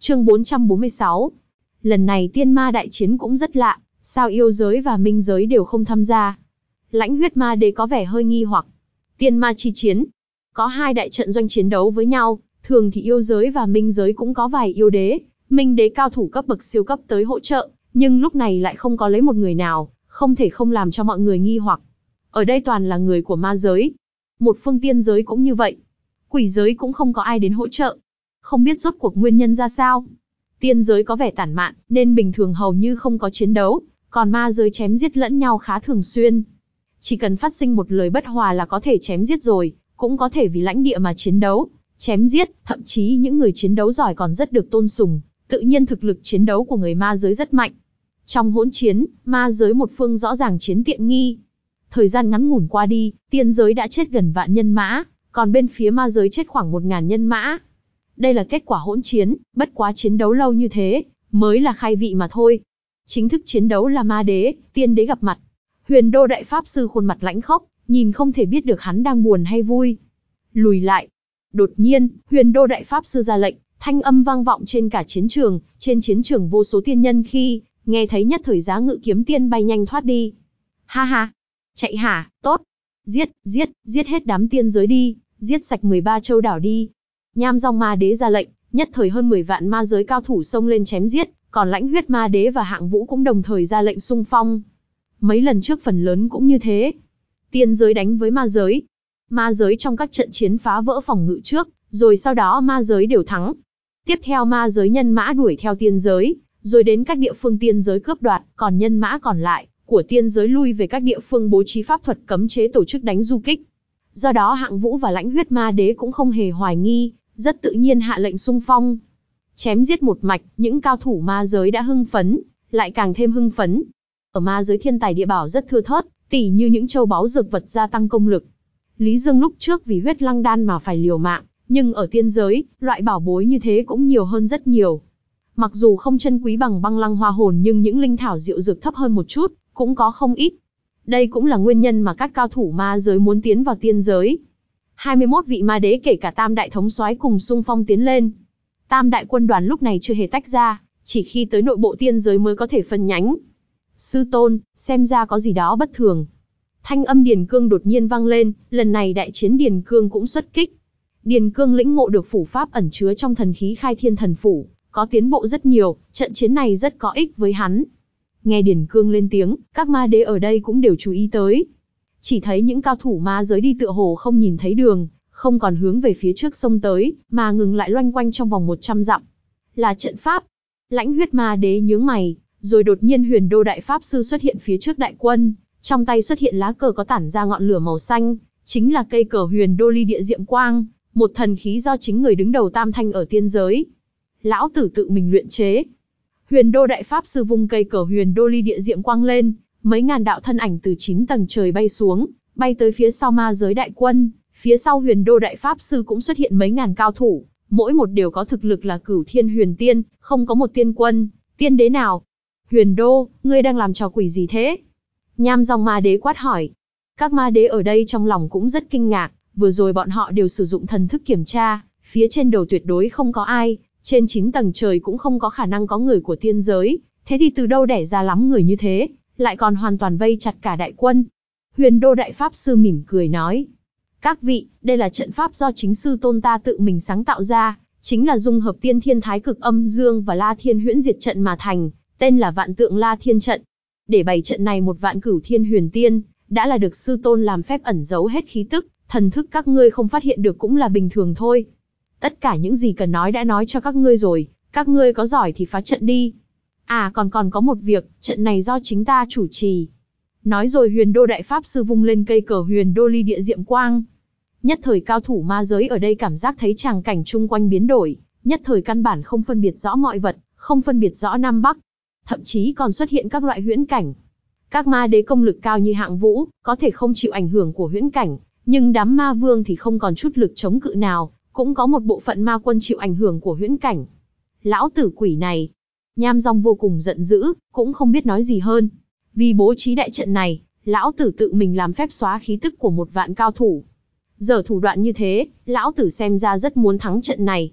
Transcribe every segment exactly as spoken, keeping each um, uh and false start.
Chương bốn trăm bốn mươi sáu. Lần này tiên ma đại chiến cũng rất lạ, sao yêu giới và minh giới đều không tham gia? Lãnh huyết ma đế có vẻ hơi nghi hoặc. Tiên ma chi chiến, có hai đại trận doanh chiến đấu với nhau, thường thì yêu giới và minh giới cũng có vài yêu đế, minh đế cao thủ cấp bậc siêu cấp tới hỗ trợ, nhưng lúc này lại không có lấy một người nào, không thể không làm cho mọi người nghi hoặc. Ở đây toàn là người của ma giới. Một phương tiên giới cũng như vậy. Quỷ giới cũng không có ai đến hỗ trợ. Không biết rốt cuộc nguyên nhân ra sao. Tiên giới có vẻ tản mạn, nên bình thường hầu như không có chiến đấu, còn ma giới chém giết lẫn nhau khá thường xuyên. Chỉ cần phát sinh một lời bất hòa là có thể chém giết rồi, cũng có thể vì lãnh địa mà chiến đấu, chém giết, thậm chí những người chiến đấu giỏi còn rất được tôn sùng, tự nhiên thực lực chiến đấu của người ma giới rất mạnh. Trong hỗn chiến, ma giới một phương rõ ràng chiếm tiện nghi. Thời gian ngắn ngủn qua đi, tiên giới đã chết gần vạn nhân mã, còn bên phía ma giới chết khoảng một ngàn nhân mã. Đây là kết quả hỗn chiến, bất quá chiến đấu lâu như thế, mới là khai vị mà thôi. Chính thức chiến đấu là ma đế, tiên đế gặp mặt. Huyền Đô Đại Pháp Sư khuôn mặt lãnh khốc, nhìn không thể biết được hắn đang buồn hay vui. Lùi lại. Đột nhiên, Huyền Đô Đại Pháp Sư ra lệnh, thanh âm vang vọng trên cả chiến trường, trên chiến trường vô số tiên nhân khi nghe thấy nhất thời Giá Ngự Kiếm Tiên bay nhanh thoát đi. Ha ha, chạy hả, tốt. Giết, giết, giết hết đám tiên giới đi, giết sạch mười ba châu đảo đi. Nham Dòng Ma Đế ra lệnh, nhất thời hơn mười vạn ma giới cao thủ xông lên chém giết, còn Lãnh Huyết Ma Đế và Hạng Vũ cũng đồng thời ra lệnh xung phong. Mấy lần trước phần lớn cũng như thế. Tiên giới đánh với ma giới. Ma giới trong các trận chiến phá vỡ phòng ngự trước, rồi sau đó ma giới đều thắng. Tiếp theo ma giới nhân mã đuổi theo tiên giới, rồi đến các địa phương tiên giới cướp đoạt, còn nhân mã còn lại của tiên giới lui về các địa phương bố trí pháp thuật cấm chế tổ chức đánh du kích. Do đó Hạng Vũ và Lãnh Huyết Ma Đế cũng không hề hoài nghi, rất tự nhiên hạ lệnh xung phong. Chém giết một mạch, những cao thủ ma giới đã hưng phấn, lại càng thêm hưng phấn. Ở ma giới thiên tài địa bảo rất thưa thớt, tỉ như những châu báu dược vật gia tăng công lực. Lý Dương lúc trước vì huyết lăng đan mà phải liều mạng, nhưng ở tiên giới, loại bảo bối như thế cũng nhiều hơn rất nhiều. Mặc dù không chân quý bằng băng lăng hoa hồn nhưng những linh thảo diệu dược thấp hơn một chút, cũng có không ít. Đây cũng là nguyên nhân mà các cao thủ ma giới muốn tiến vào tiên giới. hai mươi mốt vị ma đế kể cả tam đại thống soái cùng xung phong tiến lên. Tam đại quân đoàn lúc này chưa hề tách ra, chỉ khi tới nội bộ tiên giới mới có thể phân nhánh. Sư tôn, xem ra có gì đó bất thường. Thanh âm Điền Cương đột nhiên vang lên, lần này đại chiến Điền Cương cũng xuất kích. Điền Cương lĩnh ngộ được phủ pháp ẩn chứa trong thần khí Khai Thiên Thần Phủ, có tiến bộ rất nhiều, trận chiến này rất có ích với hắn. Nghe Điền Cương lên tiếng, các ma đế ở đây cũng đều chú ý tới. Chỉ thấy những cao thủ ma giới đi tựa hồ không nhìn thấy đường, không còn hướng về phía trước sông tới, mà ngừng lại loanh quanh trong vòng một trăm dặm. Là trận pháp. Lãnh Huyết Ma Đế nhướng mày, rồi đột nhiên Huyền Đô Đại Pháp Sư xuất hiện phía trước đại quân, trong tay xuất hiện lá cờ có tản ra ngọn lửa màu xanh, chính là cây cờ Huyền Đô Ly Địa Diệm Quang, một thần khí do chính người đứng đầu Tam Thanh ở tiên giới. Lão tử tự mình luyện chế. Huyền Đô Đại Pháp Sư vung cây cờ Huyền Đô Ly Địa Diệm Quang lên, mấy ngàn đạo thân ảnh từ chín tầng trời bay xuống, bay tới phía sau ma giới đại quân. Phía sau Huyền Đô Đại Pháp Sư cũng xuất hiện mấy ngàn cao thủ, mỗi một đều có thực lực là Cửu Thiên Huyền Tiên, không có một tiên quân, tiên đế nào. Huyền Đô, ngươi đang làm trò quỷ gì thế? Nham Dòng Ma Đế quát hỏi. Các ma đế ở đây trong lòng cũng rất kinh ngạc, vừa rồi bọn họ đều sử dụng thần thức kiểm tra, phía trên đầu tuyệt đối không có ai, trên chín tầng trời cũng không có khả năng có người của tiên giới, thế thì từ đâu đẻ ra lắm người như thế, lại còn hoàn toàn vây chặt cả đại quân. Huyền Đô Đại Pháp Sư mỉm cười nói. Các vị, đây là trận pháp do chính sư tôn ta tự mình sáng tạo ra, chính là dung hợp tiên thiên thái cực âm dương và la thiên huyễn diệt trận mà thành, tên là vạn tượng la thiên trận. Để bày trận này một vạn cửu thiên huyền tiên, đã là được sư tôn làm phép ẩn giấu hết khí tức, thần thức các ngươi không phát hiện được cũng là bình thường thôi. Tất cả những gì cần nói đã nói cho các ngươi rồi, các ngươi có giỏi thì phá trận đi. À còn còn có một việc, trận này do chính ta chủ trì. Nói rồi Huyền Đô Đại Pháp Sư vung lên cây cờ Huyền Đô Ly Địa Diệm Quang. Nhất thời cao thủ ma giới ở đây cảm giác thấy tràng cảnh chung quanh biến đổi, nhất thời căn bản không phân biệt rõ mọi vật, không phân biệt rõ Nam Bắc, thậm chí còn xuất hiện các loại huyễn cảnh. Các ma đế công lực cao như Hạng Vũ, có thể không chịu ảnh hưởng của huyễn cảnh, nhưng đám ma vương thì không còn chút lực chống cự nào, cũng có một bộ phận ma quân chịu ảnh hưởng của huyễn cảnh. Lão tử quỷ này! Nham Dòng vô cùng giận dữ, cũng không biết nói gì hơn. Vì bố trí đại trận này, lão tử tự mình làm phép xóa khí tức của một vạn cao thủ. Giờ thủ đoạn như thế, lão tử xem ra rất muốn thắng trận này.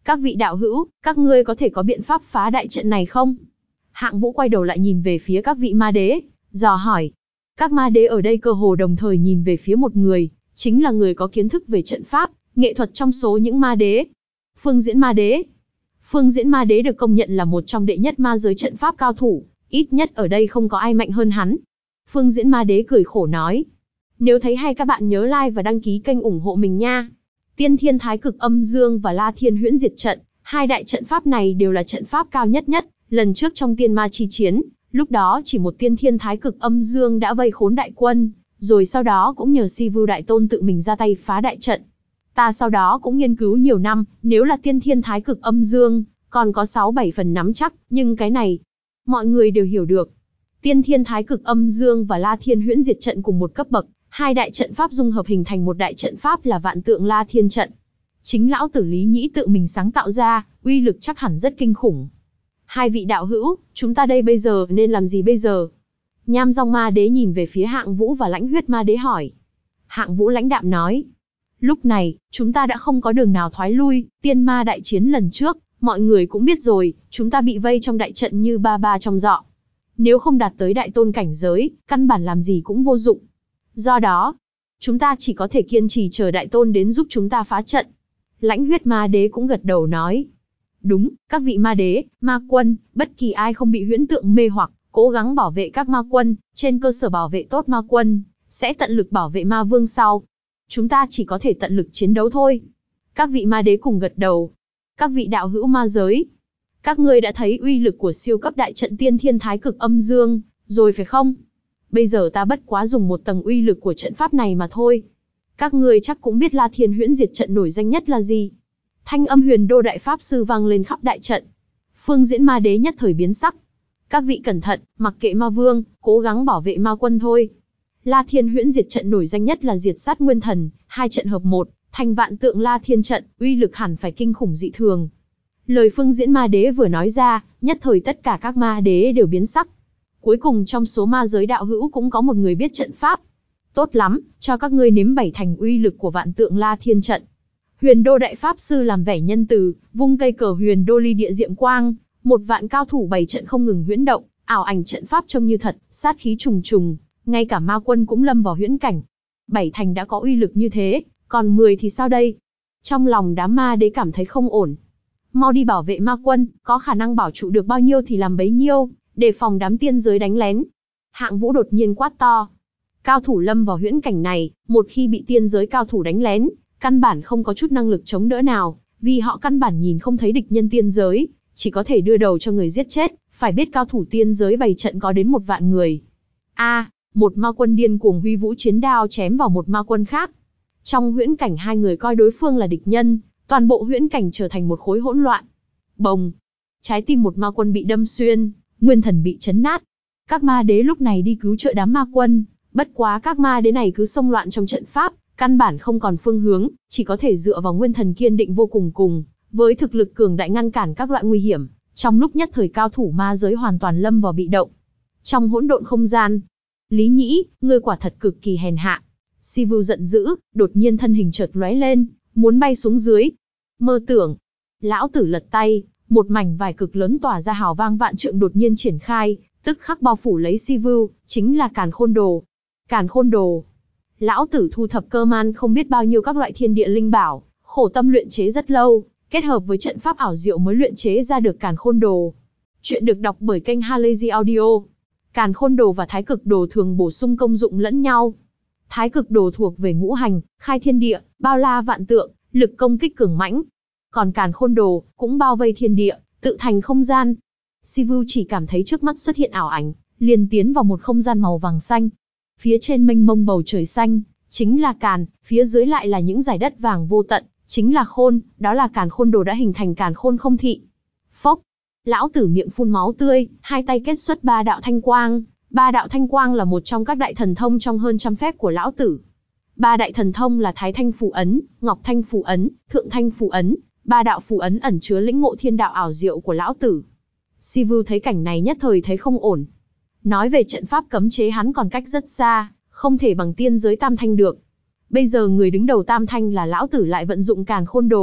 Các vị đạo hữu, các ngươi có thể có biện pháp phá đại trận này không? Hạng Vũ quay đầu lại nhìn về phía các vị ma đế, dò hỏi. Các ma đế ở đây cơ hồ đồng thời nhìn về phía một người, chính là người có kiến thức về trận pháp, nghệ thuật trong số những ma đế. Phương Diễn ma đế. Phương Diễn ma đế được công nhận là một trong đệ nhất ma giới trận pháp cao thủ, ít nhất ở đây không có ai mạnh hơn hắn. Phương Diễn ma đế cười khổ nói. Nếu thấy hay các bạn nhớ like và đăng ký kênh ủng hộ mình nha. Tiên Thiên Thái Cực Âm Dương và La Thiên Huyễn Diệt Trận, hai đại trận pháp này đều là trận pháp cao nhất nhất. Lần trước trong Tiên Ma chi chiến, lúc đó chỉ một Tiên Thiên Thái Cực Âm Dương đã vây khốn đại quân, rồi sau đó cũng nhờ Si Vưu Đại Tôn tự mình ra tay phá đại trận. Ta sau đó cũng nghiên cứu nhiều năm, nếu là Tiên Thiên Thái Cực Âm Dương, còn có sáu bảy phần nắm chắc, nhưng cái này, mọi người đều hiểu được. Tiên Thiên Thái Cực Âm Dương và La Thiên Huyễn Diệt Trận cùng một cấp bậc, hai đại trận pháp dung hợp hình thành một đại trận pháp là Vạn Tượng La Thiên Trận. Chính lão tử Lý Nhĩ tự mình sáng tạo ra, uy lực chắc hẳn rất kinh khủng. Hai vị đạo hữu, chúng ta đây bây giờ nên làm gì bây giờ? Nham Dong Ma Đế nhìn về phía Hạng Vũ và Lãnh Huyết Ma Đế hỏi. Hạng Vũ lãnh đạm nói. Lúc này, chúng ta đã không có đường nào thoái lui, tiên ma đại chiến lần trước, mọi người cũng biết rồi, chúng ta bị vây trong đại trận như ba ba trong dọ. Nếu không đạt tới đại tôn cảnh giới, căn bản làm gì cũng vô dụng. Do đó, chúng ta chỉ có thể kiên trì chờ đại tôn đến giúp chúng ta phá trận. Lãnh Huyết Ma Đế cũng gật đầu nói. Đúng, các vị ma đế, ma quân, bất kỳ ai không bị huyễn tượng mê hoặc, cố gắng bảo vệ các ma quân, trên cơ sở bảo vệ tốt ma quân, sẽ tận lực bảo vệ ma vương sau. Chúng ta chỉ có thể tận lực chiến đấu thôi. Các vị ma đế cùng gật đầu. Các vị đạo hữu ma giới, các ngươi đã thấy uy lực của siêu cấp đại trận Tiên Thiên Thái Cực Âm Dương, rồi phải không? Bây giờ ta bất quá dùng một tầng uy lực của trận pháp này mà thôi. Các ngươi chắc cũng biết La Thiên Huyễn Diệt Trận nổi danh nhất là gì? Thanh âm Huyền Đô Đại Pháp Sư vang lên khắp đại trận. Phương Diễn Ma Đế nhất thời biến sắc. Các vị cẩn thận, mặc kệ ma vương, cố gắng bảo vệ ma quân thôi. La Thiên Huyễn Diệt Trận nổi danh nhất là diệt sát nguyên thần, hai trận hợp một, thành Vạn Tượng La Thiên Trận, uy lực hẳn phải kinh khủng dị thường. Lời Phương Diễn Ma Đế vừa nói ra, nhất thời tất cả các ma đế đều biến sắc. Cuối cùng trong số ma giới đạo hữu cũng có một người biết trận pháp. Tốt lắm, cho các ngươi nếm bảy thành uy lực của Vạn Tượng La Thiên Trận. Huyền Đô Đại Pháp Sư làm vẻ nhân từ, vung cây cờ Huyền Đô Ly Địa Diệm Quang, một vạn cao thủ bày trận không ngừng huyễn động, ảo ảnh trận pháp trông như thật, sát khí trùng trùng, ngay cả ma quân cũng lâm vào huyễn cảnh. Bảy thành đã có uy lực như thế, còn mười thì sao đây? Trong lòng đám ma đế cảm thấy không ổn. Mau đi bảo vệ ma quân, có khả năng bảo trụ được bao nhiêu thì làm bấy nhiêu, đề phòng đám tiên giới đánh lén. Hạng Vũ đột nhiên quát to. Cao thủ lâm vào huyễn cảnh này, một khi bị tiên giới cao thủ đánh lén, căn bản không có chút năng lực chống đỡ nào, vì họ căn bản nhìn không thấy địch nhân tiên giới, chỉ có thể đưa đầu cho người giết chết, phải biết cao thủ tiên giới bày trận có đến một vạn người. A, à, một ma quân điên cuồng huy vũ chiến đao chém vào một ma quân khác. Trong huyễn cảnh hai người coi đối phương là địch nhân, toàn bộ huyễn cảnh trở thành một khối hỗn loạn. Bồng, trái tim một ma quân bị đâm xuyên, nguyên thần bị chấn nát. Các ma đế lúc này đi cứu trợ đám ma quân, bất quá các ma đế này cứ xông loạn trong trận pháp, căn bản không còn phương hướng, chỉ có thể dựa vào nguyên thần kiên định vô cùng cùng, với thực lực cường đại ngăn cản các loại nguy hiểm. Trong lúc nhất thời cao thủ ma giới hoàn toàn lâm vào bị động. Trong hỗn độn không gian, Lý Nhĩ, ngươi quả thật cực kỳ hèn hạ. Si Vưu giận dữ, đột nhiên thân hình chợt lóe lên, muốn bay xuống dưới. Mơ tưởng, lão tử lật tay, một mảnh vải cực lớn tỏa ra hào vang vạn trượng đột nhiên triển khai, tức khắc bao phủ lấy Si Vưu, chính là Càn Khôn Đồ. Càn Khôn Đồ. Lão tử thu thập cơ man không biết bao nhiêu các loại thiên địa linh bảo, khổ tâm luyện chế rất lâu, kết hợp với trận pháp ảo diệu mới luyện chế ra được Càn Khôn Đồ. Chuyện được đọc bởi kênh Halazy Audio. Càn Khôn Đồ và Thái Cực Đồ thường bổ sung công dụng lẫn nhau. Thái Cực Đồ thuộc về ngũ hành, khai thiên địa, bao la vạn tượng, lực công kích cường mãnh. Còn Càn Khôn Đồ cũng bao vây thiên địa, tự thành không gian. Si Vưu chỉ cảm thấy trước mắt xuất hiện ảo ảnh, liền tiến vào một không gian màu vàng xanh. Phía trên mênh mông bầu trời xanh, chính là Càn, phía dưới lại là những dải đất vàng vô tận, chính là Khôn, đó là Càn Khôn Đồ đã hình thành Càn Khôn không thị. Phốc, lão tử miệng phun máu tươi, hai tay kết xuất ba đạo thanh quang. Ba đạo thanh quang là một trong các đại thần thông trong hơn trăm phép của lão tử. Ba đại thần thông là Thái Thanh Phù Ấn, Ngọc Thanh Phù Ấn, Thượng Thanh Phù Ấn. Ba đạo phù ấn ẩn chứa lĩnh ngộ thiên đạo ảo diệu của lão tử. Si Vưu thấy cảnh này nhất thời thấy không ổn. Nói về trận pháp cấm chế hắn còn cách rất xa, không thể bằng tiên giới Tam Thanh được. Bây giờ người đứng đầu Tam Thanh là lão tử lại vận dụng Càn Khôn Đồ,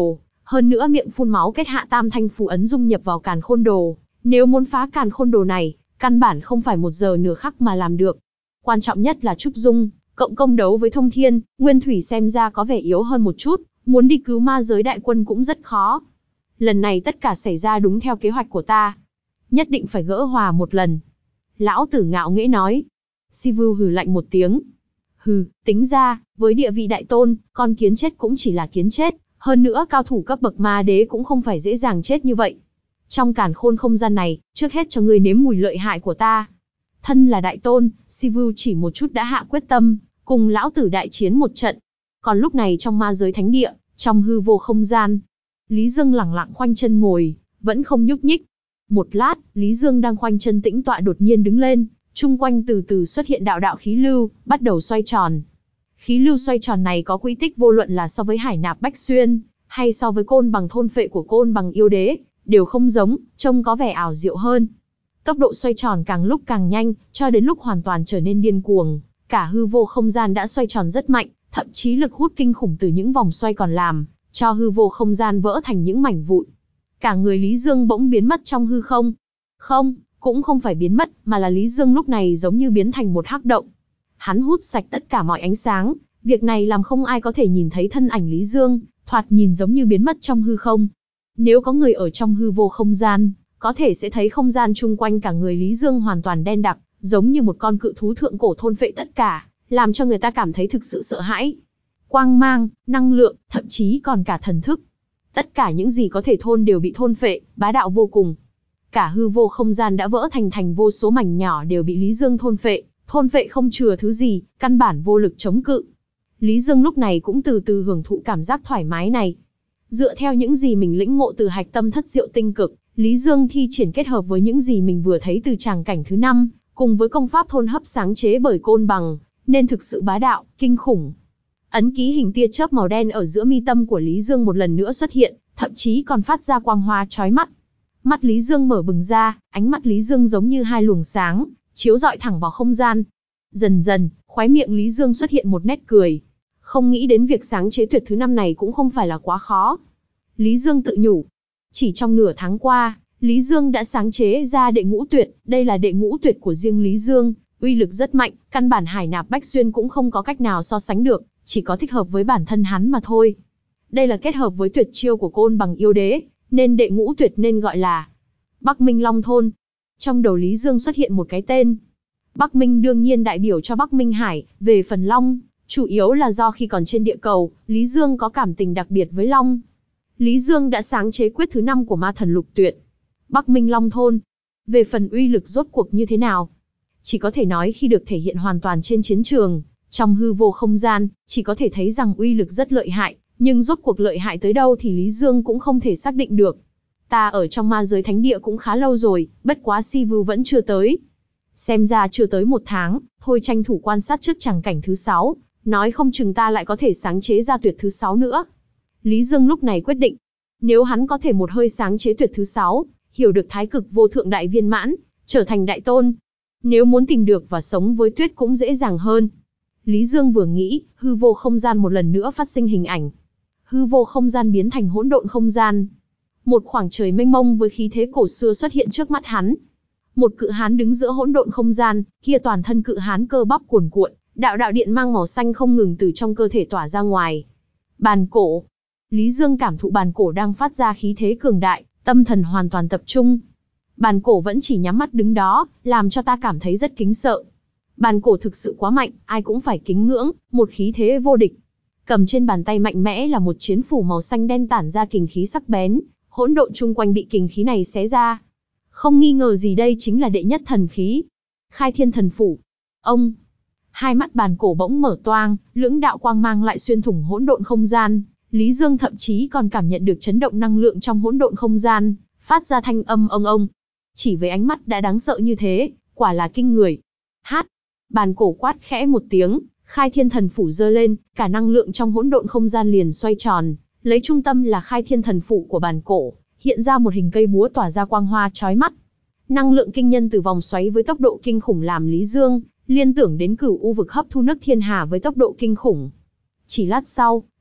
Hơn nữa miệng phun máu kết hạ tam thanh phù ấn dung nhập vào càn khôn đồ. Nếu muốn phá càn khôn đồ này, căn bản không phải một giờ nửa khắc mà làm được. Quan trọng nhất là Trúc Dung, cộng công đấu với Thông Thiên, Nguyên Thủy xem ra có vẻ yếu hơn một chút, muốn đi cứu ma giới đại quân cũng rất khó. Lần này tất cả xảy ra đúng theo kế hoạch của ta. Nhất định phải gỡ hòa một lần. Lão tử ngạo nghễ nói. Sivu hừ lạnh một tiếng. Hừ, tính ra, với địa vị đại tôn, con kiến chết cũng chỉ là kiến chết, hơn nữa cao thủ cấp bậc ma đế cũng không phải dễ dàng chết như vậy. Trong càn khôn không gian này, trước hết cho ngươi nếm mùi lợi hại của ta. Thân là đại tôn, Sivu chỉ một chút đã hạ quyết tâm, cùng lão tử đại chiến một trận. Còn lúc này trong ma giới thánh địa, trong hư vô không gian, Lý Dương lẳng lặng khoanh chân ngồi, vẫn không nhúc nhích. Một lát, Lý Dương đang khoanh chân tĩnh tọa đột nhiên đứng lên, chung quanh từ từ xuất hiện đạo đạo khí lưu, bắt đầu xoay tròn. Khí lưu xoay tròn này có quỹ tích vô luận là so với Hải Nạp Bách Xuyên, hay so với côn bằng thôn phệ của côn bằng yêu đế, đều không giống, trông có vẻ ảo diệu hơn. Tốc độ xoay tròn càng lúc càng nhanh, cho đến lúc hoàn toàn trở nên điên cuồng. Cả hư vô không gian đã xoay tròn rất mạnh, thậm chí lực hút kinh khủng từ những vòng xoay còn làm cho hư vô không gian vỡ thành những mảnh vụn. Cả người Lý Dương bỗng biến mất trong hư không. Không, cũng không phải biến mất, mà là Lý Dương lúc này giống như biến thành một hắc động. Hắn hút sạch tất cả mọi ánh sáng, việc này làm không ai có thể nhìn thấy thân ảnh Lý Dương, thoạt nhìn giống như biến mất trong hư không. Nếu có người ở trong hư vô không gian, có thể sẽ thấy không gian chung quanh cả người Lý Dương hoàn toàn đen đặc, giống như một con cự thú thượng cổ thôn phệ tất cả, làm cho người ta cảm thấy thực sự sợ hãi. Quang mang, năng lượng, thậm chí còn cả thần thức. Tất cả những gì có thể thôn đều bị thôn phệ, bá đạo vô cùng. Cả hư vô không gian đã vỡ thành thành vô số mảnh nhỏ đều bị Lý Dương thôn phệ, thôn phệ không chừa thứ gì, căn bản vô lực chống cự. Lý Dương lúc này cũng từ từ hưởng thụ cảm giác thoải mái này. Dựa theo những gì mình lĩnh ngộ từ hạch tâm thất diệu tinh cực, Lý Dương thi triển kết hợp với những gì mình vừa thấy từ tràng cảnh thứ năm, cùng với công pháp thôn hấp sáng chế bởi côn bằng, nên thực sự bá đạo, kinh khủng. Ấn ký hình tia chớp màu đen ở giữa mi tâm của Lý Dương một lần nữa xuất hiện, thậm chí còn phát ra quang hoa chói mắt. Mắt Lý Dương mở bừng ra, ánh mắt Lý Dương giống như hai luồng sáng, chiếu rọi thẳng vào không gian. Dần dần, khóe miệng Lý Dương xuất hiện một nét cười. Không nghĩ đến việc sáng chế tuyệt thứ năm này cũng không phải là quá khó. Lý Dương tự nhủ. Chỉ trong nửa tháng qua, Lý Dương đã sáng chế ra đệ ngũ tuyệt, đây là đệ ngũ tuyệt của riêng Lý Dương, uy lực rất mạnh, căn bản Hải Nạp Bách Xuyên cũng không có cách nào so sánh được, chỉ có thích hợp với bản thân hắn mà thôi. Đây là kết hợp với tuyệt chiêu của côn bằng yêu đế, nên đệ ngũ tuyệt nên gọi là Bắc Minh Long Thôn. Trong đầu Lý Dương xuất hiện một cái tên. Bắc Minh đương nhiên đại biểu cho Bắc Minh Hải, về phần Long, chủ yếu là do khi còn trên địa cầu, Lý Dương có cảm tình đặc biệt với Long. Lý Dương đã sáng chế quyết thứ năm của ma thần lục tuyệt, Bắc Minh Long Thôn. Về phần uy lực rốt cuộc như thế nào, chỉ có thể nói khi được thể hiện hoàn toàn trên chiến trường, trong hư vô không gian, chỉ có thể thấy rằng uy lực rất lợi hại, nhưng rốt cuộc lợi hại tới đâu thì Lý Dương cũng không thể xác định được. Ta ở trong ma giới thánh địa cũng khá lâu rồi, bất quá Sivu vẫn chưa tới. Xem ra chưa tới một tháng, thôi tranh thủ quan sát trước tràng cảnh thứ sáu, nói không chừng ta lại có thể sáng chế ra tuyệt thứ sáu nữa. Lý Dương lúc này quyết định, nếu hắn có thể một hơi sáng chế tuyệt thứ sáu, hiểu được thái cực vô thượng đại viên mãn, trở thành đại tôn. Nếu muốn tìm được và sống với tuyết cũng dễ dàng hơn. Lý Dương vừa nghĩ, hư vô không gian một lần nữa phát sinh hình ảnh. Hư vô không gian biến thành hỗn độn không gian. Một khoảng trời mênh mông với khí thế cổ xưa xuất hiện trước mắt hắn. Một cự hán đứng giữa hỗn độn không gian, kia toàn thân cự hán cơ bắp cuồn cuộn, đạo đạo điện mang màu xanh không ngừng từ trong cơ thể tỏa ra ngoài. Bàn cổ. Lý Dương cảm thụ bàn cổ đang phát ra khí thế cường đại, tâm thần hoàn toàn tập trung. Bàn cổ vẫn chỉ nhắm mắt đứng đó, làm cho ta cảm thấy rất kính sợ. Bàn cổ thực sự quá mạnh, ai cũng phải kính ngưỡng, một khí thế vô địch. Cầm trên bàn tay mạnh mẽ là một chiến phủ màu xanh đen tản ra kình khí sắc bén, hỗn độn chung quanh bị kình khí này xé ra. Không nghi ngờ gì đây chính là đệ nhất thần khí, Khai Thiên Thần Phủ. Ông, hai mắt bàn cổ bỗng mở toang, lưỡng đạo quang mang lại xuyên thủng hỗn độn không gian. Lý Dương thậm chí còn cảm nhận được chấn động năng lượng trong hỗn độn không gian, phát ra thanh âm ông ông. Chỉ với ánh mắt đã đáng sợ như thế, quả là kinh người. Hát, bàn cổ quát khẽ một tiếng, Khai Thiên Thần Phủ giơ lên, cả năng lượng trong hỗn độn không gian liền xoay tròn, lấy trung tâm là Khai Thiên Thần Phủ của bàn cổ, hiện ra một hình cây búa tỏa ra quang hoa chói mắt. Năng lượng kinh nhân từ vòng xoáy với tốc độ kinh khủng làm Lý Dương liên tưởng đến Cửu U vực hấp thu nước thiên hà với tốc độ kinh khủng. Chỉ lát sau,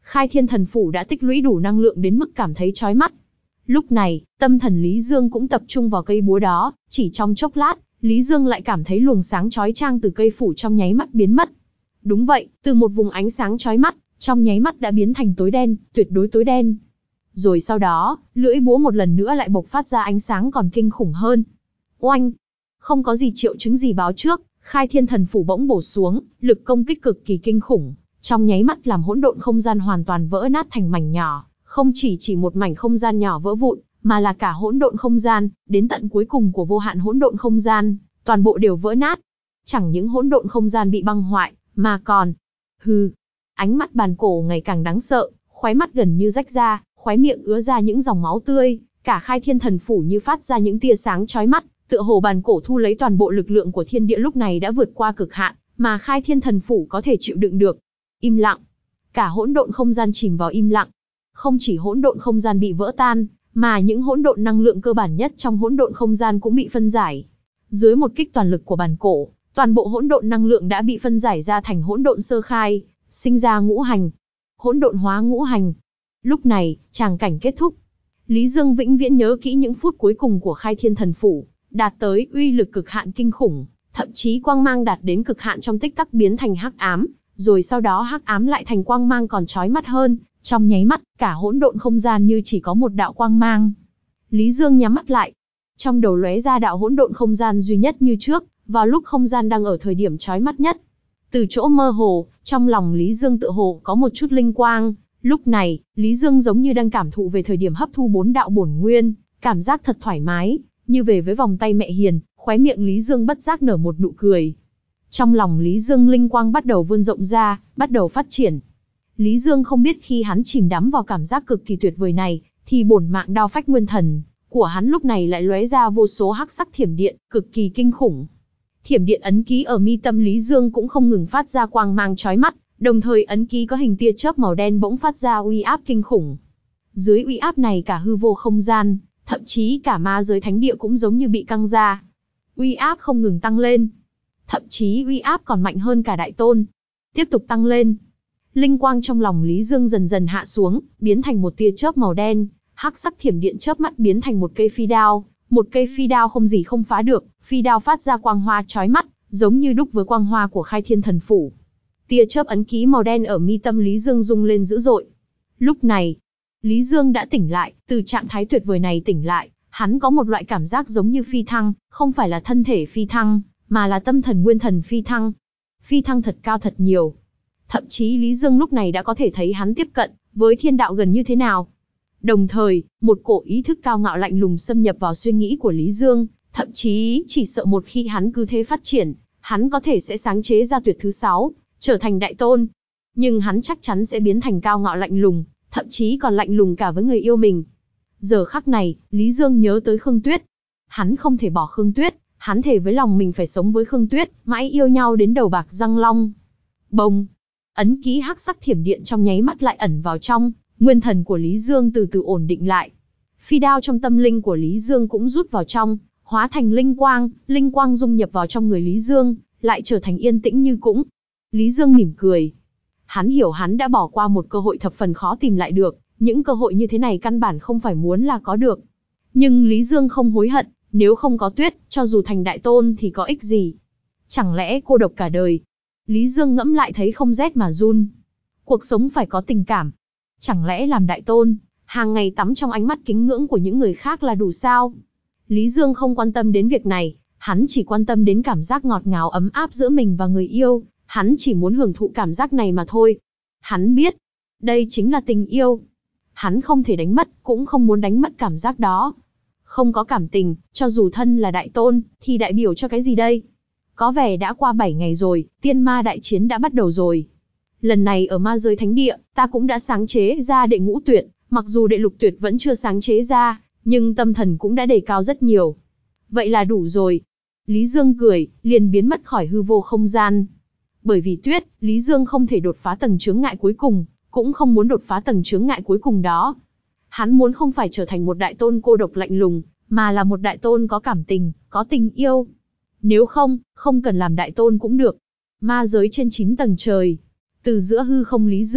Khai Thiên Thần Phủ đã tích lũy đủ năng lượng đến mức cảm thấy chói mắt. Lúc này, tâm thần Lý Dương cũng tập trung vào cây búa đó, chỉ trong chốc lát, Lý Dương lại cảm thấy luồng sáng chói chang từ cây phủ trong nháy mắt biến mất. Đúng vậy, từ một vùng ánh sáng chói mắt, trong nháy mắt đã biến thành tối đen, tuyệt đối tối đen. Rồi sau đó, lưỡi búa một lần nữa lại bộc phát ra ánh sáng còn kinh khủng hơn. Oanh! Không có gì triệu chứng gì báo trước, Khai Thiên Thần Phủ bỗng bổ xuống, lực công kích cực kỳ kinh khủng, trong nháy mắt làm hỗn độn không gian hoàn toàn vỡ nát thành mảnh nhỏ, không chỉ chỉ một mảnh không gian nhỏ vỡ vụn, mà là cả hỗn độn không gian, đến tận cuối cùng của vô hạn hỗn độn không gian, toàn bộ đều vỡ nát. Chẳng những hỗn độn không gian bị băng hoại, mà còn... Hừ! Ánh mắt bàn cổ ngày càng đáng sợ, khóe mắt gần như rách ra, khóe miệng ứa ra những dòng máu tươi, cả Khai Thiên Thần Phủ như phát ra những tia sáng chói mắt, tựa hồ bàn cổ thu lấy toàn bộ lực lượng của thiên địa lúc này đã vượt qua cực hạn, mà Khai Thiên Thần Phủ có thể chịu đựng được. Im lặng. Cả hỗn độn không gian chìm vào im lặng. Không chỉ hỗn độn không gian bị vỡ tan, mà những hỗn độn năng lượng cơ bản nhất trong hỗn độn không gian cũng bị phân giải. Dưới một kích toàn lực của bàn cổ, toàn bộ hỗn độn năng lượng đã bị phân giải ra thành hỗn độn sơ khai, sinh ra ngũ hành. Hỗn độn hóa ngũ hành. Lúc này, tràng cảnh kết thúc. Lý Dương vĩnh viễn nhớ kỹ những phút cuối cùng của Khai Thiên Thần Phủ, đạt tới uy lực cực hạn kinh khủng, thậm chí quang mang đạt đến cực hạn trong tích tắc biến thành hắc ám, rồi sau đó hắc ám lại thành quang mang còn chói mắt hơn, trong nháy mắt, cả hỗn độn không gian như chỉ có một đạo quang mang. Lý Dương nhắm mắt lại, trong đầu lóe ra đạo hỗn độn không gian duy nhất như trước, vào lúc không gian đang ở thời điểm chói mắt nhất. Từ chỗ mơ hồ, trong lòng Lý Dương tựa hồ có một chút linh quang, lúc này, Lý Dương giống như đang cảm thụ về thời điểm hấp thu bốn đạo bổn nguyên, cảm giác thật thoải mái, như về với vòng tay mẹ hiền, khóe miệng Lý Dương bất giác nở một nụ cười. Trong lòng Lý Dương linh quang bắt đầu vươn rộng ra, bắt đầu phát triển. Lý Dương không biết khi hắn chìm đắm vào cảm giác cực kỳ tuyệt vời này, thì bổn mạng đao phách nguyên thần của hắn lúc này lại lóe ra vô số hắc sắc thiểm điện, cực kỳ kinh khủng. Thiểm điện ấn ký ở mi tâm Lý Dương cũng không ngừng phát ra quang mang chói mắt, đồng thời ấn ký có hình tia chớp màu đen bỗng phát ra uy áp kinh khủng. Dưới uy áp này cả hư vô không gian, thậm chí cả ma giới thánh địa cũng giống như bị căng ra. Uy áp không ngừng tăng lên. Thậm chí uy áp còn mạnh hơn cả đại tôn. Tiếp tục tăng lên. Linh quang trong lòng Lý Dương dần dần hạ xuống, biến thành một tia chớp màu đen, hắc sắc thiểm điện chớp mắt biến thành một cây phi đao, một cây phi đao không gì không phá được, phi đao phát ra quang hoa chói mắt, giống như đúc với quang hoa của Khai Thiên Thần Phủ. Tia chớp ấn ký màu đen ở mi tâm Lý Dương rung lên dữ dội. Lúc này, Lý Dương đã tỉnh lại, từ trạng thái tuyệt vời này tỉnh lại, hắn có một loại cảm giác giống như phi thăng, không phải là thân thể phi thăng, mà là tâm thần nguyên thần phi thăng. Phi thăng thật cao thật nhiều. Thậm chí Lý Dương lúc này đã có thể thấy hắn tiếp cận với thiên đạo gần như thế nào. Đồng thời, một cổ ý thức cao ngạo lạnh lùng xâm nhập vào suy nghĩ của Lý Dương, thậm chí chỉ sợ một khi hắn cứ thế phát triển, hắn có thể sẽ sáng chế ra tuyệt thứ sáu, trở thành đại tôn. Nhưng hắn chắc chắn sẽ biến thành cao ngạo lạnh lùng, thậm chí còn lạnh lùng cả với người yêu mình. Giờ khắc này, Lý Dương nhớ tới Khương Tuyết. Hắn không thể bỏ Khương Tuyết, hắn thề với lòng mình phải sống với Khương Tuyết, mãi yêu nhau đến đầu bạc răng long. Bông! Ấn ký hắc sắc thiểm điện trong nháy mắt lại ẩn vào trong, nguyên thần của Lý Dương từ từ ổn định lại. Phi đao trong tâm linh của Lý Dương cũng rút vào trong, hóa thành linh quang, linh quang dung nhập vào trong người Lý Dương, lại trở thành yên tĩnh như cũ. Lý Dương mỉm cười. Hắn hiểu hắn đã bỏ qua một cơ hội thập phần khó tìm lại được, những cơ hội như thế này căn bản không phải muốn là có được. Nhưng Lý Dương không hối hận, nếu không có Tuyết, cho dù thành đại tôn thì có ích gì? Chẳng lẽ cô độc cả đời? Lý Dương ngẫm lại thấy không rét mà run. Cuộc sống phải có tình cảm. Chẳng lẽ làm đại tôn, hàng ngày tắm trong ánh mắt kính ngưỡng của những người khác là đủ sao? Lý Dương không quan tâm đến việc này, hắn chỉ quan tâm đến cảm giác ngọt ngào ấm áp giữa mình và người yêu, hắn chỉ muốn hưởng thụ cảm giác này mà thôi. Hắn biết, đây chính là tình yêu. Hắn không thể đánh mất, cũng không muốn đánh mất cảm giác đó. Không có cảm tình, cho dù thân là đại tôn, thì đại biểu cho cái gì đây? Có vẻ đã qua bảy ngày rồi, tiên ma đại chiến đã bắt đầu rồi. Lần này ở ma giới thánh địa, ta cũng đã sáng chế ra đệ ngũ tuyệt, mặc dù đệ lục tuyệt vẫn chưa sáng chế ra, nhưng tâm thần cũng đã đề cao rất nhiều. Vậy là đủ rồi. Lý Dương cười, liền biến mất khỏi hư vô không gian. Bởi vì Tuyết, Lý Dương không thể đột phá tầng chướng ngại cuối cùng, cũng không muốn đột phá tầng chướng ngại cuối cùng đó. Hắn muốn không phải trở thành một đại tôn cô độc lạnh lùng, mà là một đại tôn có cảm tình, có tình yêu. Nếu không, không cần làm đại tôn cũng được. Ma giới trên chín tầng trời. Từ giữa hư không Lý Dương,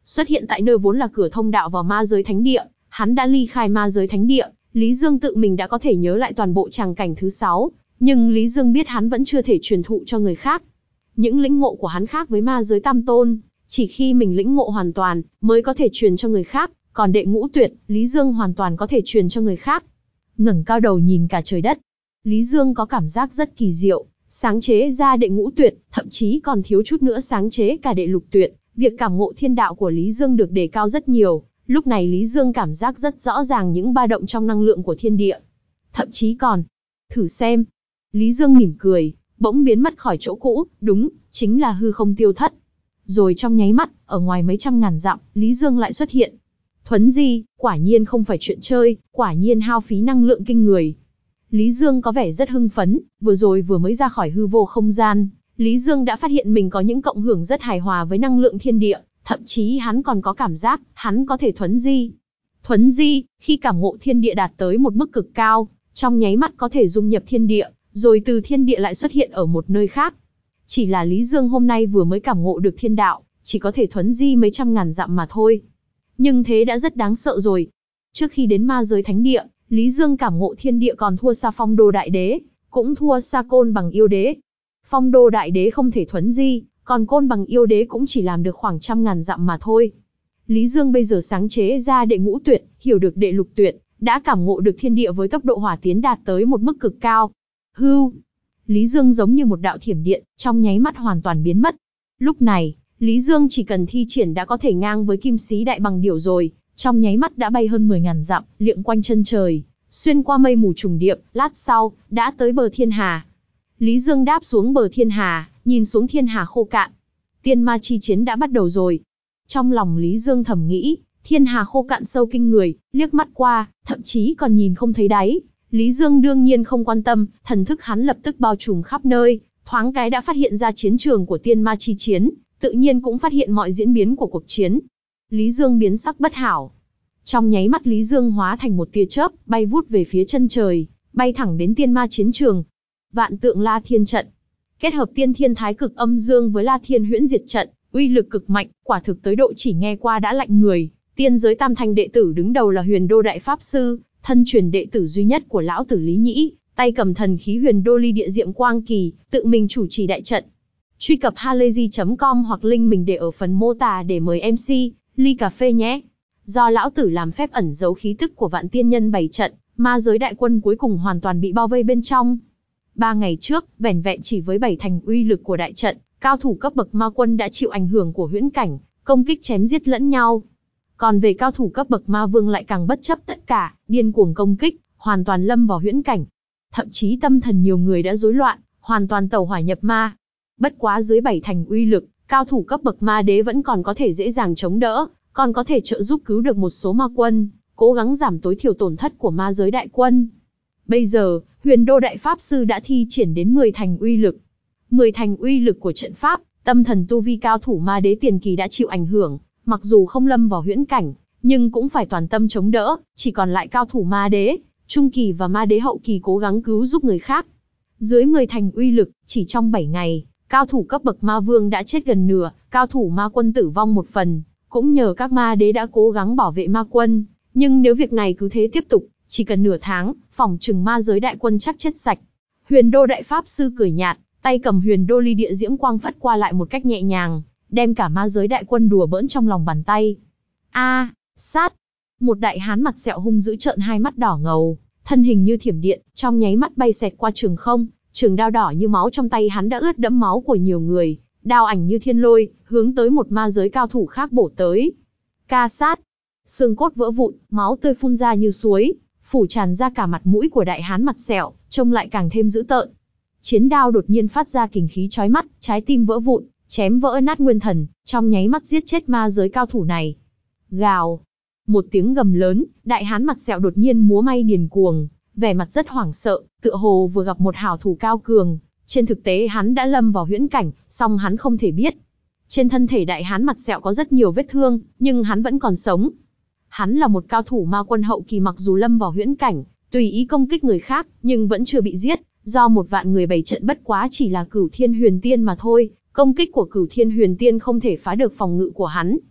xuất hiện tại nơi vốn là cửa thông đạo vào ma giới thánh địa. Hắn đã ly khai ma giới thánh địa, Lý Dương tự mình đã có thể nhớ lại toàn bộ tràng cảnh thứ sáu, nhưng Lý Dương biết hắn vẫn chưa thể truyền thụ cho người khác. Những lĩnh ngộ của hắn khác với ma giới tam tôn, chỉ khi mình lĩnh ngộ hoàn toàn, mới có thể truyền cho người khác, còn đệ ngũ tuyệt, Lý Dương hoàn toàn có thể truyền cho người khác. Ngẩng cao đầu nhìn cả trời đất, Lý Dương có cảm giác rất kỳ diệu, sáng chế ra đệ ngũ tuyệt, thậm chí còn thiếu chút nữa sáng chế cả đệ lục tuyệt, việc cảm ngộ thiên đạo của Lý Dương được đề cao rất nhiều. Lúc này Lý Dương cảm giác rất rõ ràng những ba động trong năng lượng của thiên địa. Thậm chí còn, thử xem. Lý Dương mỉm cười, bỗng biến mất khỏi chỗ cũ, đúng, chính là hư không tiêu thất. Rồi trong nháy mắt, ở ngoài mấy trăm ngàn dặm, Lý Dương lại xuất hiện. Thuấn di, quả nhiên không phải chuyện chơi, quả nhiên hao phí năng lượng kinh người. Lý Dương có vẻ rất hưng phấn, vừa rồi vừa mới ra khỏi hư vô không gian, Lý Dương đã phát hiện mình có những cộng hưởng rất hài hòa với năng lượng thiên địa. Thậm chí hắn còn có cảm giác, hắn có thể thuấn di. Thuấn di, khi cảm ngộ thiên địa đạt tới một mức cực cao, trong nháy mắt có thể dung nhập thiên địa, rồi từ thiên địa lại xuất hiện ở một nơi khác. Chỉ là Lý Dương hôm nay vừa mới cảm ngộ được thiên đạo, chỉ có thể thuấn di mấy trăm ngàn dặm mà thôi. Nhưng thế đã rất đáng sợ rồi. Trước khi đến ma giới thánh địa, Lý Dương cảm ngộ thiên địa còn thua xa Phong Đô Đại Đế, cũng thua xa Côn Bằng Yêu Đế. Phong Đô Đại Đế không thể thuấn di, còn Côn Bằng Yêu Đế cũng chỉ làm được khoảng trăm ngàn dặm mà thôi. Lý Dương bây giờ sáng chế ra đệ ngũ tuyệt, hiểu được đệ lục tuyệt, đã cảm ngộ được thiên địa với tốc độ hỏa tiến đạt tới một mức cực cao. Hưu, Lý Dương giống như một đạo thiểm điện, trong nháy mắt hoàn toàn biến mất. Lúc này, Lý Dương chỉ cần thi triển đã có thể ngang với Kim Sĩ Đại Bằng Điểu rồi, trong nháy mắt đã bay hơn mười ngàn dặm, liệng quanh chân trời, xuyên qua mây mù trùng điệp, lát sau, đã tới bờ thiên hà. Lý Dương đáp xuống bờ thiên hà, nhìn xuống thiên hà khô cạn. Tiên ma chi chiến đã bắt đầu rồi. Trong lòng Lý Dương thầm nghĩ, thiên hà khô cạn sâu kinh người, liếc mắt qua, thậm chí còn nhìn không thấy đáy. Lý Dương đương nhiên không quan tâm, thần thức hắn lập tức bao trùm khắp nơi, thoáng cái đã phát hiện ra chiến trường của tiên ma chi chiến, tự nhiên cũng phát hiện mọi diễn biến của cuộc chiến. Lý Dương biến sắc bất hảo. Trong nháy mắt Lý Dương hóa thành một tia chớp, bay vút về phía chân trời, bay thẳng đến tiên ma chiến trường. Vạn tượng La Thiên trận, kết hợp tiên thiên thái cực âm dương với La Thiên huyễn diệt trận, uy lực cực mạnh, quả thực tới độ chỉ nghe qua đã lạnh người. Tiên giới tam thanh đệ tử đứng đầu là Huyền Đô Đại Pháp Sư, thân truyền đệ tử duy nhất của lão tử Lý Nhĩ, tay cầm thần khí Huyền Đô Ly Địa Diệm Quang Kỳ, tự mình chủ trì đại trận. Truy cập halayzi chấm com hoặc link mình để ở phần mô tả để mời em xê, ly cà phê nhé. Do lão tử làm phép ẩn giấu khí tức của vạn tiên nhân bày trận, ma giới đại quân cuối cùng hoàn toàn bị bao vây bên trong. Ba ngày trước, vẻn vẹn chỉ với bảy thành uy lực của đại trận, cao thủ cấp bậc ma quân đã chịu ảnh hưởng của huyễn cảnh, công kích chém giết lẫn nhau. Còn về cao thủ cấp bậc ma vương lại càng bất chấp tất cả, điên cuồng công kích, hoàn toàn lâm vào huyễn cảnh. Thậm chí tâm thần nhiều người đã rối loạn, hoàn toàn tẩu hỏa nhập ma. Bất quá dưới bảy thành uy lực, cao thủ cấp bậc ma đế vẫn còn có thể dễ dàng chống đỡ, còn có thể trợ giúp cứu được một số ma quân, cố gắng giảm tối thiểu tổn thất của ma giới đại quân. Bây giờ, Huyền Đô Đại Pháp Sư đã thi triển đến mười thành uy lực. mười thành uy lực của trận pháp, tâm thần tu vi cao thủ ma đế tiền kỳ đã chịu ảnh hưởng, mặc dù không lâm vào huyễn cảnh, nhưng cũng phải toàn tâm chống đỡ, chỉ còn lại cao thủ ma đế, trung kỳ và ma đế hậu kỳ cố gắng cứu giúp người khác. Dưới mười thành uy lực, chỉ trong bảy ngày, cao thủ cấp bậc ma vương đã chết gần nửa, cao thủ ma quân tử vong một phần, cũng nhờ các ma đế đã cố gắng bảo vệ ma quân, nhưng nếu việc này cứ thế tiếp tục, chỉ cần nửa tháng, phỏng chừng ma giới đại quân chắc chết sạch. Huyền Đô Đại Pháp Sư cười nhạt, tay cầm Huyền Đô Ly Địa Diễm Quang phất qua lại một cách nhẹ nhàng, đem cả ma giới đại quân đùa bỡn trong lòng bàn tay. A, sát! Một đại hán mặt sẹo hung dữ trợn hai mắt đỏ ngầu, thân hình như thiểm điện, trong nháy mắt bay xẹt qua trường không, trường đao đỏ như máu trong tay hắn đã ướt đẫm máu của nhiều người, đao ảnh như thiên lôi, hướng tới một ma giới cao thủ khác bổ tới. Ca sát! Xương cốt vỡ vụn, máu tươi phun ra như suối, phủ tràn ra cả mặt mũi của đại hán mặt sẹo, trông lại càng thêm dữ tợn. Chiến đao đột nhiên phát ra kình khí chói mắt, trái tim vỡ vụn, chém vỡ nát nguyên thần, trong nháy mắt giết chết ma giới cao thủ này. Gào! Một tiếng gầm lớn, đại hán mặt sẹo đột nhiên múa may điền cuồng, vẻ mặt rất hoảng sợ, tựa hồ vừa gặp một hảo thủ cao cường. Trên thực tế hắn đã lâm vào huyễn cảnh, song hắn không thể biết. Trên thân thể đại hán mặt sẹo có rất nhiều vết thương, nhưng hắn vẫn còn sống. Hắn là một cao thủ ma quân hậu kỳ, mặc dù lâm vào huyễn cảnh, tùy ý công kích người khác, nhưng vẫn chưa bị giết, do một vạn người bày trận bất quá chỉ là Cửu Thiên Huyền Tiên mà thôi, công kích của Cửu Thiên Huyền Tiên không thể phá được phòng ngự của hắn.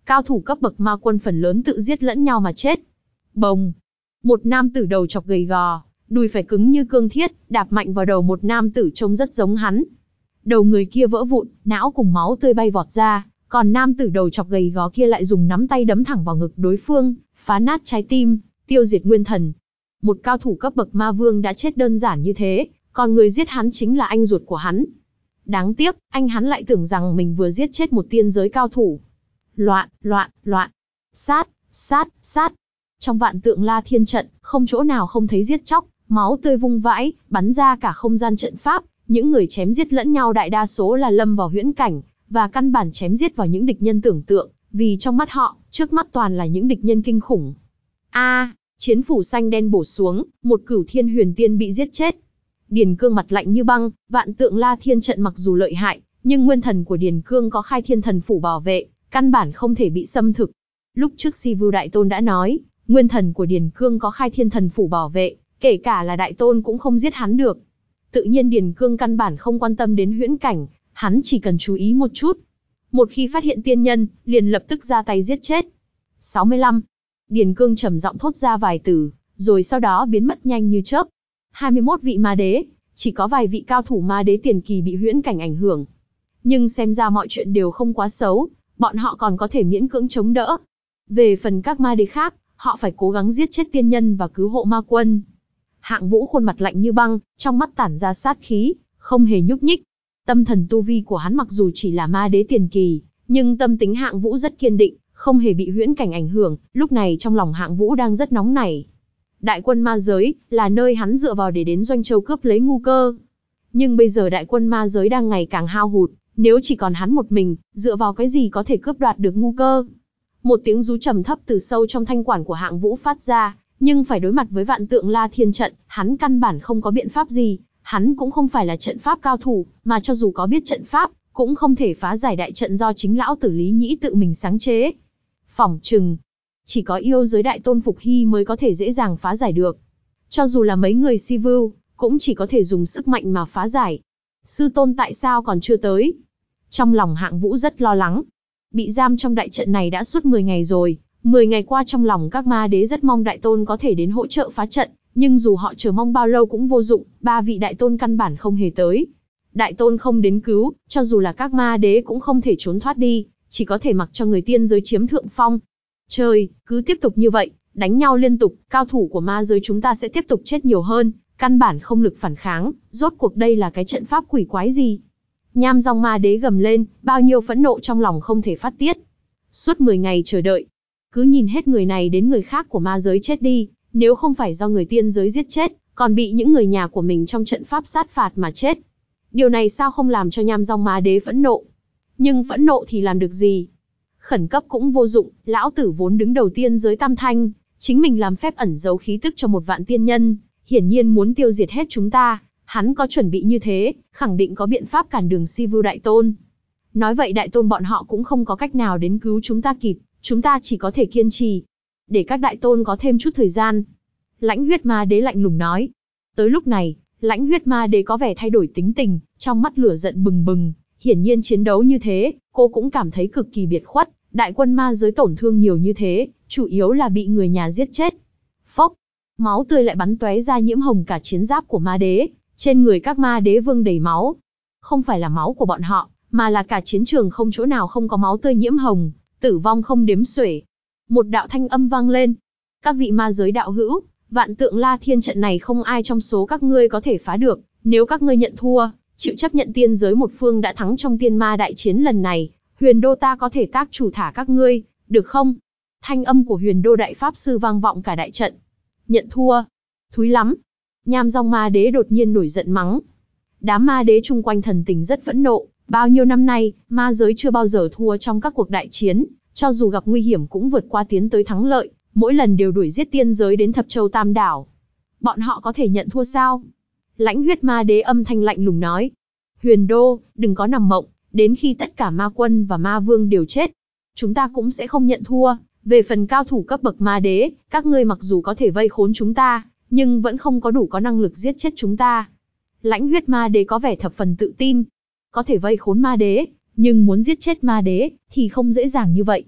cao thủ cấp bậc ma quân phần lớn tự giết lẫn nhau mà chết. Bồng! Một nam tử đầu chọc gầy gò, đùi phải cứng như cương thiết, đạp mạnh vào đầu một nam tử trông rất giống hắn. Đầu người kia vỡ vụn, não cùng máu tươi bay vọt ra, còn nam tử đầu chọc gầy gò kia lại dùng nắm tay đấm thẳng vào ngực đối phương, phá nát trái tim, tiêu diệt nguyên thần. Một cao thủ cấp bậc ma vương đã chết đơn giản như thế, còn người giết hắn chính là anh ruột của hắn. Đáng tiếc, anh hắn lại tưởng rằng mình vừa giết chết một tiên giới cao thủ. Loạn, loạn, loạn. Sát, sát, sát. Trong vạn tượng La Thiên trận, không chỗ nào không thấy giết chóc, máu tươi vung vãi, bắn ra cả không gian trận pháp. Những người chém giết lẫn nhau đại đa số là lâm vào huyễn cảnh, và căn bản chém giết vào những địch nhân tưởng tượng, vì trong mắt họ, trước mắt toàn là những địch nhân kinh khủng. A, chiến phủ xanh đen bổ xuống, một cửu thiên huyền tiên bị giết chết. Điền Cương mặt lạnh như băng, vạn tượng La Thiên trận mặc dù lợi hại, nhưng nguyên thần của Điền Cương có khai thiên thần phủ bảo vệ, căn bản không thể bị xâm thực. Lúc trước Si Vưu Đại Tôn đã nói, nguyên thần của Điền Cương có khai thiên thần phủ bảo vệ, kể cả là Đại Tôn cũng không giết hắn được. Tự nhiên Điền Cương căn bản không quan tâm đến huyễn cảnh, hắn chỉ cần chú ý một chút. Một khi phát hiện tiên nhân, liền lập tức ra tay giết chết. sáu mươi lăm. Điền Cương trầm giọng thốt ra vài từ, rồi sau đó biến mất nhanh như chớp. hai mươi mốt vị ma đế, chỉ có vài vị cao thủ ma đế tiền kỳ bị huyễn cảnh ảnh hưởng. Nhưng xem ra mọi chuyện đều không quá xấu, bọn họ còn có thể miễn cưỡng chống đỡ. Về phần các ma đế khác, họ phải cố gắng giết chết tiên nhân và cứu hộ ma quân. Hạng Vũ khuôn mặt lạnh như băng, trong mắt tản ra sát khí, không hề nhúc nhích. Tâm thần tu vi của hắn mặc dù chỉ là ma đế tiền kỳ, nhưng tâm tính Hạng Vũ rất kiên định, không hề bị huyễn cảnh ảnh hưởng. Lúc này trong lòng Hạng Vũ đang rất nóng nảy. Đại quân ma giới là nơi hắn dựa vào để đến Doanh Châu cướp lấy ngu cơ. Nhưng bây giờ đại quân ma giới đang ngày càng hao hụt, nếu chỉ còn hắn một mình, dựa vào cái gì có thể cướp đoạt được ngu cơ? Một tiếng rú trầm thấp từ sâu trong thanh quản của Hạng Vũ phát ra, nhưng phải đối mặt với vạn tượng La Thiên trận, hắn căn bản không có biện pháp gì. Hắn cũng không phải là trận pháp cao thủ, mà cho dù có biết trận pháp, cũng không thể phá giải đại trận do chính lão tử Lý Nhĩ tự mình sáng chế. Phỏng chừng, chỉ có yêu giới đại tôn Phục Hy mới có thể dễ dàng phá giải được. Cho dù là mấy người Si Vưu, cũng chỉ có thể dùng sức mạnh mà phá giải. Sư tôn tại sao còn chưa tới? Trong lòng Hạng Vũ rất lo lắng. Bị giam trong đại trận này đã suốt mười ngày rồi. mười ngày qua trong lòng các ma đế rất mong đại tôn có thể đến hỗ trợ phá trận. Nhưng dù họ chờ mong bao lâu cũng vô dụng, ba vị đại tôn căn bản không hề tới. Đại tôn không đến cứu, cho dù là các ma đế cũng không thể trốn thoát đi, chỉ có thể mặc cho người tiên giới chiếm thượng phong. Trời, cứ tiếp tục như vậy, đánh nhau liên tục, cao thủ của ma giới chúng ta sẽ tiếp tục chết nhiều hơn, căn bản không lực phản kháng, rốt cuộc đây là cái trận pháp quỷ quái gì? Nham Dòng ma đế gầm lên, bao nhiêu phẫn nộ trong lòng không thể phát tiết. Suốt mười ngày chờ đợi, cứ nhìn hết người này đến người khác của ma giới chết đi, nếu không phải do người tiên giới giết chết, còn bị những người nhà của mình trong trận pháp sát phạt mà chết. Điều này sao không làm cho Nham Dòng ma đế phẫn nộ? Nhưng phẫn nộ thì làm được gì? Khẩn cấp cũng vô dụng, lão tử vốn đứng đầu tiên giới tam thanh, chính mình làm phép ẩn giấu khí tức cho một vạn tiên nhân, hiển nhiên muốn tiêu diệt hết chúng ta, hắn có chuẩn bị như thế, khẳng định có biện pháp cản đường Si Vưu Đại Tôn. Nói vậy Đại Tôn bọn họ cũng không có cách nào đến cứu chúng ta kịp, chúng ta chỉ có thể kiên trì, để các Đại Tôn có thêm chút thời gian. Lãnh Huyết Ma Đế lạnh lùng nói. Tới lúc này, Lãnh Huyết Ma Đế có vẻ thay đổi tính tình, trong mắt lửa giận bừng bừng. Hiển nhiên chiến đấu như thế, cô cũng cảm thấy cực kỳ biệt khuất, đại quân ma giới tổn thương nhiều như thế, chủ yếu là bị người nhà giết chết. Phốc, máu tươi lại bắn tóe ra nhiễm hồng cả chiến giáp của ma đế, trên người các ma đế vương đầy máu. Không phải là máu của bọn họ, mà là cả chiến trường không chỗ nào không có máu tươi nhiễm hồng, tử vong không đếm xuể. Một đạo thanh âm vang lên. Các vị ma giới đạo hữu, vạn tượng La Thiên trận này không ai trong số các ngươi có thể phá được, nếu các ngươi nhận thua, chịu chấp nhận tiên giới một phương đã thắng trong tiên ma đại chiến lần này, Huyền Đô ta có thể tác chủ thả các ngươi, được không? Thanh âm của Huyền Đô đại pháp sư vang vọng cả đại trận. Nhận thua? Thúi lắm. Nham Dòng ma đế đột nhiên nổi giận mắng. Đám ma đế chung quanh thần tình rất phẫn nộ, bao nhiêu năm nay, ma giới chưa bao giờ thua trong các cuộc đại chiến, cho dù gặp nguy hiểm cũng vượt qua tiến tới thắng lợi, mỗi lần đều đuổi giết tiên giới đến Thập Châu Tam Đảo. Bọn họ có thể nhận thua sao? Lãnh Huyết Ma Đế âm thanh lạnh lùng nói. Huyền Đô, đừng có nằm mộng, đến khi tất cả ma quân và ma vương đều chết, chúng ta cũng sẽ không nhận thua. Về phần cao thủ cấp bậc ma đế, các ngươi mặc dù có thể vây khốn chúng ta, nhưng vẫn không có đủ có năng lực giết chết chúng ta. Lãnh Huyết Ma Đế có vẻ thập phần tự tin. Có thể vây khốn ma đế, nhưng muốn giết chết ma đế, thì không dễ dàng như vậy.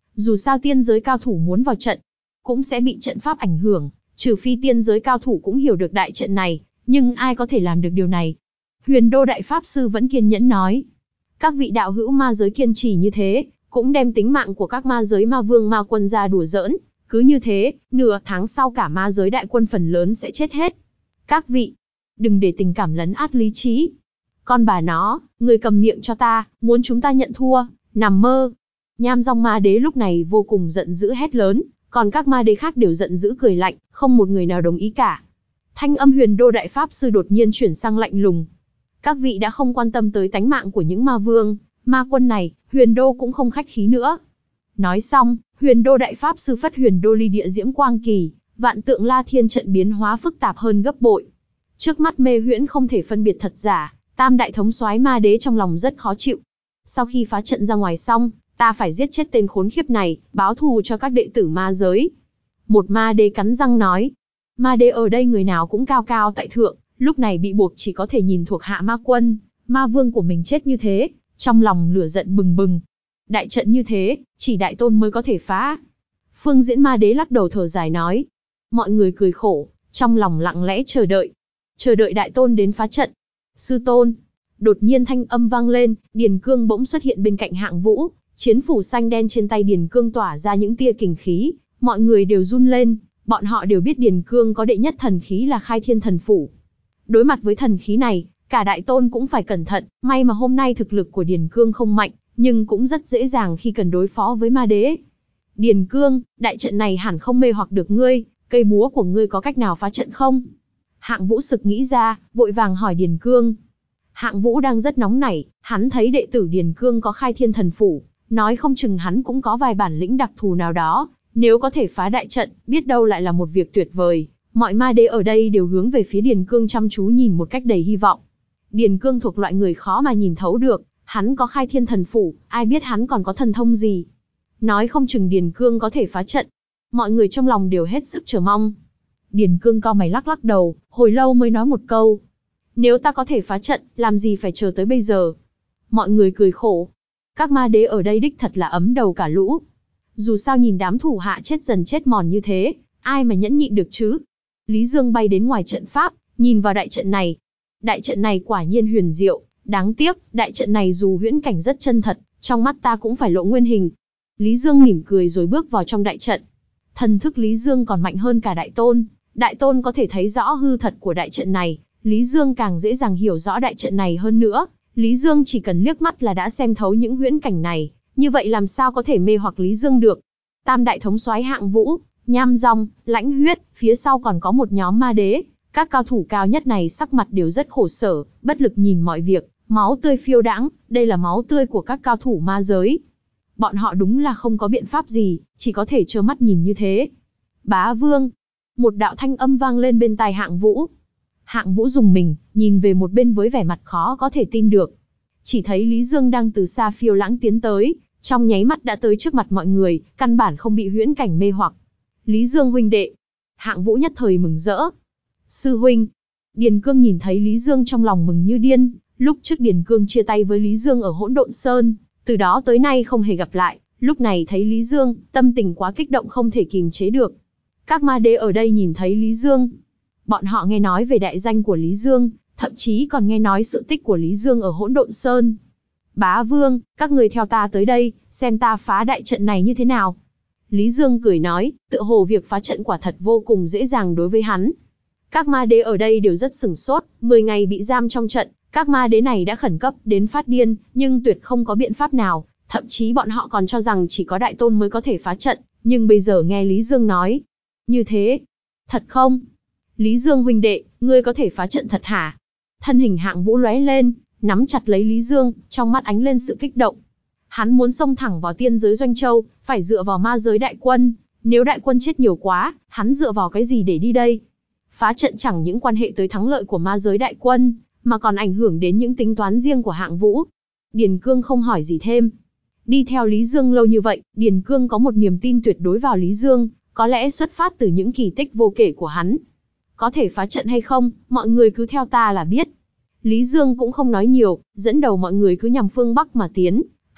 Dù sao tiên giới cao thủ muốn vào trận, cũng sẽ bị trận pháp ảnh hưởng, trừ phi tiên giới cao thủ cũng hiểu được đại trận này, nhưng ai có thể làm được điều này? Huyền Đô Đại Pháp Sư vẫn kiên nhẫn nói. Các vị đạo hữu ma giới kiên trì như thế, cũng đem tính mạng của các ma giới ma vương ma quân ra đùa giỡn. Cứ như thế, nửa tháng sau cả ma giới đại quân phần lớn sẽ chết hết. Các vị, đừng để tình cảm lấn át lý trí. Con bà nó, người cầm miệng cho ta, muốn chúng ta nhận thua, nằm mơ. Nham Dong Ma Đế lúc này vô cùng giận dữ hét lớn, còn các ma đế khác đều giận dữ cười lạnh, không một người nào đồng ý cả. Thanh âm Huyền Đô Đại Pháp Sư đột nhiên chuyển sang lạnh lùng. Các vị đã không quan tâm tới tánh mạng của những ma vương, ma quân này, Huyền Đô cũng không khách khí nữa. Nói xong, Huyền Đô Đại Pháp Sư phất Huyền Đô Ly Địa Diễm Quang Kỳ, vạn tượng La Thiên trận biến hóa phức tạp hơn gấp bội. Trước mắt mê huyễn không thể phân biệt thật giả, Tam Đại Thống Soái Ma Đế trong lòng rất khó chịu. Sau khi phá trận ra ngoài xong, ta phải giết chết tên khốn khiếp này, báo thù cho các đệ tử ma giới. Một ma đế cắn răng nói. Ma đế ở đây người nào cũng cao cao tại thượng, lúc này bị buộc chỉ có thể nhìn thuộc hạ ma quân, ma vương của mình chết như thế, trong lòng lửa giận bừng bừng. Đại trận như thế, chỉ đại tôn mới có thể phá. Phương Diễn ma đế lắc đầu thở dài nói. Mọi người cười khổ, trong lòng lặng lẽ chờ đợi. Chờ đợi đại tôn đến phá trận. Sư tôn. Đột nhiên thanh âm vang lên, Điền Cương bỗng xuất hiện bên cạnh Hạng Vũ. Chiến phủ xanh đen trên tay Điền Cương tỏa ra những tia kình khí, mọi người đều run lên, bọn họ đều biết Điền Cương có đệ nhất thần khí là Khai Thiên Thần Phủ. Đối mặt với thần khí này, cả đại tôn cũng phải cẩn thận, may mà hôm nay thực lực của Điền Cương không mạnh, nhưng cũng rất dễ dàng khi cần đối phó với ma đế. Điền Cương, đại trận này hẳn không mê hoặc được ngươi, cây búa của ngươi có cách nào phá trận không? Hạng Vũ sực nghĩ ra, vội vàng hỏi Điền Cương. Hạng Vũ đang rất nóng nảy, hắn thấy đệ tử Điền Cương có Khai Thiên Thần Phủ, nói không chừng hắn cũng có vài bản lĩnh đặc thù nào đó, nếu có thể phá đại trận, biết đâu lại là một việc tuyệt vời. Mọi ma đế ở đây đều hướng về phía Điền Cương chăm chú nhìn một cách đầy hy vọng. Điền Cương thuộc loại người khó mà nhìn thấu được, hắn có Khai Thiên Thần Phủ, ai biết hắn còn có thần thông gì. Nói không chừng Điền Cương có thể phá trận. Mọi người trong lòng đều hết sức chờ mong. Điền Cương cau mày lắc lắc đầu, hồi lâu mới nói một câu. Nếu ta có thể phá trận, làm gì phải chờ tới bây giờ? Mọi người cười khổ. Các ma đế ở đây đích thật là ấm đầu cả lũ. Dù sao nhìn đám thủ hạ chết dần chết mòn như thế, ai mà nhẫn nhịn được chứ? Lý Dương bay đến ngoài trận pháp, nhìn vào đại trận này. Đại trận này quả nhiên huyền diệu, đáng tiếc, đại trận này dù huyễn cảnh rất chân thật, trong mắt ta cũng phải lộ nguyên hình. Lý Dương mỉm cười rồi bước vào trong đại trận. Thần thức Lý Dương còn mạnh hơn cả đại tôn, đại tôn có thể thấy rõ hư thật của đại trận này, Lý Dương càng dễ dàng hiểu rõ đại trận này hơn nữa. Lý Dương chỉ cần liếc mắt là đã xem thấu những huyễn cảnh này, như vậy làm sao có thể mê hoặc Lý Dương được. Tam Đại Thống Soái Hạng Vũ, Nham Dong, Lãnh Huyết, phía sau còn có một nhóm ma đế. Các cao thủ cao nhất này sắc mặt đều rất khổ sở, bất lực nhìn mọi việc, máu tươi phiêu đãng, đây là máu tươi của các cao thủ ma giới. Bọn họ đúng là không có biện pháp gì, chỉ có thể trơ mắt nhìn như thế. Bá Vương, một đạo thanh âm vang lên bên tai Hạng Vũ. Hạng Vũ rùng mình, nhìn về một bên với vẻ mặt khó có thể tin được. Chỉ thấy Lý Dương đang từ xa phiêu lãng tiến tới, trong nháy mắt đã tới trước mặt mọi người, căn bản không bị huyễn cảnh mê hoặc. Lý Dương huynh đệ. Hạng Vũ nhất thời mừng rỡ. Sư huynh. Điền Cương nhìn thấy Lý Dương trong lòng mừng như điên, lúc trước Điền Cương chia tay với Lý Dương ở Hỗn Độn Sơn, từ đó tới nay không hề gặp lại, lúc này thấy Lý Dương, tâm tình quá kích động không thể kìm chế được. Các ma đế ở đây nhìn thấy Lý Dương. Bọn họ nghe nói về đại danh của Lý Dương, thậm chí còn nghe nói sự tích của Lý Dương ở Hỗn Độn Sơn. Bá Vương, các người theo ta tới đây, xem ta phá đại trận này như thế nào. Lý Dương cười nói, tựa hồ việc phá trận quả thật vô cùng dễ dàng đối với hắn. Các ma đế ở đây đều rất sửng sốt, mười ngày bị giam trong trận, các ma đế này đã khẩn cấp đến phát điên, nhưng tuyệt không có biện pháp nào, thậm chí bọn họ còn cho rằng chỉ có đại tôn mới có thể phá trận, nhưng bây giờ nghe Lý Dương nói. Như thế, thật không? Lý Dương huynh đệ, ngươi có thể phá trận thật hả? Thân hình Hạng Vũ lóe lên, nắm chặt lấy Lý Dương, trong mắt ánh lên sự kích động. Hắn muốn xông thẳng vào tiên giới Doanh Châu, phải dựa vào ma giới đại quân. Nếu đại quân chết nhiều quá, hắn dựa vào cái gì để đi đây? Phá trận chẳng những quan hệ tới thắng lợi của ma giới đại quân, mà còn ảnh hưởng đến những tính toán riêng của Hạng Vũ. Điền Cương không hỏi gì thêm. Đi theo Lý Dương lâu như vậy, Điền Cương có một niềm tin tuyệt đối vào Lý Dương, có lẽ xuất phát từ những kỳ tích vô kể của hắn. Có thể phá trận hay không, mọi người cứ theo ta là biết. Lý Dương cũng không nói nhiều, dẫn đầu mọi người cứ nhằm phương Bắc mà tiến.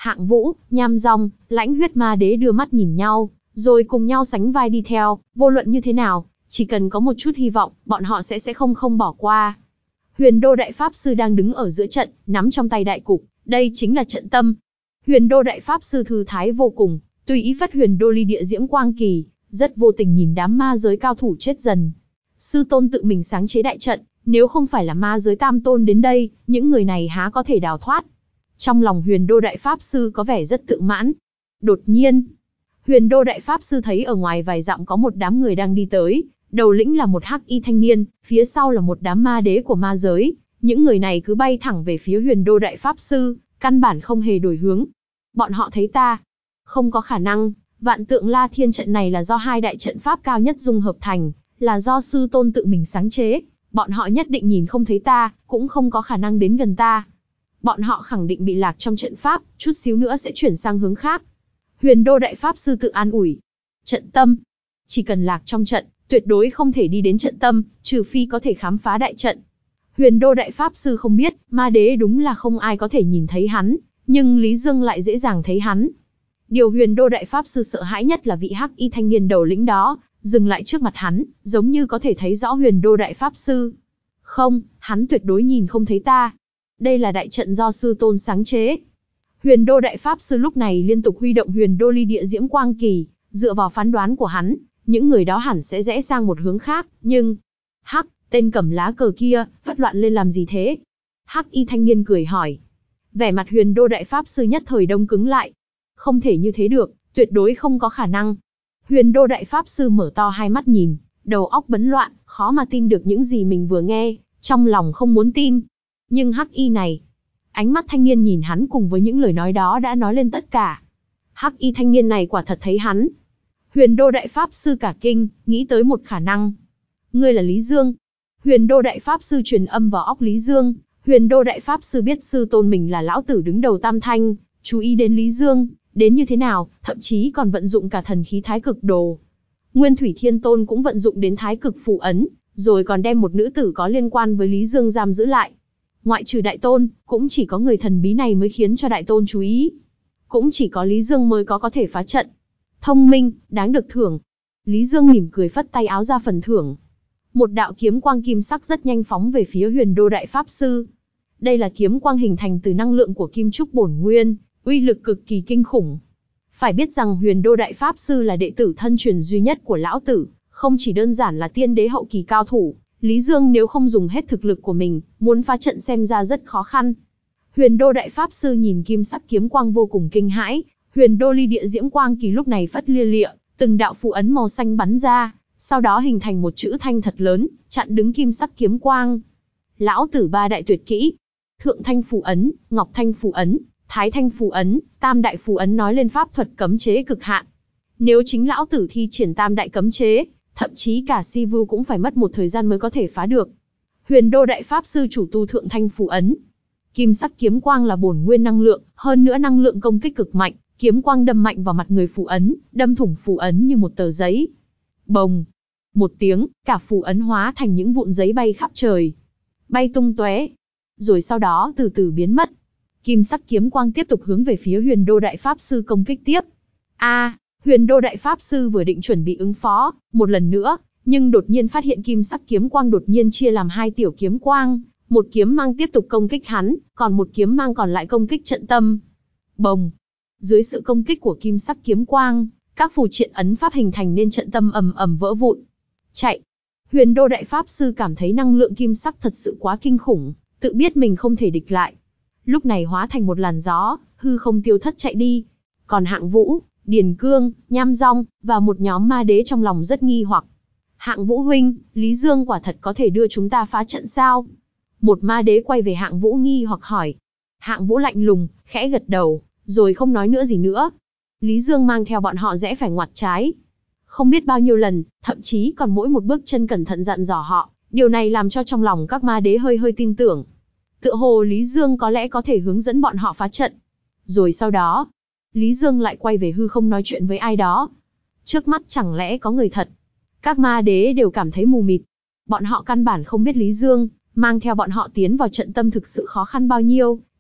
Hạng Vũ, Nham Dong, Lãnh Huyết Ma Đế đưa mắt nhìn nhau, rồi cùng nhau sánh vai đi theo, vô luận như thế nào, chỉ cần có một chút hy vọng, bọn họ sẽ sẽ không không bỏ qua. Huyền Đô Đại Pháp Sư đang đứng ở giữa trận, nắm trong tay đại cục, đây chính là trận tâm. Huyền Đô Đại Pháp Sư thư thái vô cùng, tùy ý phất Huyền Đô Ly Địa Diễm Quang Kỳ, rất vô tình nhìn đám ma giới cao thủ chết dần. Sư tôn tự mình sáng chế đại trận, nếu không phải là ma giới tam tôn đến đây, những người này há có thể đào thoát. Trong lòng Huyền Đô Đại Pháp Sư có vẻ rất tự mãn. Đột nhiên, Huyền Đô Đại Pháp Sư thấy ở ngoài vài dặm có một đám người đang đi tới, đầu lĩnh là một hắc y thanh niên, phía sau là một đám ma đế của ma giới. Những người này cứ bay thẳng về phía Huyền Đô Đại Pháp Sư, căn bản không hề đổi hướng. Bọn họ thấy ta. Không có khả năng, Vạn Tượng La Thiên trận này là do hai đại trận pháp cao nhất dung hợp thành, là do sư tôn tự mình sáng chế. Bọn họ nhất định nhìn không thấy ta, cũng không có khả năng đến gần ta. Bọn họ khẳng định bị lạc trong trận pháp, chút xíu nữa sẽ chuyển sang hướng khác. Huyền Đô Đại Pháp Sư tự an ủi. Trận tâm. Chỉ cần lạc trong trận, tuyệt đối không thể đi đến trận tâm, trừ phi có thể khám phá đại trận. Huyền Đô Đại Pháp Sư không biết, ma đế đúng là không ai có thể nhìn thấy hắn, nhưng Lý Dương lại dễ dàng thấy hắn. Điều Huyền Đô Đại Pháp Sư sợ hãi nhất là vị hắc y thanh niên đầu lĩnh đó, dừng lại trước mặt hắn, giống như có thể thấy rõ Huyền Đô Đại Pháp Sư. Không, hắn tuyệt đối nhìn không thấy ta. Đây là đại trận do sư tôn sáng chế. Huyền Đô Đại Pháp Sư lúc này liên tục huy động Huyền Đô Ly Địa Diễm Quang Kỳ, dựa vào phán đoán của hắn, những người đó hẳn sẽ rẽ sang một hướng khác, nhưng... Hắc, tên cầm lá cờ kia, phất loạn lên làm gì thế? Hắc y thanh niên cười hỏi. Vẻ mặt Huyền Đô Đại Pháp Sư nhất thời đông cứng lại. Không thể như thế được, tuyệt đối không có khả năng. Huyền Đô Đại Pháp Sư mở to hai mắt nhìn, đầu óc bấn loạn, khó mà tin được những gì mình vừa nghe, trong lòng không muốn tin. Nhưng hắc y này, ánh mắt thanh niên nhìn hắn cùng với những lời nói đó đã nói lên tất cả. Hắc y thanh niên này quả thật thấy hắn. Huyền Đô Đại Pháp Sư cả kinh, nghĩ tới một khả năng. Ngươi là Lý Dương. Huyền Đô Đại Pháp Sư truyền âm vào óc Lý Dương. Huyền Đô Đại Pháp Sư biết sư tôn mình là lão tử đứng đầu tam thanh, chú ý đến Lý Dương, đến như thế nào, thậm chí còn vận dụng cả thần khí Thái Cực Đồ. Nguyên Thủy Thiên Tôn cũng vận dụng đến Thái Cực Phù Ấn, rồi còn đem một nữ tử có liên quan với Lý Dương giam giữ lại. Ngoại trừ Đại Tôn, cũng chỉ có người thần bí này mới khiến cho Đại Tôn chú ý. Cũng chỉ có Lý Dương mới có có thể phá trận. Thông minh, đáng được thưởng. Lý Dương mỉm cười phất tay áo ra phần thưởng. Một đạo kiếm quang kim sắc rất nhanh phóng về phía Huyền Đô Đại Pháp Sư. Đây là kiếm quang hình thành từ năng lượng của kim trúc bổn nguyên, uy lực cực kỳ kinh khủng. Phải biết rằng Huyền Đô Đại Pháp Sư là đệ tử thân truyền duy nhất của lão tử, không chỉ đơn giản là tiên đế hậu kỳ cao thủ. Lý Dương nếu không dùng hết thực lực của mình, muốn phá trận xem ra rất khó khăn. Huyền Đô Đại Pháp Sư nhìn kim sắc kiếm quang vô cùng kinh hãi, Huyền Đô Ly Địa Diễm Quang Kỳ lúc này phất lia lịa, từng đạo phù ấn màu xanh bắn ra, sau đó hình thành một chữ thanh thật lớn, chặn đứng kim sắc kiếm quang. Lão tử ba đại tuyệt kỹ: Thượng Thanh Phù Ấn, Ngọc Thanh Phù Ấn, Thái Thanh Phù Ấn, Tam Đại Phù Ấn nói lên pháp thuật cấm chế cực hạn. Nếu chính lão tử thi triển Tam Đại cấm chế, thậm chí cả Si Vu cũng phải mất một thời gian mới có thể phá được. Huyền Đô Đại Pháp Sư chủ tu Thượng Thanh Phù Ấn. Kim sắc kiếm quang là bổn nguyên năng lượng, hơn nữa năng lượng công kích cực mạnh, kiếm quang đâm mạnh vào mặt người phù ấn, đâm thủng phù ấn như một tờ giấy. Bồng! Một tiếng, cả phù ấn hóa thành những vụn giấy bay khắp trời, bay tung tóe, rồi sau đó từ từ biến mất. Kim sắc kiếm quang tiếp tục hướng về phía Huyền Đô Đại Pháp Sư công kích tiếp. A, à, Huyền Đô Đại Pháp Sư vừa định chuẩn bị ứng phó một lần nữa, nhưng đột nhiên phát hiện kim sắc kiếm quang đột nhiên chia làm hai tiểu kiếm quang, một kiếm mang tiếp tục công kích hắn, còn một kiếm mang còn lại công kích trận tâm. Bồng! Dưới sự công kích của kim sắc kiếm quang, các phù triện ấn pháp hình thành nên trận tâm ầm ầm vỡ vụn. Chạy! Huyền Đô Đại Pháp Sư cảm thấy năng lượng kim sắc thật sự quá kinh khủng, tự biết mình không thể địch lại. Lúc này hóa thành một làn gió, hư không tiêu thất chạy đi. Còn Hạng Vũ, Điền Cương, Nham Dong và một nhóm ma đế trong lòng rất nghi hoặc. Hạng Vũ huynh, Lý Dương quả thật có thể đưa chúng ta phá trận sao? Một ma đế quay về Hạng Vũ nghi hoặc hỏi. Hạng Vũ lạnh lùng, khẽ gật đầu, rồi không nói nữa gì nữa. Lý Dương mang theo bọn họ rẽ phải ngoặt trái. Không biết bao nhiêu lần, thậm chí còn mỗi một bước chân cẩn thận dặn dò họ, điều này làm cho trong lòng các ma đế hơi hơi tin tưởng. Tựa hồ Lý Dương có lẽ có thể hướng dẫn bọn họ phá trận. Rồi sau đó, Lý Dương lại quay về hư không nói chuyện với ai đó. Trước mắt chẳng lẽ có người thật? Các ma đế đều cảm thấy mù mịt. Bọn họ căn bản không biết Lý Dương mang theo bọn họ tiến vào trận tâm thực sự khó khăn bao nhiêu,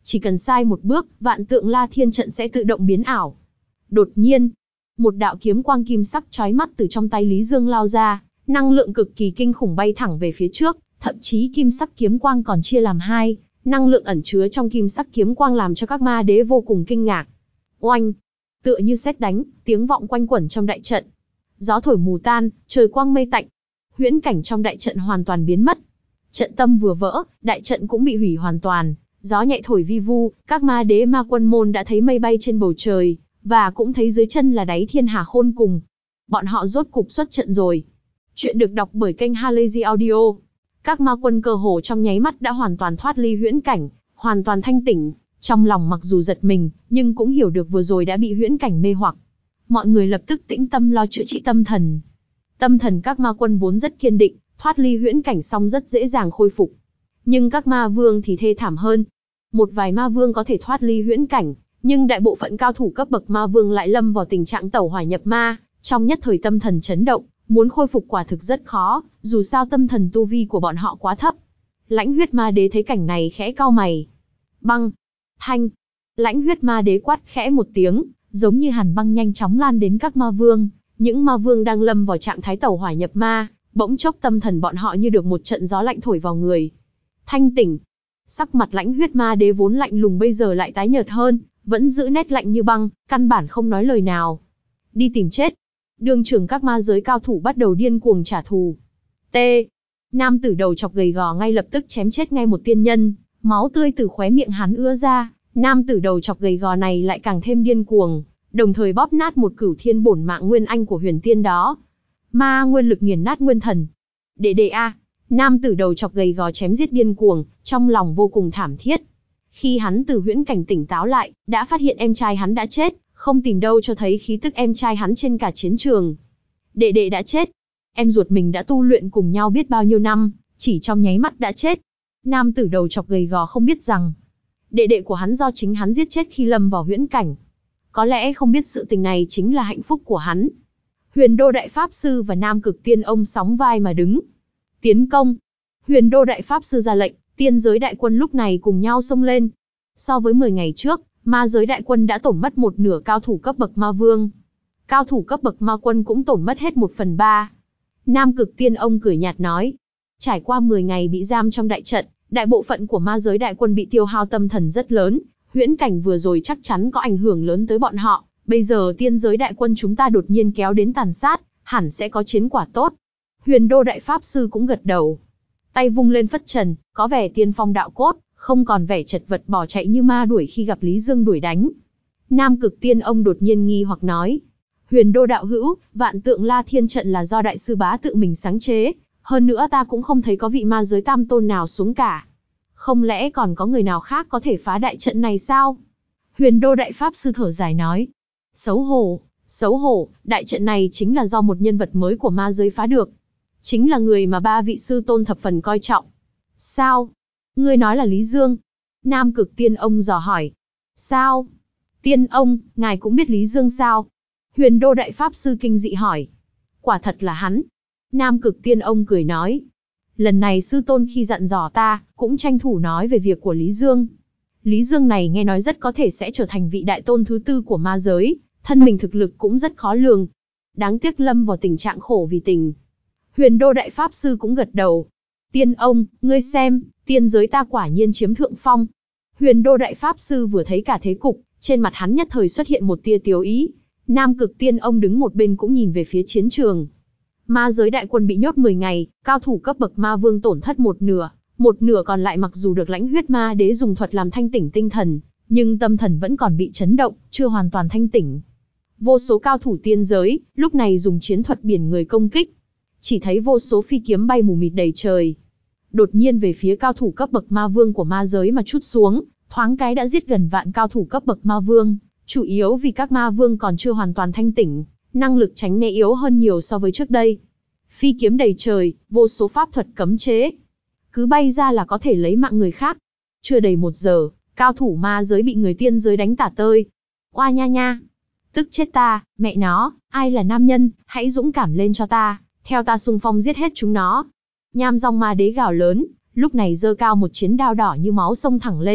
Chỉ cần sai một bước, vạn tượng La Thiên trận sẽ tự động biến ảo. Đột nhiên, một đạo kiếm quang kim sắc chói mắt từ trong tay Lý Dương lao ra, năng lượng cực kỳ kinh khủng bay thẳng về phía trước, thậm chí kim sắc kiếm quang còn chia làm hai, năng lượng ẩn chứa trong kim sắc kiếm quang làm cho các ma đế vô cùng kinh ngạc. Oanh! Tựa như sét đánh, tiếng vọng quanh quẩn trong đại trận. Gió thổi mù tan, trời quang mây tạnh. Huyễn cảnh trong đại trận hoàn toàn biến mất. Trận tâm vừa vỡ, đại trận cũng bị hủy hoàn toàn. Gió nhẹ thổi vi vu, các ma đế ma quân môn đã thấy mây bay trên bầu trời, và cũng thấy dưới chân là đáy thiên hà khôn cùng. Bọn họ rốt cục xuất trận rồi. Chuyện được đọc bởi kênh Halazy Audio. Các ma quân cơ hồ trong nháy mắt đã hoàn toàn thoát ly huyễn cảnh, hoàn toàn thanh tỉnh. Trong lòng mặc dù giật mình, nhưng cũng hiểu được vừa rồi đã bị huyễn cảnh mê hoặc. Mọi người lập tức tĩnh tâm lo chữa trị tâm thần. Tâm thần các ma quân vốn rất kiên định, thoát ly huyễn cảnh xong rất dễ dàng khôi phục. Nhưng các ma vương thì thê thảm hơn. Một vài ma vương có thể thoát ly huyễn cảnh, nhưng đại bộ phận cao thủ cấp bậc ma vương lại lâm vào tình trạng tẩu hỏa nhập ma, trong nhất thời tâm thần chấn động, muốn khôi phục quả thực rất khó, dù sao tâm thần tu vi của bọn họ quá thấp. Lãnh huyết ma đế thấy cảnh này khẽ cau mày. Băng! Thanh! Lãnh huyết ma đế quát khẽ một tiếng, giống như hàn băng nhanh chóng lan đến các ma vương. Những ma vương đang lâm vào trạng thái tẩu hỏa nhập ma, bỗng chốc tâm thần bọn họ như được một trận gió lạnh thổi vào người. Thanh tỉnh! Sắc mặt lãnh huyết ma đế vốn lạnh lùng bây giờ lại tái nhợt hơn, vẫn giữ nét lạnh như băng, căn bản không nói lời nào. Đi tìm chết! Đương trường các ma giới cao thủ bắt đầu điên cuồng trả thù. T. Nam tử đầu chọc gầy gò ngay lập tức chém chết ngay một tiên nhân, máu tươi từ khóe miệng hắn ứa ra. Nam tử đầu chọc gầy gò này lại càng thêm điên cuồng, đồng thời bóp nát một cửu thiên bổn mạng nguyên anh của huyền tiên đó. Ma nguyên lực nghiền nát nguyên thần. Đệ đệ a! Nam tử đầu chọc gầy gò chém giết điên cuồng, trong lòng vô cùng thảm thiết. Khi hắn từ huyễn cảnh tỉnh táo lại, đã phát hiện em trai hắn đã chết, không tìm đâu cho thấy khí tức em trai hắn trên cả chiến trường. Đệ đệ đã chết. Em ruột mình đã tu luyện cùng nhau biết bao nhiêu năm, chỉ trong nháy mắt đã chết. Nam tử đầu chọc gầy gò không biết rằng, đệ đệ của hắn do chính hắn giết chết khi lâm vào huyễn cảnh. Có lẽ không biết sự tình này chính là hạnh phúc của hắn. Huyền Đô Đại Pháp Sư và Nam Cực Tiên Ông sóng vai mà đứng. Tiến công! Huyền Đô Đại Pháp Sư ra lệnh, tiên giới đại quân lúc này cùng nhau xông lên. So với mười ngày trước, ma giới đại quân đã tổn mất một nửa cao thủ cấp bậc ma vương. Cao thủ cấp bậc ma quân cũng tổn mất hết một phần ba. Nam Cực Tiên Ông cười nhạt nói. Trải qua mười ngày bị giam trong đại trận, đại bộ phận của ma giới đại quân bị tiêu hao tâm thần rất lớn. Huyễn cảnh vừa rồi chắc chắn có ảnh hưởng lớn tới bọn họ. Bây giờ tiên giới đại quân chúng ta đột nhiên kéo đến tàn sát, hẳn sẽ có chiến quả tốt. Huyền Đô Đại Pháp Sư cũng gật đầu. Tay vung lên phất trần, có vẻ tiên phong đạo cốt, không còn vẻ chật vật bỏ chạy như ma đuổi khi gặp Lý Dương đuổi đánh. Nam Cực Tiên Ông đột nhiên nghi hoặc nói. Huyền Đô đạo hữu, vạn tượng La Thiên trận là do đại sư bá tự mình sáng chế, hơn nữa ta cũng không thấy có vị ma giới tam tôn nào xuống cả. Không lẽ còn có người nào khác có thể phá đại trận này sao? Huyền Đô Đại Pháp Sư thở dài nói. Xấu hổ, xấu hổ, đại trận này chính là do một nhân vật mới của ma giới phá được. Chính là người mà ba vị sư tôn thập phần coi trọng. Sao? Ngươi nói là Lý Dương? Nam Cực Tiên Ông dò hỏi. Sao? Tiên ông, ngài cũng biết Lý Dương sao? Huyền Đô Đại Pháp Sư kinh dị hỏi. Quả thật là hắn. Nam Cực Tiên Ông cười nói. Lần này sư tôn khi dặn dò ta, cũng tranh thủ nói về việc của Lý Dương. Lý Dương này nghe nói rất có thể sẽ trở thành vị đại tôn thứ tư của ma giới, thân mình thực lực cũng rất khó lường. Đáng tiếc lâm vào tình trạng khổ vì tình. Huyền Đô Đại Pháp Sư cũng gật đầu. Tiên ông, ngươi xem, tiên giới ta quả nhiên chiếm thượng phong. Huyền Đô Đại Pháp Sư vừa thấy cả thế cục, trên mặt hắn nhất thời xuất hiện một tia tiếu ý. Nam Cực Tiên Ông đứng một bên cũng nhìn về phía chiến trường. Ma giới đại quân bị nhốt mười ngày, cao thủ cấp bậc ma vương tổn thất một nửa, một nửa còn lại mặc dù được lãnh huyết ma đế dùng thuật làm thanh tỉnh tinh thần, nhưng tâm thần vẫn còn bị chấn động, chưa hoàn toàn thanh tỉnh. Vô số cao thủ tiên giới, lúc này dùng chiến thuật biển người công kích. Chỉ thấy vô số phi kiếm bay mù mịt đầy trời. Đột nhiên về phía cao thủ cấp bậc ma vương của ma giới mà trút xuống, thoáng cái đã giết gần vạn cao thủ cấp bậc ma vương, chủ yếu vì các ma vương còn chưa hoàn toàn thanh tỉnh, năng lực tránh né yếu hơn nhiều so với trước đây. Phi kiếm đầy trời, vô số pháp thuật cấm chế. Cứ bay ra là có thể lấy mạng người khác. Chưa đầy một giờ, cao thủ ma giới bị người tiên giới đánh tả tơi. Oa nha nha! Tức chết ta, mẹ nó, ai là nam nhân, hãy dũng cảm lên cho ta, theo ta xung phong giết hết chúng nó. Nham Dòng ma đế gào lớn, lúc này giơ cao một chiến đao đỏ như máu xông thẳng lên,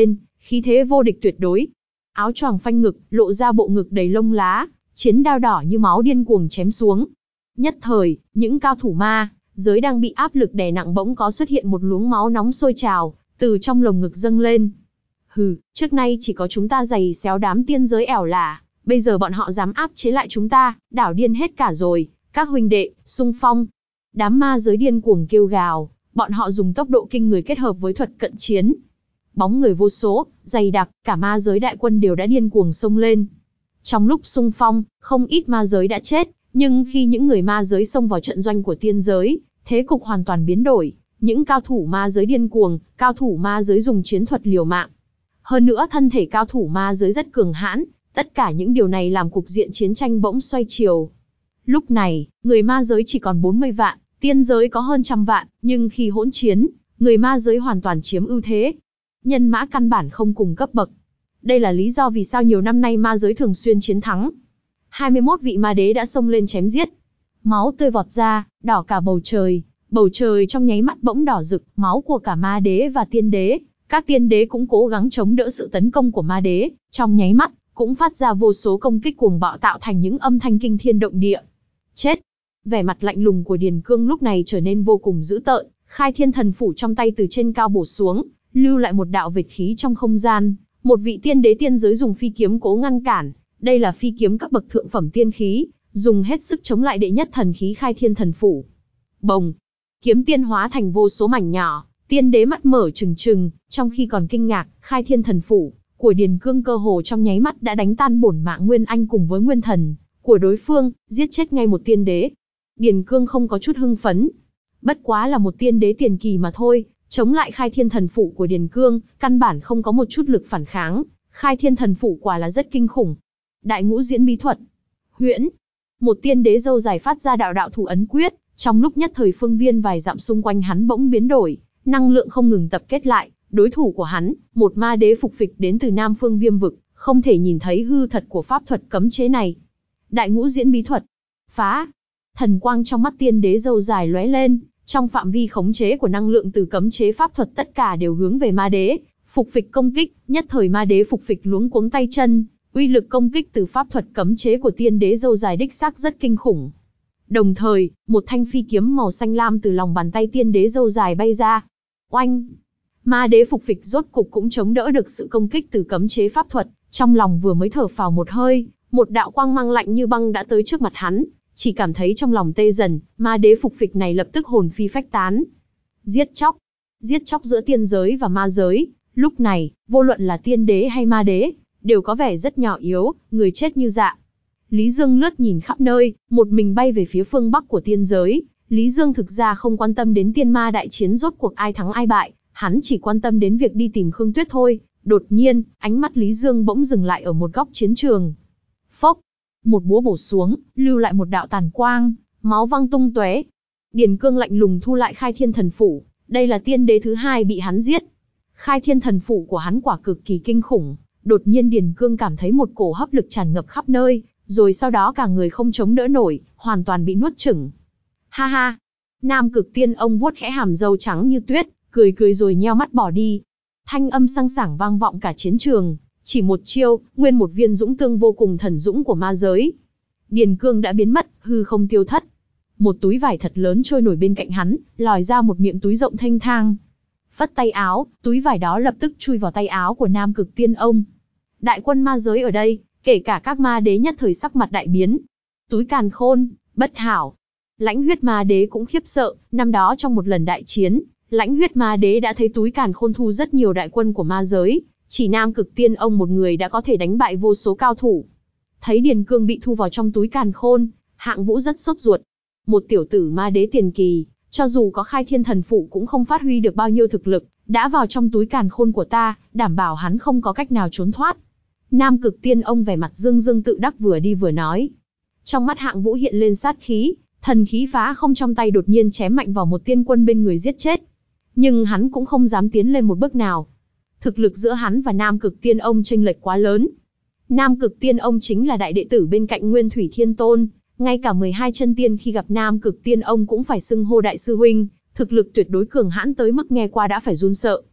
khí thế vô địch tuyệt đối. Áo choàng phanh ngực, lộ ra bộ ngực đầy lông lá, chiến đao đỏ như máu điên cuồng chém xuống. Nhất thời, những cao thủ ma giới đang bị áp lực đè nặng bỗng có xuất hiện một luống máu nóng sôi trào, từ trong lồng ngực dâng lên. Hừ, trước nay chỉ có chúng ta giày xéo đám tiên giới ẻo lả, bây giờ bọn họ dám áp chế lại chúng ta, đảo điên hết cả rồi, các huynh đệ, xung phong. Đám ma giới điên cuồng kêu gào, bọn họ dùng tốc độ kinh người kết hợp với thuật cận chiến. Bóng người vô số, dày đặc, cả ma giới đại quân đều đã điên cuồng xông lên. Trong lúc xung phong, không ít ma giới đã chết, nhưng khi những người ma giới xông vào trận doanh của tiên giới, thế cục hoàn toàn biến đổi. Những cao thủ ma giới điên cuồng, cao thủ ma giới dùng chiến thuật liều mạng. Hơn nữa thân thể cao thủ ma giới rất cường hãn, tất cả những điều này làm cục diện chiến tranh bỗng xoay chiều. Lúc này, người ma giới chỉ còn bốn mươi vạn, tiên giới có hơn trăm vạn, nhưng khi hỗn chiến, người ma giới hoàn toàn chiếm ưu thế. Nhân mã căn bản không cùng cấp bậc. Đây là lý do vì sao nhiều năm nay ma giới thường xuyên chiến thắng. hai mươi mốt vị ma đế đã xông lên chém giết. Máu tươi vọt ra, đỏ cả bầu trời. Bầu trời trong nháy mắt bỗng đỏ rực, máu của cả ma đế và tiên đế. Các tiên đế cũng cố gắng chống đỡ sự tấn công của ma đế, trong nháy mắt, cũng phát ra vô số công kích cuồng bạo tạo thành những âm thanh kinh thiên động địa. Chết! Vẻ mặt lạnh lùng của Điền Cương lúc này trở nên vô cùng dữ tợn, khai thiên thần phủ trong tay từ trên cao bổ xuống, lưu lại một đạo vệt khí trong không gian. Một vị tiên đế tiên giới dùng phi kiếm cố ngăn cản, đây là phi kiếm cấp bậc thượng phẩm tiên khí, dùng hết sức chống lại đệ nhất thần khí khai thiên thần phủ. Bồng! Kiếm tiên hóa thành vô số mảnh nhỏ, tiên đế mắt mở trừng trừng, trong khi còn kinh ngạc, khai thiên thần phủ của Điền Cương cơ hồ trong nháy mắt đã đánh tan bổn mạng Nguyên Anh cùng với Nguyên Thần của đối phương, giết chết ngay một tiên đế. Điền Cương không có chút hưng phấn. Bất quá là một tiên đế tiền kỳ mà thôi, chống lại khai thiên thần phủ của Điền Cương, căn bản không có một chút lực phản kháng. Khai thiên thần phủ quả là rất kinh khủng. Đại ngũ diễn bí thuật. Huyễn. Một tiên đế râu dài phát ra đạo đạo thủ ấn quyết, trong lúc nhất thời phương viên vài dặm xung quanh hắn bỗng biến đổi, năng lượng không ngừng tập kết lại. Đối thủ của hắn, một ma đế phục phịch đến từ Nam Phương Viêm Vực, không thể nhìn thấy hư thật của pháp thuật cấm chế này. Đại ngũ diễn bí thuật. Phá. Thần quang trong mắt tiên đế râu dài lóe lên, trong phạm vi khống chế của năng lượng từ cấm chế pháp thuật tất cả đều hướng về ma đế, phục phịch công kích, nhất thời ma đế phục phịch luống cuống tay chân, uy lực công kích từ pháp thuật cấm chế của tiên đế râu dài đích xác rất kinh khủng. Đồng thời, một thanh phi kiếm màu xanh lam từ lòng bàn tay tiên đế râu dài bay ra. Oanh! Ma đế phục phịch rốt cục cũng chống đỡ được sự công kích từ cấm chế pháp thuật, trong lòng vừa mới thở phào một hơi, một đạo quang mang lạnh như băng đã tới trước mặt hắn, chỉ cảm thấy trong lòng tê dần, ma đế phục phịch này lập tức hồn phi phách tán. Giết chóc, giết chóc giữa tiên giới và ma giới, lúc này, vô luận là tiên đế hay ma đế, đều có vẻ rất nhỏ yếu, người chết như dạ. Lý Dương lướt nhìn khắp nơi, một mình bay về phía phương bắc của tiên giới. Lý Dương thực ra không quan tâm đến tiên ma đại chiến rốt cuộc ai thắng ai bại, hắn chỉ quan tâm đến việc đi tìm Khương Tuyết thôi. Đột nhiên, ánh mắt Lý Dương bỗng dừng lại ở một góc chiến trường. Phốc! Một búa bổ xuống, lưu lại một đạo tàn quang, máu văng tung tóe. Điền Cương lạnh lùng thu lại khai thiên thần phủ, đây là tiên đế thứ hai bị hắn giết. Khai thiên thần phủ của hắn quả cực kỳ kinh khủng, đột nhiên Điền Cương cảm thấy một cổ hấp lực tràn ngập khắp nơi, rồi sau đó cả người không chống đỡ nổi, hoàn toàn bị nuốt chửng. Ha ha! Nam Cực Tiên ông vuốt khẽ hàm râu trắng như tuyết, cười cười rồi nheo mắt bỏ đi. Thanh âm sang sảng vang vọng cả chiến trường, chỉ một chiêu, nguyên một viên dũng tương vô cùng thần dũng của ma giới. Điền Cương đã biến mất, hư không tiêu thất. Một túi vải thật lớn trôi nổi bên cạnh hắn, lòi ra một miệng túi rộng thênh thang. Phất tay áo, túi vải đó lập tức chui vào tay áo của Nam Cực Tiên ông. Đại quân ma giới ở đây, kể cả các ma đế nhất thời sắc mặt đại biến. Túi càn khôn, bất hảo. Lãnh huyết ma đế cũng khiếp sợ, năm đó trong một lần đại chiến, lãnh huyết ma đế đã thấy túi càn khôn thu rất nhiều đại quân của ma giới, chỉ Nam Cực Tiên ông một người đã có thể đánh bại vô số cao thủ. Thấy Điền Cương bị thu vào trong túi càn khôn, Hạng Vũ rất sốt ruột. Một tiểu tử ma đế tiền kỳ, cho dù có khai thiên thần phụ cũng không phát huy được bao nhiêu thực lực, đã vào trong túi càn khôn của ta, đảm bảo hắn không có cách nào trốn thoát. Nam Cực Tiên ông vẻ mặt dương dương tự đắc vừa đi vừa nói. Trong mắt Hạng Vũ hiện lên sát khí, thần khí phá không trong tay đột nhiên chém mạnh vào một tiên quân bên người giết chết. Nhưng hắn cũng không dám tiến lên một bước nào. Thực lực giữa hắn và Nam Cực Tiên ông chênh lệch quá lớn. Nam Cực Tiên ông chính là đại đệ tử bên cạnh Nguyên Thủy Thiên Tôn, ngay cả mười hai chân tiên khi gặp Nam Cực Tiên ông cũng phải xưng hô đại sư huynh, thực lực tuyệt đối cường hãn tới mức nghe qua đã phải run sợ.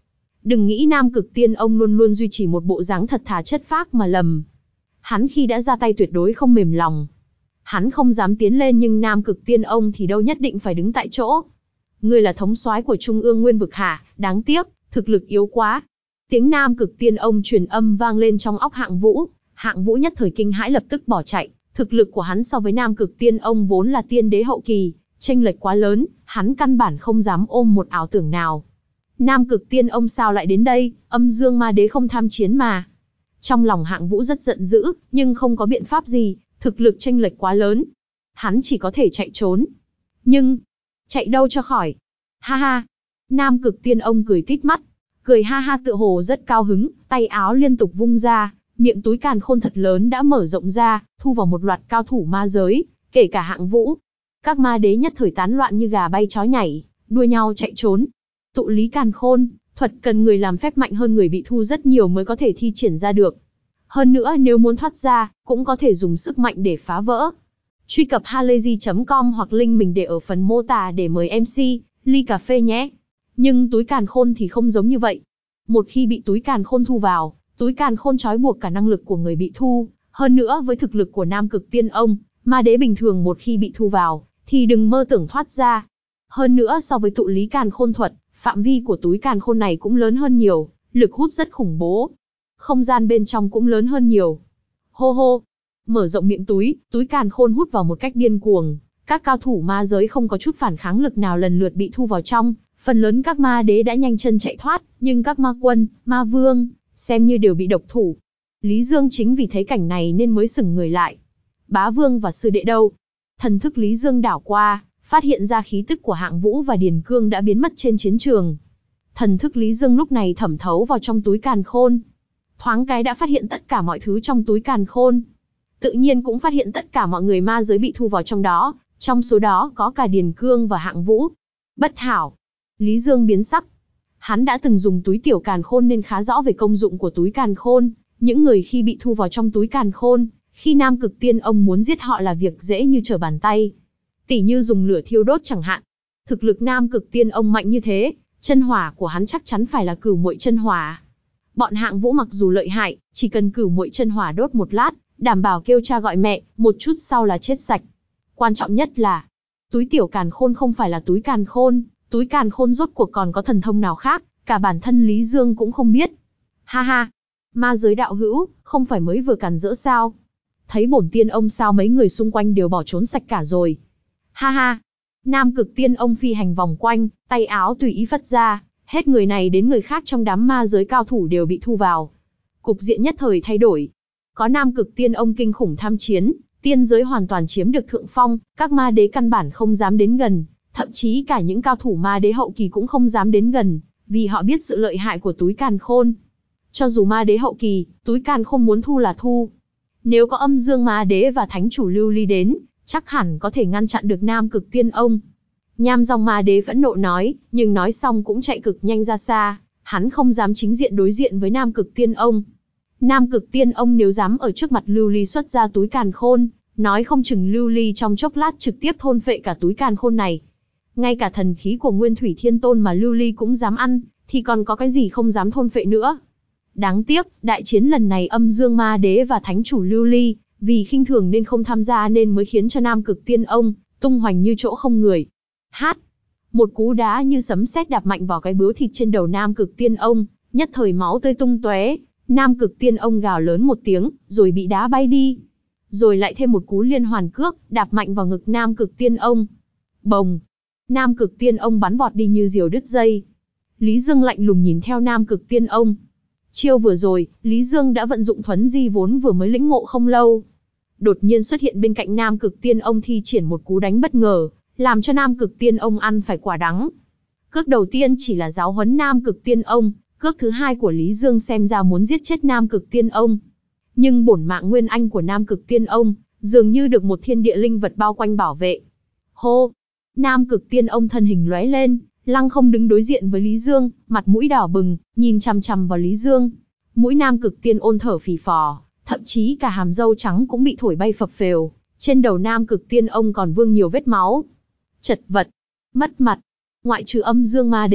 Đừng nghĩ Nam Cực Tiên Ông luôn luôn duy trì một bộ dáng thật thà chất phác mà lầm. Hắn khi đã ra tay tuyệt đối không mềm lòng. Hắn không dám tiến lên nhưng Nam Cực Tiên Ông thì đâu nhất định phải đứng tại chỗ. Ngươi là thống soái của Trung ương Nguyên vực hả? Đáng tiếc, thực lực yếu quá. Tiếng Nam Cực Tiên Ông truyền âm vang lên trong óc Hạng Vũ. Hạng Vũ nhất thời kinh hãi lập tức bỏ chạy. Thực lực của hắn so với Nam Cực Tiên Ông vốn là tiên đế hậu kỳ, chênh lệch quá lớn, hắn căn bản không dám ôm một ảo tưởng nào. Nam Cực Tiên Ông sao lại đến đây? Âm Dương Ma Đế không tham chiến mà. Trong lòng Hạng Vũ rất giận dữ, nhưng không có biện pháp gì, thực lực chênh lệch quá lớn. Hắn chỉ có thể chạy trốn. Nhưng, chạy đâu cho khỏi? Ha ha! Nam Cực Tiên Ông cười tít mắt. Cười ha ha tựa hồ rất cao hứng, tay áo liên tục vung ra, miệng túi càn khôn thật lớn đã mở rộng ra, thu vào một loạt cao thủ ma giới, kể cả Hạng Vũ. Các ma đế nhất thời tán loạn như gà bay chó nhảy, đua nhau chạy trốn. Tụ lý càn khôn, thuật cần người làm phép mạnh hơn người bị thu rất nhiều mới có thể thi triển ra được. Hơn nữa nếu muốn thoát ra, cũng có thể dùng sức mạnh để phá vỡ. Truy cập halayzi chấm com hoặc link mình để ở phần mô tả để mời em xê, ly cà phê nhé. Nhưng túi càn khôn thì không giống như vậy. Một khi bị túi càn khôn thu vào, túi càn khôn trói buộc cả năng lực của người bị thu. Hơn nữa với thực lực của Nam Cực Tiên Ông, ma đế bình thường một khi bị thu vào, thì đừng mơ tưởng thoát ra. Hơn nữa so với tụ lý càn khôn thuật, phạm vi của túi càn khôn này cũng lớn hơn nhiều, lực hút rất khủng bố. Không gian bên trong cũng lớn hơn nhiều. Hô hô, mở rộng miệng túi, túi càn khôn hút vào một cách điên cuồng. Các cao thủ ma giới không có chút phản kháng lực nào lần lượt bị thu vào trong. Phần lớn các ma đế đã nhanh chân chạy thoát, nhưng các ma quân, ma vương, xem như đều bị độc thủ. Lý Dương chính vì thấy cảnh này nên mới sững người lại. Bá Vương và sư đệ đâu? Thần thức Lý Dương đảo qua, phát hiện ra khí tức của Hạng Vũ và Điền Cương đã biến mất trên chiến trường. Thần thức Lý Dương lúc này thẩm thấu vào trong túi càn khôn. Thoáng cái đã phát hiện tất cả mọi thứ trong túi càn khôn. Tự nhiên cũng phát hiện tất cả mọi người ma giới bị thu vào trong đó, trong số đó có cả Điền Cương và Hạng Vũ. Bất hảo! Lý Dương biến sắc. Hắn đã từng dùng túi tiểu càn khôn nên khá rõ về công dụng của túi càn khôn. Những người khi bị thu vào trong túi càn khôn, khi Nam Cực Tiên Ông muốn giết họ là việc dễ như trở bàn tay. Tỉ như dùng lửa thiêu đốt chẳng hạn. Thực lực Nam Cực Tiên Ông mạnh như thế, chân hỏa của hắn chắc chắn phải là cửu muội chân hỏa. Bọn Hạng Vũ mặc dù lợi hại, chỉ cần cửu muội chân hỏa đốt một lát, đảm bảo kêu cha gọi mẹ, một chút sau là chết sạch. Quan trọng nhất là, túi tiểu càn khôn không phải là túi càn khôn, túi càn khôn rốt cuộc còn có thần thông nào khác, cả bản thân Lý Dương cũng không biết. Ha ha, ma giới đạo hữu, không phải mới vừa càn rỡ sao? Thấy bổn tiên ông sao mấy người xung quanh đều bỏ trốn sạch cả rồi. Ha ha, Nam Cực Tiên Ông phi hành vòng quanh, tay áo tùy ý phất ra, hết người này đến người khác trong đám ma giới cao thủ đều bị thu vào. Cục diện nhất thời thay đổi. Có Nam Cực Tiên Ông kinh khủng tham chiến, tiên giới hoàn toàn chiếm được thượng phong, các ma đế căn bản không dám đến gần, thậm chí cả những cao thủ ma đế hậu kỳ cũng không dám đến gần, vì họ biết sự lợi hại của túi càn khôn. Cho dù ma đế hậu kỳ, túi càn khôn muốn thu là thu. Nếu có Âm Dương Ma Đế và Thánh Chủ Lưu Ly đến, chắc hẳn có thể ngăn chặn được Nam Cực Tiên Ông. Nham Dòng Ma Đế phẫn nộ nói, nhưng nói xong cũng chạy cực nhanh ra xa, hắn không dám chính diện đối diện với Nam Cực Tiên Ông. Nam Cực Tiên Ông nếu dám ở trước mặt Lưu Ly xuất ra túi càn khôn, nói không chừng Lưu Ly trong chốc lát trực tiếp thôn phệ cả túi càn khôn này. Ngay cả thần khí của Nguyên Thủy Thiên Tôn mà Lưu Ly cũng dám ăn, thì còn có cái gì không dám thôn phệ nữa. Đáng tiếc, đại chiến lần này Âm Dương Ma Đế và Thánh Chủ Lưu Ly, vì khinh thường nên không tham gia nên mới khiến cho Nam Cực Tiên Ông tung hoành như chỗ không người. Hát! Một cú đá như sấm sét đạp mạnh vào cái bướu thịt trên đầu Nam Cực Tiên Ông, nhất thời máu tươi tung tóe. Nam Cực Tiên Ông gào lớn một tiếng, rồi bị đá bay đi. Rồi lại thêm một cú liên hoàn cước, đạp mạnh vào ngực Nam Cực Tiên Ông. Bồng! Nam Cực Tiên Ông bắn vọt đi như diều đứt dây. Lý Dương lạnh lùng nhìn theo Nam Cực Tiên Ông. Chiêu vừa rồi, Lý Dương đã vận dụng thuấn di vốn vừa mới lĩnh ngộ không lâu. Đột nhiên xuất hiện bên cạnh Nam Cực Tiên Ông thi triển một cú đánh bất ngờ, làm cho Nam Cực Tiên Ông ăn phải quả đắng. Cước đầu tiên chỉ là giáo huấn Nam Cực Tiên Ông, cước thứ hai của Lý Dương xem ra muốn giết chết Nam Cực Tiên Ông. Nhưng bổn mạng nguyên anh của Nam Cực Tiên Ông, dường như được một thiên địa linh vật bao quanh bảo vệ. Hô! Nam Cực Tiên Ông thân hình lóe lên, lăng không đứng đối diện với Lý Dương, mặt mũi đỏ bừng, nhìn chằm chằm vào Lý Dương. Mũi Nam Cực Tiên ôn thở phì phò, thậm chí cả hàm râu trắng cũng bị thổi bay phập phều. Trên đầu Nam Cực Tiên Ông còn vương nhiều vết máu. Chật vật, mất mặt. Ngoại trừ Âm Dương Ma Đế,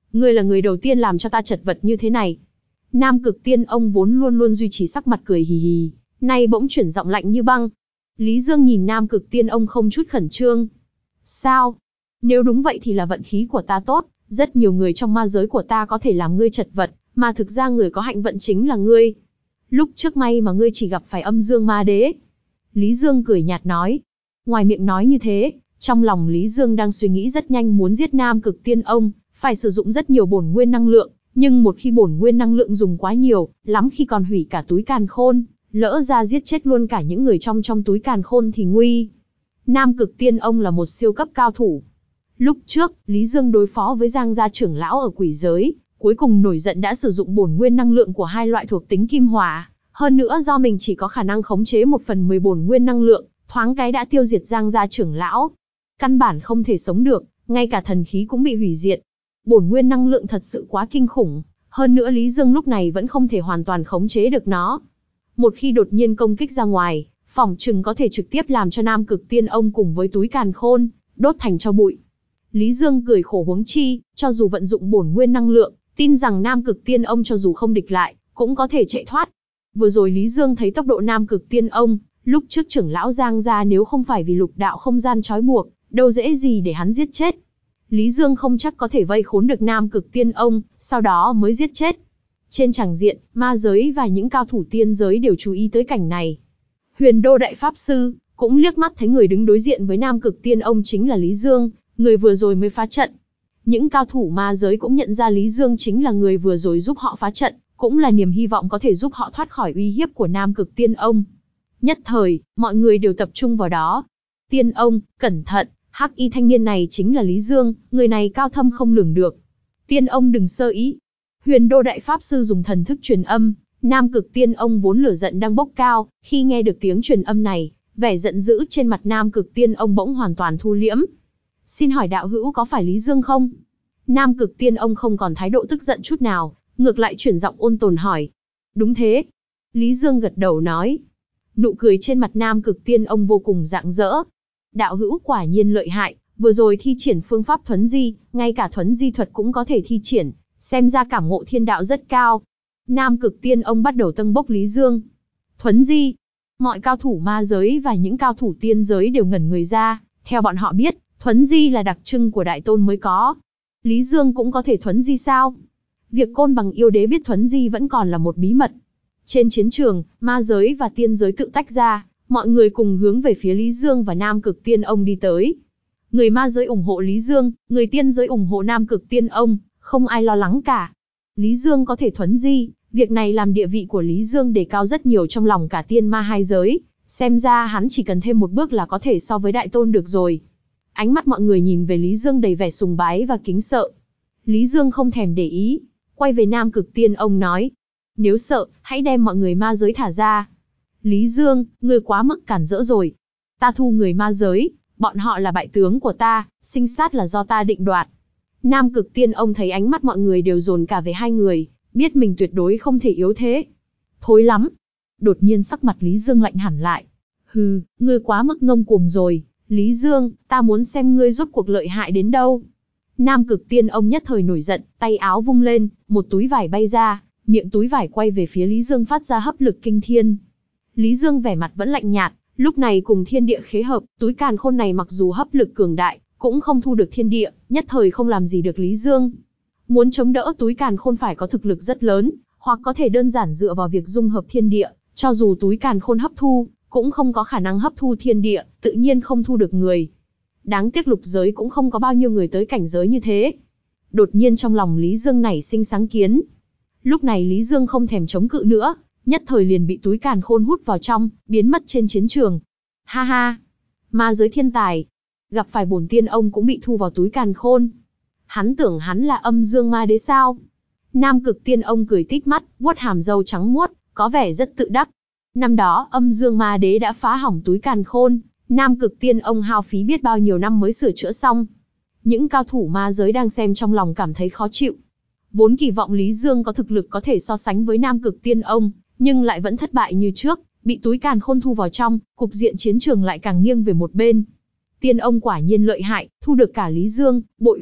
Ngươi là người đầu tiên làm cho ta chật vật như thế này. Nam Cực Tiên Ông vốn luôn luôn duy trì sắc mặt cười hì hì, nay bỗng chuyển giọng lạnh như băng. Lý Dương nhìn Nam Cực Tiên Ông không chút khẩn trương. Sao? Nếu đúng vậy thì là vận khí của ta tốt, rất nhiều người trong ma giới của ta có thể làm ngươi chật vật, mà thực ra người có hạnh vận chính là ngươi. Lúc trước may mà ngươi chỉ gặp phải Âm Dương Ma Đế. Lý Dương cười nhạt nói. Ngoài miệng nói như thế, trong lòng Lý Dương đang suy nghĩ rất nhanh muốn giết Nam Cực Tiên Ông, phải sử dụng rất nhiều bổn nguyên năng lượng, nhưng một khi bổn nguyên năng lượng dùng quá nhiều, lắm khi còn hủy cả túi càn khôn, lỡ ra giết chết luôn cả những người trong trong túi càn khôn thì nguy. Nam Cực Tiên Ông là một siêu cấp cao thủ. Lúc trước, Lý Dương đối phó với Giang gia trưởng lão ở quỷ giới, cuối cùng nổi giận đã sử dụng bổn nguyên năng lượng của hai loại thuộc tính kim hỏa, hơn nữa do mình chỉ có khả năng khống chế một phần mười bổn nguyên năng lượng, thoáng cái đã tiêu diệt Giang gia trưởng lão. Căn bản không thể sống được, ngay cả thần khí cũng bị hủy diệt. Bổn nguyên năng lượng thật sự quá kinh khủng, hơn nữa Lý Dương lúc này vẫn không thể hoàn toàn khống chế được nó. Một khi đột nhiên công kích ra ngoài, phỏng chừng có thể trực tiếp làm cho Nam Cực Tiên Ông cùng với túi càn khôn đốt thành tro bụi. Lý Dương cười khổ, huống chi, cho dù vận dụng bổn nguyên năng lượng, tin rằng Nam Cực Tiên Ông cho dù không địch lại, cũng có thể chạy thoát. Vừa rồi Lý Dương thấy tốc độ Nam Cực Tiên Ông, lúc trước trưởng lão Giang gia nếu không phải vì lục đạo không gian trói buộc, đâu dễ gì để hắn giết chết. Lý Dương không chắc có thể vây khốn được Nam Cực Tiên Ông, sau đó mới giết chết. Trên tràng diện, ma giới và những cao thủ tiên giới đều chú ý tới cảnh này. Huyền Đô Đại Pháp Sư cũng liếc mắt thấy người đứng đối diện với Nam Cực Tiên Ông chính là Lý Dương, người vừa rồi mới phá trận. Những cao thủ ma giới cũng nhận ra Lý Dương chính là người vừa rồi giúp họ phá trận, cũng là niềm hy vọng có thể giúp họ thoát khỏi uy hiếp của Nam Cực Tiên Ông. Nhất thời, mọi người đều tập trung vào đó. Tiên Ông, cẩn thận, hắc y thanh niên này chính là Lý Dương, người này cao thâm không lường được. Tiên Ông đừng sơ ý. Huyền Đô Đại Pháp Sư dùng thần thức truyền âm, Nam Cực Tiên Ông vốn lửa giận đang bốc cao, khi nghe được tiếng truyền âm này, vẻ giận dữ trên mặt Nam Cực Tiên Ông bỗng hoàn toàn thu liễm. Xin hỏi đạo hữu có phải Lý Dương không? Nam Cực Tiên Ông không còn thái độ tức giận chút nào, ngược lại chuyển giọng ôn tồn hỏi. Đúng thế. Lý Dương gật đầu nói. Nụ cười trên mặt Nam Cực Tiên Ông vô cùng rạng rỡ. Đạo hữu quả nhiên lợi hại, vừa rồi thi triển phương pháp thuấn di, ngay cả thuấn di thuật cũng có thể thi triển, xem ra cảm ngộ thiên đạo rất cao. Nam Cực Tiên Ông bắt đầu tâng bốc Lý Dương. Thuấn di. Mọi cao thủ ma giới và những cao thủ tiên giới đều ngẩn người ra, theo bọn họ biết, thuấn di là đặc trưng của đại tôn mới có. Lý Dương cũng có thể thuấn di sao? Việc Côn Bằng yêu đế biết thuấn di vẫn còn là một bí mật. Trên chiến trường, ma giới và tiên giới tự tách ra, mọi người cùng hướng về phía Lý Dương và Nam Cực Tiên Ông đi tới. Người ma giới ủng hộ Lý Dương, người tiên giới ủng hộ Nam Cực Tiên Ông, không ai lo lắng cả. Lý Dương có thể thuấn di, việc này làm địa vị của Lý Dương đề cao rất nhiều trong lòng cả tiên ma hai giới, xem ra hắn chỉ cần thêm một bước là có thể so với đại tôn được rồi. Ánh mắt mọi người nhìn về Lý Dương đầy vẻ sùng bái và kính sợ. Lý Dương không thèm để ý, quay về Nam Cực Tiên Ông nói. Nếu sợ, hãy đem mọi người ma giới thả ra. Lý Dương, ngươi quá mức cản rỡ rồi. Ta thu người ma giới, bọn họ là bại tướng của ta, sinh sát là do ta định đoạt. Nam Cực Tiên Ông thấy ánh mắt mọi người đều dồn cả về hai người, biết mình tuyệt đối không thể yếu thế. Thối lắm. Đột nhiên sắc mặt Lý Dương lạnh hẳn lại. Hừ, ngươi quá mức ngông cuồng rồi. Lý Dương, ta muốn xem ngươi rốt cuộc lợi hại đến đâu. Nam Cực Tiên Ông nhất thời nổi giận, tay áo vung lên, một túi vải bay ra, miệng túi vải quay về phía Lý Dương phát ra hấp lực kinh thiên. Lý Dương vẻ mặt vẫn lạnh nhạt, lúc này cùng thiên địa khế hợp, túi càn khôn này mặc dù hấp lực cường đại, cũng không thu được thiên địa, nhất thời không làm gì được Lý Dương. Muốn chống đỡ túi càn khôn phải có thực lực rất lớn, hoặc có thể đơn giản dựa vào việc dung hợp thiên địa, cho dù túi càn khôn hấp thu, cũng không có khả năng hấp thu thiên địa, tự nhiên không thu được người. Đáng tiếc lục giới cũng không có bao nhiêu người tới cảnh giới như thế. Đột nhiên trong lòng Lý Dương nảy sinh sáng kiến. Lúc này Lý Dương không thèm chống cự nữa, nhất thời liền bị túi càn khôn hút vào trong, biến mất trên chiến trường. Ha ha! Ma giới thiên tài! Gặp phải bổn tiên ông cũng bị thu vào túi càn khôn. Hắn tưởng hắn là Âm Dương Ma Đế sao? Nam Cực Tiên Ông cười tít mắt, vuốt hàm râu trắng muốt, có vẻ rất tự đắc. Năm đó Âm Dương Ma Đế đã phá hỏng túi càn khôn, Nam Cực Tiên Ông hao phí biết bao nhiêu năm mới sửa chữa xong. Những cao thủ ma giới đang xem trong lòng cảm thấy khó chịu. Vốn kỳ vọng Lý Dương có thực lực có thể so sánh với Nam Cực Tiên Ông, nhưng lại vẫn thất bại như trước, bị túi càn khôn thu vào trong, cục diện chiến trường lại càng nghiêng về một bên. Tiên ông quả nhiên lợi hại, thu được cả Lý Dương, bội phục,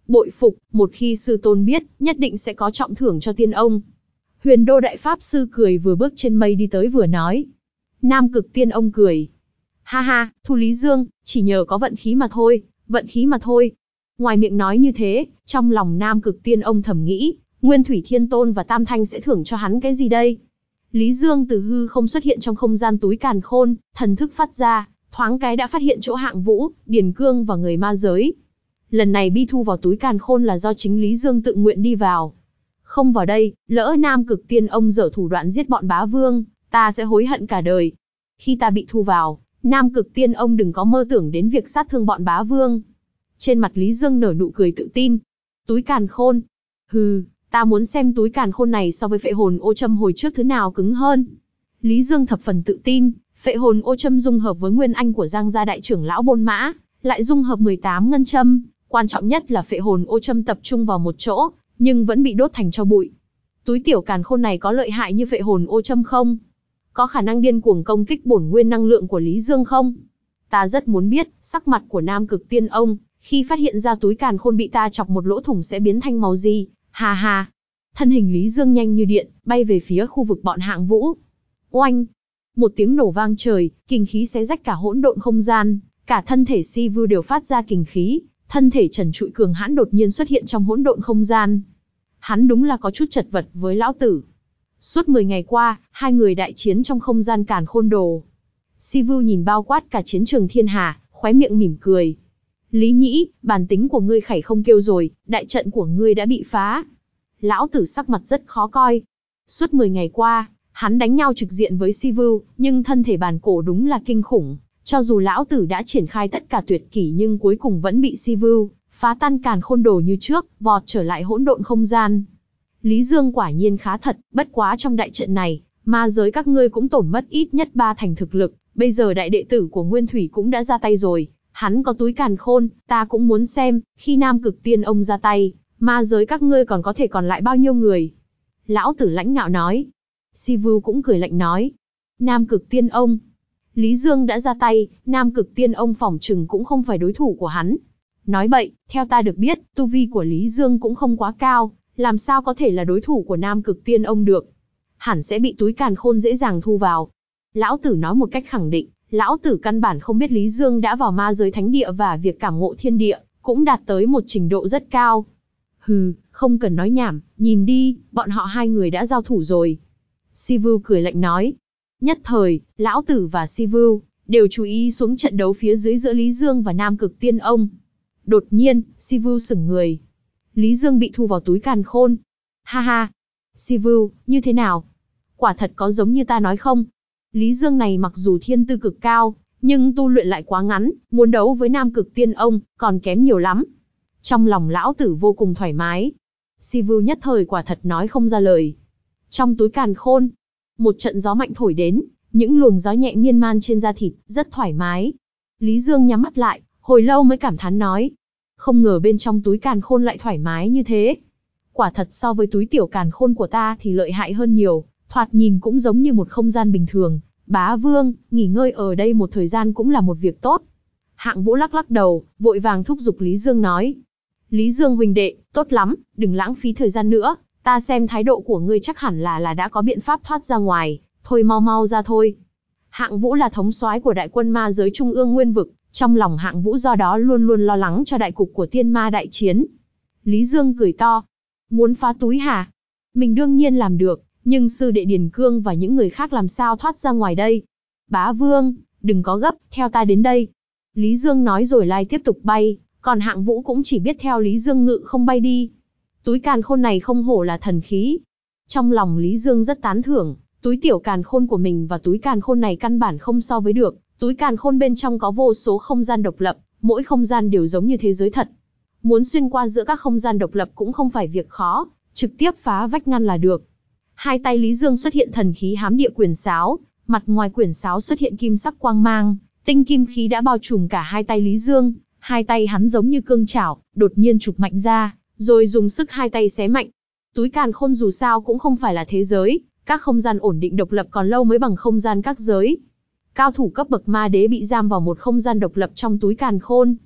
Bội phục, một khi sư tôn biết, nhất định sẽ có trọng thưởng cho tiên ông. Huyền Đô Đại Pháp Sư cười vừa bước trên mây đi tới vừa nói. Nam Cực Tiên ông cười. Ha ha, Thu Lý Dương, chỉ nhờ có vận khí mà thôi, vận khí mà thôi. Ngoài miệng nói như thế, trong lòng Nam Cực Tiên ông thầm nghĩ, Nguyên Thủy Thiên Tôn và Tam Thanh sẽ thưởng cho hắn cái gì đây? Lý Dương từ hư không xuất hiện trong không gian túi càn khôn, thần thức phát ra, thoáng cái đã phát hiện chỗ Hạng Vũ, Điền Cương và người ma giới. Lần này bi thu vào túi càn khôn là do chính Lý Dương tự nguyện đi vào. Không vào đây, lỡ Nam Cực Tiên ông dở thủ đoạn giết bọn bá vương, ta sẽ hối hận cả đời. Khi ta bị thu vào, Nam Cực Tiên ông đừng có mơ tưởng đến việc sát thương bọn bá vương. Trên mặt Lý Dương nở nụ cười tự tin. Túi càn khôn. Hừ, ta muốn xem túi càn khôn này so với phệ hồn ô châm hồi trước thứ nào cứng hơn. Lý Dương thập phần tự tin, phệ hồn ô châm dung hợp với nguyên anh của Giang gia đại trưởng lão Bôn Mã, lại dung hợp mười tám ngân châm, quan trọng nhất là phệ hồn ô châm tập trung vào một chỗ, nhưng vẫn bị đốt thành tro bụi. Túi tiểu càn khôn này có lợi hại như phệ hồn ô châm không? Có khả năng điên cuồng công kích bổn nguyên năng lượng của Lý Dương không? Ta rất muốn biết, sắc mặt của Nam Cực Tiên ông, khi phát hiện ra túi càn khôn bị ta chọc một lỗ thủng sẽ biến thành màu gì? Hà hà. Thân hình Lý Dương nhanh như điện, bay về phía khu vực bọn Hạng Vũ. Oanh! Một tiếng nổ vang trời, kình khí xé rách cả hỗn độn không gian, cả thân thể Si Vu đều phát ra kình khí, thân thể trần trụi cường hãn đột nhiên xuất hiện trong hỗn độn không gian. Hắn đúng là có chút chật vật với lão tử. Suốt mười ngày qua, hai người đại chiến trong không gian càn khôn đồ. Si Vu nhìn bao quát cả chiến trường thiên hà, khóe miệng mỉm cười. Lý Nhĩ, bản tính của ngươi khảy không kêu rồi, đại trận của ngươi đã bị phá. Lão tử sắc mặt rất khó coi. Suốt mười ngày qua, hắn đánh nhau trực diện với Si Vu, nhưng thân thể bản cổ đúng là kinh khủng. Cho dù lão tử đã triển khai tất cả tuyệt kỹ nhưng cuối cùng vẫn bị Si Vu phá tan càn khôn đồ như trước, vọt trở lại hỗn độn không gian. Lý Dương quả nhiên khá thật, bất quá trong đại trận này, ma giới các ngươi cũng tổn mất ít nhất ba thành thực lực, bây giờ đại đệ tử của Nguyên Thủy cũng đã ra tay rồi, hắn có túi càn khôn, ta cũng muốn xem, khi Nam Cực Tiên ông ra tay, ma giới các ngươi còn có thể còn lại bao nhiêu người. Lão tử lãnh ngạo nói. Si Vu cũng cười lạnh nói. Nam Cực Tiên ông. Lý Dương đã ra tay, Nam Cực Tiên ông phỏng chừng cũng không phải đối thủ của hắn. Nói bậy, theo ta được biết, tu vi của Lý Dương cũng không quá cao, làm sao có thể là đối thủ của Nam Cực Tiên ông được. Hẳn sẽ bị túi càn khôn dễ dàng thu vào. Lão tử nói một cách khẳng định, lão tử căn bản không biết Lý Dương đã vào ma giới thánh địa và việc cảm ngộ thiên địa, cũng đạt tới một trình độ rất cao. Hừ, không cần nói nhảm, nhìn đi, bọn họ hai người đã giao thủ rồi. Si Vu cười lạnh nói. Nhất thời, lão tử và Si Vu đều chú ý xuống trận đấu phía dưới giữa Lý Dương và Nam Cực Tiên ông. Đột nhiên, Si Vu sững người. Lý Dương bị thu vào túi càn khôn. Ha ha. Si Vu, như thế nào? Quả thật có giống như ta nói không? Lý Dương này mặc dù thiên tư cực cao, nhưng tu luyện lại quá ngắn, muốn đấu với Nam Cực Tiên ông, còn kém nhiều lắm. Trong lòng lão tử vô cùng thoải mái. Si Vu nhất thời quả thật nói không ra lời. Trong túi càn khôn, một trận gió mạnh thổi đến, những luồng gió nhẹ miên man trên da thịt, rất thoải mái. Lý Dương nhắm mắt lại, hồi lâu mới cảm thán nói. Không ngờ bên trong túi càn khôn lại thoải mái như thế. Quả thật so với túi tiểu càn khôn của ta thì lợi hại hơn nhiều, thoạt nhìn cũng giống như một không gian bình thường. Bá Vương, nghỉ ngơi ở đây một thời gian cũng là một việc tốt. Hạng Vũ lắc lắc đầu, vội vàng thúc giục Lý Dương nói. Lý Dương huynh đệ, tốt lắm, đừng lãng phí thời gian nữa, ta xem thái độ của ngươi chắc hẳn là là đã có biện pháp thoát ra ngoài, thôi mau mau ra thôi. Hạng Vũ là thống soái của đại quân ma giới trung ương nguyên vực, trong lòng Hạng Vũ do đó luôn luôn lo lắng cho đại cục của tiên ma đại chiến. Lý Dương cười to. Muốn phá túi hả? Mình đương nhiên làm được, nhưng sư đệ Điền Cương và những người khác làm sao thoát ra ngoài đây? Bá Vương, đừng có gấp, theo ta đến đây. Lý Dương nói rồi lai tiếp tục bay, còn Hạng Vũ cũng chỉ biết theo Lý Dương ngự không bay đi. Túi càn khôn này không hổ là thần khí. Trong lòng Lý Dương rất tán thưởng, túi tiểu càn khôn của mình và túi càn khôn này căn bản không so với được. Túi càn khôn bên trong có vô số không gian độc lập, mỗi không gian đều giống như thế giới thật. Muốn xuyên qua giữa các không gian độc lập cũng không phải việc khó, trực tiếp phá vách ngăn là được. Hai tay Lý Dương xuất hiện thần khí hám địa quyển sáo, mặt ngoài quyển sáo xuất hiện kim sắc quang mang, tinh kim khí đã bao trùm cả hai tay Lý Dương, hai tay hắn giống như cương chảo, đột nhiên chụp mạnh ra, rồi dùng sức hai tay xé mạnh. Túi càn khôn dù sao cũng không phải là thế giới, các không gian ổn định độc lập còn lâu mới bằng không gian các giới. Cao thủ cấp bậc ma đế bị giam vào một không gian độc lập trong túi càn khôn.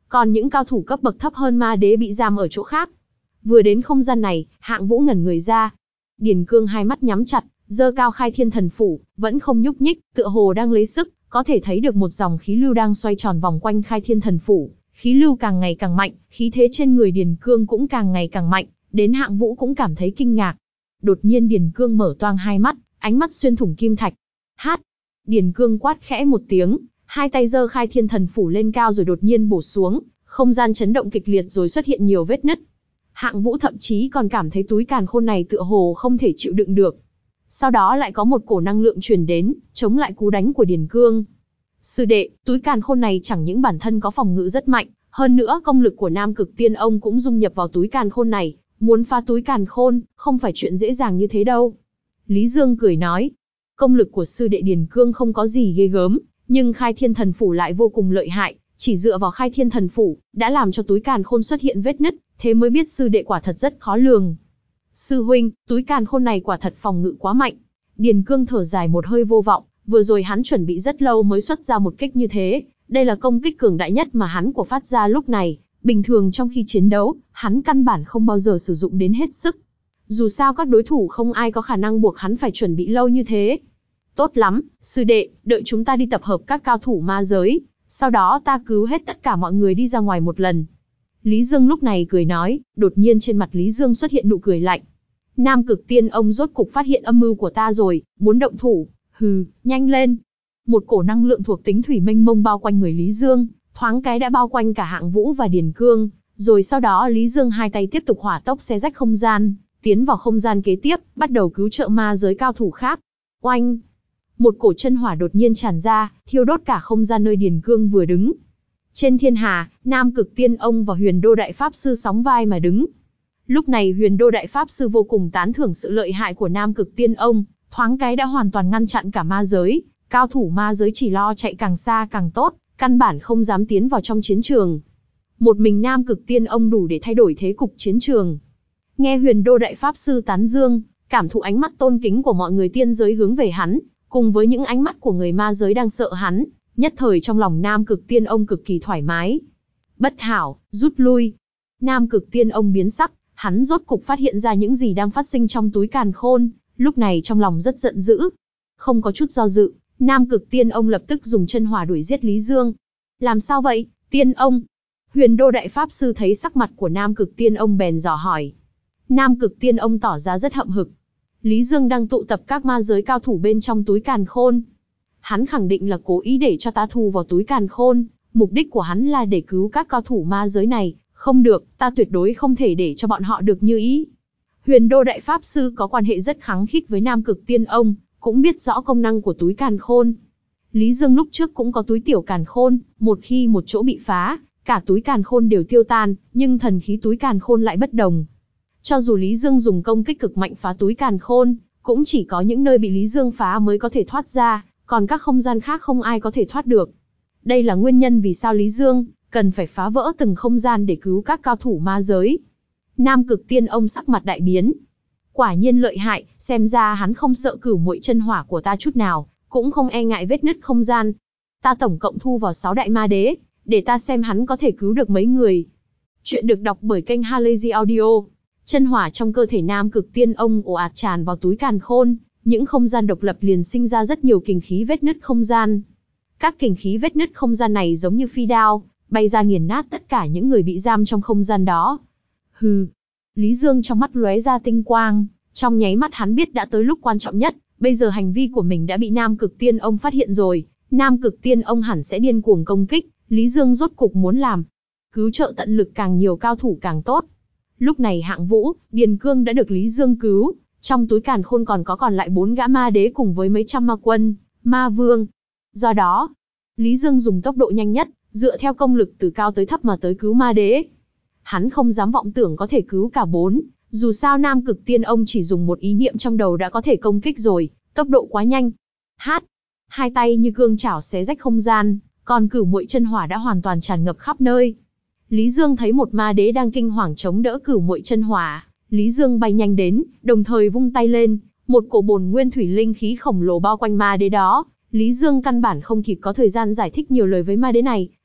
còn những cao thủ cấp bậc thấp hơn ma đế bị giam ở chỗ khác. Vừa đến không gian này, Hạng Vũ ngẩn người ra. Điền Cương hai mắt nhắm chặt, giơ cao khai thiên thần phủ, vẫn không nhúc nhích, tựa hồ đang lấy sức, có thể thấy được một dòng khí lưu đang xoay tròn vòng quanh khai thiên thần phủ. Khí lưu càng ngày càng mạnh, khí thế trên người Điền Cương cũng càng ngày càng mạnh, đến Hạng Vũ cũng cảm thấy kinh ngạc. Đột nhiên Điền Cương mở toang hai mắt, ánh mắt xuyên thủng kim thạch. Hát! Điền Cương quát khẽ một tiếng, hai tay giơ khai thiên thần phủ lên cao rồi đột nhiên bổ xuống, không gian chấn động kịch liệt rồi xuất hiện nhiều vết nứt. Hạng Vũ thậm chí còn cảm thấy túi càn khôn này tựa hồ không thể chịu đựng được. Sau đó lại có một cổ năng lượng truyền đến, chống lại cú đánh của Điền Cương. Sư đệ, túi càn khôn này chẳng những bản thân có phòng ngự rất mạnh, hơn nữa công lực của Nam Cực Tiên Ông cũng dung nhập vào túi càn khôn này, muốn phá túi càn khôn, không phải chuyện dễ dàng như thế đâu. Lý Dương cười nói, công lực của sư đệ Điền Cương không có gì ghê gớm, nhưng khai thiên thần phủ lại vô cùng lợi hại, chỉ dựa vào khai thiên thần phủ, đã làm cho túi càn khôn xuất hiện vết nứt, thế mới biết sư đệ quả thật rất khó lường. Sư huynh, túi càn khôn này quả thật phòng ngự quá mạnh. Điền Cương thở dài một hơi vô vọng, vừa rồi hắn chuẩn bị rất lâu mới xuất ra một kích như thế, đây là công kích cường đại nhất mà hắn của phát ra lúc này, bình thường trong khi chiến đấu, hắn căn bản không bao giờ sử dụng đến hết sức. Dù sao các đối thủ không ai có khả năng buộc hắn phải chuẩn bị lâu như thế. Tốt lắm, sư đệ, đợi chúng ta đi tập hợp các cao thủ ma giới, sau đó ta cứu hết tất cả mọi người đi ra ngoài một lần. Lý Dương lúc này cười nói, đột nhiên trên mặt Lý Dương xuất hiện nụ cười lạnh. Nam Cực Tiên Ông rốt cục phát hiện âm mưu của ta rồi, muốn động thủ, hừ, nhanh lên. Một cổ năng lượng thuộc tính thủy mênh mông bao quanh người Lý Dương, thoáng cái đã bao quanh cả Hạng Vũ và Điền Cương, rồi sau đó Lý Dương hai tay tiếp tục hỏa tốc xé rách không gian, tiến vào không gian kế tiếp, bắt đầu cứu trợ ma giới cao thủ khác. Oanh! Một cổ chân hỏa đột nhiên tràn ra, thiêu đốt cả không gian nơi Điền Cương vừa đứng. Trên thiên hà, Nam Cực Tiên Ông và Huyền Đô Đại Pháp Sư sóng vai mà đứng. Lúc này Huyền Đô Đại Pháp Sư vô cùng tán thưởng sự lợi hại của Nam Cực Tiên Ông, thoáng cái đã hoàn toàn ngăn chặn cả ma giới, cao thủ ma giới chỉ lo chạy càng xa càng tốt, căn bản không dám tiến vào trong chiến trường. Một mình Nam Cực Tiên Ông đủ để thay đổi thế cục chiến trường. Nghe Huyền Đô Đại Pháp Sư tán dương, cảm thụ ánh mắt tôn kính của mọi người tiên giới hướng về hắn, cùng với những ánh mắt của người ma giới đang sợ hắn, nhất thời trong lòng Nam Cực Tiên Ông cực kỳ thoải mái. Bất hảo, rút lui. Nam Cực Tiên Ông biến sắc, hắn rốt cục phát hiện ra những gì đang phát sinh trong túi càn khôn, lúc này trong lòng rất giận dữ. Không có chút do dự, Nam Cực Tiên Ông lập tức dùng chân hỏa đuổi giết Lý Dương. Làm sao vậy, Tiên Ông? Huyền Đô Đại Pháp Sư thấy sắc mặt của Nam Cực Tiên Ông bèn dò hỏi. Nam Cực Tiên Ông tỏ ra rất hậm hực. Lý Dương đang tụ tập các ma giới cao thủ bên trong túi càn khôn. Hắn khẳng định là cố ý để cho ta thu vào túi càn khôn, mục đích của hắn là để cứu các cao thủ ma giới này, không được, ta tuyệt đối không thể để cho bọn họ được như ý. Huyền Đô Đại Pháp Sư có quan hệ rất khăng khít với Nam Cực Tiên Ông, cũng biết rõ công năng của túi càn khôn. Lý Dương lúc trước cũng có túi tiểu càn khôn, một khi một chỗ bị phá, cả túi càn khôn đều tiêu tan, nhưng thần khí túi càn khôn lại bất đồng. Cho dù Lý Dương dùng công kích cực mạnh phá túi càn khôn, cũng chỉ có những nơi bị Lý Dương phá mới có thể thoát ra, còn các không gian khác không ai có thể thoát được. Đây là nguyên nhân vì sao Lý Dương cần phải phá vỡ từng không gian để cứu các cao thủ ma giới. Nam Cực Tiên Ông sắc mặt đại biến. Quả nhiên lợi hại, xem ra hắn không sợ cửu muội chân hỏa của ta chút nào, cũng không e ngại vết nứt không gian. Ta tổng cộng thu vào sáu đại ma đế, để ta xem hắn có thể cứu được mấy người. Chuyện được đọc bởi kênh Halazy Audio. Chân hỏa trong cơ thể Nam Cực Tiên Ông ồ ạt tràn vào túi càn khôn, những không gian độc lập liền sinh ra rất nhiều kình khí vết nứt không gian. Các kình khí vết nứt không gian này giống như phi đao, bay ra nghiền nát tất cả những người bị giam trong không gian đó. Hừ. Lý Dương trong mắt lóe ra tinh quang, trong nháy mắt hắn biết đã tới lúc quan trọng nhất, bây giờ hành vi của mình đã bị Nam Cực Tiên Ông phát hiện rồi, Nam Cực Tiên Ông hẳn sẽ điên cuồng công kích, Lý Dương rốt cục muốn làm. Cứu trợ tận lực càng nhiều cao thủ càng tốt. Lúc này Hạng Vũ, Điền Cương đã được Lý Dương cứu, trong túi càn khôn còn có còn lại bốn gã ma đế cùng với mấy trăm ma quân, ma vương. Do đó, Lý Dương dùng tốc độ nhanh nhất, dựa theo công lực từ cao tới thấp mà tới cứu ma đế. Hắn không dám vọng tưởng có thể cứu cả bốn, dù sao Nam Cực Tiên Ông chỉ dùng một ý niệm trong đầu đã có thể công kích rồi, tốc độ quá nhanh. Hát, hai tay như cương chảo xé rách không gian, còn cửu muội chân hỏa đã hoàn toàn tràn ngập khắp nơi. Lý Dương thấy một ma đế đang kinh hoàng chống đỡ cửu muội chân hỏa, Lý Dương bay nhanh đến, đồng thời vung tay lên, một cổ bồn nguyên thủy linh khí khổng lồ bao quanh ma đế đó. Lý Dương căn bản không kịp có thời gian giải thích nhiều lời với ma đế này,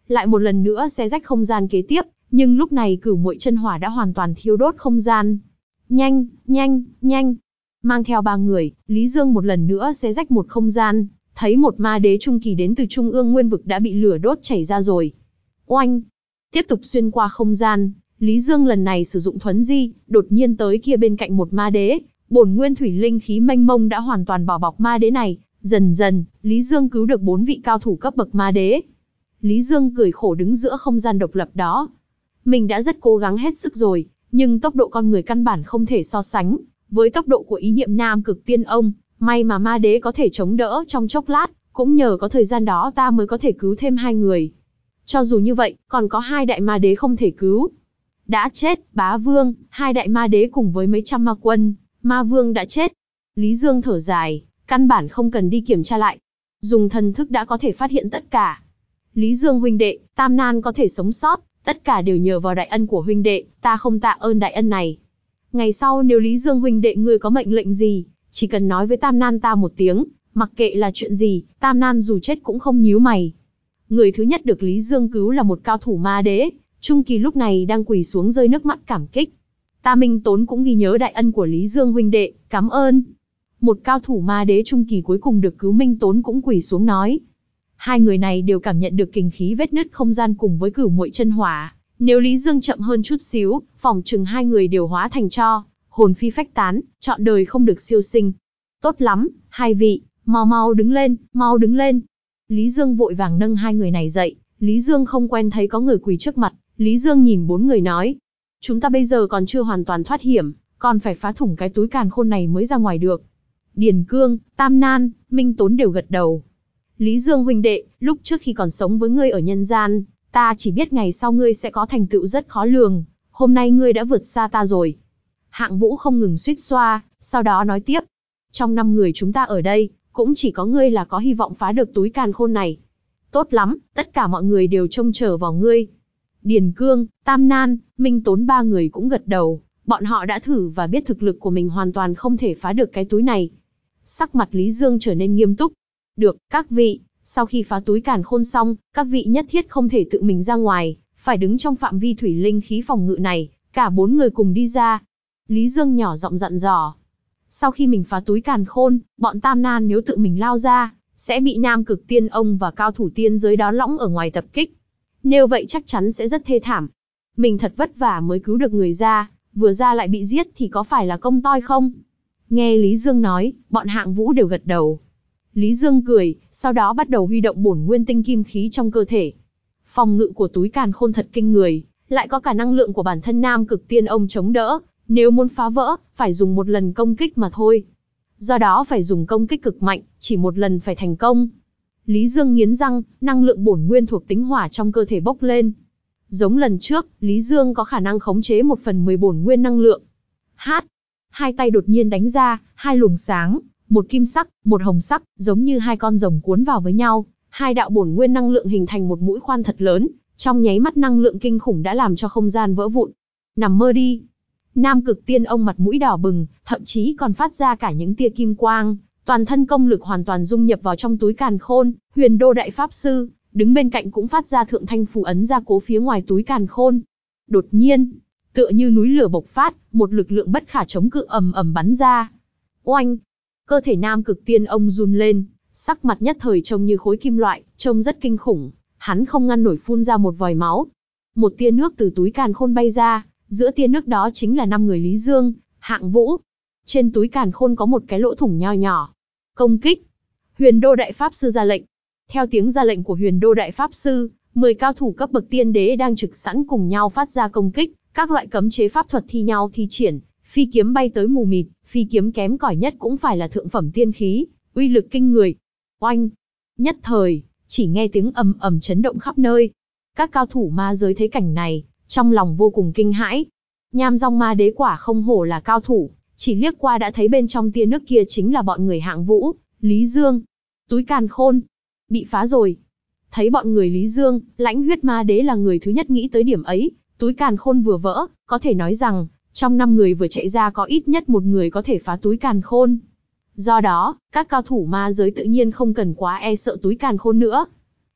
lại một lần nữa xé rách không gian kế tiếp, nhưng lúc này Cửu Muội chân hỏa đã hoàn toàn thiêu đốt không gian. Nhanh, nhanh, nhanh. Mang theo ba người, Lý Dương một lần nữa xé rách một không gian, thấy một ma đế trung kỳ đến từ trung ương nguyên vực đã bị lửa đốt chảy ra rồi. Oanh! Tiếp tục xuyên qua không gian, Lý Dương lần này sử dụng thuấn di, đột nhiên tới kia bên cạnh một ma đế, bổn nguyên thủy linh khí mênh mông đã hoàn toàn bao bọc ma đế này, dần dần, Lý Dương cứu được bốn vị cao thủ cấp bậc ma đế. Lý Dương cười khổ đứng giữa không gian độc lập đó. Mình đã rất cố gắng hết sức rồi, nhưng tốc độ con người căn bản không thể so sánh với tốc độ của ý niệm Nam Cực Tiên Ông, may mà ma đế có thể chống đỡ trong chốc lát, cũng nhờ có thời gian đó ta mới có thể cứu thêm hai người. Cho dù như vậy, còn có hai đại ma đế không thể cứu. Đã chết, bá vương, hai đại ma đế cùng với mấy trăm ma quân, ma vương đã chết. Lý Dương thở dài, căn bản không cần đi kiểm tra lại. Dùng thần thức đã có thể phát hiện tất cả. Lý Dương huynh đệ, Tam Nan có thể sống sót, tất cả đều nhờ vào đại ân của huynh đệ, ta không tạ ơn đại ân này. Ngày sau nếu Lý Dương huynh đệ ngươi có mệnh lệnh gì, chỉ cần nói với Tam Nan ta một tiếng, mặc kệ là chuyện gì, Tam Nan dù chết cũng không nhíu mày. Người thứ nhất được Lý Dương cứu là một cao thủ ma đế, Trung Kỳ lúc này đang quỳ xuống rơi nước mắt cảm kích. Ta Minh Tốn cũng ghi nhớ đại ân của Lý Dương huynh đệ, cảm ơn. Một cao thủ ma đế Trung Kỳ cuối cùng được cứu Minh Tốn cũng quỳ xuống nói. Hai người này đều cảm nhận được kình khí vết nứt không gian cùng với Cửu Muội chân hỏa. Nếu Lý Dương chậm hơn chút xíu, phỏng chừng hai người đều hóa thành tro, hồn phi phách tán, trọn đời không được siêu sinh. Tốt lắm, hai vị, mau mau đứng lên, mau đứng lên. Lý Dương vội vàng nâng hai người này dậy, Lý Dương không quen thấy có người quỳ trước mặt, Lý Dương nhìn bốn người nói. Chúng ta bây giờ còn chưa hoàn toàn thoát hiểm, còn phải phá thủng cái túi càn khôn này mới ra ngoài được. Điền Cương, Tam Nan, Minh Tốn đều gật đầu. Lý Dương huynh đệ, lúc trước khi còn sống với ngươi ở nhân gian, ta chỉ biết ngày sau ngươi sẽ có thành tựu rất khó lường, hôm nay ngươi đã vượt xa ta rồi. Hạng Vũ không ngừng suýt xoa, sau đó nói tiếp. Trong năm người chúng ta ở đây, cũng chỉ có ngươi là có hy vọng phá được túi càn khôn này. Tốt lắm, tất cả mọi người đều trông chờ vào ngươi. Điền Cương, Tam Nan, Minh Tốn ba người cũng gật đầu, bọn họ đã thử và biết thực lực của mình hoàn toàn không thể phá được cái túi này. Sắc mặt Lý Dương trở nên nghiêm túc. Được, các vị, sau khi phá túi càn khôn xong, các vị nhất thiết không thể tự mình ra ngoài, phải đứng trong phạm vi thủy linh khí phòng ngự này, cả bốn người cùng đi ra. Lý Dương nhỏ giọng dặn dò. Sau khi mình phá túi càn khôn, bọn Tam Nan nếu tự mình lao ra, sẽ bị Nam Cực Tiên Ông và cao thủ tiên giới đón lõng ở ngoài tập kích. Nếu vậy chắc chắn sẽ rất thê thảm. Mình thật vất vả mới cứu được người ra, vừa ra lại bị giết thì có phải là công toi không? Nghe Lý Dương nói, bọn Hạng Vũ đều gật đầu. Lý Dương cười, sau đó bắt đầu huy động bổn nguyên tinh kim khí trong cơ thể. Phòng ngự của túi càn khôn thật kinh người, lại có cả năng lượng của bản thân Nam Cực Tiên Ông chống đỡ, nếu muốn phá vỡ, phải dùng một lần công kích mà thôi. Do đó phải dùng công kích cực mạnh, chỉ một lần phải thành công. Lý Dương nghiến răng, năng lượng bổn nguyên thuộc tính hỏa trong cơ thể bốc lên. Giống lần trước, Lý Dương có khả năng khống chế một phần mười bổn nguyên năng lượng. Hát! Hai tay đột nhiên đánh ra, hai luồng sáng, một kim sắc, một hồng sắc, giống như hai con rồng cuốn vào với nhau. Hai đạo bổn nguyên năng lượng hình thành một mũi khoan thật lớn, trong nháy mắt năng lượng kinh khủng đã làm cho không gian vỡ vụn. Nằm mơ đi! Nam Cực Tiên Ông mặt mũi đỏ bừng, thậm chí còn phát ra cả những tia kim quang, toàn thân công lực hoàn toàn dung nhập vào trong túi càn khôn. Huyền Đô Đại Pháp Sư, đứng bên cạnh cũng phát ra thượng thanh phù ấn ra cố phía ngoài túi càn khôn. Đột nhiên, tựa như núi lửa bộc phát, một lực lượng bất khả chống cự ầm ầm bắn ra. Oanh! Cơ thể Nam Cực Tiên Ông run lên, sắc mặt nhất thời trông như khối kim loại, trông rất kinh khủng. Hắn không ngăn nổi phun ra một vòi máu. Một tia nước từ túi càn khôn bay ra, giữa tia nước đó chính là năm người Lý Dương, Hạng Vũ. Trên túi càn khôn có một cái lỗ thủng nho nhỏ. Công kích! Huyền Đô Đại Pháp Sư ra lệnh. Theo tiếng ra lệnh của Huyền Đô Đại Pháp Sư, mười cao thủ cấp bậc tiên đế đang trực sẵn cùng nhau phát ra công kích, các loại cấm chế pháp thuật thi nhau thi triển, phi kiếm bay tới mù mịt, phi kiếm kém cỏi nhất cũng phải là thượng phẩm tiên khí, uy lực kinh người. Oanh! Nhất thời, chỉ nghe tiếng ầm ầm chấn động khắp nơi. Các cao thủ ma giới thấy cảnh này, trong lòng vô cùng kinh hãi. Nham Dong Ma Đế quả không hổ là cao thủ, chỉ liếc qua đã thấy bên trong tia nước kia chính là bọn người Hạng Vũ, Lý Dương. Túi càn khôn bị phá rồi. Thấy bọn người Lý Dương, Lãnh Huyết Ma Đế là người thứ nhất nghĩ tới điểm ấy. Túi càn khôn vừa vỡ, có thể nói rằng trong năm người vừa chạy ra có ít nhất một người có thể phá túi càn khôn. Do đó, các cao thủ ma giới tự nhiên không cần quá e sợ túi càn khôn nữa.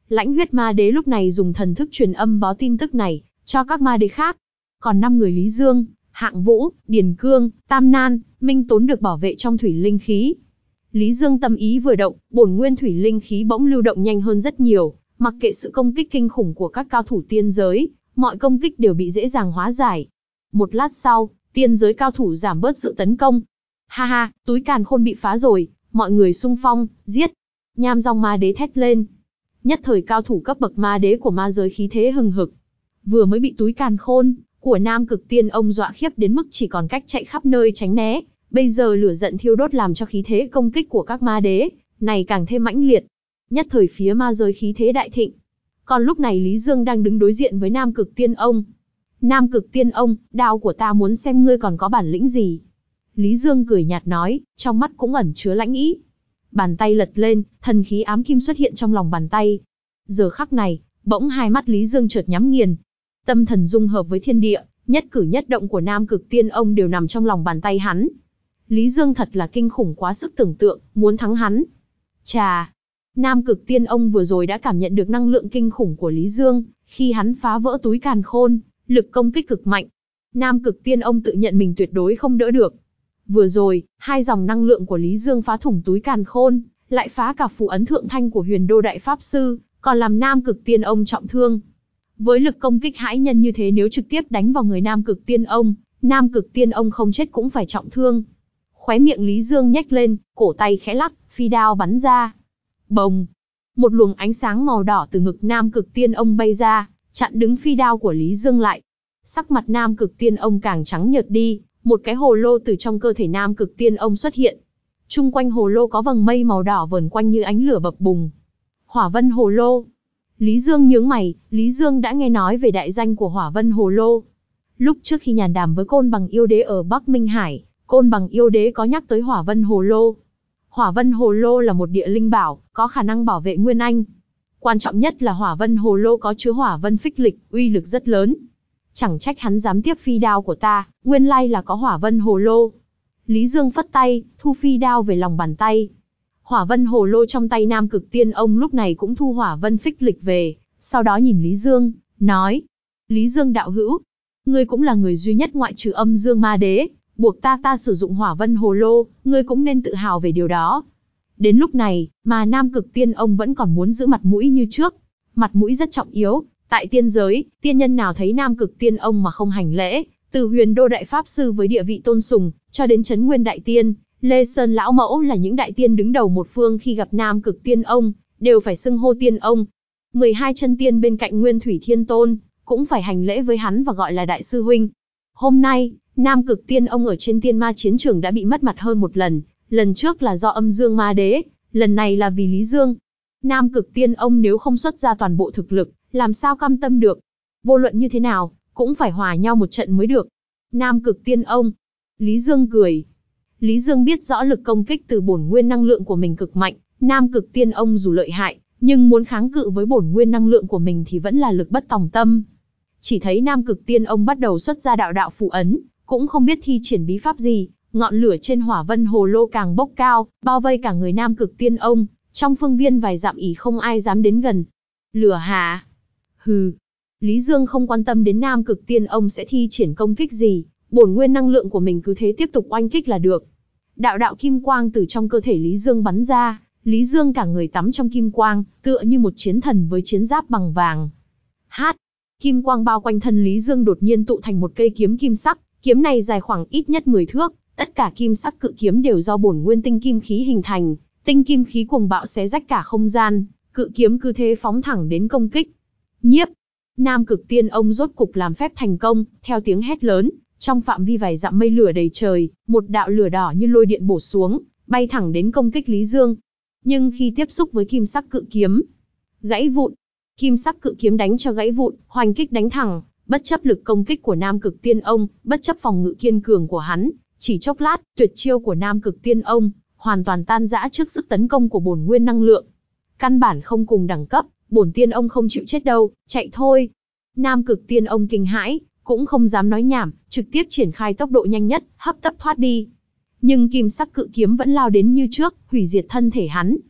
Lãnh huyết ma đế lúc này dùng thần thức truyền âm báo tin tức này cho các ma đế khác. Còn năm người Lý Dương, Hạng Vũ, Điền Cương, Tam Nan, Minh Tốn được bảo vệ trong thủy linh khí. Lý Dương tâm ý vừa động, bổn nguyên thủy linh khí bỗng lưu động nhanh hơn rất nhiều, mặc kệ sự công kích kinh khủng của các cao thủ tiên giới, mọi công kích đều bị dễ dàng hóa giải. Một lát sau, tiên giới cao thủ giảm bớt sự tấn công. Ha ha, túi càn khôn bị phá rồi, mọi người xung phong, giết. Nham Dòng ma đế thét lên. Nhất thời cao thủ cấp bậc ma đế của ma giới khí thế hừng hực. Vừa mới bị túi càn khôn của Nam Cực Tiên Ông dọa khiếp đến mức chỉ còn cách chạy khắp nơi tránh né. Bây giờ lửa giận thiêu đốt làm cho khí thế công kích của các ma đế này càng thêm mãnh liệt. Nhất thời phía ma giới khí thế đại thịnh. Còn lúc này Lý Dương đang đứng đối diện với Nam Cực Tiên Ông. Nam Cực Tiên Ông, đao của ta muốn xem ngươi còn có bản lĩnh gì. Lý Dương cười nhạt nói, trong mắt cũng ẩn chứa lãnh ý. Bàn tay lật lên, thần khí ám kim xuất hiện trong lòng bàn tay. Giờ khắc này, bỗng hai mắt Lý Dương chợt nhắm nghiền. Tâm thần dung hợp với thiên địa, nhất cử nhất động của Nam Cực Tiên Ông đều nằm trong lòng bàn tay hắn. Lý Dương thật là kinh khủng quá sức tưởng tượng, muốn thắng hắn. Chà! Nam Cực Tiên Ông vừa rồi đã cảm nhận được năng lượng kinh khủng của Lý Dương, khi hắn phá vỡ túi càn khôn, lực công kích cực mạnh. Nam Cực Tiên Ông tự nhận mình tuyệt đối không đỡ được. Vừa rồi, hai dòng năng lượng của Lý Dương phá thủng túi càn khôn, lại phá cả phù ấn thượng thanh của Huyền Đô Đại Pháp Sư, còn làm Nam Cực Tiên Ông trọng thương. Với lực công kích hãi nhân như thế, nếu trực tiếp đánh vào người Nam Cực Tiên Ông, Nam Cực Tiên Ông không chết cũng phải trọng thương. Khóe miệng Lý Dương nhếch lên, cổ tay khẽ lắc, phi đao bắn ra. Bồng! Một luồng ánh sáng màu đỏ từ ngực Nam Cực Tiên Ông bay ra, chặn đứng phi đao của Lý Dương lại. Sắc mặt Nam Cực Tiên Ông càng trắng nhợt đi, một cái hồ lô từ trong cơ thể Nam Cực Tiên Ông xuất hiện. Chung quanh hồ lô có vầng mây màu đỏ vờn quanh như ánh lửa bập bùng. Hỏa Vân Hồ Lô. Lý Dương nhướng mày, Lý Dương đã nghe nói về đại danh của Hỏa Vân Hồ Lô. Lúc trước khi nhàn đàm với Côn Bằng Yêu Đế ở Bắc Minh Hải, Côn Bằng Yêu Đế có nhắc tới Hỏa Vân Hồ Lô. Hỏa Vân Hồ Lô là một địa linh bảo, có khả năng bảo vệ Nguyên Anh. Quan trọng nhất là Hỏa Vân Hồ Lô có chứa Hỏa Vân Phích Lịch, uy lực rất lớn. Chẳng trách hắn dám tiếp phi đao của ta, nguyên lai là có Hỏa Vân Hồ Lô. Lý Dương phất tay, thu phi đao về lòng bàn tay. Hỏa Vân Hồ Lô trong tay Nam Cực Tiên Ông lúc này cũng thu Hỏa Vân Phích Lịch về, sau đó nhìn Lý Dương, nói: Lý Dương đạo hữu, ngươi cũng là người duy nhất ngoại trừ Âm Dương Ma Đế, buộc ta ta sử dụng Hỏa Vân Hồ Lô, ngươi cũng nên tự hào về điều đó. Đến lúc này, mà Nam Cực Tiên Ông vẫn còn muốn giữ mặt mũi như trước. Mặt mũi rất trọng yếu, tại tiên giới, tiên nhân nào thấy Nam Cực Tiên Ông mà không hành lễ, từ Huyền Đô Đại Pháp Sư với địa vị tôn sùng, cho đến Trấn Nguyên Đại Tiên, Lê Sơn Lão Mẫu là những đại tiên đứng đầu một phương, khi gặp Nam Cực Tiên Ông, đều phải xưng hô tiên ông. mười hai chân tiên bên cạnh Nguyên Thủy Thiên Tôn, cũng phải hành lễ với hắn và gọi là đại sư huynh. Hôm nay, Nam Cực Tiên Ông ở trên tiên ma chiến trường đã bị mất mặt hơn một lần, lần trước là do Âm Dương Ma Đế, lần này là vì Lý Dương. Nam Cực Tiên Ông nếu không xuất ra toàn bộ thực lực, làm sao cam tâm được? Vô luận như thế nào, cũng phải hòa nhau một trận mới được. Nam Cực Tiên Ông. Lý Dương cười. Lý Dương biết rõ lực công kích từ bổn nguyên năng lượng của mình cực mạnh, Nam Cực Tiên Ông dù lợi hại, nhưng muốn kháng cự với bổn nguyên năng lượng của mình thì vẫn là lực bất tòng tâm. Chỉ thấy Nam Cực Tiên Ông bắt đầu xuất ra đạo đạo phù ấn, cũng không biết thi triển bí pháp gì, ngọn lửa trên Hỏa Vân Hồ Lô càng bốc cao, bao vây cả người Nam Cực Tiên Ông, trong phương viên vài dặm ỷ không ai dám đến gần. Lửa hả? Hừ. Lý Dương không quan tâm đến Nam Cực Tiên Ông sẽ thi triển công kích gì, bổn nguyên năng lượng của mình cứ thế tiếp tục oanh kích là được. Đạo đạo kim quang từ trong cơ thể Lý Dương bắn ra, Lý Dương cả người tắm trong kim quang, tựa như một chiến thần với chiến giáp bằng vàng. Hát! Kim quang bao quanh thân Lý Dương đột nhiên tụ thành một cây kiếm kim sắc, kiếm này dài khoảng ít nhất mười thước, tất cả kim sắc cự kiếm đều do bổn nguyên tinh kim khí hình thành, tinh kim khí cuồng bạo xé rách cả không gian, cự kiếm cứ thế phóng thẳng đến công kích. Nhiếp! Nam Cực Tiên Ông rốt cục làm phép thành công, theo tiếng hét lớn, trong phạm vi vài dặm mây lửa đầy trời, một đạo lửa đỏ như lôi điện bổ xuống, bay thẳng đến công kích Lý Dương. Nhưng khi tiếp xúc với kim sắc cự kiếm, gãy vụn. Kim sắc cự kiếm đánh cho gãy vụn, hoành kích đánh thẳng, bất chấp lực công kích của Nam Cực Tiên Ông, bất chấp phòng ngự kiên cường của hắn, chỉ chốc lát, tuyệt chiêu của Nam Cực Tiên Ông hoàn toàn tan rã trước sức tấn công của bổn nguyên năng lượng. Căn bản không cùng đẳng cấp, bổn tiên ông không chịu chết đâu, chạy thôi. Nam Cực Tiên Ông kinh hãi, cũng không dám nói nhảm, trực tiếp triển khai tốc độ nhanh nhất, hấp tấp thoát đi. Nhưng kim sắc cự kiếm vẫn lao đến như trước, hủy diệt thân thể hắn.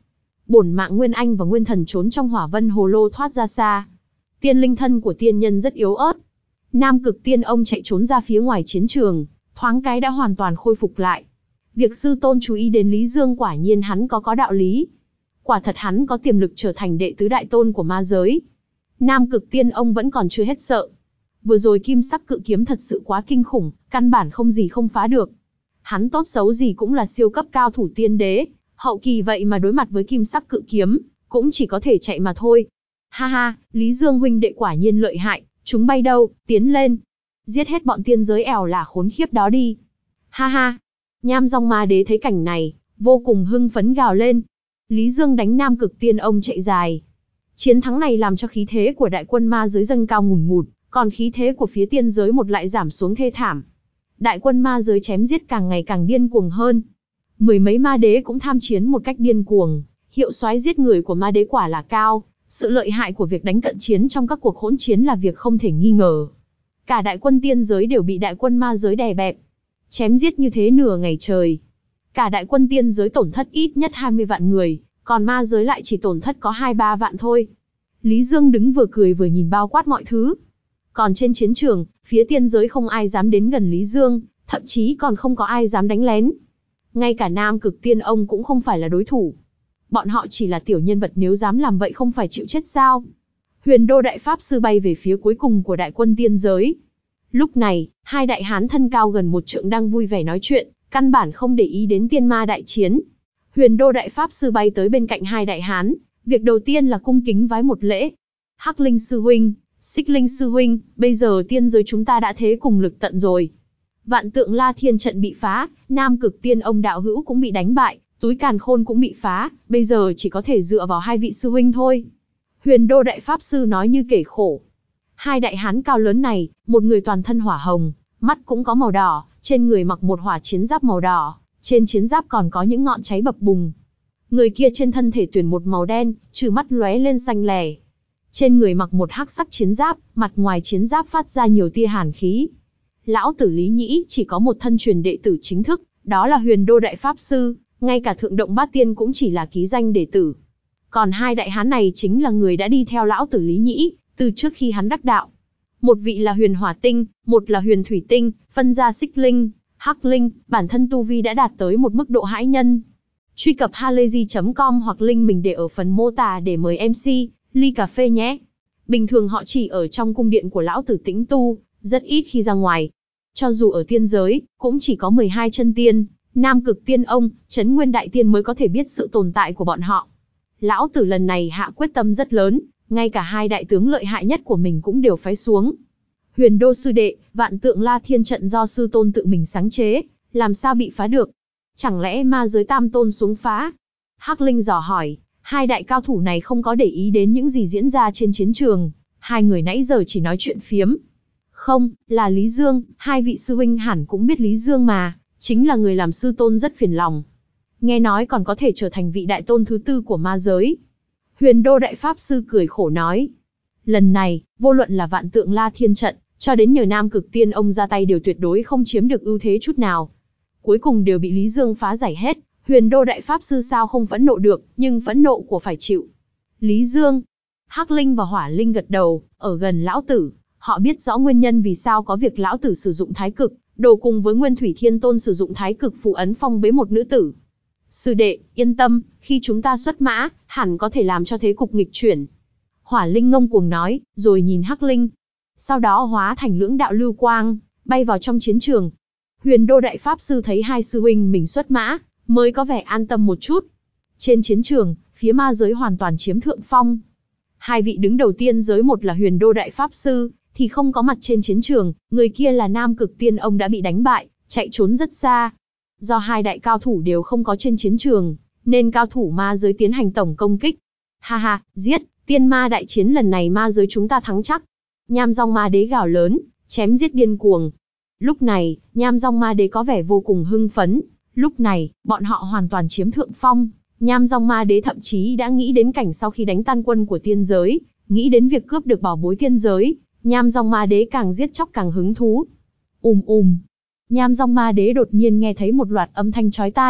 Bổn mạng Nguyên Anh và Nguyên Thần trốn trong hỏa vân hồ lô thoát ra xa. Tiên linh thân của tiên nhân rất yếu ớt. Nam Cực Tiên ông chạy trốn ra phía ngoài chiến trường, thoáng cái đã hoàn toàn khôi phục lại. Việc sư tôn chú ý đến Lý Dương quả nhiên hắn có có đạo lý. Quả thật hắn có tiềm lực trở thành đệ tứ đại tôn của ma giới. Nam Cực Tiên ông vẫn còn chưa hết sợ. Vừa rồi kim sắc cự kiếm thật sự quá kinh khủng, căn bản không gì không phá được. Hắn tốt xấu gì cũng là siêu cấp cao thủ tiên đế, hậu kỳ vậy mà đối mặt với kim sắc cự kiếm, cũng chỉ có thể chạy mà thôi. Ha ha, Lý Dương huynh đệ quả nhiên lợi hại, chúng bay đâu, tiến lên. Giết hết bọn tiên giới ẻo là khốn khiếp đó đi. Ha ha, Nham Dòng Ma Đế thấy cảnh này, vô cùng hưng phấn gào lên. Lý Dương đánh Nam Cực Tiên ông chạy dài. Chiến thắng này làm cho khí thế của đại quân ma giới dâng cao ngùn ngụt, còn khí thế của phía tiên giới một lại giảm xuống thê thảm. Đại quân ma giới chém giết càng ngày càng điên cuồng hơn. Mười mấy ma đế cũng tham chiến một cách điên cuồng, hiệu soái giết người của ma đế quả là cao, sự lợi hại của việc đánh cận chiến trong các cuộc hỗn chiến là việc không thể nghi ngờ. Cả đại quân tiên giới đều bị đại quân ma giới đè bẹp. Chém giết như thế nửa ngày trời. Cả đại quân tiên giới tổn thất ít nhất hai mươi vạn người, còn ma giới lại chỉ tổn thất có hai ba vạn thôi. Lý Dương đứng vừa cười vừa nhìn bao quát mọi thứ. Còn trên chiến trường, phía tiên giới không ai dám đến gần Lý Dương, thậm chí còn không có ai dám đánh lén. Ngay cả Nam Cực Tiên ông cũng không phải là đối thủ. Bọn họ chỉ là tiểu nhân vật, nếu dám làm vậy không phải chịu chết sao? Huyền Đô Đại Pháp Sư bay về phía cuối cùng của đại quân tiên giới. Lúc này, hai đại hán thân cao gần một trượng đang vui vẻ nói chuyện, căn bản không để ý đến tiên ma đại chiến. Huyền Đô Đại Pháp Sư bay tới bên cạnh hai đại hán, việc đầu tiên là cung kính vái một lễ. Hắc Linh sư huynh, Xích Linh sư huynh, bây giờ tiên giới chúng ta đã thế cùng lực tận rồi. Vạn Tượng La Thiên trận bị phá, Nam Cực Tiên ông đạo hữu cũng bị đánh bại, túi càn khôn cũng bị phá, bây giờ chỉ có thể dựa vào hai vị sư huynh thôi. Huyền Đô Đại Pháp Sư nói như kể khổ. Hai đại hán cao lớn này, một người toàn thân hỏa hồng, mắt cũng có màu đỏ, trên người mặc một hỏa chiến giáp màu đỏ, trên chiến giáp còn có những ngọn cháy bập bùng. Người kia trên thân thể tuyển một màu đen, trừ mắt lóe lên xanh lè. Trên người mặc một hắc sắc chiến giáp, mặt ngoài chiến giáp phát ra nhiều tia hàn khí. Lão tử Lý Nhĩ chỉ có một thân truyền đệ tử chính thức, đó là Huyền Đô Đại Pháp Sư, ngay cả Thượng Động Bát Tiên cũng chỉ là ký danh đệ tử. Còn hai đại hán này chính là người đã đi theo lão tử Lý Nhĩ, từ trước khi hắn đắc đạo. Một vị là Huyền Hỏa Tinh, một là Huyền Thủy Tinh, phân ra Xích Linh, Hắc Linh, bản thân tu vi đã đạt tới một mức độ hãi nhân. Truy cập halayzi chấm com hoặc link mình để ở phần mô tả để mời em xê, ly cà phê nhé. Bình thường họ chỉ ở trong cung điện của lão tử tĩnh tu, rất ít khi ra ngoài. Cho dù ở tiên giới, cũng chỉ có mười hai chân tiên, Nam Cực Tiên ông, Trấn Nguyên Đại Tiên mới có thể biết sự tồn tại của bọn họ. Lão tử lần này hạ quyết tâm rất lớn, ngay cả hai đại tướng lợi hại nhất của mình cũng đều phái xuống. Huyền Đô sư đệ, Vạn Tượng La Thiên trận do sư tôn tự mình sáng chế, làm sao bị phá được? Chẳng lẽ ma giới tam tôn xuống phá? Hắc Linh dò hỏi, hai đại cao thủ này không có để ý đến những gì diễn ra trên chiến trường, hai người nãy giờ chỉ nói chuyện phiếm. Không, là Lý Dương, hai vị sư huynh hẳn cũng biết Lý Dương mà, chính là người làm sư tôn rất phiền lòng. Nghe nói còn có thể trở thành vị đại tôn thứ tư của ma giới. Huyền Đô Đại Pháp Sư cười khổ nói. Lần này, vô luận là Vạn Tượng La Thiên trận, cho đến nhờ Nam Cực Tiên ông ra tay đều tuyệt đối không chiếm được ưu thế chút nào. Cuối cùng đều bị Lý Dương phá giải hết, Huyền Đô Đại Pháp Sư sao không phẫn nộ được, nhưng phẫn nộ của phải chịu. Lý Dương, Hắc Linh và Hỏa Linh gật đầu, ở gần lão tử, họ biết rõ nguyên nhân vì sao có việc lão tử sử dụng thái cực, đồ cùng với Nguyên Thủy Thiên Tôn sử dụng thái cực phù ấn phong bế một nữ tử. Sư đệ, yên tâm, khi chúng ta xuất mã, hẳn có thể làm cho thế cục nghịch chuyển. Hỏa Linh ngông cuồng nói, rồi nhìn Hắc Linh. Sau đó hóa thành lưỡng đạo lưu quang, bay vào trong chiến trường. Huyền Đô Đại Pháp Sư thấy hai sư huynh mình xuất mã, mới có vẻ an tâm một chút. Trên chiến trường, phía ma giới hoàn toàn chiếm thượng phong. Hai vị đứng đầu tiên giới, một là Huyền Đô Đại Pháp Sư, thì không có mặt trên chiến trường, người kia là Nam Cực Tiên ông đã bị đánh bại, chạy trốn rất xa. Do hai đại cao thủ đều không có trên chiến trường, nên cao thủ ma giới tiến hành tổng công kích. Ha ha, giết, tiên ma đại chiến lần này ma giới chúng ta thắng chắc. Nham Dòng Ma Đế gào lớn, chém giết điên cuồng. Lúc này, Nham Dòng Ma Đế có vẻ vô cùng hưng phấn. Lúc này, bọn họ hoàn toàn chiếm thượng phong. Nham Dòng Ma Đế thậm chí đã nghĩ đến cảnh sau khi đánh tan quân của tiên giới, nghĩ đến việc cướp được bảo bối tiên giới. Nham Dòng Ma Đế càng giết chóc càng hứng thú. Ùm ùm. Nham Dòng Ma Đế đột nhiên nghe thấy một loạt âm thanh chói tai,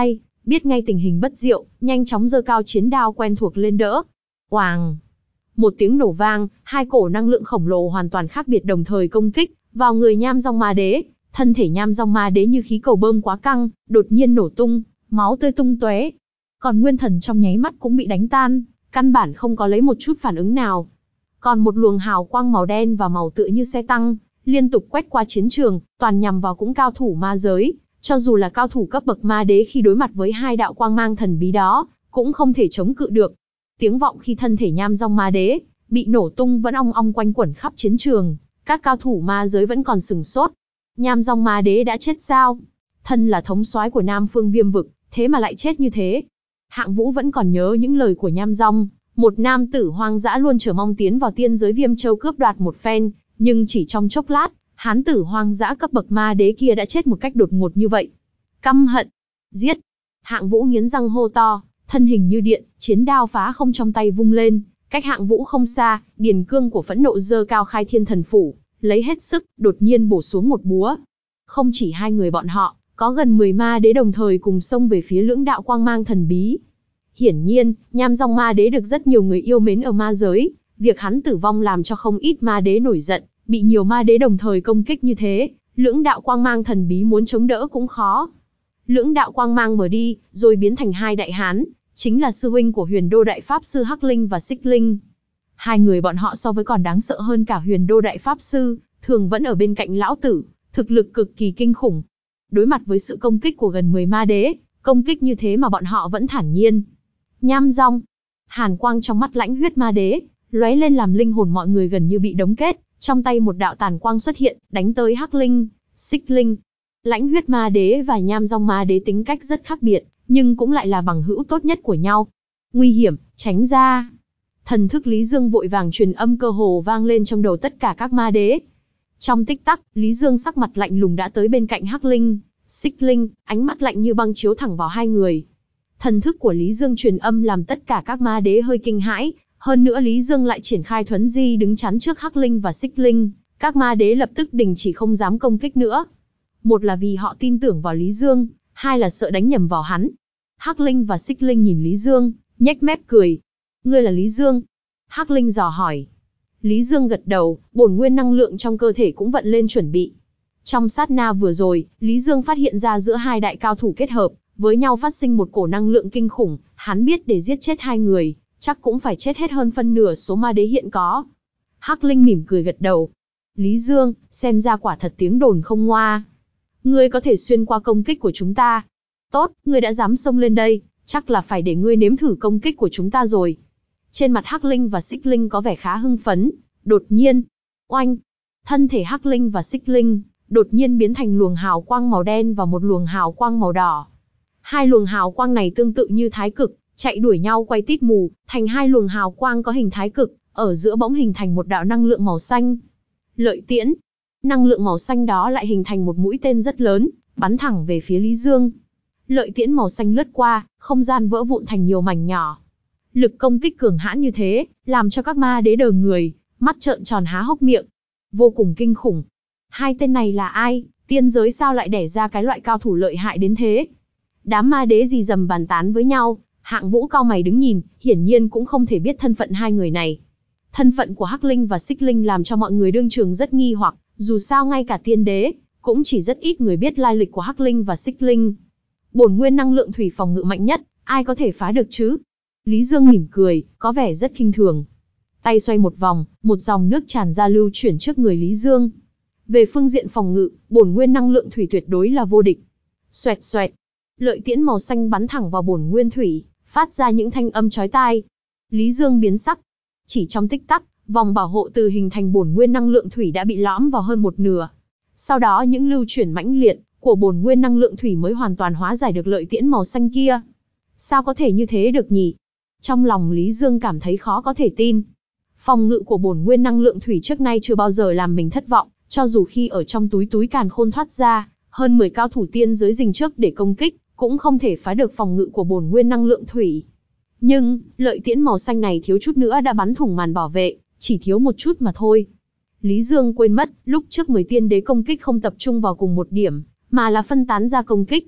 biết ngay tình hình bất diệu, nhanh chóng giơ cao chiến đao quen thuộc lên đỡ. Oàng! Một tiếng nổ vang, hai cổ năng lượng khổng lồ hoàn toàn khác biệt đồng thời công kích vào người Nham Dong Ma Đế. Thân thể Nham Dong Ma Đế như khí cầu bơm quá căng, đột nhiên nổ tung, máu tươi tung tóe. Còn nguyên thần trong nháy mắt cũng bị đánh tan, căn bản không có lấy một chút phản ứng nào. Còn một luồng hào quang màu đen và màu tựa như xe tăng, liên tục quét qua chiến trường, toàn nhằm vào cũng cao thủ ma giới. Cho dù là cao thủ cấp bậc ma đế khi đối mặt với hai đạo quang mang thần bí đó, cũng không thể chống cự được. Tiếng vọng khi thân thể Nham Dong Ma Đế bị nổ tung vẫn ong ong quanh quẩn khắp chiến trường, các cao thủ ma giới vẫn còn sừng sốt. Nham Dong Ma Đế đã chết sao? Thân là thống soái của Nam Phương Viêm vực, thế mà lại chết như thế. Hạng Vũ vẫn còn nhớ những lời của Nham Dong, một nam tử hoang dã luôn chờ mong tiến vào tiên giới Viêm Châu cướp đoạt một phen, nhưng chỉ trong chốc lát, hán tử hoang dã cấp bậc ma đế kia đã chết một cách đột ngột như vậy. Căm hận, giết. Hạng Vũ nghiến răng hô to, thân hình như điện, chiến đao phá không trong tay vung lên, cách Hạng Vũ không xa, điền cương của phẫn nộ giơ cao khai thiên thần phủ, lấy hết sức, đột nhiên bổ xuống một búa. Không chỉ hai người bọn họ, có gần mười ma đế đồng thời cùng xông về phía lưỡng đạo quang mang thần bí. Hiển nhiên, Nham Dong Ma Đế được rất nhiều người yêu mến ở ma giới, việc hắn tử vong làm cho không ít ma đế nổi giận, bị nhiều ma đế đồng thời công kích như thế, lưỡng đạo quang mang thần bí muốn chống đỡ cũng khó. Lưỡng đạo quang mang mở đi, rồi biến thành hai đại hán, chính là sư huynh của Huyền Đô Đại Pháp Sư Hắc Linh và Xích Linh. Hai người bọn họ so với còn đáng sợ hơn cả Huyền Đô Đại Pháp Sư, thường vẫn ở bên cạnh lão tử, thực lực cực kỳ kinh khủng. Đối mặt với sự công kích của gần mười ma đế, công kích như thế mà bọn họ vẫn thản nhiên. Nham Dong, hàn quang trong mắt Lãnh Huyết Ma Đế lóe lên làm linh hồn mọi người gần như bị đóng kết, trong tay một đạo tàn quang xuất hiện, đánh tới Hắc Linh, Xích Linh. Lãnh Huyết Ma Đế và Nham Dong Ma Đế tính cách rất khác biệt, nhưng cũng lại là bằng hữu tốt nhất của nhau. Nguy hiểm, tránh ra. Thần thức Lý Dương vội vàng truyền âm cơ hồ vang lên trong đầu tất cả các ma đế. Trong tích tắc, Lý Dương sắc mặt lạnh lùng đã tới bên cạnh Hắc Linh, Xích Linh, ánh mắt lạnh như băng chiếu thẳng vào hai người. Thần thức của Lý Dương truyền âm làm tất cả các ma đế hơi kinh hãi, hơn nữa Lý Dương lại triển khai thuấn di đứng chắn trước Hắc Linh và Xích Linh, các ma đế lập tức đình chỉ không dám công kích nữa. Một là vì họ tin tưởng vào Lý Dương, hai là sợ đánh nhầm vào hắn. Hắc Linh và Xích Linh nhìn Lý Dương, nhếch mép cười. Ngươi là Lý Dương? Hắc Linh dò hỏi. Lý Dương gật đầu, bổn nguyên năng lượng trong cơ thể cũng vận lên chuẩn bị. Trong sát na vừa rồi, Lý Dương phát hiện ra giữa hai đại cao thủ kết hợp, với nhau phát sinh một cổ năng lượng kinh khủng, hắn biết để giết chết hai người, chắc cũng phải chết hết hơn phân nửa số ma đế hiện có. Hắc Linh mỉm cười gật đầu. Lý Dương, xem ra quả thật tiếng đồn không ngoa. Ngươi có thể xuyên qua công kích của chúng ta. Tốt, ngươi đã dám xông lên đây, chắc là phải để ngươi nếm thử công kích của chúng ta rồi. Trên mặt Hắc Linh và Xích Linh có vẻ khá hưng phấn. Đột nhiên, oanh, thân thể Hắc Linh và Xích Linh đột nhiên biến thành luồng hào quang màu đen và một luồng hào quang màu đỏ. Hai luồng hào quang này tương tự như thái cực, chạy đuổi nhau quay tít mù, thành hai luồng hào quang có hình thái cực, ở giữa bỗng hình thành một đạo năng lượng màu xanh. Lợi tiễn. Năng lượng màu xanh đó lại hình thành một mũi tên rất lớn, bắn thẳng về phía Lý Dương. Lợi tiễn màu xanh lướt qua, không gian vỡ vụn thành nhiều mảnh nhỏ. Lực công kích cường hãn như thế, làm cho các ma đế đờ người, mắt trợn tròn há hốc miệng. Vô cùng kinh khủng. Hai tên này là ai? Tiên giới sao lại đẻ ra cái loại cao thủ lợi hại đến thế? Đám ma đế rì rầm bàn tán với nhau, Hạng Vũ cau mày đứng nhìn, hiển nhiên cũng không thể biết thân phận hai người này. Thân phận của Hắc Linh và Xích Linh làm cho mọi người đương trường rất nghi hoặc, dù sao ngay cả tiên đế, cũng chỉ rất ít người biết lai lịch của Hắc Linh và Xích Linh. Bổn nguyên năng lượng thủy phòng ngự mạnh nhất, ai có thể phá được chứ? Lý Dương mỉm cười, có vẻ rất khinh thường. Tay xoay một vòng, một dòng nước tràn ra lưu chuyển trước người Lý Dương. Về phương diện phòng ngự, bổn nguyên năng lượng thủy tuyệt đối là vô địch. Xoẹt xoẹt, lợi tiễn màu xanh bắn thẳng vào bổn nguyên thủy, phát ra những thanh âm chói tai. Lý Dương biến sắc. Chỉ trong tích tắc, vòng bảo hộ từ hình thành bổn nguyên năng lượng thủy đã bị lõm vào hơn một nửa. Sau đó những lưu chuyển mãnh liệt của bổn nguyên năng lượng thủy mới hoàn toàn hóa giải được lợi tiễn màu xanh kia. Sao có thể như thế được nhỉ? Trong lòng Lý Dương cảm thấy khó có thể tin. Phòng ngự của bổn nguyên năng lượng thủy trước nay chưa bao giờ làm mình thất vọng, cho dù khi ở trong túi túi càn khôn thoát ra, hơn mười cao thủ tiên giới dình trước để công kích, cũng không thể phá được phòng ngự của bổn nguyên năng lượng thủy. Nhưng, lợi tiễn màu xanh này thiếu chút nữa đã bắn thủng màn bảo vệ, chỉ thiếu một chút mà thôi. Lý Dương quên mất, lúc trước mười tiên đế công kích không tập trung vào cùng một điểm, mà là phân tán ra công kích.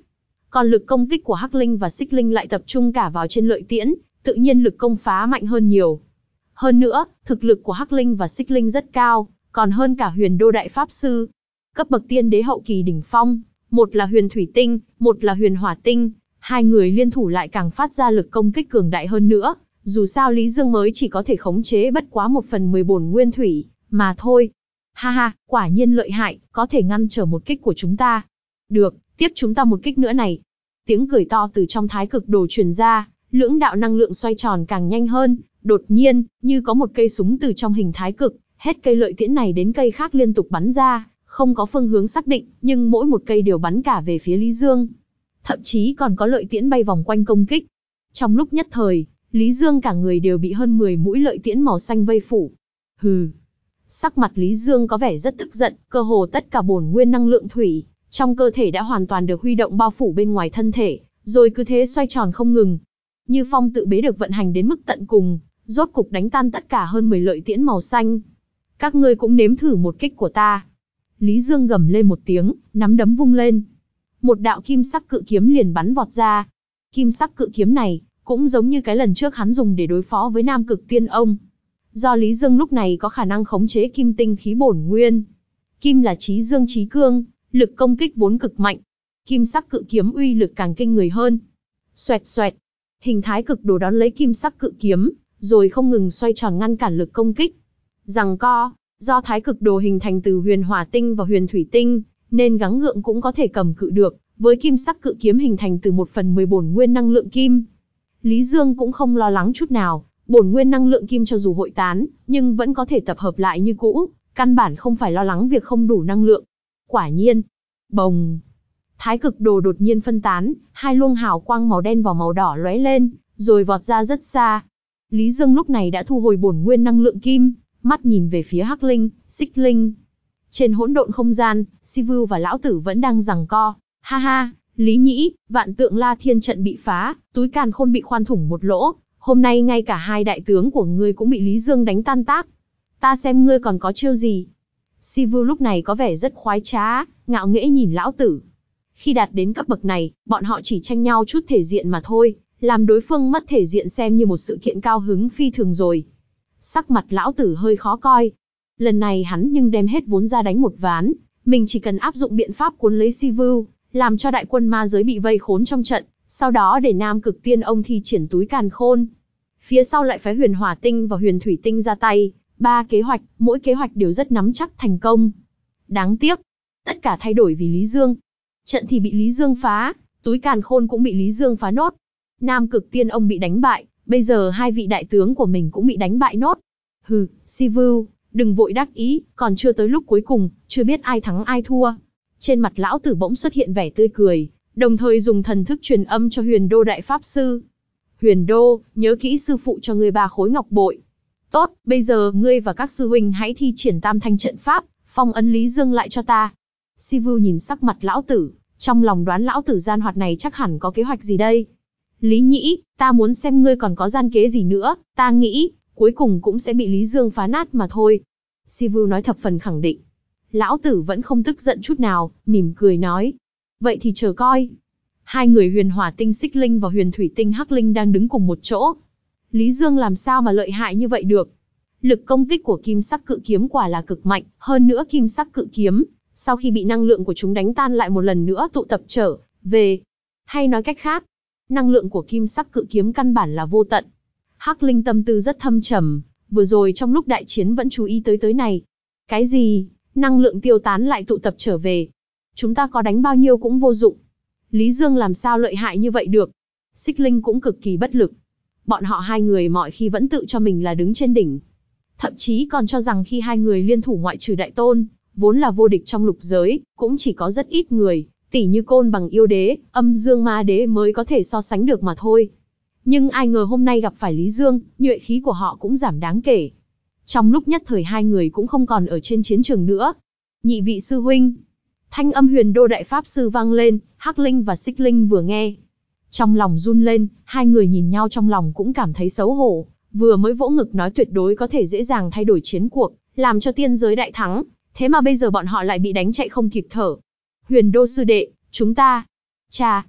Còn lực công kích của Hắc Linh và Xích Linh lại tập trung cả vào trên lợi tiễn, tự nhiên lực công phá mạnh hơn nhiều. Hơn nữa, thực lực của Hắc Linh và Xích Linh rất cao, còn hơn cả Huyền Đô Đại Pháp Sư. Cấp bậc tiên đế hậu kỳ đỉnh phong, một là Huyền Thủy Tinh, một là Huyền Hỏa Tinh, hai người liên thủ lại càng phát ra lực công kích cường đại hơn nữa. Dù sao Lý Dương mới chỉ có thể khống chế bất quá một phần mười bổn nguyên thủy, mà thôi. Ha ha, quả nhiên lợi hại, có thể ngăn trở một kích của chúng ta. Được, tiếp chúng ta một kích nữa này. Tiếng cười to từ trong thái cực đồ truyền ra, lưỡng đạo năng lượng xoay tròn càng nhanh hơn. Đột nhiên, như có một cây súng từ trong hình thái cực, hết cây lợi tiễn này đến cây khác liên tục bắn ra, không có phương hướng xác định, nhưng mỗi một cây đều bắn cả về phía Lý Dương. Thậm chí còn có lợi tiễn bay vòng quanh công kích. Trong lúc nhất thời, Lý Dương cả người đều bị hơn mười mũi lợi tiễn màu xanh vây phủ. Hừ. Sắc mặt Lý Dương có vẻ rất tức giận, cơ hồ tất cả bổn nguyên năng lượng thủy trong cơ thể đã hoàn toàn được huy động bao phủ bên ngoài thân thể, rồi cứ thế xoay tròn không ngừng. Như phong tự bế được vận hành đến mức tận cùng, rốt cục đánh tan tất cả hơn mười lợi tiễn màu xanh. Các ngươi cũng nếm thử một kích của ta. Lý Dương gầm lên một tiếng, nắm đấm vung lên. Một đạo kim sắc cự kiếm liền bắn vọt ra. Kim sắc cự kiếm này cũng giống như cái lần trước hắn dùng để đối phó với Nam Cực Tiên Ông. Do Lý Dương lúc này có khả năng khống chế kim tinh khí bổn nguyên. Kim là chí dương chí cương, lực công kích vốn cực mạnh. Kim sắc cự kiếm uy lực càng kinh người hơn. Xoẹt xoẹt, hình thái cực đồ đón lấy kim sắc cự kiếm, rồi không ngừng xoay tròn ngăn cản lực công kích. Giằng co, do thái cực đồ hình thành từ huyền hỏa tinh và huyền thủy tinh, nên gắng gượng cũng có thể cầm cự được, với kim sắc cự kiếm hình thành từ một phần mười bổn nguyên năng lượng kim. Lý Dương cũng không lo lắng chút nào, bổn nguyên năng lượng kim cho dù hội tán, nhưng vẫn có thể tập hợp lại như cũ, căn bản không phải lo lắng việc không đủ năng lượng. Quả nhiên, bồng, thái cực đồ đột nhiên phân tán, hai luồng hào quang màu đen và màu đỏ lóe lên, rồi vọt ra rất xa. Lý Dương lúc này đã thu hồi bổn nguyên năng lượng kim, mắt nhìn về phía Hắc Linh, Xích Linh. Trên hỗn độn không gian, Sivu và lão tử vẫn đang giằng co. Ha ha, Lý Nhĩ, vạn tượng La Thiên trận bị phá, túi càn khôn bị khoan thủng một lỗ. Hôm nay ngay cả hai đại tướng của ngươi cũng bị Lý Dương đánh tan tác. Ta xem ngươi còn có chiêu gì. Sivu lúc này có vẻ rất khoái trá, ngạo nghễ nhìn lão tử. Khi đạt đến cấp bậc này, bọn họ chỉ tranh nhau chút thể diện mà thôi, làm đối phương mất thể diện xem như một sự kiện cao hứng phi thường rồi. Sắc mặt lão tử hơi khó coi. Lần này hắn nhưng đem hết vốn ra đánh một ván, mình chỉ cần áp dụng biện pháp cuốn lấy Sivu, làm cho đại quân ma giới bị vây khốn trong trận, sau đó để Nam Cực Tiên Ông thi triển túi càn khôn. Phía sau lại phái huyền hỏa tinh và huyền thủy tinh ra tay, ba kế hoạch, mỗi kế hoạch đều rất nắm chắc thành công. Đáng tiếc, tất cả thay đổi vì Lý Dương. Trận thì bị Lý Dương phá, túi càn khôn cũng bị Lý Dương phá nốt. Nam Cực Tiên Ông bị đánh bại, bây giờ hai vị đại tướng của mình cũng bị đánh bại nốt. Hừ, Sivu, đừng vội đắc ý, còn chưa tới lúc cuối cùng, chưa biết ai thắng ai thua. Trên mặt lão tử bỗng xuất hiện vẻ tươi cười, đồng thời dùng thần thức truyền âm cho Huyền Đô Đại Pháp Sư. Huyền Đô, nhớ kỹ sư phụ cho ngươi ba khối ngọc bội. Tốt, bây giờ ngươi và các sư huynh hãy thi triển tam thanh trận pháp, phong ấn Lý Dương lại cho ta. Sivu nhìn sắc mặt lão tử, trong lòng đoán lão tử gian hoạt này chắc hẳn có kế hoạch gì đây. Lý Nhĩ, ta muốn xem ngươi còn có gian kế gì nữa, ta nghĩ, cuối cùng cũng sẽ bị Lý Dương phá nát mà thôi. Sivu nói thập phần khẳng định. Lão tử vẫn không tức giận chút nào, mỉm cười nói. Vậy thì chờ coi. Hai người huyền hỏa tinh Xích Linh và huyền thủy tinh Hắc Linh đang đứng cùng một chỗ. Lý Dương làm sao mà lợi hại như vậy được? Lực công kích của kim sắc cự kiếm quả là cực mạnh, hơn nữa kim sắc cự kiếm, sau khi bị năng lượng của chúng đánh tan lại một lần nữa tụ tập trở về. Hay nói cách khác, năng lượng của kim sắc cự kiếm căn bản là vô tận. Hắc Linh tâm tư rất thâm trầm, vừa rồi trong lúc đại chiến vẫn chú ý tới tới này. Cái gì? Năng lượng tiêu tán lại tụ tập trở về. Chúng ta có đánh bao nhiêu cũng vô dụng. Lý Dương làm sao lợi hại như vậy được? Xích Linh cũng cực kỳ bất lực. Bọn họ hai người mọi khi vẫn tự cho mình là đứng trên đỉnh. Thậm chí còn cho rằng khi hai người liên thủ ngoại trừ Đại Tôn, vốn là vô địch trong lục giới, cũng chỉ có rất ít người, tỉ như Côn Bằng Yêu Đế, Âm Dương Ma Đế mới có thể so sánh được mà thôi. Nhưng ai ngờ hôm nay gặp phải Lý Dương, nhuệ khí của họ cũng giảm đáng kể. Trong lúc nhất thời hai người cũng không còn ở trên chiến trường nữa. Nhị vị sư huynh. Thanh âm Huyền Đô Đại Pháp Sư vang lên, Hắc Linh và Xích Linh vừa nghe. Trong lòng run lên, hai người nhìn nhau trong lòng cũng cảm thấy xấu hổ. Vừa mới vỗ ngực nói tuyệt đối có thể dễ dàng thay đổi chiến cuộc, làm cho tiên giới đại thắng. Thế mà bây giờ bọn họ lại bị đánh chạy không kịp thở. Huyền Đô sư đệ, chúng ta. Chà.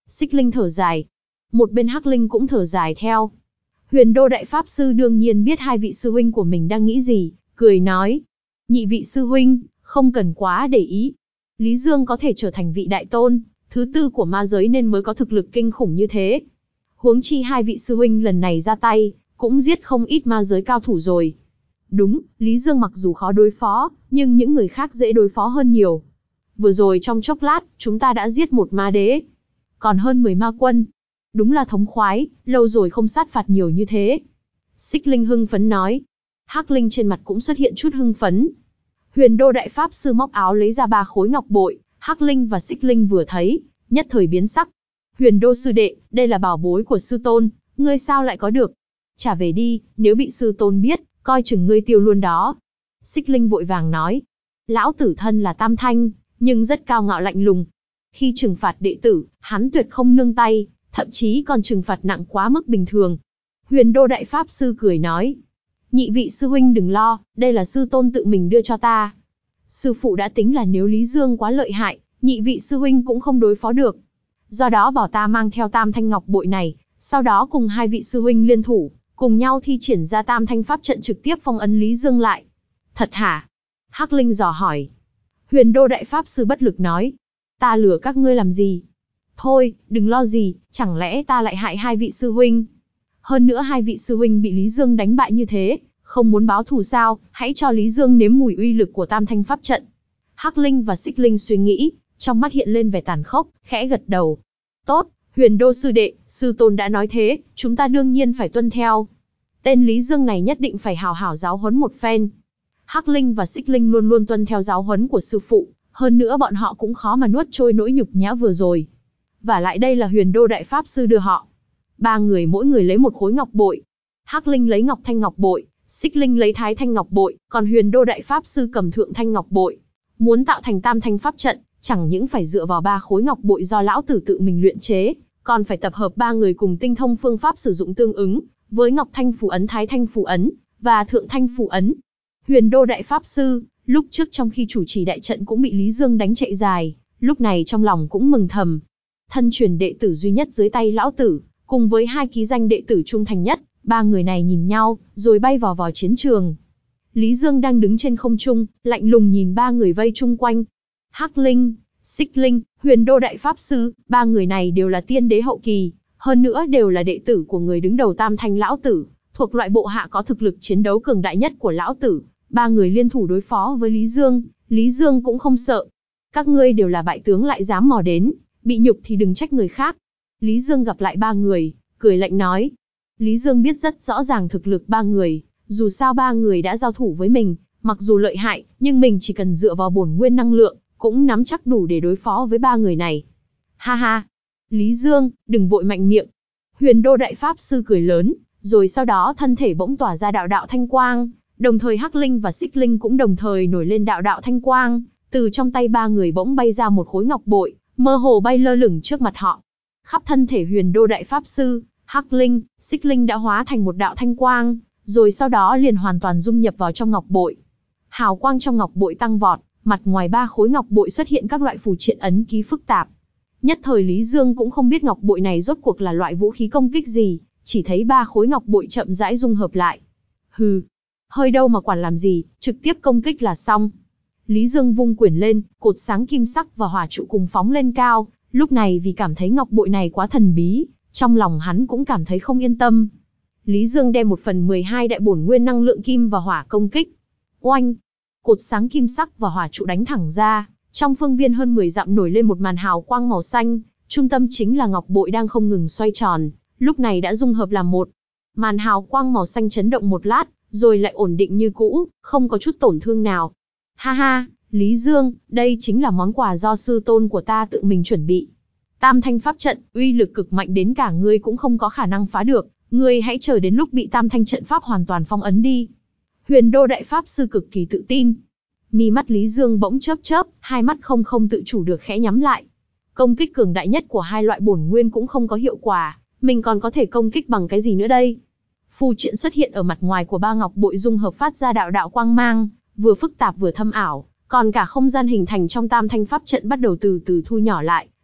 Xích Linh thở dài. Một bên Hắc Linh cũng thở dài theo. Huyền Đô Đại Pháp Sư đương nhiên biết hai vị sư huynh của mình đang nghĩ gì, cười nói. Nhị vị sư huynh, không cần quá để ý. Lý Dương có thể trở thành vị đại tôn, thứ tư của ma giới nên mới có thực lực kinh khủng như thế. Huống chi hai vị sư huynh lần này ra tay, cũng giết không ít ma giới cao thủ rồi. Đúng, Lý Dương mặc dù khó đối phó, nhưng những người khác dễ đối phó hơn nhiều. Vừa rồi trong chốc lát, chúng ta đã giết một ma đế. Còn hơn mười ma quân. Đúng là thống khoái, lâu rồi không sát phạt nhiều như thế. Xích Linh hưng phấn nói. Hắc Linh trên mặt cũng xuất hiện chút hưng phấn. Huyền Đô Đại Pháp Sư móc áo lấy ra ba khối ngọc bội, Hắc Linh và Xích Linh vừa thấy, nhất thời biến sắc. Huyền Đô sư đệ, đây là bảo bối của sư tôn, ngươi sao lại có được? Trả về đi, nếu bị sư tôn biết, coi chừng ngươi tiêu luôn đó. Xích Linh vội vàng nói. Lão tử thân là Tam Thanh, nhưng rất cao ngạo lạnh lùng. Khi trừng phạt đệ tử, hắn tuyệt không nương tay, thậm chí còn trừng phạt nặng quá mức bình thường. Huyền Đô Đại Pháp Sư cười nói. Nhị vị sư huynh đừng lo, đây là sư tôn tự mình đưa cho ta. Sư phụ đã tính là nếu Lý Dương quá lợi hại, nhị vị sư huynh cũng không đối phó được. Do đó bảo ta mang theo Tam Thanh Ngọc bội này, sau đó cùng hai vị sư huynh liên thủ, cùng nhau thi triển ra Tam Thanh Pháp trận trực tiếp phong ấn Lý Dương lại. Thật hả? Hắc Linh dò hỏi. Huyền Đô Đại Pháp Sư bất lực nói. Ta lừa các ngươi làm gì? Thôi, đừng lo gì, chẳng lẽ ta lại hại hai vị sư huynh? Hơn nữa hai vị sư huynh bị Lý Dương đánh bại như thế, không muốn báo thù sao, hãy cho Lý Dương nếm mùi uy lực của Tam Thanh Pháp trận. Hắc Linh và Xích Linh suy nghĩ, trong mắt hiện lên vẻ tàn khốc, khẽ gật đầu. Tốt, Huyền Đô sư đệ, sư tôn đã nói thế, chúng ta đương nhiên phải tuân theo. Tên Lý Dương này nhất định phải hào hảo giáo huấn một phen. Hắc Linh và Xích Linh luôn luôn tuân theo giáo huấn của sư phụ, hơn nữa bọn họ cũng khó mà nuốt trôi nỗi nhục nhã vừa rồi. Và lại đây là Huyền Đô Đại Pháp Sư đưa họ. Ba người mỗi người lấy một khối ngọc bội. Hắc Linh lấy Ngọc Thanh Ngọc bội, Xích Linh lấy Thái Thanh Ngọc bội, còn Huyền Đô Đại Pháp Sư cầm Thượng Thanh Ngọc bội. Muốn tạo thành Tam Thanh Pháp trận, chẳng những phải dựa vào ba khối ngọc bội do lão tử tự mình luyện chế, còn phải tập hợp ba người cùng tinh thông phương pháp sử dụng tương ứng, với Ngọc Thanh Phù ấn, Thái Thanh Phù ấn và Thượng Thanh Phù ấn. Huyền Đô Đại Pháp Sư, lúc trước trong khi chủ trì đại trận cũng bị Lý Dương đánh chạy dài, lúc này trong lòng cũng mừng thầm. Thân truyền đệ tử duy nhất dưới tay lão tử, cùng với hai ký danh đệ tử trung thành nhất, ba người này nhìn nhau, rồi bay vào vào chiến trường. Lý Dương đang đứng trên không trung, lạnh lùng nhìn ba người vây chung quanh. Hắc Linh, Xích Linh, Huyền Đô Đại Pháp Sư, ba người này đều là tiên đế hậu kỳ, hơn nữa đều là đệ tử của người đứng đầu Tam Thanh lão tử, thuộc loại bộ hạ có thực lực chiến đấu cường đại nhất của lão tử. Ba người liên thủ đối phó với Lý Dương, Lý Dương cũng không sợ. Các ngươi đều là bại tướng lại dám mò đến, bị nhục thì đừng trách người khác. Lý Dương gặp lại ba người, cười lạnh nói. Lý Dương biết rất rõ ràng thực lực ba người, dù sao ba người đã giao thủ với mình, mặc dù lợi hại, nhưng mình chỉ cần dựa vào bổn nguyên năng lượng, cũng nắm chắc đủ để đối phó với ba người này. Ha ha! Lý Dương, đừng vội mạnh miệng. Huyền Đô Đại Pháp Sư cười lớn, rồi sau đó thân thể bỗng tỏa ra đạo đạo thanh quang, đồng thời Hắc Linh và Xích Linh cũng đồng thời nổi lên đạo đạo thanh quang, từ trong tay ba người bỗng bay ra một khối ngọc bội, mơ hồ bay lơ lửng trước mặt họ. Khắp thân thể Huyền Đô Đại Pháp Sư, Hắc Linh, Xích Linh đã hóa thành một đạo thanh quang, rồi sau đó liền hoàn toàn dung nhập vào trong ngọc bội. Hào quang trong ngọc bội tăng vọt, mặt ngoài ba khối ngọc bội xuất hiện các loại phù triện ấn ký phức tạp. Nhất thời Lý Dương cũng không biết ngọc bội này rốt cuộc là loại vũ khí công kích gì, chỉ thấy ba khối ngọc bội chậm rãi dung hợp lại. Hừ, hơi đâu mà quản làm gì, trực tiếp công kích là xong. Lý Dương vung quyển lên, cột sáng kim sắc và hỏa trụ cùng phóng lên cao, lúc này vì cảm thấy ngọc bội này quá thần bí, trong lòng hắn cũng cảm thấy không yên tâm. Lý Dương đem một phần mười hai đại bổn nguyên năng lượng kim và hỏa công kích. Oanh! Cột sáng kim sắc và hỏa trụ đánh thẳng ra, trong phương viên hơn mười dặm nổi lên một màn hào quang màu xanh, trung tâm chính là ngọc bội đang không ngừng xoay tròn, lúc này đã dung hợp làm một. Màn hào quang màu xanh chấn động một lát, rồi lại ổn định như cũ, không có chút tổn thương nào. Ha ha, Lý Dương, đây chính là món quà do sư tôn của ta tự mình chuẩn bị. Tam Thanh Pháp trận, uy lực cực mạnh đến cả ngươi cũng không có khả năng phá được, ngươi hãy chờ đến lúc bị Tam Thanh trận pháp hoàn toàn phong ấn đi. Huyền Đô Đại Pháp Sư cực kỳ tự tin. Mi mắt Lý Dương bỗng chớp chớp, hai mắt không không tự chủ được khẽ nhắm lại. Công kích cường đại nhất của hai loại bổn nguyên cũng không có hiệu quả, mình còn có thể công kích bằng cái gì nữa đây? Phù triện xuất hiện ở mặt ngoài của ba ngọc bội dung hợp phát ra đạo đạo quang mang, vừa phức tạp vừa thâm ảo, còn cả không gian hình thành trong Tam Thanh Pháp trận bắt đầu từ từ thu nhỏ lại,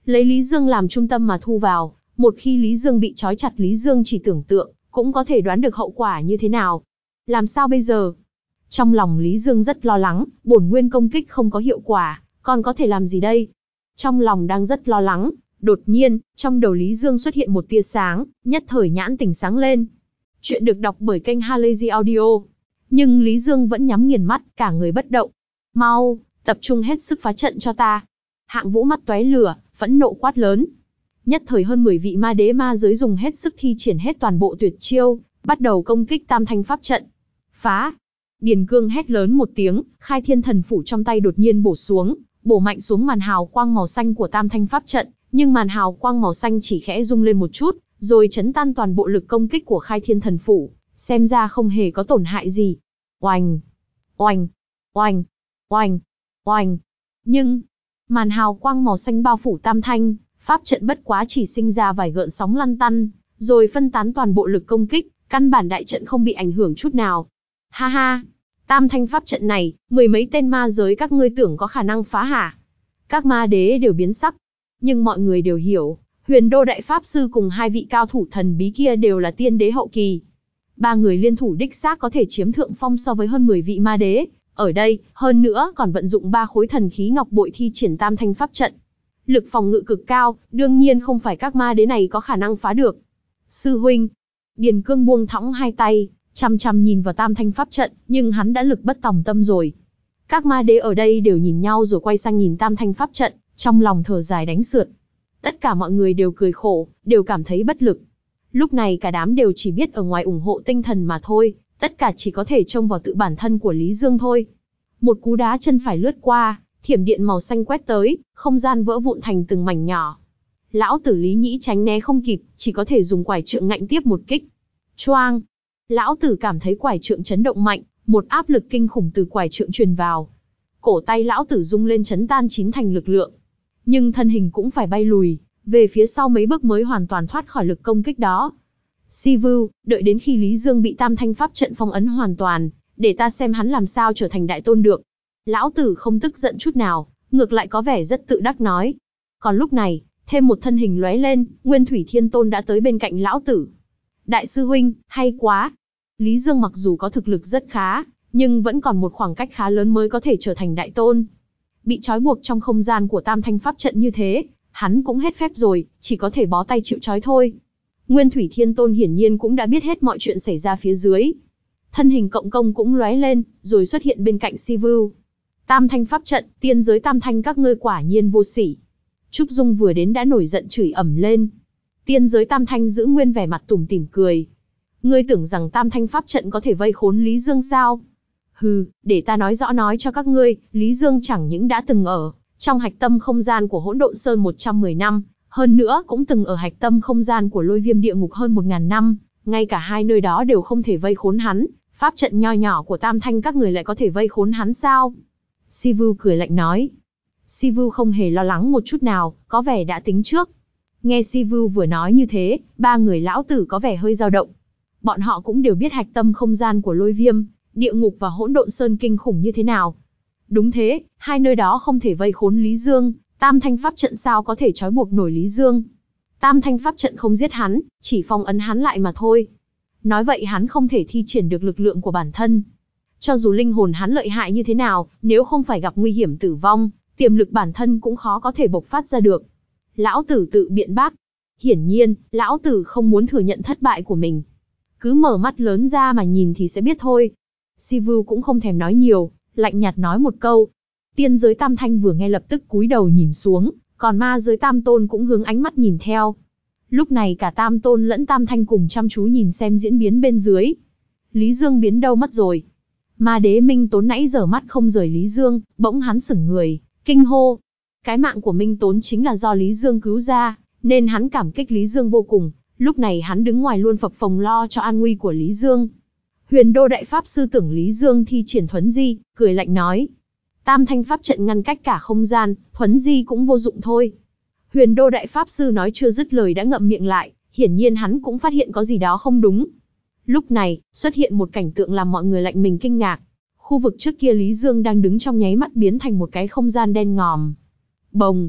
lấy Lý Dương làm trung tâm mà thu vào. Một khi Lý Dương bị trói chặt, Lý Dương chỉ tưởng tượng, cũng có thể đoán được hậu quả như thế nào. Làm sao bây giờ? Trong lòng Lý Dương rất lo lắng, bổn nguyên công kích không có hiệu quả, còn có thể làm gì đây? Trong lòng đang rất lo lắng, đột nhiên, trong đầu Lý Dương xuất hiện một tia sáng, nhất thời nhãn tỉnh sáng lên. Chuyện được đọc bởi kênh Halazy Audio. Nhưng Lý Dương vẫn nhắm nghiền mắt, cả người bất động. Mau, tập trung hết sức phá trận cho ta. Hạng Vũ mắt tóe lửa, phẫn nộ quát lớn. Nhất thời hơn mười vị ma đế ma giới dùng hết sức thi triển hết toàn bộ tuyệt chiêu, bắt đầu công kích tam thanh pháp trận. Phá! Điền Cương hét lớn một tiếng, khai thiên thần phủ trong tay đột nhiên bổ xuống, bổ mạnh xuống màn hào quang màu xanh của tam thanh pháp trận, nhưng màn hào quang màu xanh chỉ khẽ rung lên một chút, rồi chấn tan toàn bộ lực công kích của khai thiên thần phủ, xem ra không hề có tổn hại gì. Oanh! Oanh! Oanh! Oanh! Oanh! Nhưng, màn hào quang màu xanh bao phủ tam thanh, pháp trận bất quá chỉ sinh ra vài gợn sóng lăn tăn, rồi phân tán toàn bộ lực công kích, căn bản đại trận không bị ảnh hưởng chút nào. Ha ha! Tam thanh pháp trận này, mười mấy tên ma giới các ngươi tưởng có khả năng phá hả? Các ma đế đều biến sắc. Nhưng mọi người đều hiểu, Huyền Đô Đại Pháp Sư cùng hai vị cao thủ thần bí kia đều là tiên đế hậu kỳ. Ba người liên thủ đích xác có thể chiếm thượng phong so với hơn mười vị ma đế. Ở đây, hơn nữa còn vận dụng ba khối thần khí ngọc bội thi triển tam thanh pháp trận. Lực phòng ngự cực cao, đương nhiên không phải các ma đế này có khả năng phá được. Sư huynh! Điền Cương buông thõng hai tay, chăm chăm nhìn vào tam thanh pháp trận, nhưng hắn đã lực bất tòng tâm rồi. Các ma đế ở đây đều nhìn nhau rồi quay sang nhìn tam thanh pháp trận, trong lòng thở dài đánh sượt. Tất cả mọi người đều cười khổ, đều cảm thấy bất lực. Lúc này cả đám đều chỉ biết ở ngoài ủng hộ tinh thần mà thôi, tất cả chỉ có thể trông vào tự bản thân của Lý Dương thôi. Một cú đá chân phải lướt qua, thiểm điện màu xanh quét tới, không gian vỡ vụn thành từng mảnh nhỏ. Lão tử Lý Nhĩ tránh né không kịp, chỉ có thể dùng quải trượng ngạnh tiếp một kích. Choang! Lão tử cảm thấy quải trượng chấn động mạnh, một áp lực kinh khủng từ quải trượng truyền vào. Cổ tay lão tử rung lên chấn tan chín thành lực lượng. Nhưng thân hình cũng phải bay lùi, về phía sau mấy bước mới hoàn toàn thoát khỏi lực công kích đó. Si Vu, đợi đến khi Lý Dương bị tam thanh pháp trận phong ấn hoàn toàn, để ta xem hắn làm sao trở thành đại tôn được. Lão tử không tức giận chút nào, ngược lại có vẻ rất tự đắc nói. Còn lúc này, thêm một thân hình lóe lên, Nguyên Thủy Thiên Tôn đã tới bên cạnh lão tử. Đại sư huynh, hay quá. Lý Dương mặc dù có thực lực rất khá, nhưng vẫn còn một khoảng cách khá lớn mới có thể trở thành đại tôn. Bị trói buộc trong không gian của tam thanh pháp trận như thế, hắn cũng hết phép rồi, chỉ có thể bó tay chịu trói thôi. Nguyên Thủy Thiên Tôn hiển nhiên cũng đã biết hết mọi chuyện xảy ra phía dưới. Thân hình cộng công cũng lóe lên, rồi xuất hiện bên cạnh Si Vu. Tam thanh pháp trận, tiên giới tam thanh các ngươi quả nhiên vô sỉ. Trúc Dung vừa đến đã nổi giận chửi ầm lên. Tiên giới tam thanh giữ nguyên vẻ mặt tủm tỉm cười. Ngươi tưởng rằng tam thanh pháp trận có thể vây khốn Lý Dương sao? Hừ, để ta nói rõ nói cho các ngươi, Lý Dương chẳng những đã từng ở trong hạch tâm không gian của Hỗn Độn Sơn một trăm mười năm, hơn nữa cũng từng ở hạch tâm không gian của Lôi Viêm Địa Ngục hơn một nghìn năm, ngay cả hai nơi đó đều không thể vây khốn hắn, pháp trận nho nhỏ của tam thanh các người lại có thể vây khốn hắn sao? Si Vu cười lạnh nói. Si Vu không hề lo lắng một chút nào, có vẻ đã tính trước. Nghe Si Vu vừa nói như thế, ba người lão tử có vẻ hơi dao động. Bọn họ cũng đều biết hạch tâm không gian của Lôi Viêm, Địa Ngục và Hỗn Độn Sơn kinh khủng như thế nào. Đúng thế, hai nơi đó không thể vây khốn Lý Dương, tam thanh pháp trận sao có thể trói buộc nổi Lý Dương. Tam thanh pháp trận không giết hắn, chỉ phong ấn hắn lại mà thôi. Nói vậy hắn không thể thi triển được lực lượng của bản thân. Cho dù linh hồn hắn lợi hại như thế nào, nếu không phải gặp nguy hiểm tử vong, tiềm lực bản thân cũng khó có thể bộc phát ra được. Lão tử tự biện bác. Hiển nhiên, lão tử không muốn thừa nhận thất bại của mình. Cứ mở mắt lớn ra mà nhìn thì sẽ biết thôi. Si Vu cũng không thèm nói nhiều, lạnh nhạt nói một câu. Tiên giới tam thanh vừa nghe lập tức cúi đầu nhìn xuống, còn ma giới tam tôn cũng hướng ánh mắt nhìn theo. Lúc này cả tam tôn lẫn tam thanh cùng chăm chú nhìn xem diễn biến bên dưới. Lý Dương biến đâu mất rồi? Ma đế Minh Tốn nãy giờ mắt không rời Lý Dương, bỗng hắn sững người, kinh hô. Cái mạng của Minh Tốn chính là do Lý Dương cứu ra, nên hắn cảm kích Lý Dương vô cùng. Lúc này hắn đứng ngoài luôn phập phồng lo cho an nguy của Lý Dương. Huyền Đô Đại Pháp Sư tưởng Lý Dương thi triển thuấn di, cười lạnh nói. Tam thanh pháp trận ngăn cách cả không gian, thuấn di cũng vô dụng thôi. Huyền Đô Đại Pháp Sư nói chưa dứt lời đã ngậm miệng lại, hiển nhiên hắn cũng phát hiện có gì đó không đúng. Lúc này, xuất hiện một cảnh tượng làm mọi người lạnh mình kinh ngạc. Khu vực trước kia Lý Dương đang đứng trong nháy mắt biến thành một cái không gian đen ngòm. Bồng!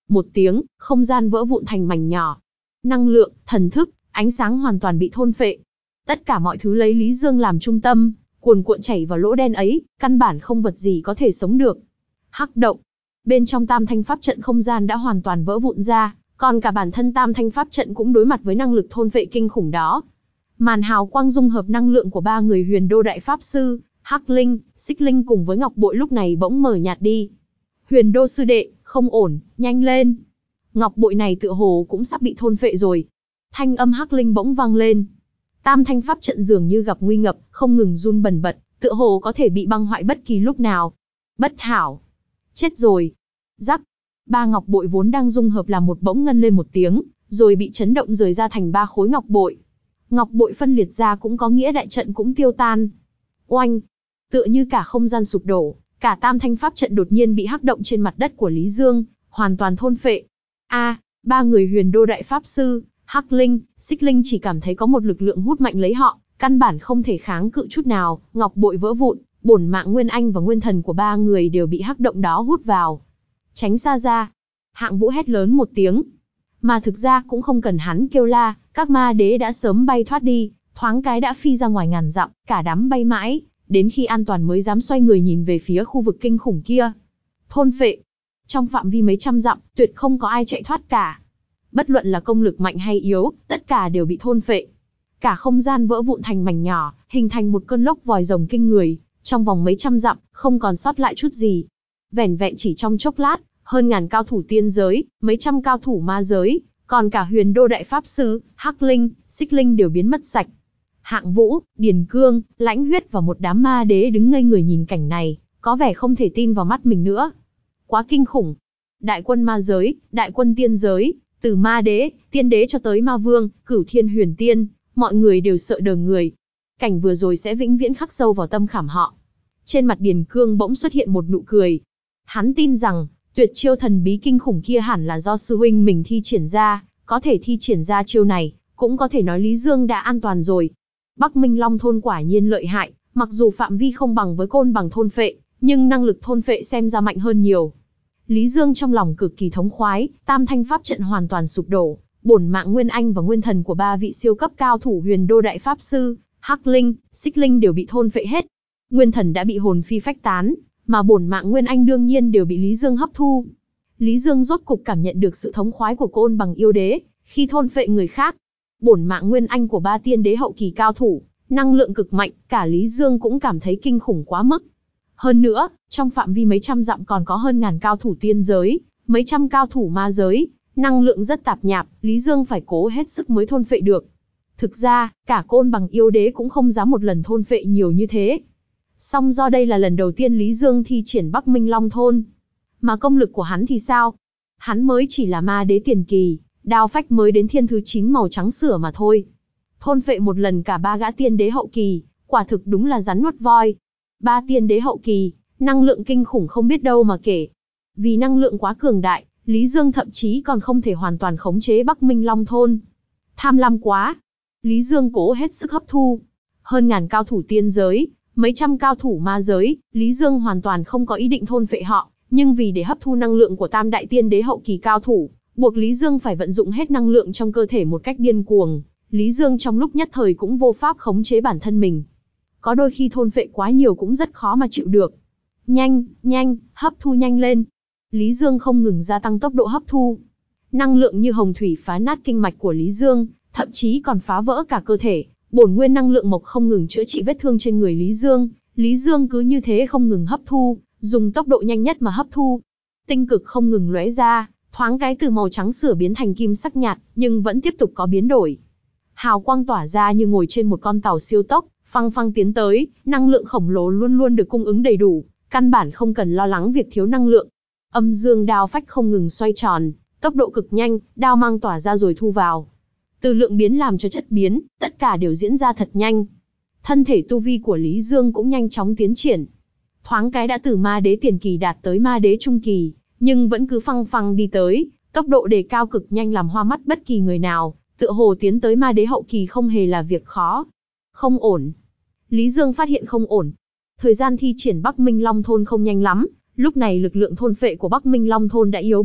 Một tiếng, không gian vỡ vụn thành mảnh nhỏ. Năng lượng, thần thức, ánh sáng hoàn toàn bị thôn phệ. Tất cả mọi thứ lấy Lý Dương làm trung tâm, cuồn cuộn chảy vào lỗ đen ấy, căn bản không vật gì có thể sống được. Hắc động. Bên trong tam thanh pháp trận không gian đã hoàn toàn vỡ vụn ra, còn cả bản thân tam thanh pháp trận cũng đối mặt với năng lực thôn phệ kinh khủng đó. Màn hào quang dung hợp năng lượng của ba người Huyền Đô Đại Pháp Sư, Hắc Linh, Xích Linh cùng với Ngọc Bội lúc này bỗng mờ nhạt đi. Huyền Đô sư đệ, không ổn, nhanh lên. Ngọc Bội này tựa hồ cũng sắp bị thôn phệ rồi. Thanh âm Hắc Linh bỗng vang lên. Tam thanh pháp trận dường như gặp nguy ngập, không ngừng run bần bật, tựa hồ có thể bị băng hoại bất kỳ lúc nào. Bất hảo. Chết rồi. Rắc. Ba ngọc bội vốn đang dung hợp làm một bỗng ngân lên một tiếng, rồi bị chấn động rời ra thành ba khối ngọc bội. Ngọc bội phân liệt ra cũng có nghĩa đại trận cũng tiêu tan. Oanh. Tựa như cả không gian sụp đổ, cả tam thanh pháp trận đột nhiên bị hắc động trên mặt đất của Lý Dương, hoàn toàn thôn phệ. A, ba người Huyền Đô Đại Pháp Sư, Hắc Linh, Xích Linh chỉ cảm thấy có một lực lượng hút mạnh lấy họ, căn bản không thể kháng cự chút nào, ngọc bội vỡ vụn, bổn mạng Nguyên Anh và Nguyên Thần của ba người đều bị hắc động đó hút vào. Tránh xa ra. Hạng Vũ hét lớn một tiếng. Mà thực ra cũng không cần hắn kêu la, các ma đế đã sớm bay thoát đi, thoáng cái đã phi ra ngoài ngàn dặm, cả đám bay mãi, đến khi an toàn mới dám xoay người nhìn về phía khu vực kinh khủng kia. Thôn phệ. Trong phạm vi mấy trăm dặm, tuyệt không có ai chạy thoát cả. Bất luận là công lực mạnh hay yếu, tất cả đều bị thôn phệ. Cả không gian vỡ vụn thành mảnh nhỏ, hình thành một cơn lốc vòi rồng kinh người, trong vòng mấy trăm dặm, không còn sót lại chút gì. Vẻn vẹn chỉ trong chốc lát, hơn ngàn cao thủ tiên giới, mấy trăm cao thủ ma giới, còn cả Huyền Đô Đại Pháp Sư, Hắc Linh, Xích Linh đều biến mất sạch. Hạng Vũ, Điền Cương, Lãnh Huyết và một đám ma đế đứng ngây người nhìn cảnh này, có vẻ không thể tin vào mắt mình nữa. Quá kinh khủng. Đại quân ma giới, đại quân tiên giới, từ ma đế, tiên đế cho tới ma vương, cửu thiên huyền tiên, mọi người đều sợ đờ người. Cảnh vừa rồi sẽ vĩnh viễn khắc sâu vào tâm khảm họ. Trên mặt Điền Cương bỗng xuất hiện một nụ cười. Hắn tin rằng, tuyệt chiêu thần bí kinh khủng kia hẳn là do sư huynh mình thi triển ra, có thể thi triển ra chiêu này, cũng có thể nói Lý Dương đã an toàn rồi. Bắc Minh Long thôn quả nhiên lợi hại, mặc dù phạm vi không bằng với Côn Bằng thôn phệ, nhưng năng lực thôn phệ xem ra mạnh hơn nhiều. Lý Dương trong lòng cực kỳ thống khoái, tam thanh pháp trận hoàn toàn sụp đổ, bổn mạng Nguyên Anh và Nguyên Thần của ba vị siêu cấp cao thủ Huyền Đô Đại Pháp Sư, Hắc Linh, Xích Linh đều bị thôn phệ hết. Nguyên Thần đã bị hồn phi phách tán, mà bổn mạng Nguyên Anh đương nhiên đều bị Lý Dương hấp thu. Lý Dương rốt cục cảm nhận được sự thống khoái của Côn Bằng yêu đế, khi thôn phệ người khác. Bổn mạng Nguyên Anh của ba tiên đế hậu kỳ cao thủ, năng lượng cực mạnh, cả Lý Dương cũng cảm thấy kinh khủng quá mức. Hơn nữa, trong phạm vi mấy trăm dặm còn có hơn ngàn cao thủ tiên giới, mấy trăm cao thủ ma giới, năng lượng rất tạp nhạp, Lý Dương phải cố hết sức mới thôn phệ được. Thực ra, cả Côn Bằng yêu đế cũng không dám một lần thôn phệ nhiều như thế. Song do đây là lần đầu tiên Lý Dương thi triển Bắc Minh Long thôn. Mà công lực của hắn thì sao? Hắn mới chỉ là ma đế tiền kỳ, đao phách mới đến thiên thứ chín màu trắng sữa mà thôi. Thôn phệ một lần cả ba gã tiên đế hậu kỳ, quả thực đúng là rắn nuốt voi. Ba tiên đế hậu kỳ, năng lượng kinh khủng không biết đâu mà kể. Vì năng lượng quá cường đại, Lý Dương thậm chí còn không thể hoàn toàn khống chế Bắc Minh Long thôn. Tham lam quá. Lý Dương cố hết sức hấp thu. Hơn ngàn cao thủ tiên giới, mấy trăm cao thủ ma giới, Lý Dương hoàn toàn không có ý định thôn phệ họ, nhưng vì để hấp thu năng lượng của tam đại tiên đế hậu kỳ cao thủ, buộc Lý Dương phải vận dụng hết năng lượng trong cơ thể một cách điên cuồng. Lý Dương trong lúc nhất thời cũng vô pháp khống chế bản thân mình. Có đôi khi thôn phệ quá nhiều cũng rất khó mà chịu được. Nhanh, nhanh, hấp thu nhanh lên. Lý Dương không ngừng gia tăng tốc độ hấp thu. Năng lượng như hồng thủy phá nát kinh mạch của Lý Dương, thậm chí còn phá vỡ cả cơ thể. Bổn nguyên năng lượng mộc không ngừng chữa trị vết thương trên người Lý Dương. Lý Dương cứ như thế không ngừng hấp thu, dùng tốc độ nhanh nhất mà hấp thu. Tinh cực không ngừng lóe ra, thoáng cái từ màu trắng sữa biến thành kim sắc nhạt, nhưng vẫn tiếp tục có biến đổi. Hào quang tỏa ra như ngồi trên một con tàu siêu tốc, phăng phăng tiến tới, năng lượng khổng lồ luôn luôn được cung ứng đầy đủ, căn bản không cần lo lắng việc thiếu năng lượng. Âm dương đao phách không ngừng xoay tròn, tốc độ cực nhanh, đao mang tỏa ra rồi thu vào. Từ lượng biến làm cho chất biến, tất cả đều diễn ra thật nhanh. Thân thể tu vi của Lý Dương cũng nhanh chóng tiến triển. Thoáng cái đã từ ma đế tiền kỳ đạt tới ma đế trung kỳ, nhưng vẫn cứ phăng phăng đi tới, tốc độ đề cao cực nhanh làm hoa mắt bất kỳ người nào, tựa hồ tiến tới ma đế hậu kỳ không hề là việc khó. Không ổn. Lý Dương phát hiện không ổn. Thời gian thi triển Bắc Minh Long thôn không nhanh lắm, lúc này lực lượng thôn phệ của Bắc Minh Long thôn đã yếu bớt,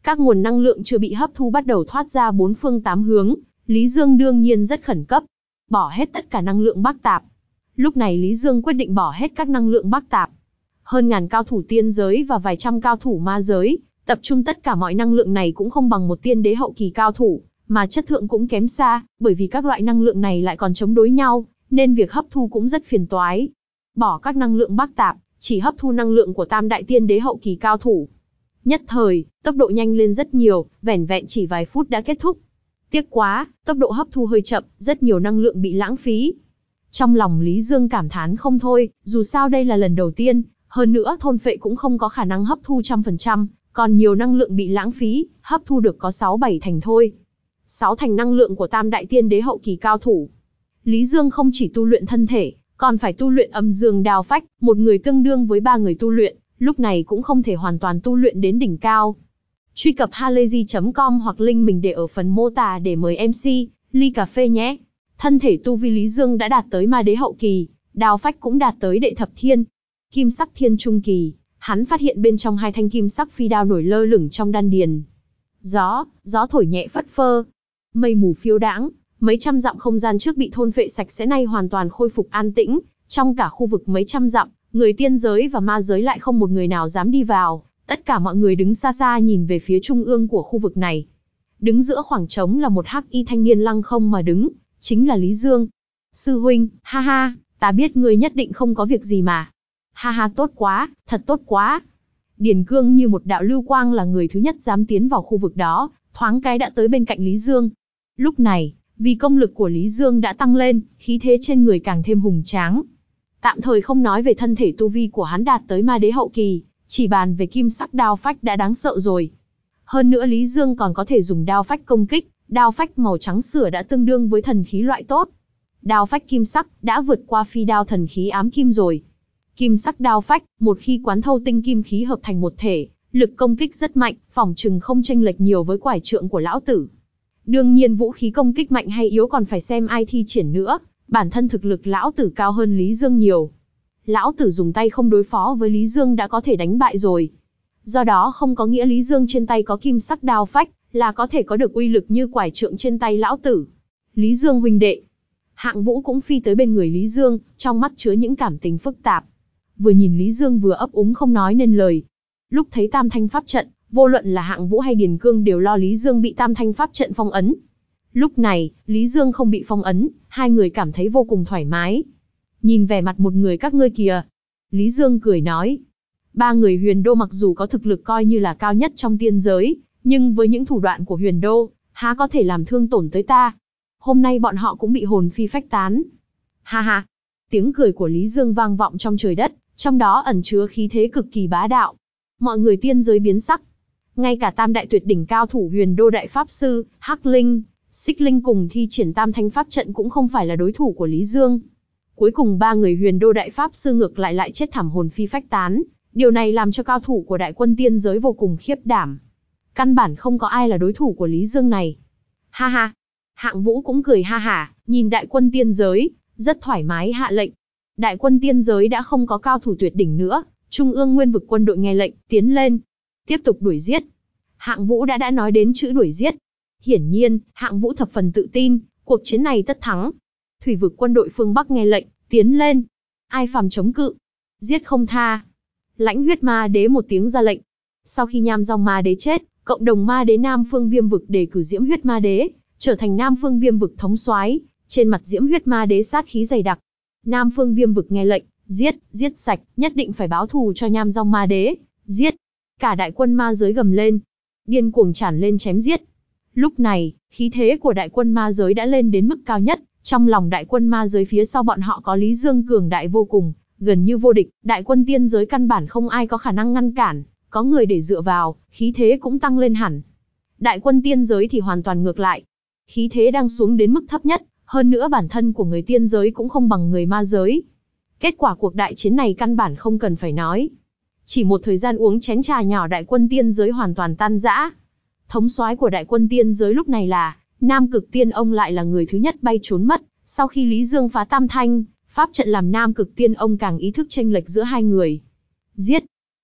Các nguồn năng lượng chưa bị hấp thu bắt đầu thoát ra bốn phương tám hướng, Lý Dương đương nhiên rất khẩn cấp. Bỏ hết tất cả năng lượng bác tạp. Lúc này Lý Dương quyết định bỏ hết các năng lượng bác tạp. Hơn ngàn cao thủ tiên giới và vài trăm cao thủ ma giới, tập trung tất cả mọi năng lượng này cũng không bằng một tiên đế hậu kỳ cao thủ, mà chất thượng cũng kém xa, bởi vì các loại năng lượng này lại còn chống đối nhau, nên việc hấp thu cũng rất phiền toái. Bỏ các năng lượng bác tạp, chỉ hấp thu năng lượng của tam đại tiên đế hậu kỳ cao thủ. Nhất thời, tốc độ nhanh lên rất nhiều, vẻn vẹn chỉ vài phút đã kết thúc. Tiếc quá, tốc độ hấp thu hơi chậm, rất nhiều năng lượng bị lãng phí. Trong lòng Lý Dương cảm thán không thôi, dù sao đây là lần đầu tiên, hơn nữa thôn phệ cũng không có khả năng hấp thu trăm phần trăm, còn nhiều năng lượng bị lãng phí, hấp thu được có sáu bảy thành thôi. sáu thành năng lượng của tam đại tiên đế hậu kỳ cao thủ. Lý Dương không chỉ tu luyện thân thể, còn phải tu luyện âm dương đao phách, một người tương đương với ba người tu luyện, lúc này cũng không thể hoàn toàn tu luyện đến đỉnh cao. Truy cập halayzi chấm com hoặc link mình để ở phần mô tả để mời em xê, ly cà phê nhé. Thân thể tu vi Lý Dương đã đạt tới ma đế hậu kỳ, đao phách cũng đạt tới đệ thập thiên. Kim sắc thiên trung kỳ, hắn phát hiện bên trong hai thanh kim sắc phi đao nổi lơ lửng trong đan điền. Gió, gió thổi nhẹ phất phơ. Mây mù phiêu đãng, mấy trăm dặm không gian trước bị thôn phệ sạch sẽ nay hoàn toàn khôi phục an tĩnh, trong cả khu vực mấy trăm dặm, người tiên giới và ma giới lại không một người nào dám đi vào, tất cả mọi người đứng xa xa nhìn về phía trung ương của khu vực này. Đứng giữa khoảng trống là một hắc y thanh niên lăng không mà đứng, chính là Lý Dương. Sư huynh, ha ha, ta biết ngươi nhất định không có việc gì mà. Ha ha, tốt quá, thật tốt quá. Điền Cương như một đạo lưu quang là người thứ nhất dám tiến vào khu vực đó, thoáng cái đã tới bên cạnh Lý Dương. Lúc này, vì công lực của Lý Dương đã tăng lên, khí thế trên người càng thêm hùng tráng. Tạm thời không nói về thân thể tu vi của hắn đạt tới ma đế hậu kỳ, chỉ bàn về kim sắc đao phách đã đáng sợ rồi. Hơn nữa Lý Dương còn có thể dùng đao phách công kích, đao phách màu trắng sữa đã tương đương với thần khí loại tốt. Đao phách kim sắc đã vượt qua phi đao thần khí ám kim rồi. Kim sắc đao phách, một khi quán thâu tinh kim khí hợp thành một thể, lực công kích rất mạnh, phỏng chừng không chênh lệch nhiều với quải trượng của lão tử. Đương nhiên vũ khí công kích mạnh hay yếu còn phải xem ai thi triển nữa, bản thân thực lực lão tử cao hơn Lý Dương nhiều. Lão tử dùng tay không đối phó với Lý Dương đã có thể đánh bại rồi. Do đó không có nghĩa Lý Dương trên tay có kim sắc đao phách, là có thể có được uy lực như quải trượng trên tay lão tử. Lý Dương huynh đệ. Hạng Vũ cũng phi tới bên người Lý Dương, trong mắt chứa những cảm tình phức tạp. Vừa nhìn Lý Dương vừa ấp úng không nói nên lời. Lúc thấy tam thanh pháp trận, vô luận là Hạng Vũ hay Điền Cương đều lo Lý Dương bị tam thanh pháp trận phong ấn. Lúc này, Lý Dương không bị phong ấn, hai người cảm thấy vô cùng thoải mái. Nhìn vẻ mặt một người các ngươi kìa. Lý Dương cười nói. Ba người Huyền Đô mặc dù có thực lực coi như là cao nhất trong tiên giới, nhưng với những thủ đoạn của Huyền Đô, há có thể làm thương tổn tới ta. Hôm nay bọn họ cũng bị hồn phi phách tán. Ha ha. Tiếng cười của Lý Dương vang vọng trong trời đất, trong đó ẩn chứa khí thế cực kỳ bá đạo. Mọi người tiên giới biến sắc. Ngay cả tam đại tuyệt đỉnh cao thủ Huyền Đô đại pháp sư, Hắc Linh, Xích Linh cùng thi triển tam thanh pháp trận cũng không phải là đối thủ của Lý Dương. Cuối cùng ba người Huyền Đô đại pháp sư ngược lại lại chết thảm hồn phi phách tán. Điều này làm cho cao thủ của đại quân tiên giới vô cùng khiếp đảm. Căn bản không có ai là đối thủ của Lý Dương này. Ha ha. Hạng Vũ cũng cười ha hả, nhìn đại quân tiên giới, rất thoải mái hạ lệnh. Đại quân tiên giới đã không có cao thủ tuyệt đỉnh nữa, Trung ương Nguyên vực quân đội nghe lệnh, tiến lên. Tiếp tục đuổi giết. Hạng Vũ đã đã nói đến chữ đuổi giết. Hiển nhiên, Hạng Vũ thập phần tự tin, cuộc chiến này tất thắng. Thủy vực quân đội phương Bắc nghe lệnh, tiến lên. Ai phàm chống cự, giết không tha. Lãnh huyết ma đế một tiếng ra lệnh. Sau khi Nham Dòng ma đế chết, cộng đồng ma đế Nam Phương Viêm vực đề cử Diễm huyết ma đế, trở thành Nam Phương Viêm vực thống soái. Trên mặt Diễm huyết ma đế sát khí dày đặc. Nam Phương Viêm vực nghe lệnh, giết, giết sạch, nhất định phải báo thù cho Nham Dòng ma đế, giết. Cả đại quân ma giới gầm lên, điên cuồng tràn lên chém giết. Lúc này, khí thế của đại quân ma giới đã lên đến mức cao nhất, trong lòng đại quân ma giới phía sau bọn họ có Lý Dương cường đại vô cùng, gần như vô địch, đại quân tiên giới căn bản không ai có khả năng ngăn cản, có người để dựa vào, khí thế cũng tăng lên hẳn. Đại quân tiên giới thì hoàn toàn ngược lại, khí thế đang xuống đến mức thấp nhất, hơn nữa bản thân của người tiên giới cũng không bằng người ma giới. Kết quả cuộc đại chiến này căn bản không cần phải nói. Chỉ một thời gian uống chén trà nhỏ đại quân tiên giới hoàn toàn tan rã. Thống soái của đại quân tiên giới lúc này là Nam Cực Tiên Ông, lại là người thứ nhất bay trốn mất. Sau khi Lý Dương phá tam thanh pháp trận làm Nam Cực Tiên Ông càng ý thức chênh lệch giữa hai người. Giết!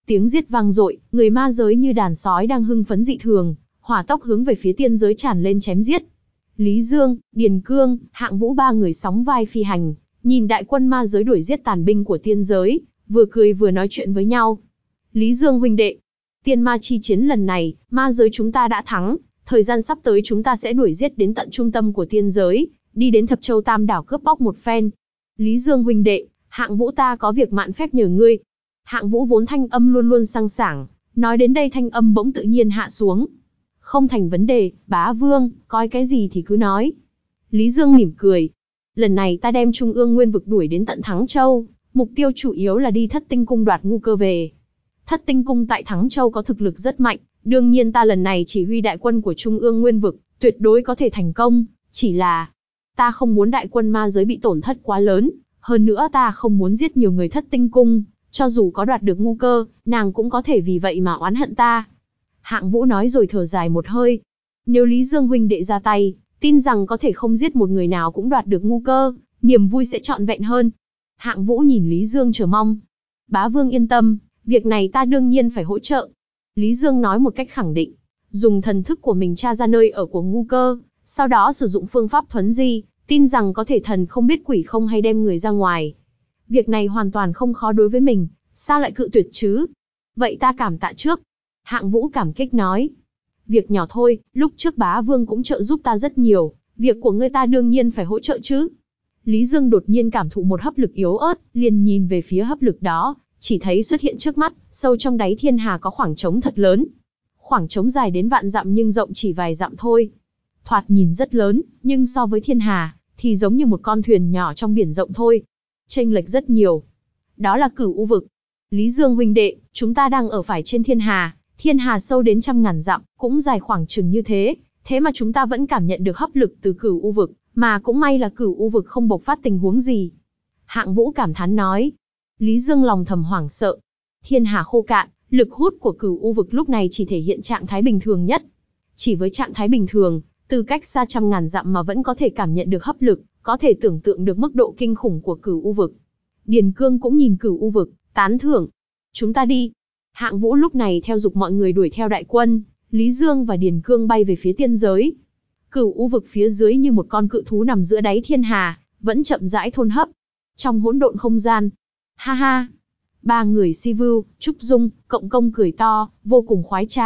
Tiếng giết vang dội, người ma giới như đàn sói đang hưng phấn dị thường, hỏa tốc hướng về phía tiên giới tràn lên chém giết. Lý Dương, Điền Cương, Hạng Vũ ba người sóng vai phi hành, nhìn đại quân ma giới đuổi giết tàn binh của tiên giới, vừa cười vừa nói chuyện với nhau. Lý Dương huynh đệ, tiên ma chi chiến lần này, ma giới chúng ta đã thắng, thời gian sắp tới chúng ta sẽ đuổi giết đến tận trung tâm của tiên giới, đi đến Thập Châu Tam Đảo cướp bóc một phen. Lý Dương huynh đệ, Hạng Vũ ta có việc mạn phép nhờ ngươi. Hạng Vũ vốn thanh âm luôn luôn sang sảng, nói đến đây thanh âm bỗng tự nhiên hạ xuống. Không thành vấn đề, bá vương, coi cái gì thì cứ nói. Lý Dương mỉm cười. Lần này ta đem Trung ương Nguyên vực đuổi đến tận Thắng Châu, mục tiêu chủ yếu là đi Thất Tinh Cung đoạt ngu cơ về. Thất Tinh Cung tại Thắng Châu có thực lực rất mạnh, đương nhiên ta lần này chỉ huy đại quân của Trung ương Nguyên vực, tuyệt đối có thể thành công, chỉ là ta không muốn đại quân ma giới bị tổn thất quá lớn, hơn nữa ta không muốn giết nhiều người Thất Tinh Cung, cho dù có đoạt được ngu cơ, nàng cũng có thể vì vậy mà oán hận ta. Hạng Vũ nói rồi thở dài một hơi. Nếu Lý Dương huynh đệ ra tay, tin rằng có thể không giết một người nào cũng đoạt được ngu cơ, niềm vui sẽ trọn vẹn hơn. Hạng Vũ nhìn Lý Dương chờ mong. Bá vương yên tâm, việc này ta đương nhiên phải hỗ trợ. Lý Dương nói một cách khẳng định, dùng thần thức của mình tra ra nơi ở của ngu cơ, sau đó sử dụng phương pháp thuấn di, tin rằng có thể thần không biết quỷ không hay đem người ra ngoài. Việc này hoàn toàn không khó đối với mình, sao lại cự tuyệt chứ? Vậy ta cảm tạ trước. Hạng Vũ cảm kích nói. Việc nhỏ thôi, lúc trước bá vương cũng trợ giúp ta rất nhiều, việc của ngươi ta đương nhiên phải hỗ trợ chứ. Lý Dương đột nhiên cảm thụ một hấp lực yếu ớt, liền nhìn về phía hấp lực đó, chỉ thấy xuất hiện trước mắt, sâu trong đáy thiên hà có khoảng trống thật lớn. Khoảng trống dài đến vạn dặm nhưng rộng chỉ vài dặm thôi. Thoạt nhìn rất lớn, nhưng so với thiên hà, thì giống như một con thuyền nhỏ trong biển rộng thôi. Chênh lệch rất nhiều. Đó là Cửu U vực. Lý Dương huynh đệ, chúng ta đang ở phải trên thiên hà, thiên hà sâu đến trăm ngàn dặm, cũng dài khoảng chừng như thế, thế mà chúng ta vẫn cảm nhận được hấp lực từ Cửu U vực, mà cũng may là Cửu U vực không bộc phát tình huống gì. Hạng Vũ cảm thán nói. Lý Dương lòng thầm hoảng sợ. Thiên hà khô cạn, lực hút của Cửu U vực lúc này chỉ thể hiện trạng thái bình thường nhất. Chỉ với trạng thái bình thường, từ cách xa trăm ngàn dặm mà vẫn có thể cảm nhận được hấp lực, có thể tưởng tượng được mức độ kinh khủng của Cửu U vực. Điền Cương cũng nhìn Cửu U vực, tán thưởng. Chúng ta đi. Hạng Vũ lúc này theo dục mọi người đuổi theo đại quân, Lý Dương và Điền Cương bay về phía tiên giới. Cửu U vực phía dưới như một con cự thú nằm giữa đáy thiên hà, vẫn chậm rãi thôn hấp. Trong hỗn độn không gian. Ha ha. Ba người Si Vưu, Trúc Dung, Cộng Công cười to, vô cùng khoái trá.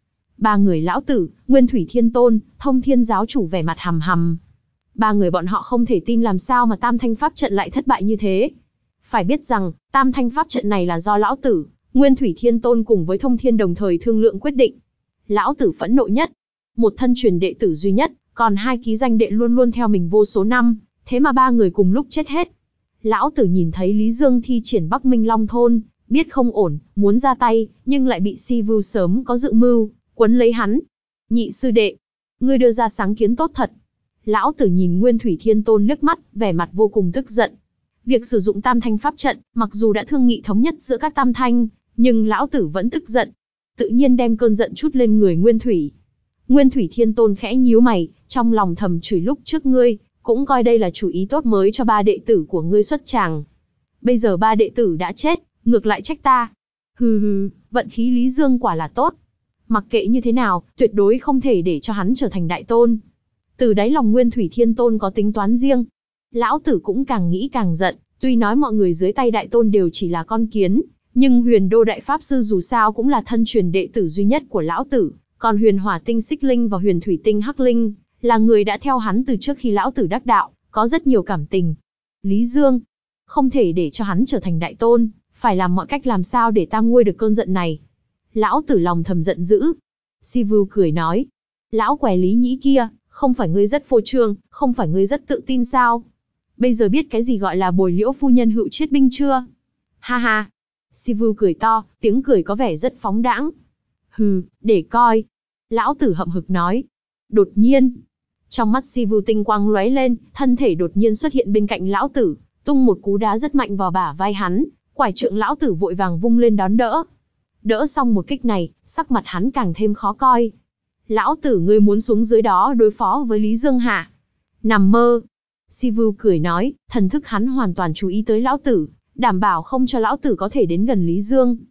Ba người lão tử, Nguyên Thủy Thiên Tôn, Thông Thiên giáo chủ vẻ mặt hầm hầm. Ba người bọn họ không thể tin làm sao mà Tam Thanh Pháp trận lại thất bại như thế. Phải biết rằng, Tam Thanh Pháp trận này là do lão tử, Nguyên Thủy Thiên Tôn cùng với Thông Thiên đồng thời thương lượng quyết định. Lão tử phẫn nộ nhất. Một thân truyền đệ tử duy nhất, còn hai ký danh đệ luôn luôn theo mình vô số năm, thế mà ba người cùng lúc chết hết. Lão tử nhìn thấy Lý Dương thi triển Bắc Minh Long Thôn, biết không ổn, muốn ra tay, nhưng lại bị Si Vưu sớm có dự mưu, quấn lấy hắn. Nhị sư đệ, ngươi đưa ra sáng kiến tốt thật. Lão tử nhìn Nguyên Thủy Thiên Tôn liếc mắt, vẻ mặt vô cùng tức giận. Việc sử dụng Tam Thanh Pháp trận, mặc dù đã thương nghị thống nhất giữa các Tam Thanh, nhưng lão tử vẫn tức giận. Tự nhiên đem cơn giận trút lên người Nguyên Thủy. Nguyên Thủy Thiên Tôn khẽ nhíu mày, trong lòng thầm chửi lúc trước ngươi, cũng coi đây là chủ ý tốt mới cho ba đệ tử của ngươi xuất tràng. Bây giờ ba đệ tử đã chết, ngược lại trách ta. Hừ hừ, vận khí Lý Dương quả là tốt. Mặc kệ như thế nào, tuyệt đối không thể để cho hắn trở thành đại tôn. Từ đáy lòng Nguyên Thủy Thiên Tôn có tính toán riêng. Lão tử cũng càng nghĩ càng giận, tuy nói mọi người dưới tay đại tôn đều chỉ là con kiến, nhưng Huyền Đô Đại Pháp Sư dù sao cũng là thân truyền đệ tử duy nhất của lão tử, còn Huyền Hỏa Tinh Xích Linh và Huyền Thủy Tinh Hắc Linh là người đã theo hắn từ trước khi lão tử đắc đạo, có rất nhiều cảm tình. Lý Dương, không thể để cho hắn trở thành đại tôn, phải làm mọi cách làm sao để ta nguôi được cơn giận này. Lão tử lòng thầm giận dữ. Si Vưu cười nói, lão què Lý Nhĩ kia, không phải ngươi rất phô trương, không phải ngươi rất tự tin sao? Bây giờ biết cái gì gọi là bồi liễu phu nhân hữu chiết binh chưa? Ha ha. Si Vưu cười to, tiếng cười có vẻ rất phóng đãng. Hừ, để coi. Lão tử hậm hực nói. Đột nhiên, trong mắt Si Vưu tinh quang lóe lên, thân thể đột nhiên xuất hiện bên cạnh lão tử, tung một cú đá rất mạnh vào bả vai hắn, quải trượng lão tử vội vàng vung lên đón đỡ. Đỡ xong một kích này, sắc mặt hắn càng thêm khó coi. Lão tử ngươi muốn xuống dưới đó đối phó với Lý Dương hả? Nằm mơ. Si Vưu cười nói, thần thức hắn hoàn toàn chú ý tới lão tử, đảm bảo không cho lão tử có thể đến gần Lý Dương.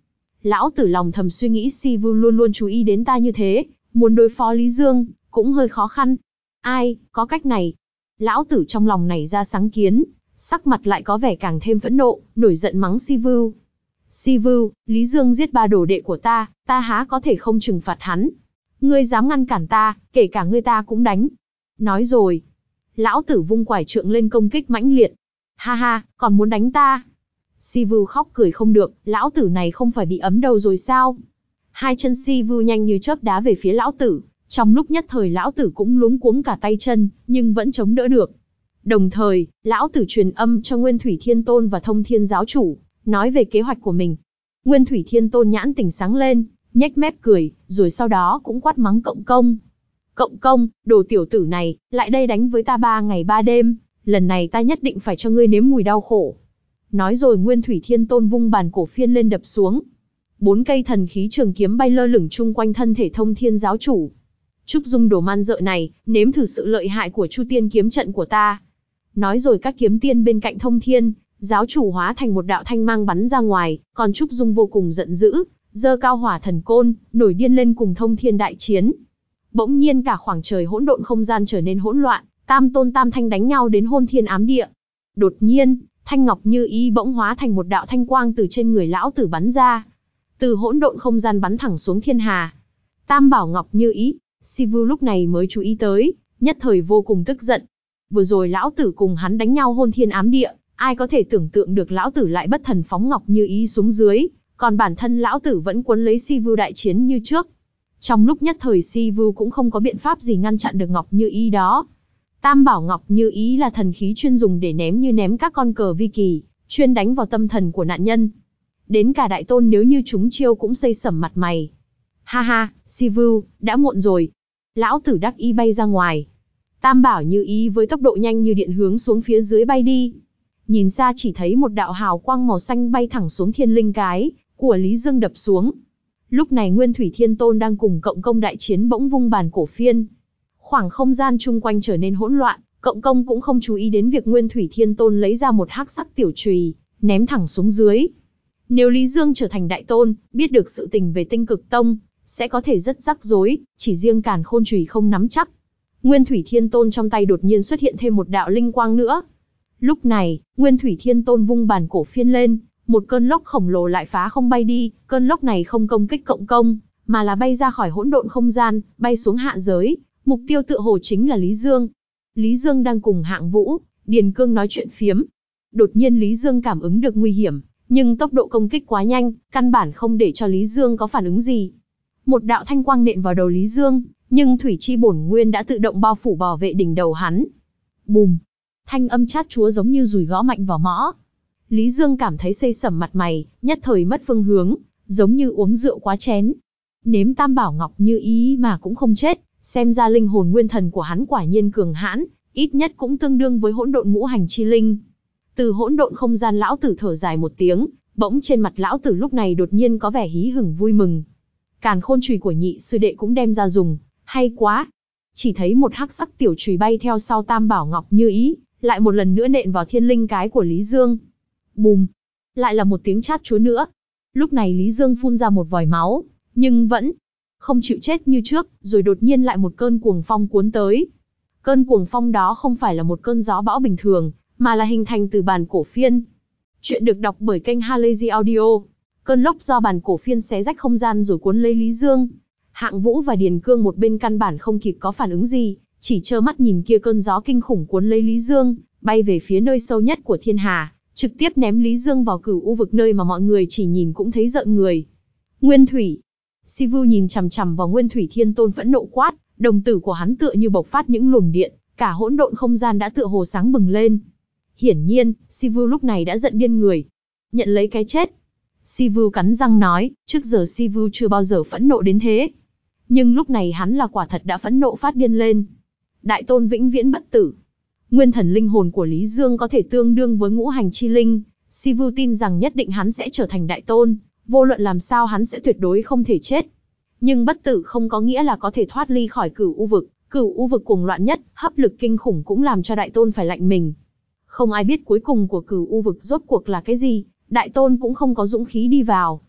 Lão tử lòng thầm suy nghĩ Si Vu luôn luôn chú ý đến ta như thế, muốn đối phó Lý Dương, cũng hơi khó khăn. Ai, có cách này. Lão tử trong lòng nảy ra sáng kiến, sắc mặt lại có vẻ càng thêm phẫn nộ, nổi giận mắng Si Vu. Si Vu, Lý Dương giết ba đồ đệ của ta, ta há có thể không trừng phạt hắn. Ngươi dám ngăn cản ta, kể cả ngươi ta cũng đánh. Nói rồi. Lão tử vung quải trượng lên công kích mãnh liệt. Ha ha, còn muốn đánh ta. Si Vu khóc cười không được, lão tử này không phải bị ấm đầu rồi sao? Hai chân Si Vu nhanh như chớp đá về phía lão tử, trong lúc nhất thời lão tử cũng luống cuống cả tay chân, nhưng vẫn chống đỡ được. Đồng thời, lão tử truyền âm cho Nguyên Thủy Thiên Tôn và Thông Thiên giáo chủ, nói về kế hoạch của mình. Nguyên Thủy Thiên Tôn nhãn tỉnh sáng lên, nhếch mép cười, rồi sau đó cũng quát mắng Cộng Công. Cộng Công, đồ tiểu tử này, lại đây đánh với ta ba ngày ba đêm, lần này ta nhất định phải cho ngươi nếm mùi đau khổ. Nói rồi Nguyên Thủy Thiên Tôn vung bàn cổ phiên lên đập xuống. Bốn cây thần khí trường kiếm bay lơ lửng chung quanh thân thể Thông Thiên giáo chủ. Trúc Dung đồ man dợ này, nếm thử sự lợi hại của Chu Tiên kiếm trận của ta. Nói rồi các kiếm tiên bên cạnh Thông Thiên giáo chủ hóa thành một đạo thanh mang bắn ra ngoài, còn Trúc Dung vô cùng giận dữ, giơ cao hỏa thần côn, nổi điên lên cùng Thông Thiên đại chiến. Bỗng nhiên cả khoảng trời hỗn độn không gian trở nên hỗn loạn, tam tôn tam thanh đánh nhau đến hôn thiên ám địa. Đột nhiên, thanh ngọc như ý bỗng hóa thành một đạo thanh quang từ trên người lão tử bắn ra, từ hỗn độn không gian bắn thẳng xuống thiên hà. Tam bảo ngọc như ý, Si Vu lúc này mới chú ý tới, nhất thời vô cùng tức giận. Vừa rồi lão tử cùng hắn đánh nhau hôn thiên ám địa, ai có thể tưởng tượng được lão tử lại bất thần phóng ngọc như ý xuống dưới, còn bản thân lão tử vẫn quấn lấy Si Vu đại chiến như trước. Trong lúc nhất thời Si Vu cũng không có biện pháp gì ngăn chặn được ngọc như ý đó. Tam bảo ngọc như ý là thần khí chuyên dùng để ném như ném các con cờ vi kỳ, chuyên đánh vào tâm thần của nạn nhân. Đến cả đại tôn nếu như chúng chiêu cũng xây sẩm mặt mày. Ha ha, Si Vu, đã muộn rồi. Lão tử đắc ý bay ra ngoài. Tam bảo như ý với tốc độ nhanh như điện hướng xuống phía dưới bay đi. Nhìn xa chỉ thấy một đạo hào quang màu xanh bay thẳng xuống thiên linh cái của Lý Dương đập xuống. Lúc này Nguyên Thủy Thiên Tôn đang cùng Cộng Công đại chiến bỗng vung bàn cổ phiên. Khoảng không gian chung quanh trở nên hỗn loạn, Cộng Công cũng không chú ý đến việc Nguyên Thủy Thiên Tôn lấy ra một hắc sắc tiểu chùy, ném thẳng xuống dưới. Nếu Lý Dương trở thành đại tôn, biết được sự tình về Tinh Cực Tông, sẽ có thể rất rắc rối, chỉ riêng Càn Khôn chùy không nắm chắc. Nguyên Thủy Thiên Tôn trong tay đột nhiên xuất hiện thêm một đạo linh quang nữa. Lúc này, Nguyên Thủy Thiên Tôn vung bàn cổ phiên lên, một cơn lốc khổng lồ lại phá không bay đi, cơn lốc này không công kích Cộng Công, mà là bay ra khỏi hỗn độn không gian, bay xuống hạ giới, mục tiêu tựa hồ chính là Lý Dương. Lý Dương đang cùng Hạng Vũ, Điền Cương nói chuyện phiếm. Đột nhiên Lý Dương cảm ứng được nguy hiểm, nhưng tốc độ công kích quá nhanh, căn bản không để cho Lý Dương có phản ứng gì. Một đạo thanh quang nện vào đầu Lý Dương, nhưng thủy chi bổn nguyên đã tự động bao phủ bảo vệ đỉnh đầu hắn. Bùm! Thanh âm chát chúa giống như dùi gõ mạnh vào mõ. Lý Dương cảm thấy xây sẩm mặt mày, nhất thời mất phương hướng, giống như uống rượu quá chén. Nếm tam bảo ngọc như ý mà cũng không chết, xem ra linh hồn nguyên thần của hắn quả nhiên cường hãn, ít nhất cũng tương đương với hỗn độn ngũ hành chi linh. Từ hỗn độn không gian lão tử thở dài một tiếng, bỗng trên mặt lão tử lúc này đột nhiên có vẻ hí hửng vui mừng. Càn Khôn chùy của nhị sư đệ cũng đem ra dùng, hay quá. Chỉ thấy một hắc sắc tiểu chùy bay theo sau tam bảo ngọc như ý, lại một lần nữa nện vào thiên linh cái của Lý Dương. Bùm! Lại là một tiếng chát chúa nữa. Lúc này Lý Dương phun ra một vòi máu, nhưng vẫn không chịu chết như trước, rồi đột nhiên lại một cơn cuồng phong cuốn tới. Cơn cuồng phong đó không phải là một cơn gió bão bình thường, mà là hình thành từ bàn cổ phiên. Chuyện được đọc bởi kênh Halazy Audio. Cơn lốc do bàn cổ phiên xé rách không gian rồi cuốn lấy Lý Dương. Hạng Vũ và Điền Cương một bên căn bản không kịp có phản ứng gì, chỉ trơ mắt nhìn kia cơn gió kinh khủng cuốn lấy Lý Dương, bay về phía nơi sâu nhất của thiên hà, trực tiếp ném Lý Dương vào cửu u vực nơi mà mọi người chỉ nhìn cũng thấy rợn người. Nguyên Thủy! Si Vu nhìn chằm chằm vào Nguyên Thủy Thiên Tôn phẫn nộ quát, đồng tử của hắn tựa như bộc phát những luồng điện, cả hỗn độn không gian đã tựa hồ sáng bừng lên. Hiển nhiên, Si Vu lúc này đã giận điên người. Nhận lấy cái chết. Si Vu cắn răng nói, trước giờ Si Vu chưa bao giờ phẫn nộ đến thế. Nhưng lúc này hắn là quả thật đã phẫn nộ phát điên lên. Đại tôn vĩnh viễn bất tử. Nguyên thần linh hồn của Lý Dương có thể tương đương với ngũ hành chi linh. Si Vu tin rằng nhất định hắn sẽ trở thành đại tôn, vô luận làm sao hắn sẽ tuyệt đối không thể chết. Nhưng bất tử không có nghĩa là có thể thoát ly khỏi cửu u vực. Cửu u vực cuồng loạn nhất, hấp lực kinh khủng cũng làm cho đại tôn phải lạnh mình. Không ai biết cuối cùng của cửu u vực rốt cuộc là cái gì, đại tôn cũng không có dũng khí đi vào.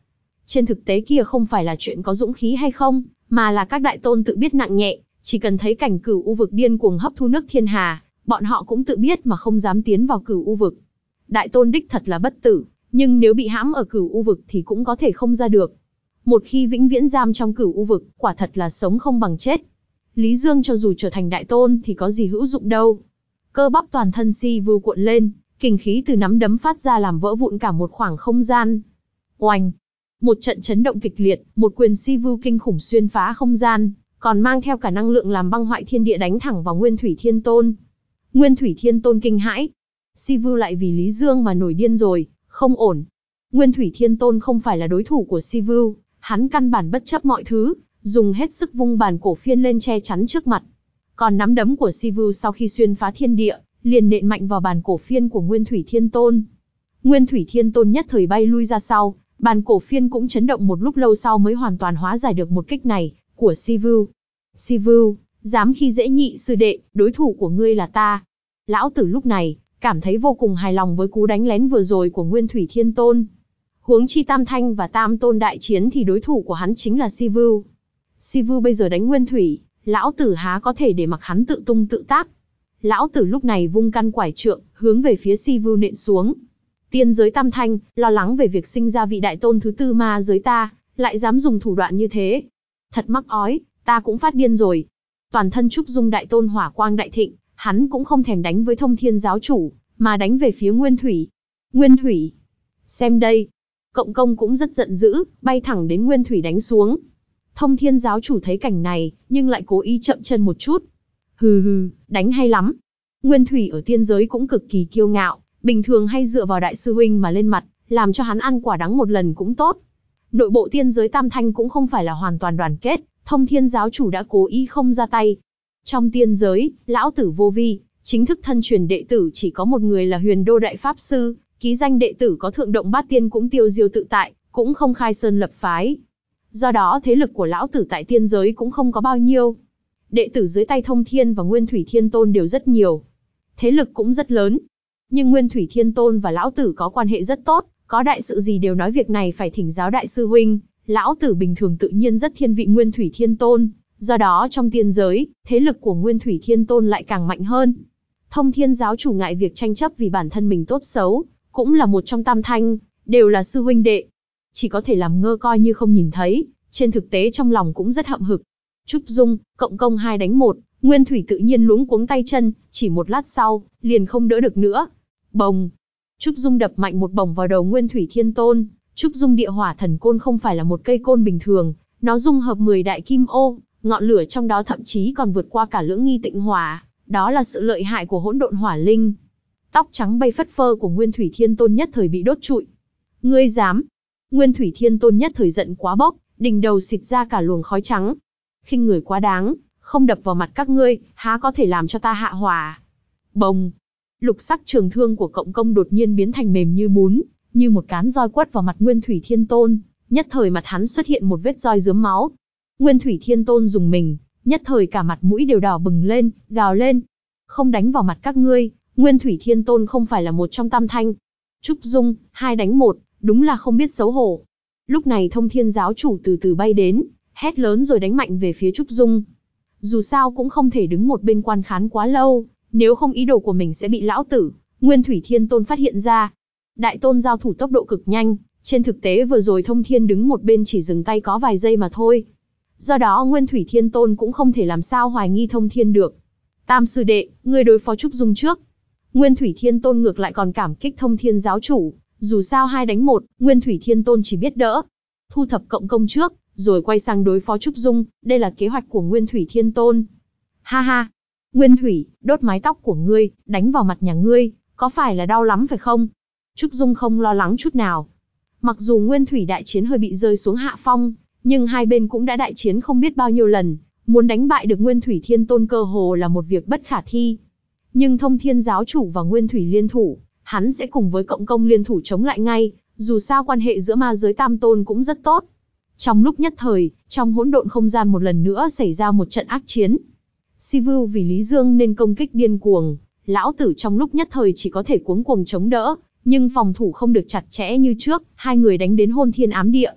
Trên thực tế kia không phải là chuyện có dũng khí hay không, mà là các đại tôn tự biết nặng nhẹ, chỉ cần thấy cảnh Cửu U vực điên cuồng hấp thu nước thiên hà, bọn họ cũng tự biết mà không dám tiến vào Cửu U vực. Đại tôn đích thật là bất tử, nhưng nếu bị hãm ở Cửu U vực thì cũng có thể không ra được. Một khi vĩnh viễn giam trong Cửu U vực, quả thật là sống không bằng chết. Lý Dương cho dù trở thành đại tôn thì có gì hữu dụng đâu. Cơ bắp toàn thân Si Vu cuộn lên, kình khí từ nắm đấm phát ra làm vỡ vụn cả một khoảng không gian. Oanh! Một trận chấn động kịch liệt, một quyền Si Vu kinh khủng xuyên phá không gian, còn mang theo cả năng lượng làm băng hoại thiên địa đánh thẳng vào Nguyên Thủy Thiên Tôn. Nguyên Thủy Thiên Tôn kinh hãi. Si Vu lại vì Lý Dương mà nổi điên rồi, không ổn. Nguyên Thủy Thiên Tôn không phải là đối thủ của Si Vu, hắn căn bản bất chấp mọi thứ, dùng hết sức vung bàn cổ phiên lên che chắn trước mặt. Còn nắm đấm của Si Vu sau khi xuyên phá thiên địa, liền nện mạnh vào bàn cổ phiên của Nguyên Thủy Thiên Tôn. Nguyên Thủy Thiên Tôn nhất thời bay lui ra sau, bàn cổ phiên cũng chấn động một lúc lâu sau mới hoàn toàn hóa giải được một kích này của Si Vu. Si Vu, dám khi dễ nhị sư đệ, đối thủ của ngươi là ta. Lão tử lúc này cảm thấy vô cùng hài lòng với cú đánh lén vừa rồi của Nguyên Thủy Thiên Tôn. Huống chi Tam Thanh và Tam Tôn đại chiến thì đối thủ của hắn chính là Si Vu. Si Vu bây giờ đánh Nguyên Thủy, lão tử há có thể để mặc hắn tự tung tự tác. Lão tử lúc này vung căn quải trượng, hướng về phía Si Vu nện xuống. Tiên giới Tam Thanh, lo lắng về việc sinh ra vị đại tôn thứ tư ma giới ta, lại dám dùng thủ đoạn như thế. Thật mắc ói, ta cũng phát điên rồi. Toàn thân Trúc Dung đại tôn hỏa quang đại thịnh, hắn cũng không thèm đánh với Thông Thiên giáo chủ, mà đánh về phía Nguyên Thủy. Nguyên Thủy! Xem đây! Cộng công cũng rất giận dữ, bay thẳng đến Nguyên Thủy đánh xuống. Thông Thiên giáo chủ thấy cảnh này, nhưng lại cố ý chậm chân một chút. Hừ hừ, đánh hay lắm. Nguyên Thủy ở tiên giới cũng cực kỳ kiêu ngạo, bình thường hay dựa vào đại sư huynh mà lên mặt, làm cho hắn ăn quả đắng một lần cũng tốt. Nội bộ tiên giới Tam Thanh cũng không phải là hoàn toàn đoàn kết, Thông Thiên giáo chủ đã cố ý không ra tay. Trong tiên giới, lão tử vô vi, chính thức thân truyền đệ tử chỉ có một người là Huyền Đô đại pháp sư, ký danh đệ tử có Thượng Động Bát Tiên cũng tiêu diêu tự tại, cũng không khai sơn lập phái. Do đó thế lực của lão tử tại tiên giới cũng không có bao nhiêu. Đệ tử dưới tay Thông Thiên và Nguyên Thủy Thiên Tôn đều rất nhiều. Thế lực cũng rất lớn. Nhưng Nguyên Thủy Thiên Tôn và lão tử có quan hệ rất tốt, có đại sự gì đều nói việc này phải thỉnh giáo đại sư huynh. Lão tử bình thường tự nhiên rất thiên vị Nguyên Thủy Thiên Tôn, do đó trong tiên giới, thế lực của Nguyên Thủy Thiên Tôn lại càng mạnh hơn. Thông Thiên giáo chủ ngại việc tranh chấp vì bản thân mình tốt xấu, cũng là một trong Tam Thanh, đều là sư huynh đệ. Chỉ có thể làm ngơ coi như không nhìn thấy, trên thực tế trong lòng cũng rất hậm hực. Trúc Dung, cộng công hai đánh một, Nguyên Thủy tự nhiên luống cuống tay chân, chỉ một lát sau, liền không đỡ được nữa. Bồng! Trúc Dung đập mạnh một bổng vào đầu Nguyên Thủy Thiên Tôn. Trúc Dung địa hỏa thần côn không phải là một cây côn bình thường, nó dung hợp mười đại kim ô, ngọn lửa trong đó thậm chí còn vượt qua cả lưỡng nghi tịnh hỏa, đó là sự lợi hại của hỗn độn hỏa linh. Tóc trắng bay phất phơ của Nguyên Thủy Thiên Tôn nhất thời bị đốt trụi. Ngươi dám? Nguyên Thủy Thiên Tôn nhất thời giận quá bốc, đỉnh đầu xịt ra cả luồng khói trắng. Khinh người quá đáng, không đập vào mặt các ngươi, há có thể làm cho ta hạ hỏa. Bồng! Lục sắc trường thương của cộng công đột nhiên biến thành mềm như bún, như một cán roi quất vào mặt Nguyên Thủy Thiên Tôn, nhất thời mặt hắn xuất hiện một vết roi rớm máu. Nguyên Thủy Thiên Tôn dùng mình, nhất thời cả mặt mũi đều đỏ bừng lên, gào lên. Không đánh vào mặt các ngươi, Nguyên Thủy Thiên Tôn không phải là một trong Tam Thanh. Trúc Dung, hai đánh một, đúng là không biết xấu hổ. Lúc này Thông Thiên giáo chủ từ từ bay đến, hét lớn rồi đánh mạnh về phía Trúc Dung. Dù sao cũng không thể đứng một bên quan khán quá lâu, nếu không ý đồ của mình sẽ bị lão tử, Nguyên Thủy Thiên Tôn phát hiện ra. Đại tôn giao thủ tốc độ cực nhanh, trên thực tế vừa rồi Thông Thiên đứng một bên chỉ dừng tay có vài giây mà thôi. Do đó Nguyên Thủy Thiên Tôn cũng không thể làm sao hoài nghi Thông Thiên được. Tam sư đệ, ngươi đối phó Trúc Dung trước. Nguyên Thủy Thiên Tôn ngược lại còn cảm kích Thông Thiên giáo chủ, dù sao hai đánh một, Nguyên Thủy Thiên Tôn chỉ biết đỡ. Thu thập cộng công trước, rồi quay sang đối phó Trúc Dung, đây là kế hoạch của Nguyên Thủy Thiên Tôn. Ha ha! Nguyên Thủy, đốt mái tóc của ngươi, đánh vào mặt nhà ngươi, có phải là đau lắm phải không? Trúc Dung không lo lắng chút nào. Mặc dù Nguyên Thủy đại chiến hơi bị rơi xuống hạ phong, nhưng hai bên cũng đã đại chiến không biết bao nhiêu lần, muốn đánh bại được Nguyên Thủy Thiên Tôn cơ hồ là một việc bất khả thi. Nhưng Thông Thiên giáo chủ và Nguyên Thủy liên thủ, hắn sẽ cùng với cộng công liên thủ chống lại ngay, dù sao quan hệ giữa ma giới Tam Tôn cũng rất tốt. Trong lúc nhất thời, trong hỗn độn không gian một lần nữa xảy ra một trận ác chiến. Si Vu vì Lý Dương nên công kích điên cuồng, lão tử trong lúc nhất thời chỉ có thể cuống cuồng chống đỡ, nhưng phòng thủ không được chặt chẽ như trước, hai người đánh đến hôn thiên ám địa.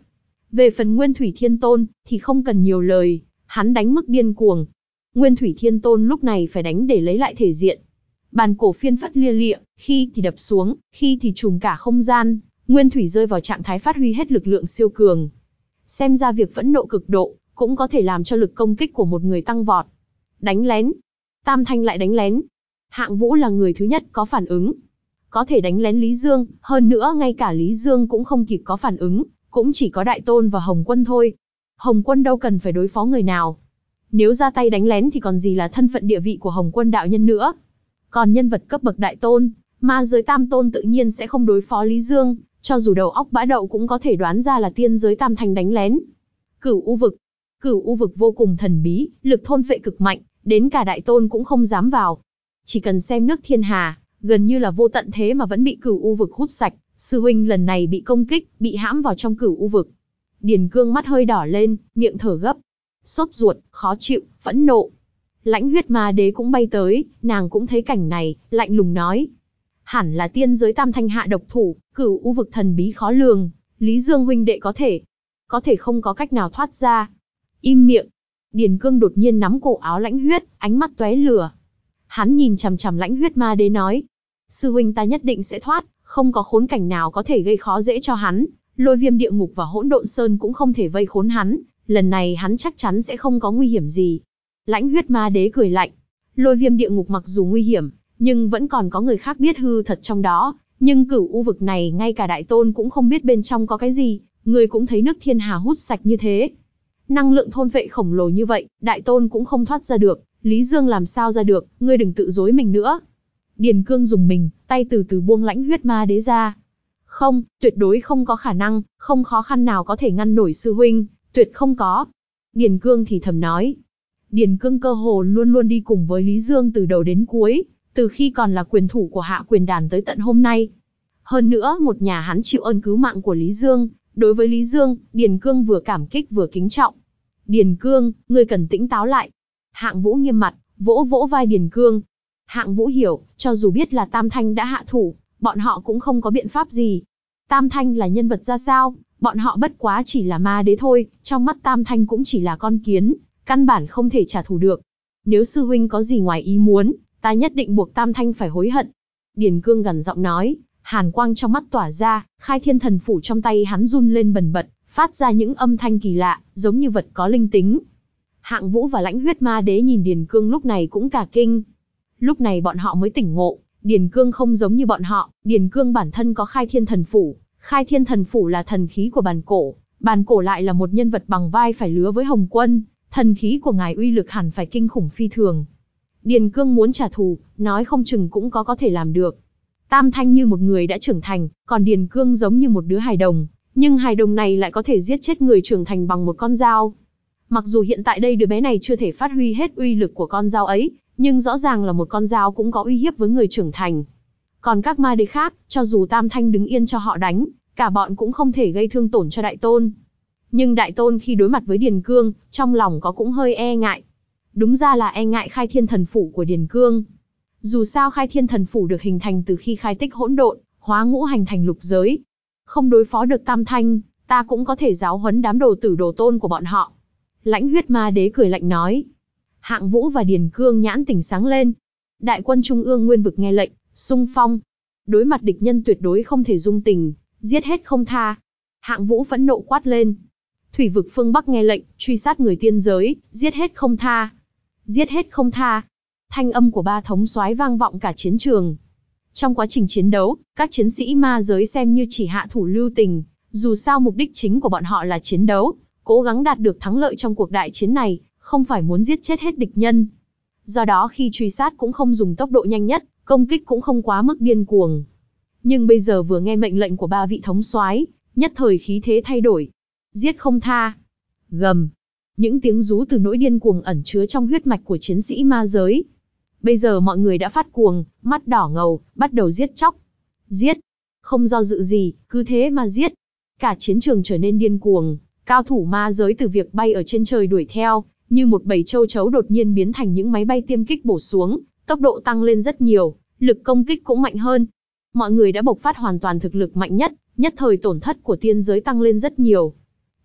Về phần Nguyên Thủy Thiên Tôn, thì không cần nhiều lời, hắn đánh mức điên cuồng. Nguyên Thủy Thiên Tôn lúc này phải đánh để lấy lại thể diện. Bàn cổ phiên phất lia lịa, khi thì đập xuống, khi thì trùm cả không gian, Nguyên Thủy rơi vào trạng thái phát huy hết lực lượng siêu cường. Xem ra việc phẫn nộ cực độ, cũng có thể làm cho lực công kích của một người tăng vọt. Đánh lén. Tam Thanh lại đánh lén. Hạng Vũ là người thứ nhất có phản ứng. Có thể đánh lén Lý Dương, hơn nữa ngay cả Lý Dương cũng không kịp có phản ứng, cũng chỉ có Đại Tôn và Hồng Quân thôi. Hồng Quân đâu cần phải đối phó người nào. Nếu ra tay đánh lén thì còn gì là thân phận địa vị của Hồng Quân đạo nhân nữa. Còn nhân vật cấp bậc Đại Tôn, ma giới Tam Tôn tự nhiên sẽ không đối phó Lý Dương, cho dù đầu óc bã đậu cũng có thể đoán ra là tiên giới Tam Thanh đánh lén. Cửu U vực. Cửu U vực vô cùng thần bí, lực thôn phệ cực mạnh, đến cả Đại Tôn cũng không dám vào. Chỉ cần xem nước thiên hà, gần như là vô tận thế mà vẫn bị Cửu U vực hút sạch. Sư huynh lần này bị công kích, bị hãm vào trong Cửu U vực. Điền Cương mắt hơi đỏ lên, miệng thở gấp, sốt ruột, khó chịu, phẫn nộ. Lãnh Huyết Ma Đế cũng bay tới, nàng cũng thấy cảnh này, lạnh lùng nói: hẳn là tiên giới Tam Thanh hạ độc thủ, Cửu U vực thần bí khó lường, Lý Dương huynh đệ có thể, có thể không có cách nào thoát ra. Im miệng. Điền Cương đột nhiên nắm cổ áo Lãnh Huyết, ánh mắt tóe lửa. Hắn nhìn chằm chằm Lãnh Huyết Ma Đế nói: sư huynh ta nhất định sẽ thoát, không có khốn cảnh nào có thể gây khó dễ cho hắn, Lôi Viêm địa ngục và Hỗn Độn Sơn cũng không thể vây khốn hắn, lần này hắn chắc chắn sẽ không có nguy hiểm gì. Lãnh Huyết Ma Đế cười lạnh: Lôi Viêm địa ngục mặc dù nguy hiểm, nhưng vẫn còn có người khác biết hư thật trong đó, nhưng Cửu U vực này ngay cả Đại Tôn cũng không biết bên trong có cái gì, người cũng thấy nước thiên hà hút sạch như thế. Năng lượng thôn vệ khổng lồ như vậy, Đại Tôn cũng không thoát ra được, Lý Dương làm sao ra được, ngươi đừng tự dối mình nữa. Điền Cương dùng mình, tay từ từ buông Lãnh Huyết Ma Đế ra. Không, tuyệt đối không có khả năng, không khó khăn nào có thể ngăn nổi sư huynh, tuyệt không có. Điền Cương thì thầm nói. Điền Cương cơ hồ luôn luôn đi cùng với Lý Dương từ đầu đến cuối, từ khi còn là quyền thủ của Hạ Quyền Đàn tới tận hôm nay. Hơn nữa, một nhà hắn chịu ơn cứu mạng của Lý Dương, đối với Lý Dương, Điền Cương vừa cảm kích vừa kính trọng. Điền Cương, ngươi cần tỉnh táo lại. Hạng Vũ nghiêm mặt, vỗ vỗ vai Điền Cương. Hạng Vũ hiểu, cho dù biết là Tam Thanh đã hạ thủ, bọn họ cũng không có biện pháp gì. Tam Thanh là nhân vật ra sao, bọn họ bất quá chỉ là ma đế thôi, trong mắt Tam Thanh cũng chỉ là con kiến, căn bản không thể trả thù được. Nếu sư huynh có gì ngoài ý muốn, ta nhất định buộc Tam Thanh phải hối hận. Điền Cương gằn giọng nói, hàn quang trong mắt tỏa ra, khai thiên thần phủ trong tay hắn run lên bần bật, phát ra những âm thanh kỳ lạ, giống như vật có linh tính. Hạng Vũ và Lãnh Huyết Ma Đế nhìn Điền Cương lúc này cũng cả kinh. Lúc này bọn họ mới tỉnh ngộ, Điền Cương không giống như bọn họ, Điền Cương bản thân có khai thiên thần phủ, khai thiên thần phủ là thần khí của bàn cổ, bàn cổ lại là một nhân vật bằng vai phải lứa với Hồng Quân, thần khí của ngài uy lực hẳn phải kinh khủng phi thường. Điền Cương muốn trả thù, nói không chừng cũng có có thể làm được. Tam Thanh như một người đã trưởng thành, còn Điền Cương giống như một đứa hài đồng, nhưng hài đồng này lại có thể giết chết người trưởng thành bằng một con dao. Mặc dù hiện tại đây đứa bé này chưa thể phát huy hết uy lực của con dao ấy, nhưng rõ ràng là một con dao cũng có uy hiếp với người trưởng thành. Còn các ma đế khác, cho dù Tam Thanh đứng yên cho họ đánh, cả bọn cũng không thể gây thương tổn cho Đại Tôn. Nhưng Đại Tôn khi đối mặt với Điền Cương, trong lòng có cũng hơi e ngại. Đúng ra là e ngại khai thiên thần phủ của Điền Cương. Dù sao khai thiên thần phủ được hình thành từ khi khai tích hỗn độn, hóa ngũ hành thành lục giới. Không đối phó được Tam Thanh, ta cũng có thể giáo huấn đám đồ tử đồ tôn của bọn họ. Lãnh Huyết Ma Đế cười lạnh nói. Hạng Vũ và Điền Cương nhãn tỉnh sáng lên. Đại quân Trung ương Nguyên vực nghe lệnh, xung phong. Đối mặt địch nhân tuyệt đối không thể dung tình, giết hết không tha. Hạng Vũ phẫn nộ quát lên. Thủy vực phương Bắc nghe lệnh, truy sát người tiên giới, giết hết không tha. Giết hết không tha. Thanh âm của ba thống soái vang vọng cả chiến trường. Trong quá trình chiến đấu, các chiến sĩ ma giới xem như chỉ hạ thủ lưu tình, dù sao mục đích chính của bọn họ là chiến đấu, cố gắng đạt được thắng lợi trong cuộc đại chiến này, không phải muốn giết chết hết địch nhân. Do đó khi truy sát cũng không dùng tốc độ nhanh nhất, công kích cũng không quá mức điên cuồng. Nhưng bây giờ vừa nghe mệnh lệnh của ba vị thống soái, nhất thời khí thế thay đổi. Giết không tha. Gầm. Những tiếng rú từ nỗi điên cuồng ẩn chứa trong huyết mạch của chiến sĩ ma giới. Bây giờ mọi người đã phát cuồng, mắt đỏ ngầu, bắt đầu giết chóc. Giết. Không do dự gì, cứ thế mà giết. Cả chiến trường trở nên điên cuồng, cao thủ ma giới từ việc bay ở trên trời đuổi theo, như một bầy châu chấu đột nhiên biến thành những máy bay tiêm kích bổ xuống, tốc độ tăng lên rất nhiều, lực công kích cũng mạnh hơn. Mọi người đã bộc phát hoàn toàn thực lực mạnh nhất, nhất thời tổn thất của tiên giới tăng lên rất nhiều.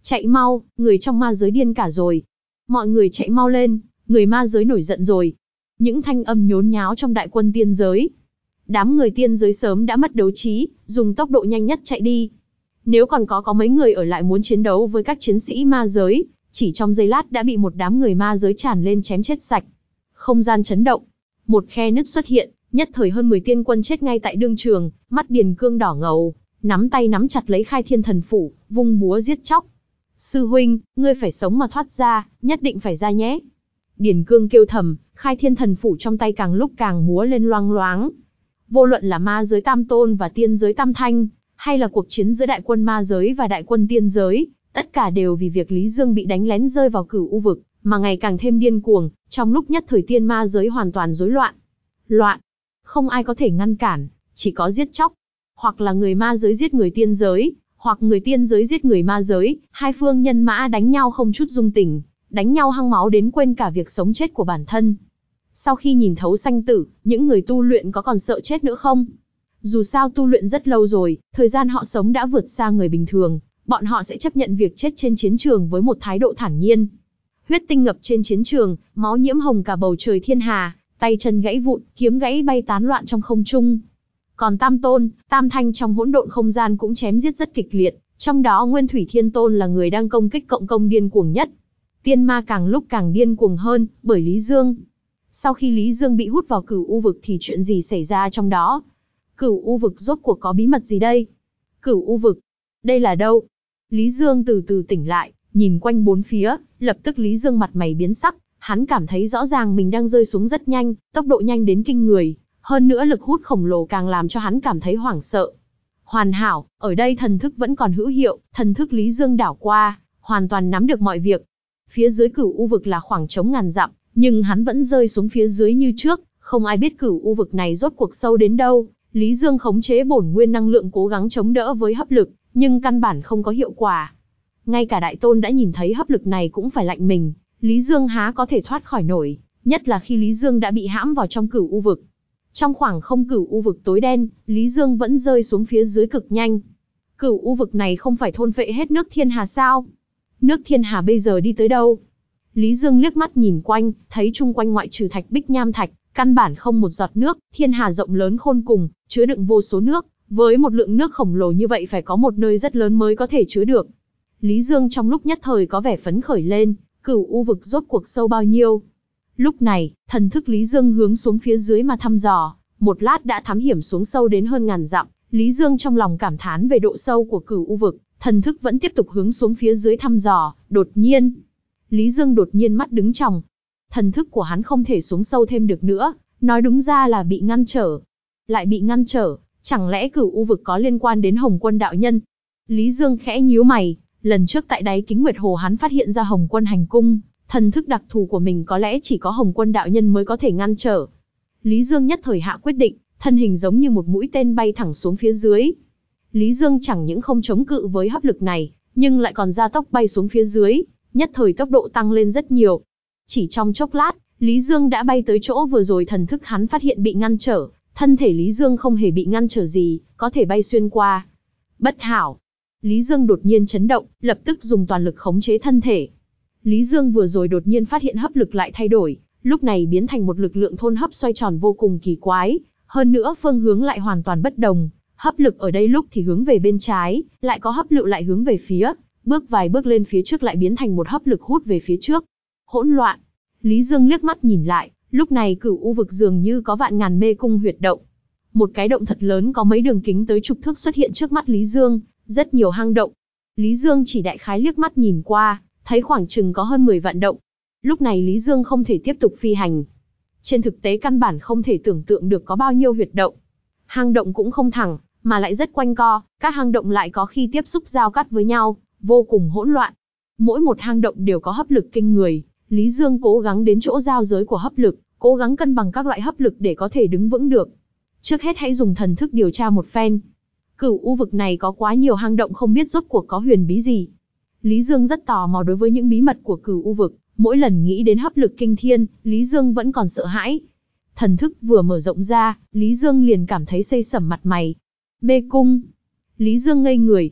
Chạy mau, người trong ma giới điên cả rồi. Mọi người chạy mau lên, người ma giới nổi giận rồi. Những thanh âm nhốn nháo trong đại quân tiên giới. Đám người tiên giới sớm đã mất đấu trí, dùng tốc độ nhanh nhất chạy đi. Nếu còn có có mấy người ở lại muốn chiến đấu với các chiến sĩ ma giới, chỉ trong giây lát đã bị một đám người ma giới tràn lên chém chết sạch. Không gian chấn động, một khe nứt xuất hiện, nhất thời hơn mười tiên quân chết ngay tại đương trường, mắt Điền Cương đỏ ngầu, nắm tay nắm chặt lấy Khai Thiên Thần Phủ, vung búa giết chóc. Sư huynh, ngươi phải sống mà thoát ra, nhất định phải ra nhé. Điền Cương kêu thầm, Khai Thiên Thần Phủ trong tay càng lúc càng múa lên loang loáng. Vô luận là ma giới Tam Tôn và tiên giới Tam Thanh, hay là cuộc chiến giữa đại quân ma giới và đại quân tiên giới, tất cả đều vì việc Lý Dương bị đánh lén rơi vào Cửu U vực, mà ngày càng thêm điên cuồng, trong lúc nhất thời tiên ma giới hoàn toàn rối loạn. Loạn, không ai có thể ngăn cản, chỉ có giết chóc. Hoặc là người ma giới giết người tiên giới, hoặc người tiên giới giết người ma giới, hai phương nhân mã đánh nhau không chút dung tình, đánh nhau hăng máu đến quên cả việc sống chết của bản thân. Sau khi nhìn thấu sanh tử, những người tu luyện có còn sợ chết nữa không? Dù sao tu luyện rất lâu rồi, thời gian họ sống đã vượt xa người bình thường, bọn họ sẽ chấp nhận việc chết trên chiến trường với một thái độ thản nhiên. Huyết tinh ngập trên chiến trường, máu nhiễm hồng cả bầu trời thiên hà, tay chân gãy vụn, kiếm gãy bay tán loạn trong không trung. Còn Tam Tôn, Tam Thanh trong hỗn độn không gian cũng chém giết rất kịch liệt, trong đó Nguyên Thủy Thiên Tôn là người đang công kích cộng công điên cuồng nhất. Tiên ma càng lúc càng điên cuồng hơn, bởi Lý Dương. Sau khi Lý Dương bị hút vào Cửu U vực thì chuyện gì xảy ra trong đó? Cửu U vực rốt cuộc có bí mật gì đây? Cửu U vực, đây là đâu? Lý Dương từ từ tỉnh lại, nhìn quanh bốn phía, lập tức Lý Dương mặt mày biến sắc, hắn cảm thấy rõ ràng mình đang rơi xuống rất nhanh, tốc độ nhanh đến kinh người, hơn nữa lực hút khổng lồ càng làm cho hắn cảm thấy hoảng sợ. Hoàn hảo, ở đây thần thức vẫn còn hữu hiệu, thần thức Lý Dương đảo qua, hoàn toàn nắm được mọi việc. Phía dưới Cửu U vực là khoảng trống ngàn dặm, nhưng hắn vẫn rơi xuống phía dưới như trước, không ai biết Cửu U vực này rốt cuộc sâu đến đâu. Lý Dương khống chế bổn nguyên năng lượng cố gắng chống đỡ với hấp lực, nhưng căn bản không có hiệu quả. Ngay cả Đại Tôn đã nhìn thấy hấp lực này cũng phải lạnh mình, Lý Dương há có thể thoát khỏi nổi, nhất là khi Lý Dương đã bị hãm vào trong Cửu U vực. Trong khoảng không Cửu U vực tối đen, Lý Dương vẫn rơi xuống phía dưới cực nhanh. Cửu U vực này không phải thôn phệ hết nước thiên hà sao? Nước thiên hà bây giờ đi tới đâu? Lý Dương liếc mắt nhìn quanh, thấy chung quanh ngoại trừ thạch bích nham thạch, căn bản không một giọt nước, thiên hà rộng lớn khôn cùng, chứa đựng vô số nước, với một lượng nước khổng lồ như vậy phải có một nơi rất lớn mới có thể chứa được. Lý Dương trong lúc nhất thời có vẻ phấn khởi lên, Cửu U vực rốt cuộc sâu bao nhiêu? Lúc này, thần thức Lý Dương hướng xuống phía dưới mà thăm dò, một lát đã thám hiểm xuống sâu đến hơn ngàn dặm, Lý Dương trong lòng cảm thán về độ sâu của Cửu U vực, thần thức vẫn tiếp tục hướng xuống phía dưới thăm dò, đột nhiên, Lý Dương đột nhiên mắt đứng tròng. Thần thức của hắn không thể xuống sâu thêm được nữa, nói đúng ra là bị ngăn trở. Lại bị ngăn trở, chẳng lẽ Cửu U vực có liên quan đến Hồng Quân đạo nhân? Lý Dương khẽ nhíu mày, lần trước tại đáy Kính Nguyệt Hồ hắn phát hiện ra Hồng Quân hành cung, thần thức đặc thù của mình có lẽ chỉ có Hồng Quân đạo nhân mới có thể ngăn trở. Lý Dương nhất thời hạ quyết định, thân hình giống như một mũi tên bay thẳng xuống phía dưới. Lý Dương chẳng những không chống cự với hấp lực này, nhưng lại còn gia tốc bay xuống phía dưới, nhất thời tốc độ tăng lên rất nhiều. Chỉ trong chốc lát, Lý Dương đã bay tới chỗ vừa rồi thần thức hắn phát hiện bị ngăn trở, thân thể Lý Dương không hề bị ngăn trở gì, có thể bay xuyên qua. Bất hảo! Lý Dương đột nhiên chấn động, lập tức dùng toàn lực khống chế thân thể. Lý Dương vừa rồi đột nhiên phát hiện hấp lực lại thay đổi, lúc này biến thành một lực lượng thôn hấp xoay tròn vô cùng kỳ quái, hơn nữa phương hướng lại hoàn toàn bất đồng. Hấp lực ở đây lúc thì hướng về bên trái, lại có hấp lực lại hướng về phía, bước vài bước lên phía trước lại biến thành một hấp lực hút về phía trước. Hỗn loạn! Lý Dương liếc mắt nhìn lại, lúc này Cửu U vực dường như có vạn ngàn mê cung huyệt động. Một cái động thật lớn có mấy đường kính tới chục thước xuất hiện trước mắt Lý Dương, rất nhiều hang động. Lý Dương chỉ đại khái liếc mắt nhìn qua, thấy khoảng chừng có hơn mười vạn động. Lúc này Lý Dương không thể tiếp tục phi hành. Trên thực tế căn bản không thể tưởng tượng được có bao nhiêu huyệt động. Hang động cũng không thẳng, mà lại rất quanh co, các hang động lại có khi tiếp xúc giao cắt với nhau, vô cùng hỗn loạn. Mỗi một hang động đều có hấp lực kinh người, Lý Dương cố gắng đến chỗ giao giới của hấp lực, cố gắng cân bằng các loại hấp lực để có thể đứng vững được. Trước hết hãy dùng thần thức điều tra một phen. Cửu U vực này có quá nhiều hang động không biết rốt cuộc có huyền bí gì. Lý Dương rất tò mò đối với những bí mật của Cửu U vực, mỗi lần nghĩ đến hấp lực kinh thiên, Lý Dương vẫn còn sợ hãi. Thần thức vừa mở rộng ra, Lý Dương liền cảm thấy xây sẩm mặt mày. Mê cung! Lý Dương ngây người.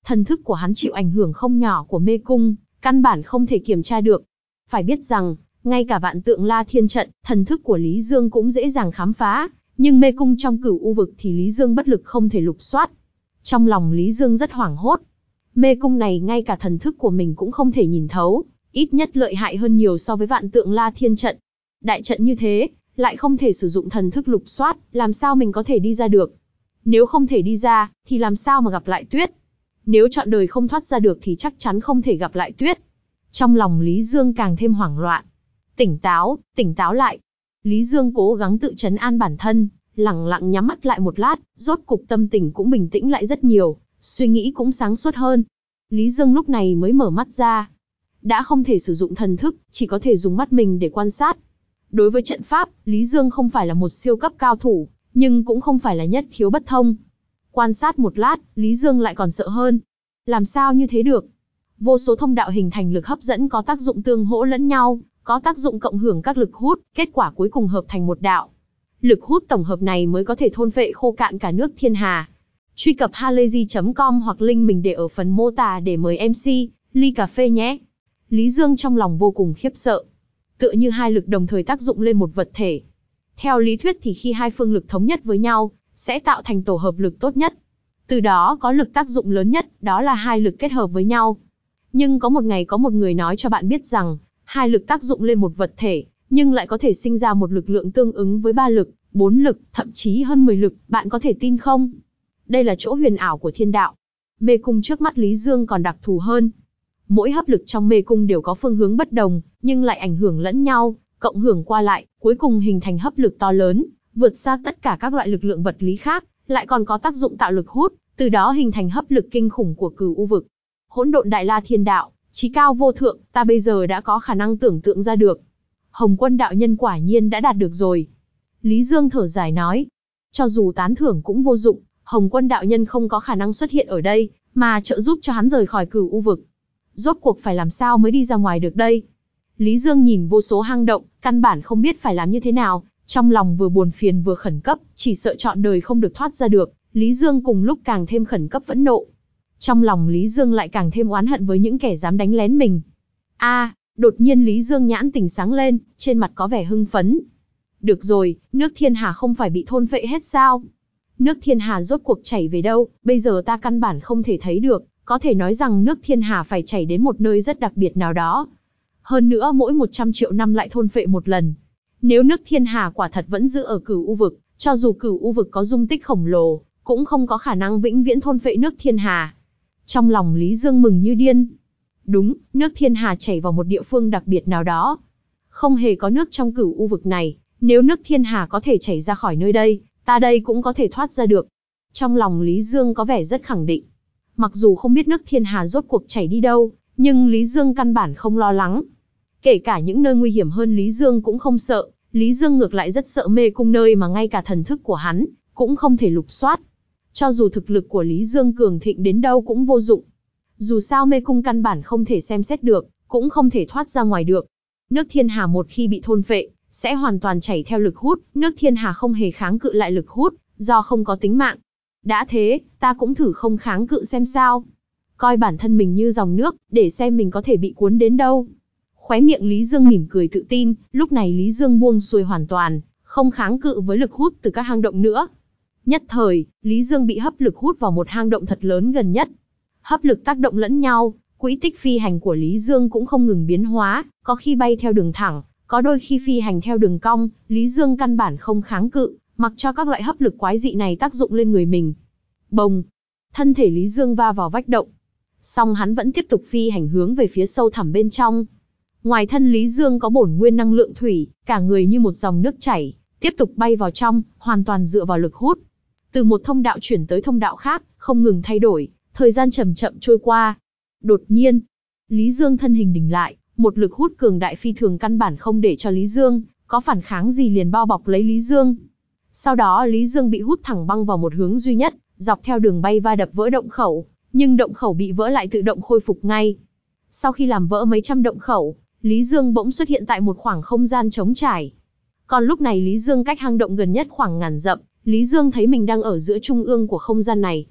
Thần thức của hắn chịu ảnh hưởng không nhỏ của mê cung, căn bản không thể kiểm tra được. Phải biết rằng, ngay cả vạn tượng La Thiên trận, thần thức của Lý Dương cũng dễ dàng khám phá, nhưng mê cung trong cửu u vực thì Lý Dương bất lực không thể lục soát. Trong lòng Lý Dương rất hoảng hốt. Mê cung này ngay cả thần thức của mình cũng không thể nhìn thấu, ít nhất lợi hại hơn nhiều so với vạn tượng La Thiên trận. Đại trận như thế, lại không thể sử dụng thần thức lục soát, làm sao mình có thể đi ra được? Nếu không thể đi ra, thì làm sao mà gặp lại Tuyết? Nếu trọn đời không thoát ra được thì chắc chắn không thể gặp lại Tuyết. Trong lòng Lý Dương càng thêm hoảng loạn. Tỉnh táo, tỉnh táo lại. Lý Dương cố gắng tự trấn an bản thân, lặng lặng nhắm mắt lại một lát, rốt cục tâm tình cũng bình tĩnh lại rất nhiều, suy nghĩ cũng sáng suốt hơn. Lý Dương lúc này mới mở mắt ra. Đã không thể sử dụng thần thức, chỉ có thể dùng mắt mình để quan sát. Đối với trận pháp, Lý Dương không phải là một siêu cấp cao thủ, nhưng cũng không phải là nhất khiếu bất thông. Quan sát một lát, Lý Dương lại còn sợ hơn. Làm sao như thế được? Vô số thông đạo hình thành lực hấp dẫn có tác dụng tương hỗ lẫn nhau, có tác dụng cộng hưởng các lực hút, kết quả cuối cùng hợp thành một đạo. Lực hút tổng hợp này mới có thể thôn phệ khô cạn cả nước thiên hà. Truy cập halayzi chấm com hoặc link mình để ở phần mô tả để mời em xê, ly cà phê nhé. Lý Dương trong lòng vô cùng khiếp sợ. Tựa như hai lực đồng thời tác dụng lên một vật thể. Theo lý thuyết thì khi hai phương lực thống nhất với nhau, sẽ tạo thành tổ hợp lực tốt nhất. Từ đó có lực tác dụng lớn nhất, đó là hai lực kết hợp với nhau. Nhưng có một ngày có một người nói cho bạn biết rằng, hai lực tác dụng lên một vật thể, nhưng lại có thể sinh ra một lực lượng tương ứng với ba lực, bốn lực, thậm chí hơn mười lực, bạn có thể tin không? Đây là chỗ huyền ảo của thiên đạo. Mê cung trước mắt Lý Dương còn đặc thù hơn. Mỗi hấp lực trong mê cung đều có phương hướng bất đồng, nhưng lại ảnh hưởng lẫn nhau, cộng hưởng qua lại, cuối cùng hình thành hấp lực to lớn, vượt xa tất cả các loại lực lượng vật lý khác, lại còn có tác dụng tạo lực hút, từ đó hình thành hấp lực kinh khủng của cửu u vực. Hỗn độn đại la thiên đạo, chí cao vô thượng, ta bây giờ đã có khả năng tưởng tượng ra được. Hồng Quân đạo nhân quả nhiên đã đạt được rồi. Lý Dương thở dài nói. Cho dù tán thưởng cũng vô dụng, Hồng Quân đạo nhân không có khả năng xuất hiện ở đây, mà trợ giúp cho hắn rời khỏi cửu u vực. Rốt cuộc phải làm sao mới đi ra ngoài được đây? Lý Dương nhìn vô số hang động, căn bản không biết phải làm như thế nào, trong lòng vừa buồn phiền vừa khẩn cấp, chỉ sợ trọn đời không được thoát ra được. Lý Dương cùng lúc càng thêm khẩn cấp phẫn nộ. Trong lòng Lý Dương lại càng thêm oán hận với những kẻ dám đánh lén mình. A, à, đột nhiên Lý Dương nhãn tỉnh sáng lên, trên mặt có vẻ hưng phấn. Được rồi, nước thiên hà không phải bị thôn phệ hết sao? Nước thiên hà rốt cuộc chảy về đâu, bây giờ ta căn bản không thể thấy được, có thể nói rằng nước thiên hà phải chảy đến một nơi rất đặc biệt nào đó. Hơn nữa mỗi một trăm triệu năm lại thôn phệ một lần. Nếu nước thiên hà quả thật vẫn giữ ở cửu u vực, cho dù cửu u vực có dung tích khổng lồ, cũng không có khả năng vĩnh viễn thôn phệ nước thiên hà. Trong lòng Lý Dương mừng như điên. Đúng, nước thiên hà chảy vào một địa phương đặc biệt nào đó. Không hề có nước trong cửu u vực này, nếu nước thiên hà có thể chảy ra khỏi nơi đây, ta đây cũng có thể thoát ra được. Trong lòng Lý Dương có vẻ rất khẳng định. Mặc dù không biết nước thiên hà rốt cuộc chảy đi đâu, nhưng Lý Dương căn bản không lo lắng. Kể cả những nơi nguy hiểm hơn Lý Dương cũng không sợ, Lý Dương ngược lại rất sợ mê cung nơi mà ngay cả thần thức của hắn cũng không thể lục soát. Cho dù thực lực của Lý Dương cường thịnh đến đâu cũng vô dụng. Dù sao mê cung căn bản không thể xem xét được, cũng không thể thoát ra ngoài được. Nước thiên hà một khi bị thôn phệ, sẽ hoàn toàn chảy theo lực hút, nước thiên hà không hề kháng cự lại lực hút, do không có tính mạng. Đã thế, ta cũng thử không kháng cự xem sao. Coi bản thân mình như dòng nước, để xem mình có thể bị cuốn đến đâu. Khóe miệng Lý Dương mỉm cười tự tin, lúc này Lý Dương buông xuôi hoàn toàn, không kháng cự với lực hút từ các hang động nữa. Nhất thời, Lý Dương bị hấp lực hút vào một hang động thật lớn gần nhất. Hấp lực tác động lẫn nhau, quỹ tích phi hành của Lý Dương cũng không ngừng biến hóa, có khi bay theo đường thẳng, có đôi khi phi hành theo đường cong, Lý Dương căn bản không kháng cự, mặc cho các loại hấp lực quái dị này tác dụng lên người mình. Bồng! Thân thể Lý Dương va vào vách động. Song hắn vẫn tiếp tục phi hành hướng về phía sâu thẳm bên trong. Ngoài thân Lý Dương có bổn nguyên năng lượng thủy, cả người như một dòng nước chảy, tiếp tục bay vào trong, hoàn toàn dựa vào lực hút. Từ một thông đạo chuyển tới thông đạo khác, không ngừng thay đổi, thời gian chậm chậm trôi qua. Đột nhiên, Lý Dương thân hình đình lại, một lực hút cường đại phi thường căn bản không để cho Lý Dương có phản kháng gì liền bao bọc lấy Lý Dương. Sau đó Lý Dương bị hút thẳng băng vào một hướng duy nhất, dọc theo đường bay va đập vỡ động khẩu, nhưng động khẩu bị vỡ lại tự động khôi phục ngay. Sau khi làm vỡ mấy trăm động khẩu, Lý Dương bỗng xuất hiện tại một khoảng không gian trống trải. Còn lúc này Lý Dương cách hang động gần nhất khoảng ngàn dặm, Lý Dương thấy mình đang ở giữa trung ương của không gian này.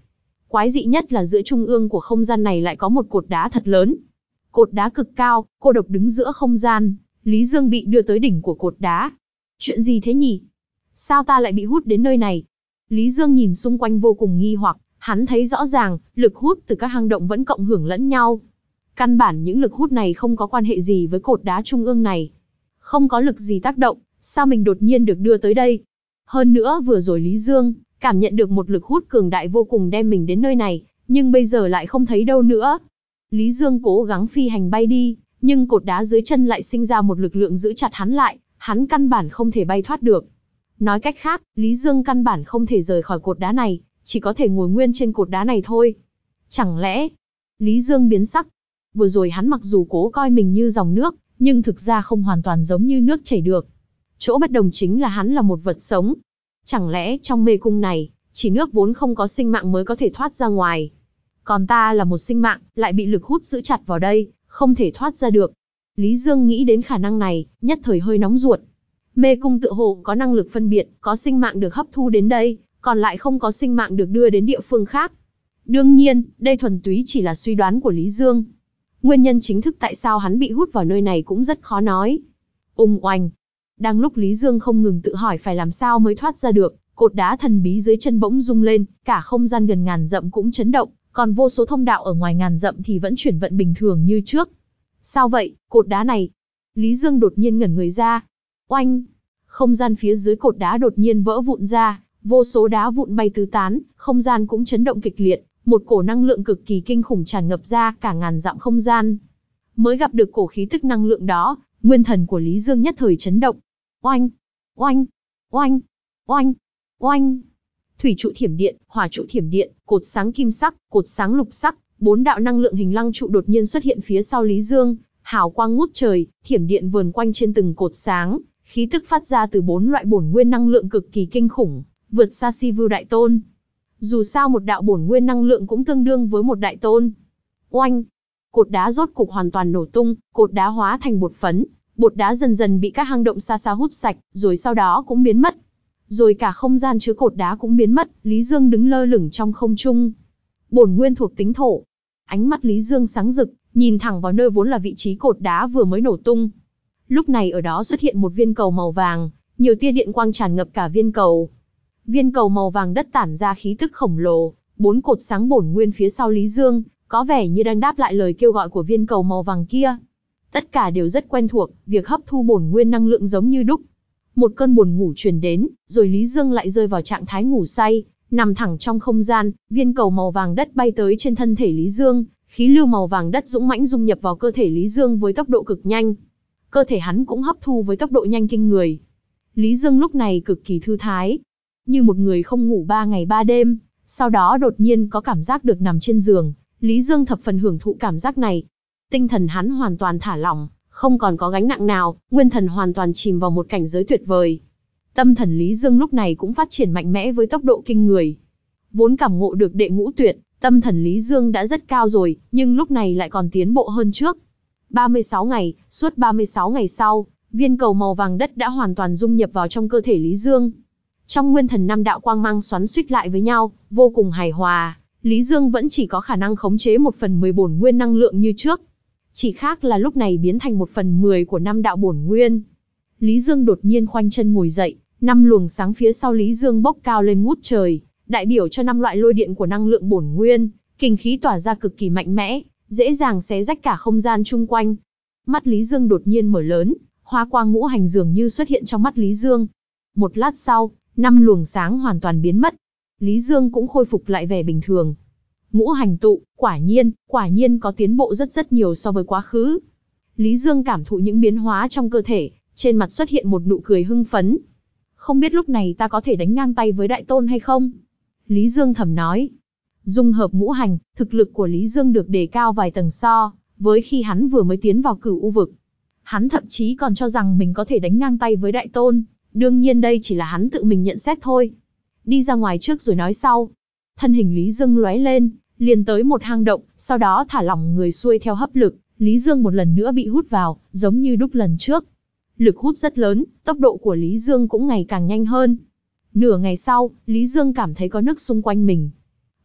Quái dị nhất là giữa trung ương của không gian này lại có một cột đá thật lớn. Cột đá cực cao, cô độc đứng giữa không gian, Lý Dương bị đưa tới đỉnh của cột đá. Chuyện gì thế nhỉ? Sao ta lại bị hút đến nơi này? Lý Dương nhìn xung quanh vô cùng nghi hoặc, hắn thấy rõ ràng, lực hút từ các hang động vẫn cộng hưởng lẫn nhau. Căn bản những lực hút này không có quan hệ gì với cột đá trung ương này. Không có lực gì tác động, sao mình đột nhiên được đưa tới đây? Hơn nữa vừa rồi Lý Dương cảm nhận được một lực hút cường đại vô cùng đem mình đến nơi này, nhưng bây giờ lại không thấy đâu nữa. Lý Dương cố gắng phi hành bay đi, nhưng cột đá dưới chân lại sinh ra một lực lượng giữ chặt hắn lại, hắn căn bản không thể bay thoát được. Nói cách khác, Lý Dương căn bản không thể rời khỏi cột đá này, chỉ có thể ngồi nguyên trên cột đá này thôi. Chẳng lẽ... Lý Dương biến sắc. Vừa rồi hắn mặc dù cố coi mình như dòng nước, nhưng thực ra không hoàn toàn giống như nước chảy được. Chỗ bất đồng chính là hắn là một vật sống. Chẳng lẽ trong mê cung này, chỉ nước vốn không có sinh mạng mới có thể thoát ra ngoài? Còn ta là một sinh mạng, lại bị lực hút giữ chặt vào đây, không thể thoát ra được. Lý Dương nghĩ đến khả năng này, nhất thời hơi nóng ruột. Mê cung tựa hồ có năng lực phân biệt, có sinh mạng được hấp thu đến đây, còn lại không có sinh mạng được đưa đến địa phương khác. Đương nhiên, đây thuần túy chỉ là suy đoán của Lý Dương. Nguyên nhân chính thức tại sao hắn bị hút vào nơi này cũng rất khó nói. Ùng oành. Đang lúc Lý Dương không ngừng tự hỏi phải làm sao mới thoát ra được, cột đá thần bí dưới chân bỗng rung lên, cả không gian gần ngàn dặm cũng chấn động, còn vô số thông đạo ở ngoài ngàn dặm thì vẫn chuyển vận bình thường như trước. Sao vậy, cột đá này? Lý Dương đột nhiên ngẩn người ra. Oanh! Không gian phía dưới cột đá đột nhiên vỡ vụn ra, vô số đá vụn bay tứ tán, không gian cũng chấn động kịch liệt, một cổ năng lượng cực kỳ kinh khủng tràn ngập ra cả ngàn dặm không gian. Mới gặp được cổ khí tức năng lượng đó, nguyên thần của Lý Dương nhất thời chấn động. Oanh! Oanh! Oanh! Oanh! Oanh! Thủy trụ thiểm điện, hỏa trụ thiểm điện, cột sáng kim sắc, cột sáng lục sắc, bốn đạo năng lượng hình lăng trụ đột nhiên xuất hiện phía sau Lý Dương, hào quang ngút trời, thiểm điện vờn quanh trên từng cột sáng, khí tức phát ra từ bốn loại bổn nguyên năng lượng cực kỳ kinh khủng, vượt xa Si Vưu Đại Tôn. Dù sao một đạo bổn nguyên năng lượng cũng tương đương với một đại tôn. Oanh! Cột đá rốt cục hoàn toàn nổ tung, cột đá hóa thành bột phấn, bột đá dần dần bị các hang động xa xa hút sạch, rồi sau đó cũng biến mất. Rồi cả không gian chứa cột đá cũng biến mất, Lý Dương đứng lơ lửng trong không trung. Bổn nguyên thuộc tính thổ. Ánh mắt Lý Dương sáng rực, nhìn thẳng vào nơi vốn là vị trí cột đá vừa mới nổ tung. Lúc này ở đó xuất hiện một viên cầu màu vàng, nhiều tia điện quang tràn ngập cả viên cầu. Viên cầu màu vàng đất tản ra khí tức khổng lồ, bốn cột sáng bổn nguyên phía sau Lý Dương, có vẻ như đang đáp lại lời kêu gọi của viên cầu màu vàng kia. Tất cả đều rất quen thuộc, việc hấp thu bổn nguyên năng lượng giống như đúc. Một cơn buồn ngủ truyền đến, rồi Lý Dương lại rơi vào trạng thái ngủ say, nằm thẳng trong không gian, viên cầu màu vàng đất bay tới trên thân thể Lý Dương, khí lưu màu vàng đất dũng mãnh dung nhập vào cơ thể Lý Dương với tốc độ cực nhanh. Cơ thể hắn cũng hấp thu với tốc độ nhanh kinh người. Lý Dương lúc này cực kỳ thư thái, như một người không ngủ ba ngày ba đêm, sau đó đột nhiên có cảm giác được nằm trên giường, Lý Dương thập phần hưởng thụ cảm giác này. Tinh thần hắn hoàn toàn thả lỏng, không còn có gánh nặng nào, nguyên thần hoàn toàn chìm vào một cảnh giới tuyệt vời. Tâm thần Lý Dương lúc này cũng phát triển mạnh mẽ với tốc độ kinh người. Vốn cảm ngộ được đệ ngũ tuyệt, tâm thần Lý Dương đã rất cao rồi, nhưng lúc này lại còn tiến bộ hơn trước. ba mươi sáu ngày, suốt ba mươi sáu ngày sau, viên cầu màu vàng đất đã hoàn toàn dung nhập vào trong cơ thể Lý Dương. Trong nguyên thần năm đạo quang mang xoắn xuýt lại với nhau, vô cùng hài hòa, Lý Dương vẫn chỉ có khả năng khống chế một phần mười bổn nguyên năng lượng như trước. Chỉ khác là lúc này biến thành một phần mười của năm đạo bổn nguyên. Lý Dương đột nhiên khoanh chân ngồi dậy, năm luồng sáng phía sau Lý Dương bốc cao lên ngút trời, đại biểu cho năm loại lôi điện của năng lượng bổn nguyên, kinh khí tỏa ra cực kỳ mạnh mẽ, dễ dàng xé rách cả không gian chung quanh. Mắt Lý Dương đột nhiên mở lớn, hoa quang ngũ hành dường như xuất hiện trong mắt Lý Dương. Một lát sau, năm luồng sáng hoàn toàn biến mất. Lý Dương cũng khôi phục lại vẻ bình thường. Ngũ hành tụ, quả nhiên, quả nhiên có tiến bộ rất rất nhiều so với quá khứ. Lý Dương cảm thụ những biến hóa trong cơ thể, trên mặt xuất hiện một nụ cười hưng phấn. Không biết lúc này ta có thể đánh ngang tay với đại tôn hay không? Lý Dương thầm nói. Dung hợp ngũ hành, thực lực của Lý Dương được đề cao vài tầng so với khi hắn vừa mới tiến vào Cửu U vực. Hắn thậm chí còn cho rằng mình có thể đánh ngang tay với đại tôn. Đương nhiên đây chỉ là hắn tự mình nhận xét thôi. Đi ra ngoài trước rồi nói sau. Thân hình Lý Dương lóe lên, liền tới một hang động, sau đó thả lỏng người xuôi theo hấp lực, Lý Dương một lần nữa bị hút vào, giống như đúc lần trước. Lực hút rất lớn, tốc độ của Lý Dương cũng ngày càng nhanh hơn. Nửa ngày sau, Lý Dương cảm thấy có nước xung quanh mình.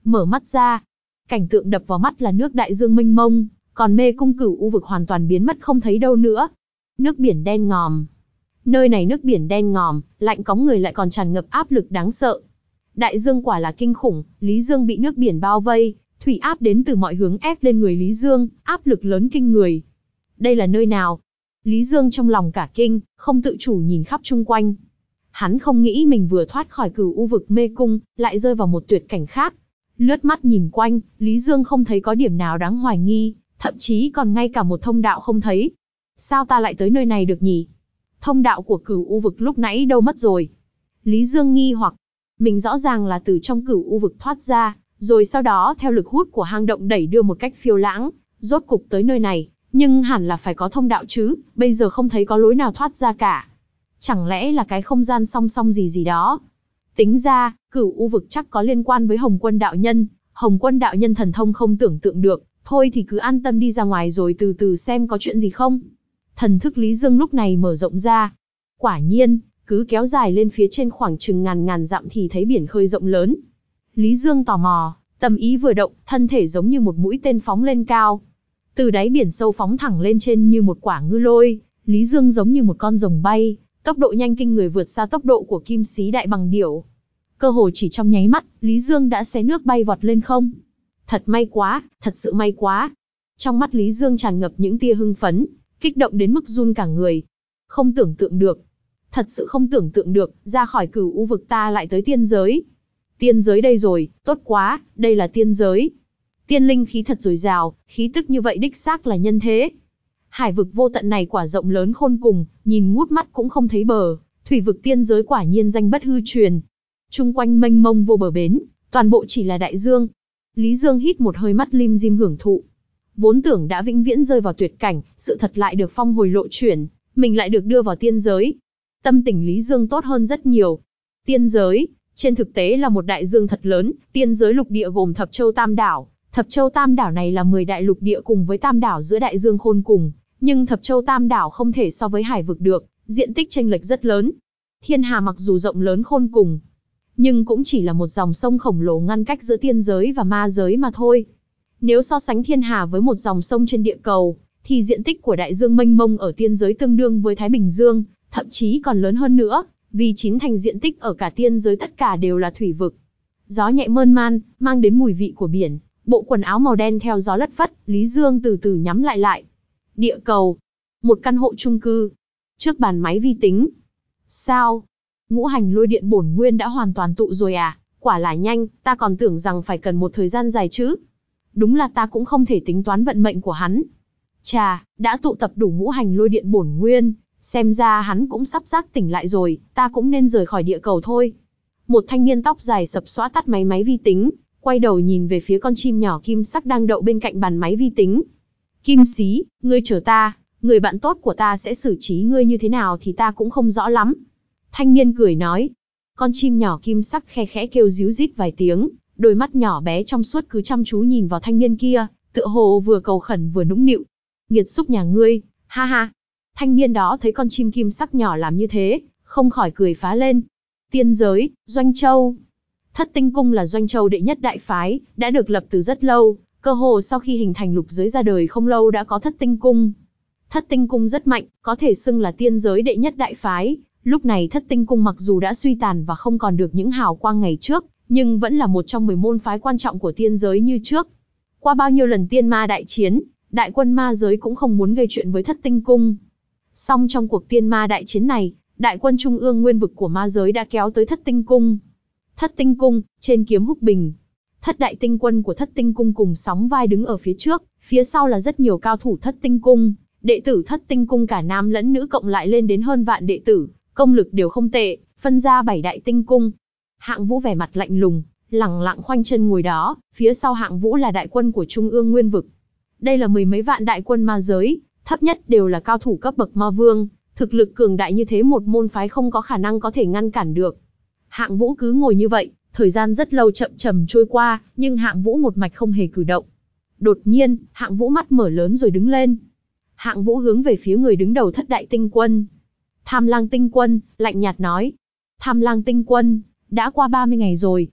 Mở mắt ra, cảnh tượng đập vào mắt là nước đại dương mênh mông, còn mê cung Cửu U vực hoàn toàn biến mất không thấy đâu nữa. Nước biển đen ngòm. Nơi này nước biển đen ngòm, lạnh cóng người lại còn tràn ngập áp lực đáng sợ. Đại dương quả là kinh khủng, Lý Dương bị nước biển bao vây, thủy áp đến từ mọi hướng ép lên người Lý Dương, áp lực lớn kinh người. Đây là nơi nào? Lý Dương trong lòng cả kinh, không tự chủ nhìn khắp chung quanh. Hắn không nghĩ mình vừa thoát khỏi Cửu U vực mê cung, lại rơi vào một tuyệt cảnh khác. Lướt mắt nhìn quanh, Lý Dương không thấy có điểm nào đáng hoài nghi, thậm chí còn ngay cả một thông đạo không thấy. Sao ta lại tới nơi này được nhỉ? Thông đạo của Cửu U vực lúc nãy đâu mất rồi? Lý Dương nghi hoặc, mình rõ ràng là từ trong Cửu U vực thoát ra, rồi sau đó theo lực hút của hang động đẩy đưa một cách phiêu lãng, rốt cục tới nơi này, nhưng hẳn là phải có thông đạo chứ, bây giờ không thấy có lối nào thoát ra cả. Chẳng lẽ là cái không gian song song gì gì đó? Tính ra, Cửu U vực chắc có liên quan với Hồng Quân đạo nhân, Hồng Quân đạo nhân thần thông không tưởng tượng được, thôi thì cứ an tâm đi ra ngoài rồi từ từ xem có chuyện gì không. Thần thức Lý Dương lúc này mở rộng ra. Quả nhiên, cứ kéo dài lên phía trên khoảng chừng ngàn ngàn dặm thì thấy biển khơi rộng lớn. Lý Dương tò mò, tâm ý vừa động, thân thể giống như một mũi tên phóng lên cao. Từ đáy biển sâu phóng thẳng lên trên như một quả ngư lôi, Lý Dương giống như một con rồng bay, tốc độ nhanh kinh người vượt xa tốc độ của kim sĩ đại bằng điểu. Cơ hồ chỉ trong nháy mắt, Lý Dương đã xé nước bay vọt lên không. Thật may quá, thật sự may quá. Trong mắt Lý Dương tràn ngập những tia hưng phấn, kích động đến mức run cả người. Không tưởng tượng được. Thật sự không tưởng tượng được, ra khỏi Cửu U vực ta lại tới tiên giới. Tiên giới đây rồi, tốt quá, đây là tiên giới. Tiên linh khí thật dồi dào, khí tức như vậy đích xác là nhân thế. Hải vực vô tận này quả rộng lớn khôn cùng, nhìn ngút mắt cũng không thấy bờ. Thủy vực tiên giới quả nhiên danh bất hư truyền. Trung quanh mênh mông vô bờ bến, toàn bộ chỉ là đại dương. Lý Dương hít một hơi mắt lim dim hưởng thụ. Vốn tưởng đã vĩnh viễn rơi vào tuyệt cảnh, sự thật lại được phong hồi lộ chuyển, mình lại được đưa vào tiên giới. Tâm tình Lý Dương tốt hơn rất nhiều. Tiên giới, trên thực tế là một đại dương thật lớn, tiên giới lục địa gồm Thập Châu Tam Đảo. Thập Châu Tam Đảo này là mười đại lục địa cùng với Tam Đảo giữa đại dương khôn cùng, nhưng Thập Châu Tam Đảo không thể so với hải vực được, diện tích chênh lệch rất lớn. Thiên Hà mặc dù rộng lớn khôn cùng, nhưng cũng chỉ là một dòng sông khổng lồ ngăn cách giữa tiên giới và ma giới mà thôi. Nếu so sánh Thiên Hà với một dòng sông trên địa cầu, thì diện tích của đại dương mênh mông ở tiên giới tương đương với Thái Bình Dương, thậm chí còn lớn hơn nữa, vì chín thành diện tích ở cả tiên giới tất cả đều là thủy vực. Gió nhẹ mơn man, mang đến mùi vị của biển, bộ quần áo màu đen theo gió lất phất, Lý Dương từ từ nhắm lại lại. Địa cầu, một căn hộ chung cư, trước bàn máy vi tính. Sao? Ngũ hành lôi điện bổn nguyên đã hoàn toàn tụ rồi à? Quả là nhanh, ta còn tưởng rằng phải cần một thời gian dài chứ. Đúng là ta cũng không thể tính toán vận mệnh của hắn. Chà, đã tụ tập đủ ngũ hành lôi điện bổn nguyên, xem ra hắn cũng sắp giác tỉnh lại rồi, ta cũng nên rời khỏi địa cầu thôi. Một thanh niên tóc dài sập xõa tắt máy máy vi tính, quay đầu nhìn về phía con chim nhỏ kim sắc đang đậu bên cạnh bàn máy vi tính. Kim Xí, ngươi chờ ta, người bạn tốt của ta sẽ xử trí ngươi như thế nào thì ta cũng không rõ lắm. Thanh niên cười nói. Con chim nhỏ kim sắc khe khẽ kêu ríu rít vài tiếng, đôi mắt nhỏ bé trong suốt cứ chăm chú nhìn vào thanh niên kia, tựa hồ vừa cầu khẩn vừa nũng nịu. Nghiệt xúc nhà ngươi, ha ha. Thanh niên đó thấy con chim kim sắc nhỏ làm như thế, không khỏi cười phá lên. Tiên giới, Doanh Châu. Thất Tinh Cung là Doanh Châu đệ nhất đại phái, đã được lập từ rất lâu, cơ hồ sau khi hình thành lục giới ra đời không lâu đã có Thất Tinh Cung. Thất Tinh Cung rất mạnh, có thể xưng là tiên giới đệ nhất đại phái. Lúc này Thất Tinh Cung mặc dù đã suy tàn và không còn được những hào quang ngày trước, nhưng vẫn là một trong mười môn phái quan trọng của tiên giới như trước. Qua bao nhiêu lần tiên ma đại chiến, đại quân ma giới cũng không muốn gây chuyện với Thất Tinh Cung. Song trong cuộc tiên ma đại chiến này, đại quân trung ương nguyên vực của ma giới đã kéo tới Thất Tinh Cung. Thất Tinh Cung, trên kiếm húc bình. Thất đại tinh quân của Thất Tinh Cung cùng sóng vai đứng ở phía trước, phía sau là rất nhiều cao thủ Thất Tinh Cung. Đệ tử Thất Tinh Cung cả nam lẫn nữ cộng lại lên đến hơn vạn đệ tử, công lực đều không tệ, phân ra bảy đại tinh cung. Hạng Vũ vẻ mặt lạnh lùng, lẳng lặng khoanh chân ngồi đó, phía sau Hạng Vũ là đại quân của Trung ương Nguyên vực. Đây là mười mấy vạn đại quân ma giới, thấp nhất đều là cao thủ cấp bậc ma vương, thực lực cường đại như thế một môn phái không có khả năng có thể ngăn cản được. Hạng Vũ cứ ngồi như vậy, thời gian rất lâu chậm chậm trôi qua, nhưng Hạng Vũ một mạch không hề cử động. Đột nhiên, Hạng Vũ mắt mở lớn rồi đứng lên. Hạng Vũ hướng về phía người đứng đầu Thất đại tinh quân. Tham Lang tinh quân, lạnh nhạt nói. Tham Lang tinh quân, đã qua ba mươi ngày rồi.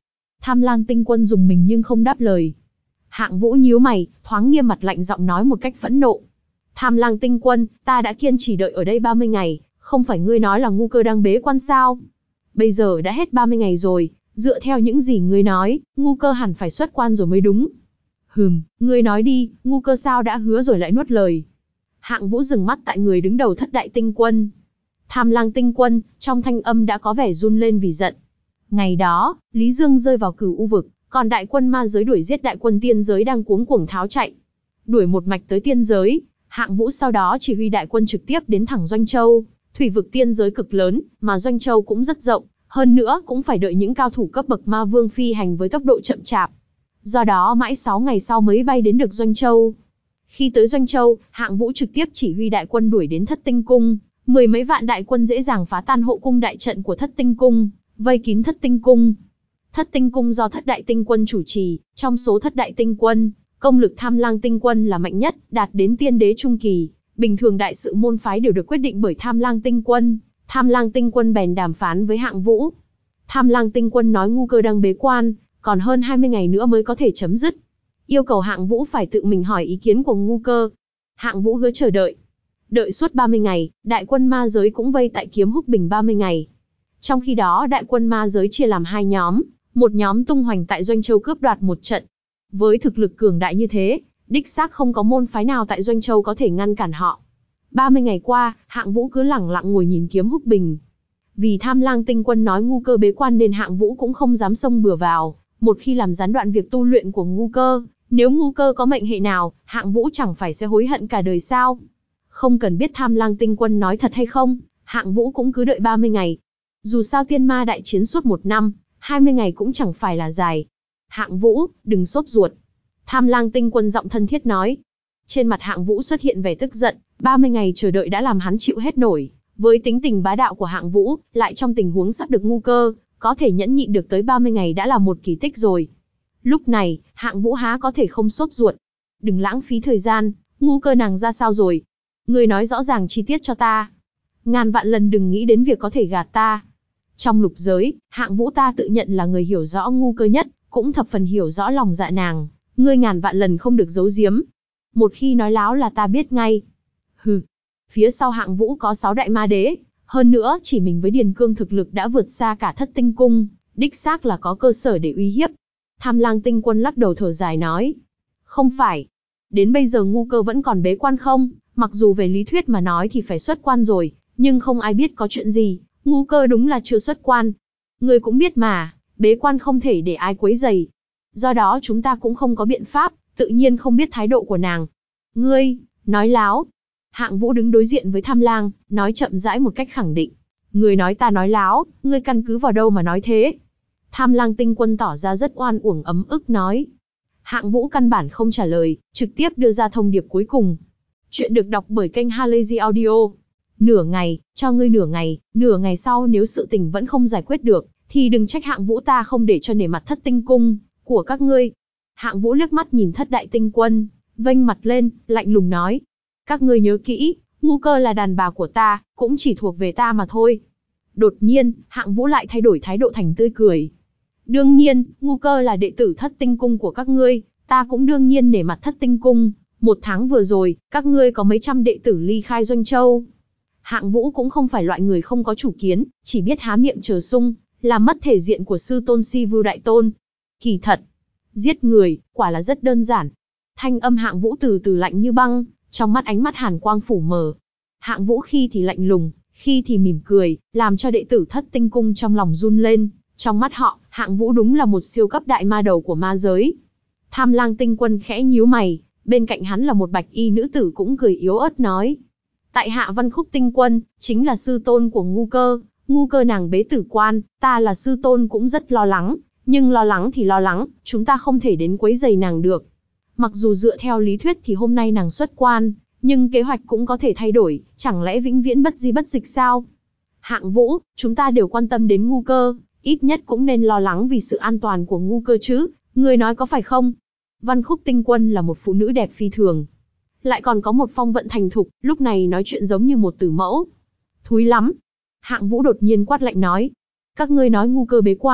Tham Lang Tinh Quân dùng mình nhưng không đáp lời. Hạng Vũ nhíu mày, thoáng nghiêm mặt lạnh giọng nói một cách phẫn nộ. Tham Lang Tinh Quân, ta đã kiên trì đợi ở đây ba mươi ngày, không phải ngươi nói là ngu cơ đang bế quan sao? Bây giờ đã hết ba mươi ngày rồi, dựa theo những gì ngươi nói, ngu cơ hẳn phải xuất quan rồi mới đúng. Hừm, ngươi nói đi, ngu cơ sao đã hứa rồi lại nuốt lời. Hạng Vũ dừng mắt tại người đứng đầu Thất Đại Tinh Quân. Tham Lang Tinh Quân, trong thanh âm đã có vẻ run lên vì giận. Ngày đó, Lý Dương rơi vào Cửu U vực, còn đại quân ma giới đuổi giết đại quân tiên giới đang cuống cuồng tháo chạy. Đuổi một mạch tới tiên giới, Hạng Vũ sau đó chỉ huy đại quân trực tiếp đến thẳng Doanh Châu. Thủy vực tiên giới cực lớn, mà Doanh Châu cũng rất rộng, hơn nữa cũng phải đợi những cao thủ cấp bậc ma vương phi hành với tốc độ chậm chạp. Do đó mãi sáu ngày sau mới bay đến được Doanh Châu. Khi tới Doanh Châu, Hạng Vũ trực tiếp chỉ huy đại quân đuổi đến Thất Tinh Cung, mười mấy vạn đại quân dễ dàng phá tan hộ cung đại trận của Thất Tinh Cung, vây kín Thất Tinh Cung. Thất Tinh Cung do Thất Đại Tinh Quân chủ trì, trong số Thất Đại Tinh Quân, công lực Tham Lang Tinh Quân là mạnh nhất, đạt đến tiên đế trung kỳ. Bình thường đại sự môn phái đều được quyết định bởi Tham Lang Tinh Quân. Tham Lang Tinh Quân bèn đàm phán với Hạng Vũ. Tham Lang Tinh Quân nói ngu cơ đang bế quan, còn hơn hai mươi ngày nữa mới có thể chấm dứt. Yêu cầu Hạng Vũ phải tự mình hỏi ý kiến của ngu cơ. Hạng Vũ hứa chờ đợi. Đợi suốt ba mươi ngày, đại quân ma giới cũng vây tại Kiếm Húc Bình ba mươi ngày. Trong khi đó đại quân ma giới chia làm hai nhóm, một nhóm tung hoành tại Doanh Châu cướp đoạt một trận. Với thực lực cường đại như thế, đích xác không có môn phái nào tại Doanh Châu có thể ngăn cản họ. ba mươi ngày qua, Hạng Vũ cứ lẳng lặng ngồi nhìn Kiếm Húc Bình. Vì Tham Lang Tinh Quân nói ngu cơ bế quan nên Hạng Vũ cũng không dám xông bừa vào, một khi làm gián đoạn việc tu luyện của ngu cơ, nếu ngu cơ có mệnh hệ nào, Hạng Vũ chẳng phải sẽ hối hận cả đời sao? Không cần biết Tham Lang Tinh Quân nói thật hay không, Hạng Vũ cũng cứ đợi ba mươi ngày. Dù sao tiên ma đại chiến suốt một năm, hai mươi ngày cũng chẳng phải là dài. Hạng Vũ, đừng sốt ruột. Tham Lang Tinh Quân giọng thân thiết nói. Trên mặt Hạng Vũ xuất hiện vẻ tức giận, ba mươi ngày chờ đợi đã làm hắn chịu hết nổi. Với tính tình bá đạo của Hạng Vũ, lại trong tình huống sắp được ngu cơ, có thể nhẫn nhịn được tới ba mươi ngày đã là một kỳ tích rồi. Lúc này, Hạng Vũ há có thể không sốt ruột. Đừng lãng phí thời gian, ngu cơ nàng ra sao rồi? Ngươi nói rõ ràng chi tiết cho ta. Ngàn vạn lần đừng nghĩ đến việc có thể gạt ta. Trong lục giới, Hạng Vũ ta tự nhận là người hiểu rõ ngu cơ nhất, cũng thập phần hiểu rõ lòng dạ nàng. Ngươi ngàn vạn lần không được giấu giếm. Một khi nói láo là ta biết ngay. Hừ. Phía sau Hạng Vũ có sáu đại ma đế. Hơn nữa, chỉ mình với Điền Cương thực lực đã vượt xa cả Thất Tinh Cung. Đích xác là có cơ sở để uy hiếp. Tham Lang Tinh Quân lắc đầu thở dài nói. Không phải. Đến bây giờ ngu cơ vẫn còn bế quan không? Mặc dù về lý thuyết mà nói thì phải xuất quan rồi. Nhưng không ai biết có chuyện gì. Ngu cơ đúng là chưa xuất quan. Ngươi cũng biết mà, bế quan không thể để ai quấy rầy. Do đó chúng ta cũng không có biện pháp, tự nhiên không biết thái độ của nàng. Ngươi, nói láo. Hạng Vũ đứng đối diện với Tham Lang, nói chậm rãi một cách khẳng định. Ngươi nói ta nói láo, ngươi căn cứ vào đâu mà nói thế? Tham Lang Tinh Quân tỏ ra rất oan uổng ấm ức nói. Hạng Vũ căn bản không trả lời, trực tiếp đưa ra thông điệp cuối cùng. Chuyện được đọc bởi kênh Halazy Audio. Nửa ngày, cho ngươi nửa ngày, nửa ngày sau nếu sự tình vẫn không giải quyết được, thì đừng trách Hạng Vũ ta không để cho nể mặt Thất Tinh Cung của các ngươi. Hạng Vũ liếc mắt nhìn Thất Đại Tinh Quân, vênh mặt lên, lạnh lùng nói. Các ngươi nhớ kỹ, ngu cơ là đàn bà của ta, cũng chỉ thuộc về ta mà thôi. Đột nhiên, Hạng Vũ lại thay đổi thái độ thành tươi cười. Đương nhiên, ngu cơ là đệ tử Thất Tinh Cung của các ngươi, ta cũng đương nhiên nể mặt Thất Tinh Cung. Một tháng vừa rồi, các ngươi có mấy trăm đệ tử ly khai Doanh Châu. Hạng Vũ cũng không phải loại người không có chủ kiến, chỉ biết há miệng chờ sung, làm mất thể diện của sư tôn Si Vưu Đại Tôn. Kỳ thật, giết người, quả là rất đơn giản. Thanh âm Hạng Vũ từ từ lạnh như băng, trong mắt ánh mắt hàn quang phủ mờ. Hạng Vũ khi thì lạnh lùng, khi thì mỉm cười, làm cho đệ tử Thất Tinh Cung trong lòng run lên. Trong mắt họ, Hạng Vũ đúng là một siêu cấp đại ma đầu của ma giới. Tham Lang Tinh Quân khẽ nhíu mày, bên cạnh hắn là một bạch y nữ tử cũng cười yếu ớt nói. Tại hạ Văn Khúc Tinh Quân, chính là sư tôn của ngu cơ, ngu cơ nàng bế tử quan, ta là sư tôn cũng rất lo lắng, nhưng lo lắng thì lo lắng, chúng ta không thể đến quấy rầy nàng được. Mặc dù dựa theo lý thuyết thì hôm nay nàng xuất quan, nhưng kế hoạch cũng có thể thay đổi, chẳng lẽ vĩnh viễn bất di bất dịch sao? Hạng Vũ, chúng ta đều quan tâm đến ngu cơ, ít nhất cũng nên lo lắng vì sự an toàn của ngu cơ chứ, ngươi nói có phải không? Văn Khúc Tinh Quân là một phụ nữ đẹp phi thường. Lại còn có một phong vận thành thục, lúc này nói chuyện giống như một tử mẫu. Thúi lắm. Hạng Vũ đột nhiên quát lạnh nói. Các ngươi nói ngu cơ bế quan,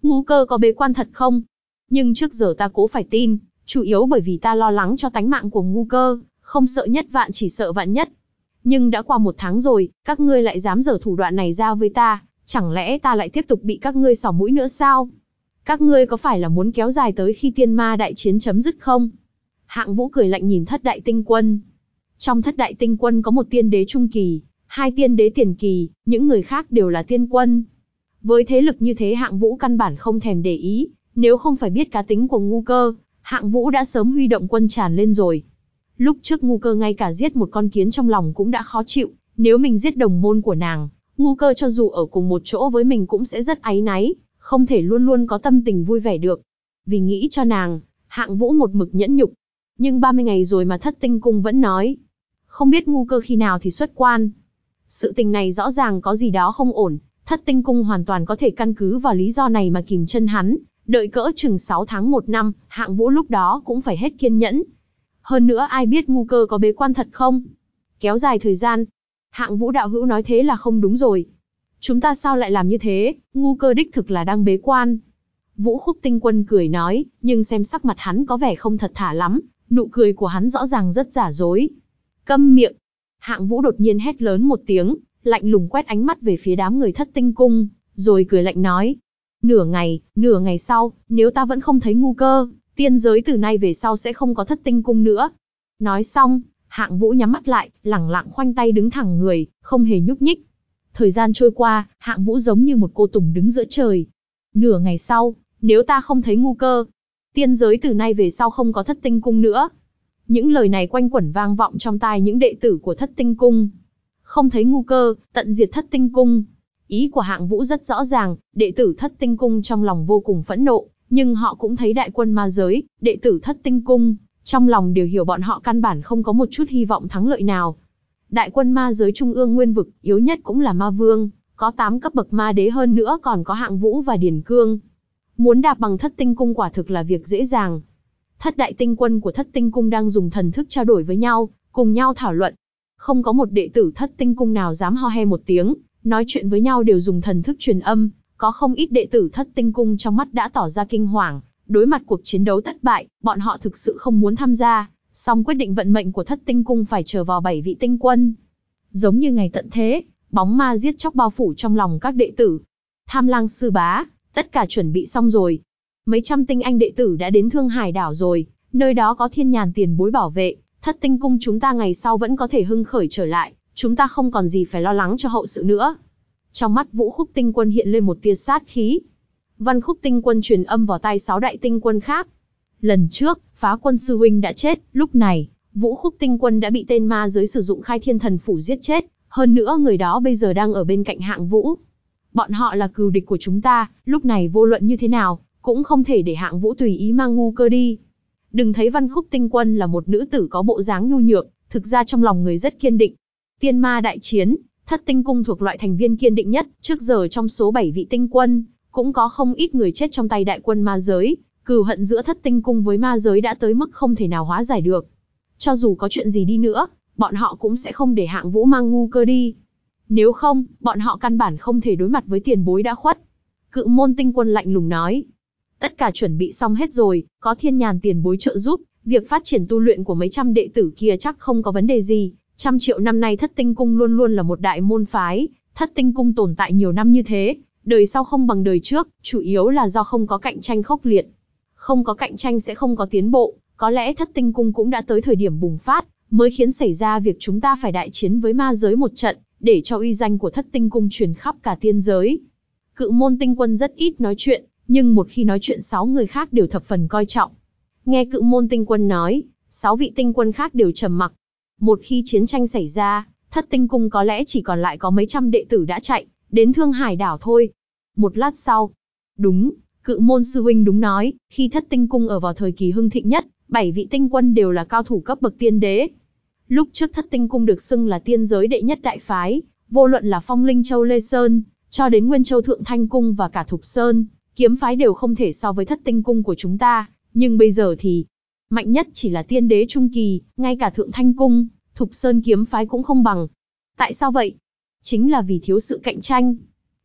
Ngu Cơ có bế quan thật không? Nhưng trước giờ ta cố phải tin, chủ yếu bởi vì ta lo lắng cho tánh mạng của Ngu Cơ, không sợ nhất vạn chỉ sợ vạn nhất. Nhưng đã qua một tháng rồi, các ngươi lại dám giở thủ đoạn này ra với ta, chẳng lẽ ta lại tiếp tục bị các ngươi xỏ mũi nữa sao? Các ngươi có phải là muốn kéo dài tới khi tiên ma đại chiến chấm dứt không? Hạng Vũ cười lạnh nhìn thất đại tinh quân. Trong thất đại tinh quân có một tiên đế trung kỳ, hai tiên đế tiền kỳ, những người khác đều là tiên quân. Với thế lực như thế Hạng Vũ căn bản không thèm để ý, nếu không phải biết cá tính của Ngu Cơ, Hạng Vũ đã sớm huy động quân tràn lên rồi. Lúc trước Ngu Cơ ngay cả giết một con kiến trong lòng cũng đã khó chịu, nếu mình giết đồng môn của nàng, Ngu Cơ cho dù ở cùng một chỗ với mình cũng sẽ rất áy náy, không thể luôn luôn có tâm tình vui vẻ được. Vì nghĩ cho nàng, Hạng Vũ một mực nhẫn nhục. Nhưng ba mươi ngày rồi mà Thất Tinh Cung vẫn nói, không biết Ngu Cơ khi nào thì xuất quan. Sự tình này rõ ràng có gì đó không ổn, Thất Tinh Cung hoàn toàn có thể căn cứ vào lý do này mà kìm chân hắn, đợi cỡ chừng sáu tháng một năm, Hạng Vũ lúc đó cũng phải hết kiên nhẫn. Hơn nữa ai biết Ngu Cơ có bế quan thật không? Kéo dài thời gian. Hạng Vũ đạo hữu nói thế là không đúng rồi. Chúng ta sao lại làm như thế, Ngu Cơ đích thực là đang bế quan. Vũ Khúc Tinh Quân cười nói, nhưng xem sắc mặt hắn có vẻ không thật thà lắm, nụ cười của hắn rõ ràng rất giả dối. Câm miệng! Hạng Vũ đột nhiên hét lớn một tiếng, lạnh lùng quét ánh mắt về phía đám người Thất Tinh Cung, rồi cười lạnh nói. Nửa ngày, nửa ngày sau, nếu ta vẫn không thấy Ngu Cơ, tiên giới từ nay về sau sẽ không có Thất Tinh Cung nữa. Nói xong, Hạng Vũ nhắm mắt lại, lẳng lặng khoanh tay đứng thẳng người, không hề nhúc nhích. Thời gian trôi qua, Hạng Vũ giống như một cô tùng đứng giữa trời. Nửa ngày sau, nếu ta không thấy Ngu Cơ, tiên giới từ nay về sau không có Thất Tinh Cung nữa. Những lời này quanh quẩn vang vọng trong tai những đệ tử của Thất Tinh Cung. Không thấy Ngu Cơ, tận diệt Thất Tinh Cung. Ý của Hạng Vũ rất rõ ràng, đệ tử Thất Tinh Cung trong lòng vô cùng phẫn nộ, nhưng họ cũng thấy đại quân ma giới, đệ tử Thất Tinh Cung, trong lòng đều hiểu bọn họ căn bản không có một chút hy vọng thắng lợi nào. Đại quân ma giới trung ương nguyên vực, yếu nhất cũng là ma vương, có tám cấp bậc ma đế hơn nữa còn có Hạng Vũ và Điền Cương. Muốn đạp bằng Thất Tinh Cung quả thực là việc dễ dàng. Thất đại tinh quân của Thất Tinh Cung đang dùng thần thức trao đổi với nhau, cùng nhau thảo luận. Không có một đệ tử Thất Tinh Cung nào dám ho he một tiếng, nói chuyện với nhau đều dùng thần thức truyền âm, có không ít đệ tử Thất Tinh Cung trong mắt đã tỏ ra kinh hoàng, đối mặt cuộc chiến đấu thất bại, bọn họ thực sự không muốn tham gia, song quyết định vận mệnh của Thất Tinh Cung phải chờ vào bảy vị tinh quân. Giống như ngày tận thế, bóng ma giết chóc bao phủ trong lòng các đệ tử. Tham Lang sư bá, tất cả chuẩn bị xong rồi. Mấy trăm tinh anh đệ tử đã đến Thương Hải đảo rồi, nơi đó có Thiên Nhàn tiền bối bảo vệ, Thất Tinh Cung chúng ta ngày sau vẫn có thể hưng khởi trở lại, chúng ta không còn gì phải lo lắng cho hậu sự nữa. Trong mắt Vũ Khúc Tinh Quân hiện lên một tia sát khí. Văn Khúc Tinh Quân truyền âm vào tai sáu đại tinh quân khác. Lần trước, Phá Quân sư huynh đã chết, lúc này, Vũ Khúc Tinh Quân đã bị tên ma giới sử dụng Khai Thiên Thần Phủ giết chết, hơn nữa người đó bây giờ đang ở bên cạnh Hạng Vũ. Bọn họ là cừu địch của chúng ta, lúc này vô luận như thế nào, cũng không thể để Hạng Vũ tùy ý mang Ngu Cơ đi. Đừng thấy Văn Khúc Tinh Quân là một nữ tử có bộ dáng nhu nhược, thực ra trong lòng người rất kiên định. Tiên ma đại chiến, Thất Tinh Cung thuộc loại thành viên kiên định nhất, trước giờ trong số bảy vị tinh quân, cũng có không ít người chết trong tay đại quân ma giới, cừu hận giữa Thất Tinh Cung với ma giới đã tới mức không thể nào hóa giải được. Cho dù có chuyện gì đi nữa, bọn họ cũng sẽ không để Hạng Vũ mang Ngu Cơ đi. Nếu không, bọn họ căn bản không thể đối mặt với tiền bối đã khuất. Cự Môn Tinh Quân lạnh lùng nói. Tất cả chuẩn bị xong hết rồi, có Thiên Nhàn tiền bối trợ giúp, việc phát triển tu luyện của mấy trăm đệ tử kia chắc không có vấn đề gì. Trăm triệu năm nay Thất Tinh Cung luôn luôn là một đại môn phái, Thất Tinh Cung tồn tại nhiều năm như thế, đời sau không bằng đời trước, chủ yếu là do không có cạnh tranh khốc liệt. Không có cạnh tranh sẽ không có tiến bộ, có lẽ Thất Tinh Cung cũng đã tới thời điểm bùng phát, mới khiến xảy ra việc chúng ta phải đại chiến với ma giới một trận, để cho uy danh của Thất Tinh Cung truyền khắp cả tiên giới. Cự Môn Tinh Quân rất ít nói chuyện, nhưng một khi nói chuyện sáu người khác đều thập phần coi trọng. Nghe Cự Môn Tinh Quân nói, sáu vị tinh quân khác đều trầm mặc. Một khi chiến tranh xảy ra, Thất Tinh Cung có lẽ chỉ còn lại có mấy trăm đệ tử đã chạy, đến Thương Hải đảo thôi. Một lát sau, đúng, Cự Môn sư huynh đúng nói, khi Thất Tinh Cung ở vào thời kỳ hưng thịnh nhất, bảy vị tinh quân đều là cao thủ cấp bậc tiên đế. Lúc trước Thất Tinh Cung được xưng là tiên giới đệ nhất đại phái, vô luận là Phong Linh Châu Lê Sơn, cho đến Nguyên Châu Thượng Thanh Cung và cả Thục Sơn, kiếm phái đều không thể so với Thất Tinh Cung của chúng ta, nhưng bây giờ thì mạnh nhất chỉ là tiên đế trung kỳ, ngay cả Thượng Thanh Cung, Thục Sơn kiếm phái cũng không bằng. Tại sao vậy? Chính là vì thiếu sự cạnh tranh.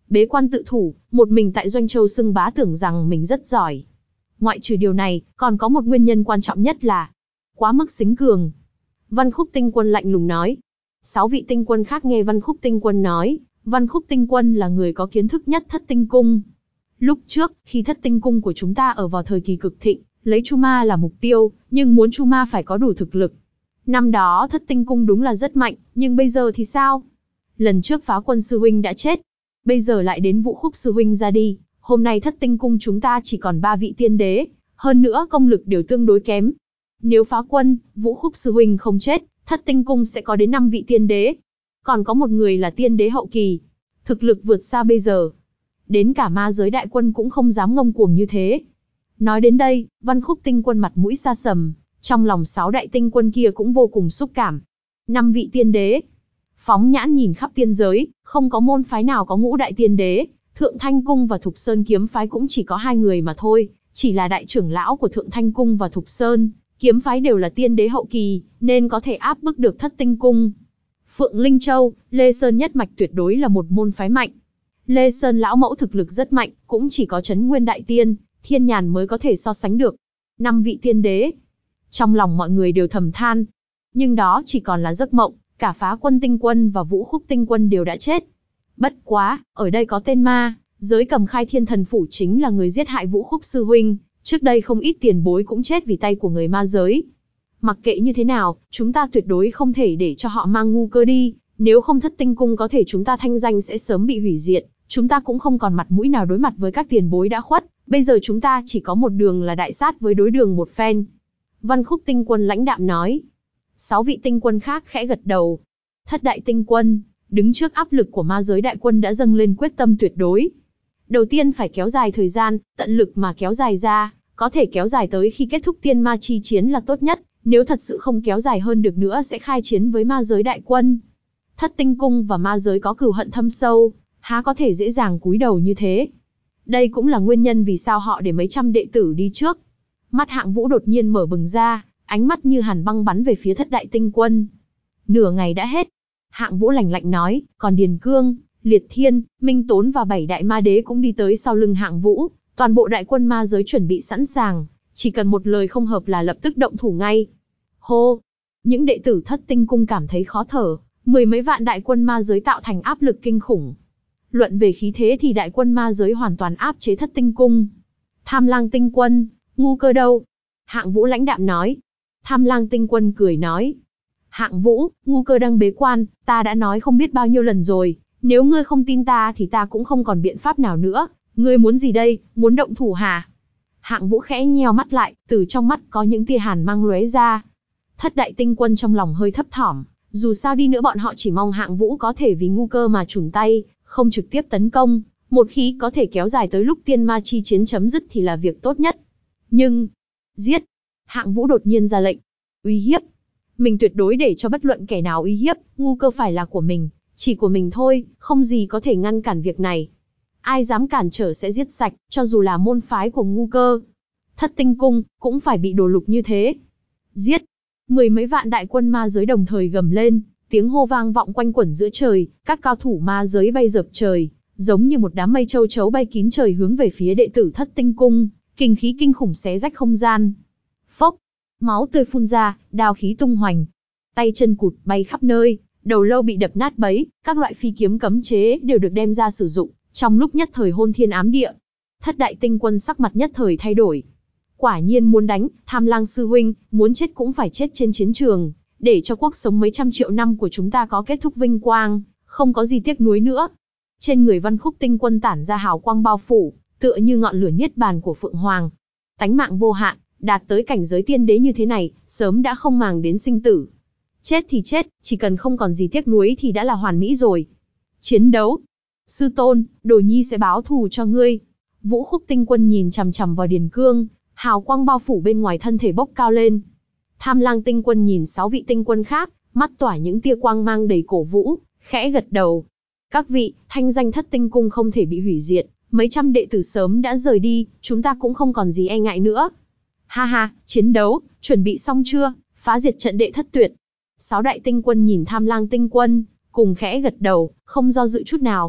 bế quan tự thủ, một mình tại Doanh Châu xưng bá tưởng rằng mình rất giỏi. Ngoại trừ điều này, còn có một nguyên nhân quan trọng nhất là quá mức xính cường. Văn Khúc Tinh Quân lạnh lùng nói. Sáu vị tinh quân khác nghe Văn Khúc Tinh Quân nói, Văn Khúc Tinh Quân là người có kiến thức nhất Thất Tinh Cung. Lúc trước, khi Thất Tinh Cung của chúng ta ở vào thời kỳ cực thịnh, lấy Chu Ma là mục tiêu, nhưng muốn Chu Ma phải có đủ thực lực. Năm đó Thất Tinh Cung đúng là rất mạnh, nhưng bây giờ thì sao? Lần trước Phá Quân sư huynh đã chết, bây giờ lại đến Vũ Khúc sư huynh ra đi, hôm nay Thất Tinh Cung chúng ta chỉ còn ba vị tiên đế, hơn nữa công lực đều tương đối kém. Nếu Phá Quân, Vũ Khúc sư huynh không chết, Thất Tinh Cung sẽ có đến năm vị tiên đế. Còn có một người là tiên đế hậu kỳ, thực lực vượt xa bây giờ. Đến cả ma giới đại quân cũng không dám ngông cuồng như thế. Nói đến đây, Văn Khúc Tinh Quân mặt mũi xa sầm, trong lòng sáu đại tinh quân kia cũng vô cùng xúc cảm. Năm vị tiên đế. Phóng nhãn nhìn khắp tiên giới, không có môn phái nào có ngũ đại tiên đế, Thượng Thanh Cung và Thục Sơn kiếm phái cũng chỉ có hai người mà thôi, chỉ là đại trưởng lão của Thượng Thanh Cung và Thục Sơn kiếm phái đều là tiên đế hậu kỳ, nên có thể áp bức được Thất Tinh Cung. Phượng Linh Châu, Lê Sơn nhất mạch tuyệt đối là một môn phái mạnh. Lê Sơn lão mẫu thực lực rất mạnh, cũng chỉ có Trấn Nguyên Đại Tiên, Thiên Nhàn mới có thể so sánh được. Năm vị tiên đế. Trong lòng mọi người đều thầm than. Nhưng đó chỉ còn là giấc mộng, cả Phá Quân Tinh Quân và Vũ Khúc Tinh Quân đều đã chết. Bất quá, ở đây có tên ma, giới Cầm Khai Thiên Thần Phủ chính là người giết hại Vũ Khúc sư huynh, trước đây không ít tiền bối cũng chết vì tay của người ma giới. Mặc kệ như thế nào, chúng ta tuyệt đối không thể để cho họ mang ngu cơ đi, nếu không Thất Tinh Cung có thể chúng ta thanh danh sẽ sớm bị hủy diệt, chúng ta cũng không còn mặt mũi nào đối mặt với các tiền bối đã khuất, bây giờ chúng ta chỉ có một đường là đại sát với đối đường một phen. Văn Khúc Tinh Quân lãnh đạm nói. Sáu vị tinh quân khác khẽ gật đầu. Thất đại tinh quân, đứng trước áp lực của ma giới đại quân đã dâng lên quyết tâm tuyệt đối. Đầu tiên phải kéo dài thời gian, tận lực mà kéo dài ra, có thể kéo dài tới khi kết thúc tiên ma chi chiến là tốt nhất, nếu thật sự không kéo dài hơn được nữa sẽ khai chiến với ma giới đại quân. Thất Tinh Cung và ma giới có cừu hận thâm sâu, há có thể dễ dàng cúi đầu như thế. Đây cũng là nguyên nhân vì sao họ để mấy trăm đệ tử đi trước. Mắt Hạng Vũ đột nhiên mở bừng ra, ánh mắt như hàn băng bắn về phía Thất đại tinh quân. Nửa ngày đã hết. Hạng Vũ lạnh lạnh nói, còn Điền Cương, Liệt Thiên, Minh Tốn và bảy đại ma đế cũng đi tới sau lưng Hạng Vũ, toàn bộ đại quân ma giới chuẩn bị sẵn sàng, chỉ cần một lời không hợp là lập tức động thủ ngay. Hô! Những đệ tử Thất Tinh Cung cảm thấy khó thở, mười mấy vạn đại quân ma giới tạo thành áp lực kinh khủng. Luận về khí thế thì đại quân ma giới hoàn toàn áp chế Thất Tinh Cung. Tham Lang Tinh Quân, ngu cơ đâu? Hạng Vũ lãnh đạm nói. Tham Lang Tinh Quân cười nói. Hạng Vũ, ngu cơ đang bế quan, ta đã nói không biết bao nhiêu lần rồi, nếu ngươi không tin ta thì ta cũng không còn biện pháp nào nữa, ngươi muốn gì đây, muốn động thủ hả? Hạng Vũ khẽ nheo mắt lại, từ trong mắt có những tia hàn mang lóe ra. Thất đại tinh quân trong lòng hơi thấp thỏm, dù sao đi nữa bọn họ chỉ mong Hạng Vũ có thể vì ngu cơ mà chùn tay, không trực tiếp tấn công, một khi có thể kéo dài tới lúc tiên ma chi chiến chấm dứt thì là việc tốt nhất. Nhưng, giết! Hạng Vũ đột nhiên ra lệnh, uy hiếp. Mình tuyệt đối để cho bất luận kẻ nào uy hiếp, ngu cơ phải là của mình, chỉ của mình thôi, không gì có thể ngăn cản việc này. Ai dám cản trở sẽ giết sạch, cho dù là môn phái của ngu cơ. Thất Tinh Cung, cũng phải bị đổ lục như thế. Giết! Mười mấy vạn đại quân ma giới đồng thời gầm lên, tiếng hô vang vọng quanh quẩn giữa trời, các cao thủ ma giới bay dập trời, giống như một đám mây châu chấu bay kín trời hướng về phía đệ tử Thất Tinh Cung, kinh khí kinh khủng xé rách không gian. Phốc! Máu tươi phun ra, đao khí tung hoành. Tay chân cụt bay khắp nơi, đầu lâu bị đập nát bấy, các loại phi kiếm cấm chế đều được đem ra sử dụng, trong lúc nhất thời hôn thiên ám địa. Thất đại tinh quân sắc mặt nhất thời thay đổi. Quả nhiên muốn đánh, Tham Lang sư huynh, muốn chết cũng phải chết trên chiến trường, để cho cuộc sống mấy trăm triệu năm của chúng ta có kết thúc vinh quang, không có gì tiếc nuối nữa. Trên người Văn Khúc Tinh Quân tản ra hào quang bao phủ, tựa như ngọn lửa niết bàn của Phượng Hoàng. Tánh mạng vô hạn, đạt tới cảnh giới tiên đế như thế này, sớm đã không màng đến sinh tử. Chết thì chết, chỉ cần không còn gì tiếc nuối thì đã là hoàn mỹ rồi. Chiến đấu! Sư tôn, Đồ Nhi sẽ báo thù cho ngươi. Vũ Khúc Tinh Quân nhìn chằm chằm vào Điền Cương, hào quang bao phủ bên ngoài thân thể bốc cao lên. Tham Lang Tinh Quân nhìn sáu vị tinh quân khác, mắt tỏa những tia quang mang đầy cổ vũ, khẽ gật đầu. Các vị, thanh danh Thất Tinh Cung không thể bị hủy diệt, mấy trăm đệ tử sớm đã rời đi, chúng ta cũng không còn gì e ngại nữa. Ha ha, chiến đấu, chuẩn bị xong chưa, phá diệt trận đệ thất tuyệt. Sáu đại tinh quân nhìn Tham Lang Tinh Quân, cùng khẽ gật đầu, không do dự chút nào.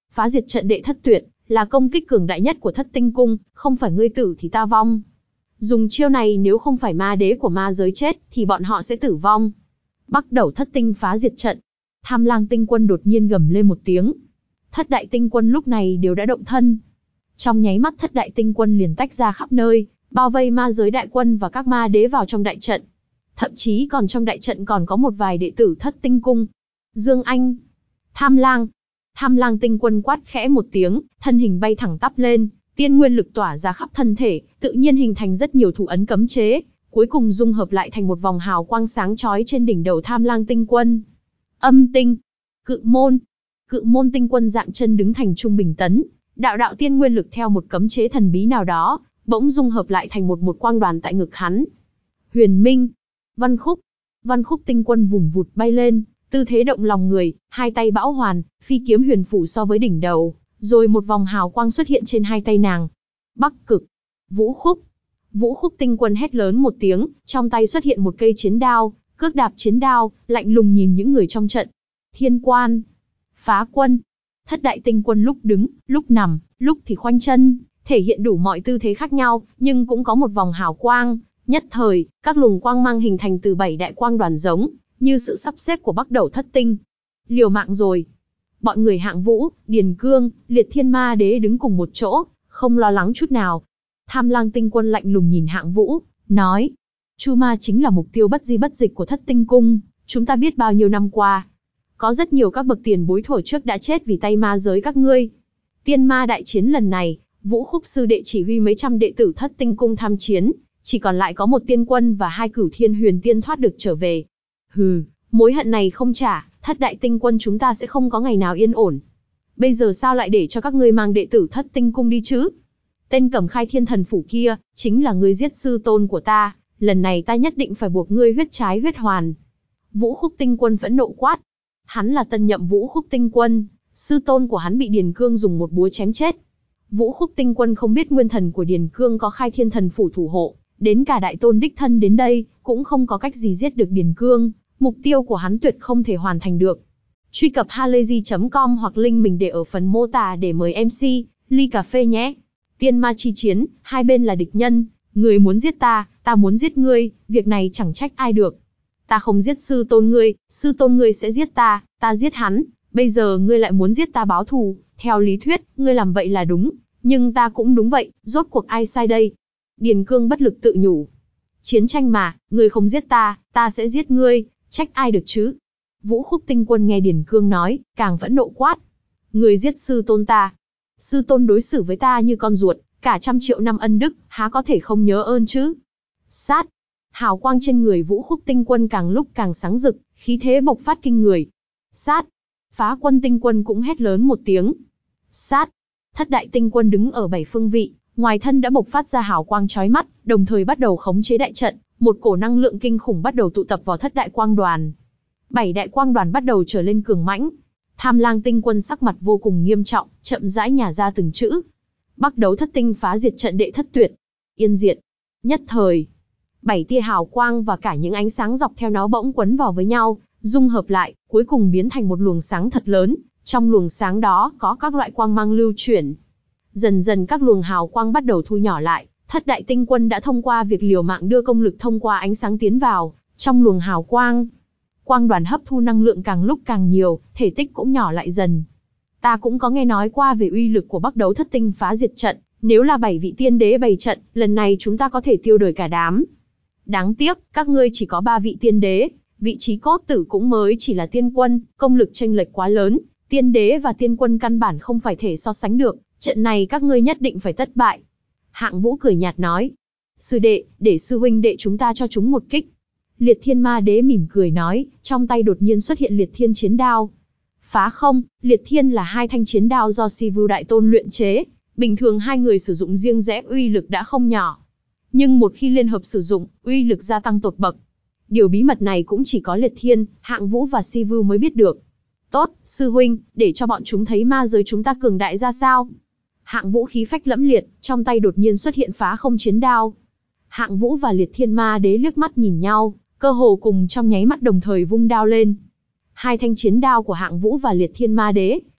Phá diệt trận đệ thất tuyệt, là công kích cường đại nhất của thất tinh cung, không phải ngươi tử thì ta vong. Dùng chiêu này nếu không phải ma đế của ma giới chết, thì bọn họ sẽ tử vong. Bắt đầu thất tinh phá diệt trận. Tham lang tinh quân đột nhiên gầm lên một tiếng. Thất đại tinh quân lúc này đều đã động thân. Trong nháy mắt thất đại tinh quân liền tách ra khắp nơi, bao vây ma giới đại quân và các ma đế vào trong đại trận. Thậm chí còn trong đại trận còn có một vài đệ tử thất tinh cung. Dương Anh, Tham lang. Tham lang tinh quân quát khẽ một tiếng, thân hình bay thẳng tắp lên, tiên nguyên lực tỏa ra khắp thân thể, tự nhiên hình thành rất nhiều thủ ấn cấm chế, cuối cùng dung hợp lại thành một vòng hào quang sáng chói trên đỉnh đầu tham lang tinh quân. Âm tinh, cự môn. Cự môn tinh quân dạng chân đứng thành trung bình tấn, đạo đạo tiên nguyên lực theo một cấm chế thần bí nào đó, bỗng dung hợp lại thành một một quang đoàn tại ngực hắn. Huyền minh, văn khúc. Văn khúc tinh quân vùn vụt bay lên, tư thế động lòng người, hai tay bão hoàn, phi kiếm huyền phủ so với đỉnh đầu, rồi một vòng hào quang xuất hiện trên hai tay nàng. Bắc cực, vũ khúc. Vũ khúc tinh quân hét lớn một tiếng, trong tay xuất hiện một cây chiến đao, cước đạp chiến đao, lạnh lùng nhìn những người trong trận. Thiên quan, phá quân. Thất đại tinh quân lúc đứng, lúc nằm, lúc thì khoanh chân, thể hiện đủ mọi tư thế khác nhau, nhưng cũng có một vòng hào quang. Nhất thời, các luồng quang mang hình thành từ bảy đại quang đoàn giống, như sự sắp xếp của Bắc Đầu thất tinh. Liều mạng rồi. Bọn người Hạng Vũ, Điền Cương, Liệt Thiên Ma Đế đứng cùng một chỗ, không lo lắng chút nào. Tham lang tinh quân lạnh lùng nhìn Hạng Vũ, nói: Chu ma chính là mục tiêu bất di bất dịch của thất tinh cung, chúng ta biết bao nhiêu năm qua. Có rất nhiều các bậc tiền bối thuở trước đã chết vì tay ma giới các ngươi. Tiên ma đại chiến lần này, Vũ khúc sư đệ chỉ huy mấy trăm đệ tử thất tinh cung tham chiến, chỉ còn lại có một tiên quân và hai cửu thiên huyền tiên thoát được trở về. Hừ, mối hận này không trả, thất đại tinh quân chúng ta sẽ không có ngày nào yên ổn. Bây giờ sao lại để cho các ngươi mang đệ tử thất tinh cung đi chứ? Tên cầm khai thiên thần phủ kia, chính là ngươi giết sư tôn của ta, lần này ta nhất định phải buộc ngươi huyết trái huyết hoàn. Vũ khúc tinh quân phẫn nộ quát. Hắn là tân nhậm Vũ khúc tinh quân, sư tôn của hắn bị Điền Cương dùng một búa chém chết. Vũ khúc tinh quân không biết nguyên thần của Điền Cương có khai thiên thần phủ thủ hộ, đến cả đại tôn đích thân đến đây, cũng không có cách gì giết được Điền Cương, mục tiêu của hắn tuyệt không thể hoàn thành được. Truy cập halayzi chấm com hoặc link mình để ở phần mô tả để mời em xê, ly cà phê nhé. Tiên ma chi chiến, hai bên là địch nhân, người muốn giết ta, ta muốn giết ngươi, việc này chẳng trách ai được. Ta không giết sư tôn ngươi, sư tôn ngươi sẽ giết ta, ta giết hắn, bây giờ ngươi lại muốn giết ta báo thù, theo lý thuyết, ngươi làm vậy là đúng, nhưng ta cũng đúng vậy, rốt cuộc ai sai đây? Điền Cương bất lực tự nhủ. Chiến tranh mà, ngươi không giết ta, ta sẽ giết ngươi, trách ai được chứ? Vũ khúc tinh quân nghe Điền Cương nói, càng phẫn nộ quát. Ngươi giết sư tôn ta. Sư tôn đối xử với ta như con ruột, cả trăm triệu năm ân đức, há có thể không nhớ ơn chứ? Sát. Hào quang trên người Vũ khúc tinh quân càng lúc càng sáng rực, khí thế bộc phát kinh người. Sát. Phá quân tinh quân cũng hét lớn một tiếng. Sát. Thất đại tinh quân đứng ở bảy phương vị, ngoài thân đã bộc phát ra hào quang chói mắt, đồng thời bắt đầu khống chế đại trận, một cổ năng lượng kinh khủng bắt đầu tụ tập vào thất đại quang đoàn. Bảy đại quang đoàn bắt đầu trở lên cường mãnh. Tham lang tinh quân sắc mặt vô cùng nghiêm trọng, chậm rãi nhả ra từng chữ. Bắc đấu thất tinh phá diệt trận đệ thất tuyệt. Yên diệt. Nhất thời, bảy tia hào quang và cả những ánh sáng dọc theo nó bỗng quấn vào với nhau, dung hợp lại, cuối cùng biến thành một luồng sáng thật lớn. Trong luồng sáng đó có các loại quang mang lưu chuyển. Dần dần các luồng hào quang bắt đầu thu nhỏ lại, thất đại tinh quân đã thông qua việc liều mạng đưa công lực thông qua ánh sáng tiến vào trong luồng hào quang. Quang đoàn hấp thu năng lượng càng lúc càng nhiều, thể tích cũng nhỏ lại dần. Ta cũng có nghe nói qua về uy lực của Bắc đấu thất tinh phá diệt trận, nếu là bảy vị tiên đế bày trận, lần này chúng ta có thể tiêu đời cả đám. Đáng tiếc, các ngươi chỉ có ba vị tiên đế, vị trí cốt tử cũng mới chỉ là tiên quân, công lực chênh lệch quá lớn, tiên đế và tiên quân căn bản không phải thể so sánh được, trận này các ngươi nhất định phải thất bại. Hạng Vũ cười nhạt nói, sư đệ, để sư huynh đệ chúng ta cho chúng một kích. Liệt Thiên Ma Đế mỉm cười nói, trong tay đột nhiên xuất hiện Liệt Thiên chiến đao. Phá không, Liệt Thiên là hai thanh chiến đao do Sivu Đại Tôn luyện chế, bình thường hai người sử dụng riêng rẽ uy lực đã không nhỏ. Nhưng một khi liên hợp sử dụng, uy lực gia tăng tột bậc. Điều bí mật này cũng chỉ có Liệt Thiên, Hạng Vũ và Sivu mới biết được. Tốt, sư huynh, để cho bọn chúng thấy ma giới chúng ta cường đại ra sao. Hạng Vũ khí phách lẫm liệt, trong tay đột nhiên xuất hiện phá không chiến đao. Hạng Vũ và Liệt Thiên Ma Đế liếc mắt nhìn nhau, cơ hồ cùng trong nháy mắt đồng thời vung đao lên. Hai thanh chiến đao của Hạng Vũ và Liệt Thiên Ma Đế,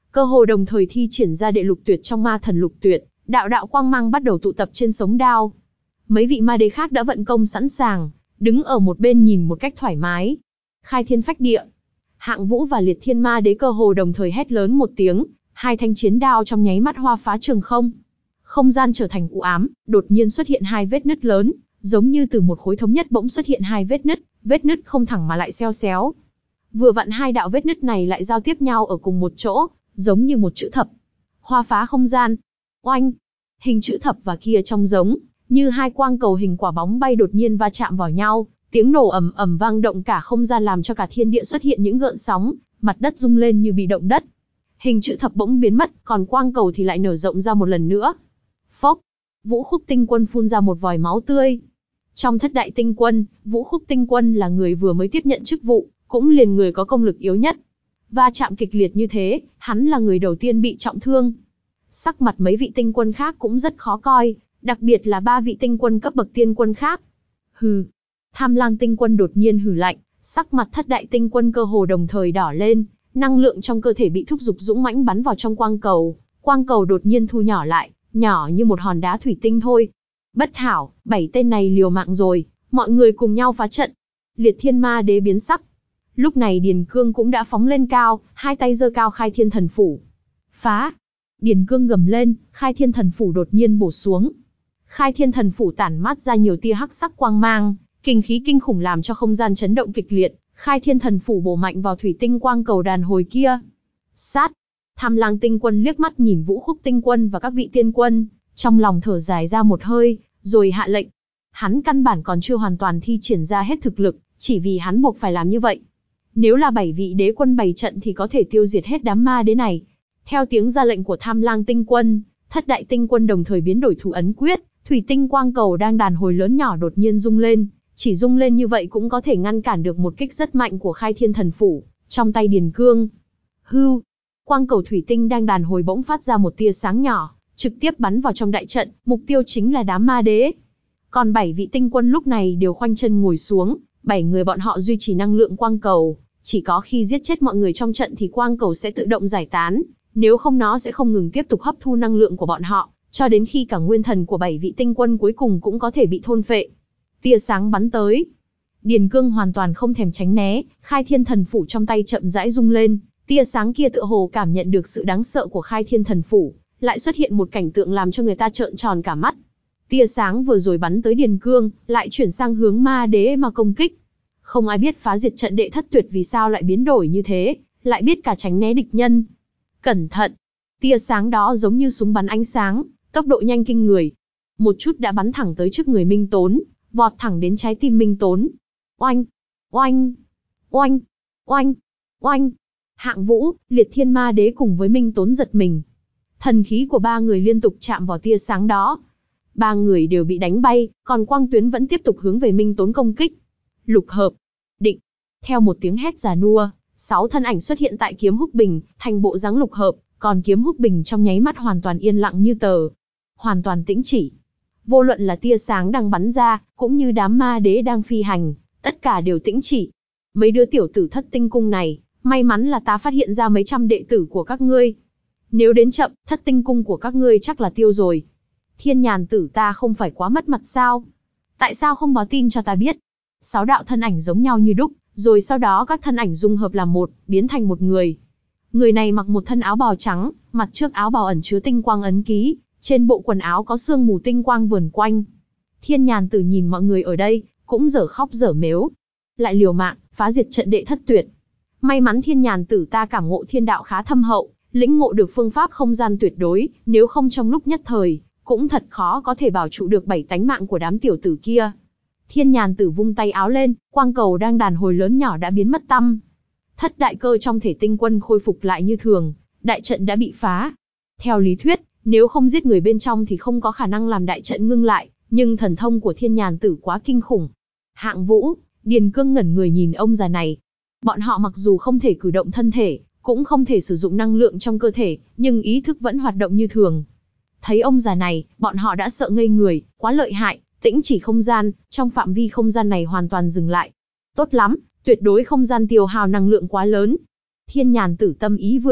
cơ hồ đồng thời thi triển ra đệ lục tuyệt trong ma thần lục tuyệt, đạo đạo quang mang bắt đầu tụ tập trên sống đao. Mấy vị ma đế khác đã vận công sẵn sàng, đứng ở một bên nhìn một cách thoải mái. Khai thiên phách địa. Hạng Vũ và Liệt Thiên Ma Đế cơ hồ đồng thời hét lớn một tiếng, hai thanh chiến đao trong nháy mắt hoa phá trường không. Không gian trở thành u ám, đột nhiên xuất hiện hai vết nứt lớn, giống như từ một khối thống nhất bỗng xuất hiện hai vết nứt, vết nứt không thẳng mà lại xeo xéo. Vừa vặn hai đạo vết nứt này lại giao tiếp nhau ở cùng một chỗ, giống như một chữ thập. Hoa phá không gian. Oanh! Hình chữ thập và kia trong giống, như hai quang cầu hình quả bóng bay đột nhiên va chạm vào nhau, tiếng nổ ầm ầm vang động cả không gian làm cho cả thiên địa xuất hiện những gợn sóng, mặt đất rung lên như bị động đất. Hình chữ thập bỗng biến mất, còn quang cầu thì lại nở rộng ra một lần nữa. Phốc! Vũ Khúc Tinh Quân phun ra một vòi máu tươi. Trong thất đại tinh quân, Vũ Khúc Tinh Quân là người vừa mới tiếp nhận chức vụ, cũng liền người có công lực yếu nhất. Va chạm kịch liệt như thế, hắn là người đầu tiên bị trọng thương. Sắc mặt mấy vị tinh quân khác cũng rất khó coi, đặc biệt là ba vị tinh quân cấp bậc tiên quân khác. Hừ. Tham Lang Tinh Quân đột nhiên hừ lạnh, sắc mặt thất đại tinh quân cơ hồ đồng thời đỏ lên, năng lượng trong cơ thể bị thúc giục dũng mãnh bắn vào trong quang cầu, quang cầu đột nhiên thu nhỏ lại, nhỏ như một hòn đá thủy tinh thôi. Bất hảo, bảy tên này liều mạng rồi, mọi người cùng nhau phá trận. Liệt Thiên Ma Đế biến sắc. Lúc này Điền Cương cũng đã phóng lên cao, hai tay giơ cao Khai Thiên Thần Phủ. Phá! Điền Cương gầm lên, Khai Thiên Thần Phủ đột nhiên bổ xuống. Khai Thiên Thần Phủ tản mát ra nhiều tia hắc sắc quang mang, kinh khí kinh khủng làm cho không gian chấn động kịch liệt. Khai Thiên Thần Phủ bổ mạnh vào thủy tinh quang cầu đàn hồi kia. Sát! Tham Lang Tinh Quân liếc mắt nhìn Vũ Khúc Tinh Quân và các vị tiên quân, trong lòng thở dài ra một hơi, rồi hạ lệnh. Hắn căn bản còn chưa hoàn toàn thi triển ra hết thực lực, chỉ vì hắn buộc phải làm như vậy. Nếu là bảy vị đế quân bày trận thì có thể tiêu diệt hết đám ma đế này. Theo tiếng ra lệnh của Tham Lang Tinh Quân, thất đại tinh quân đồng thời biến đổi thủ ấn quyết, thủy tinh quang cầu đang đàn hồi lớn nhỏ đột nhiên rung lên, chỉ rung lên như vậy cũng có thể ngăn cản được một kích rất mạnh của Khai Thiên Thần Phủ trong tay Điền Cương. Hưu, quang cầu thủy tinh đang đàn hồi bỗng phát ra một tia sáng nhỏ, trực tiếp bắn vào trong đại trận, mục tiêu chính là đám ma đế. Còn bảy vị tinh quân lúc này đều khoanh chân ngồi xuống, bảy người bọn họ duy trì năng lượng quang cầu, chỉ có khi giết chết mọi người trong trận thì quang cầu sẽ tự động giải tán, nếu không nó sẽ không ngừng tiếp tục hấp thu năng lượng của bọn họ, cho đến khi cả nguyên thần của bảy vị tinh quân cuối cùng cũng có thể bị thôn phệ. Tia sáng bắn tới. Điền Cương hoàn toàn không thèm tránh né, Khai Thiên Thần Phủ trong tay chậm rãi rung lên, tia sáng kia tựa hồ cảm nhận được sự đáng sợ của Khai Thiên Thần Phủ, lại xuất hiện một cảnh tượng làm cho người ta trợn tròn cả mắt. Tia sáng vừa rồi bắn tới Điền Cương, lại chuyển sang hướng ma đế mà công kích. Không ai biết phá diệt trận đệ thất tuyệt vì sao lại biến đổi như thế, lại biết cả tránh né địch nhân. Cẩn thận! Tia sáng đó giống như súng bắn ánh sáng, tốc độ nhanh kinh người. Một chút đã bắn thẳng tới trước người Minh Tốn, vọt thẳng đến trái tim Minh Tốn. Oanh! Oanh! Oanh! Oanh! Oanh! Hạng Vũ, Liệt Thiên Ma Đế cùng với Minh Tốn giật mình. Thần khí của ba người liên tục chạm vào tia sáng đó. Ba người đều bị đánh bay, còn quang tuyến vẫn tiếp tục hướng về Minh Tốn công kích. Lục hợp! Định! Theo một tiếng hét già nua, sáu thân ảnh xuất hiện tại kiếm húc bình, thành bộ dáng lục hợp, còn kiếm húc bình trong nháy mắt hoàn toàn yên lặng như tờ. Hoàn toàn tĩnh chỉ. Vô luận là tia sáng đang bắn ra, cũng như đám ma đế đang phi hành, tất cả đều tĩnh chỉ. Mấy đứa tiểu tử thất tinh cung này, may mắn là ta phát hiện ra mấy trăm đệ tử của các ngươi. Nếu đến chậm, thất tinh cung của các ngươi chắc là tiêu rồi. Thiên Nhàn tử ta không phải quá mất mặt sao? Tại sao không báo tin cho ta biết? Sáu đạo thân ảnh giống nhau như đúc, rồi sau đó các thân ảnh dung hợp làm một, biến thành một người. Người này mặc một thân áo bào trắng, mặt trước áo bào ẩn chứa tinh quang ấn ký, trên bộ quần áo có sương mù tinh quang vờn quanh. Thiên Nhàn tử nhìn mọi người ở đây, cũng dở khóc dở mếu. Lại liều mạng, phá diệt trận đệ thất tuyệt. May mắn Thiên Nhàn tử ta cảm ngộ thiên đạo khá thâm hậu, lĩnh ngộ được phương pháp không gian tuyệt đối, nếu không trong lúc nhất thời, cũng thật khó có thể bảo trụ được bảy tánh mạng của đám tiểu tử kia. Thiên Nhàn tử vung tay áo lên, quang cầu đang đàn hồi lớn nhỏ đã biến mất tăm. Thất đại cơ trong thể tinh quân khôi phục lại như thường, đại trận đã bị phá. Theo lý thuyết, nếu không giết người bên trong thì không có khả năng làm đại trận ngưng lại, nhưng thần thông của Thiên Nhàn tử quá kinh khủng. Hạng Vũ, Điền Cương ngẩn người nhìn ông già này. Bọn họ mặc dù không thể cử động thân thể, cũng không thể sử dụng năng lượng trong cơ thể, nhưng ý thức vẫn hoạt động như thường. Thấy ông già này, bọn họ đã sợ ngây người, quá lợi hại, tĩnh chỉ không gian, trong phạm vi không gian này hoàn toàn dừng lại. Tốt lắm, tuyệt đối không gian tiêu hao năng lượng quá lớn. Thiên Nhàn tử tâm ý vừa động,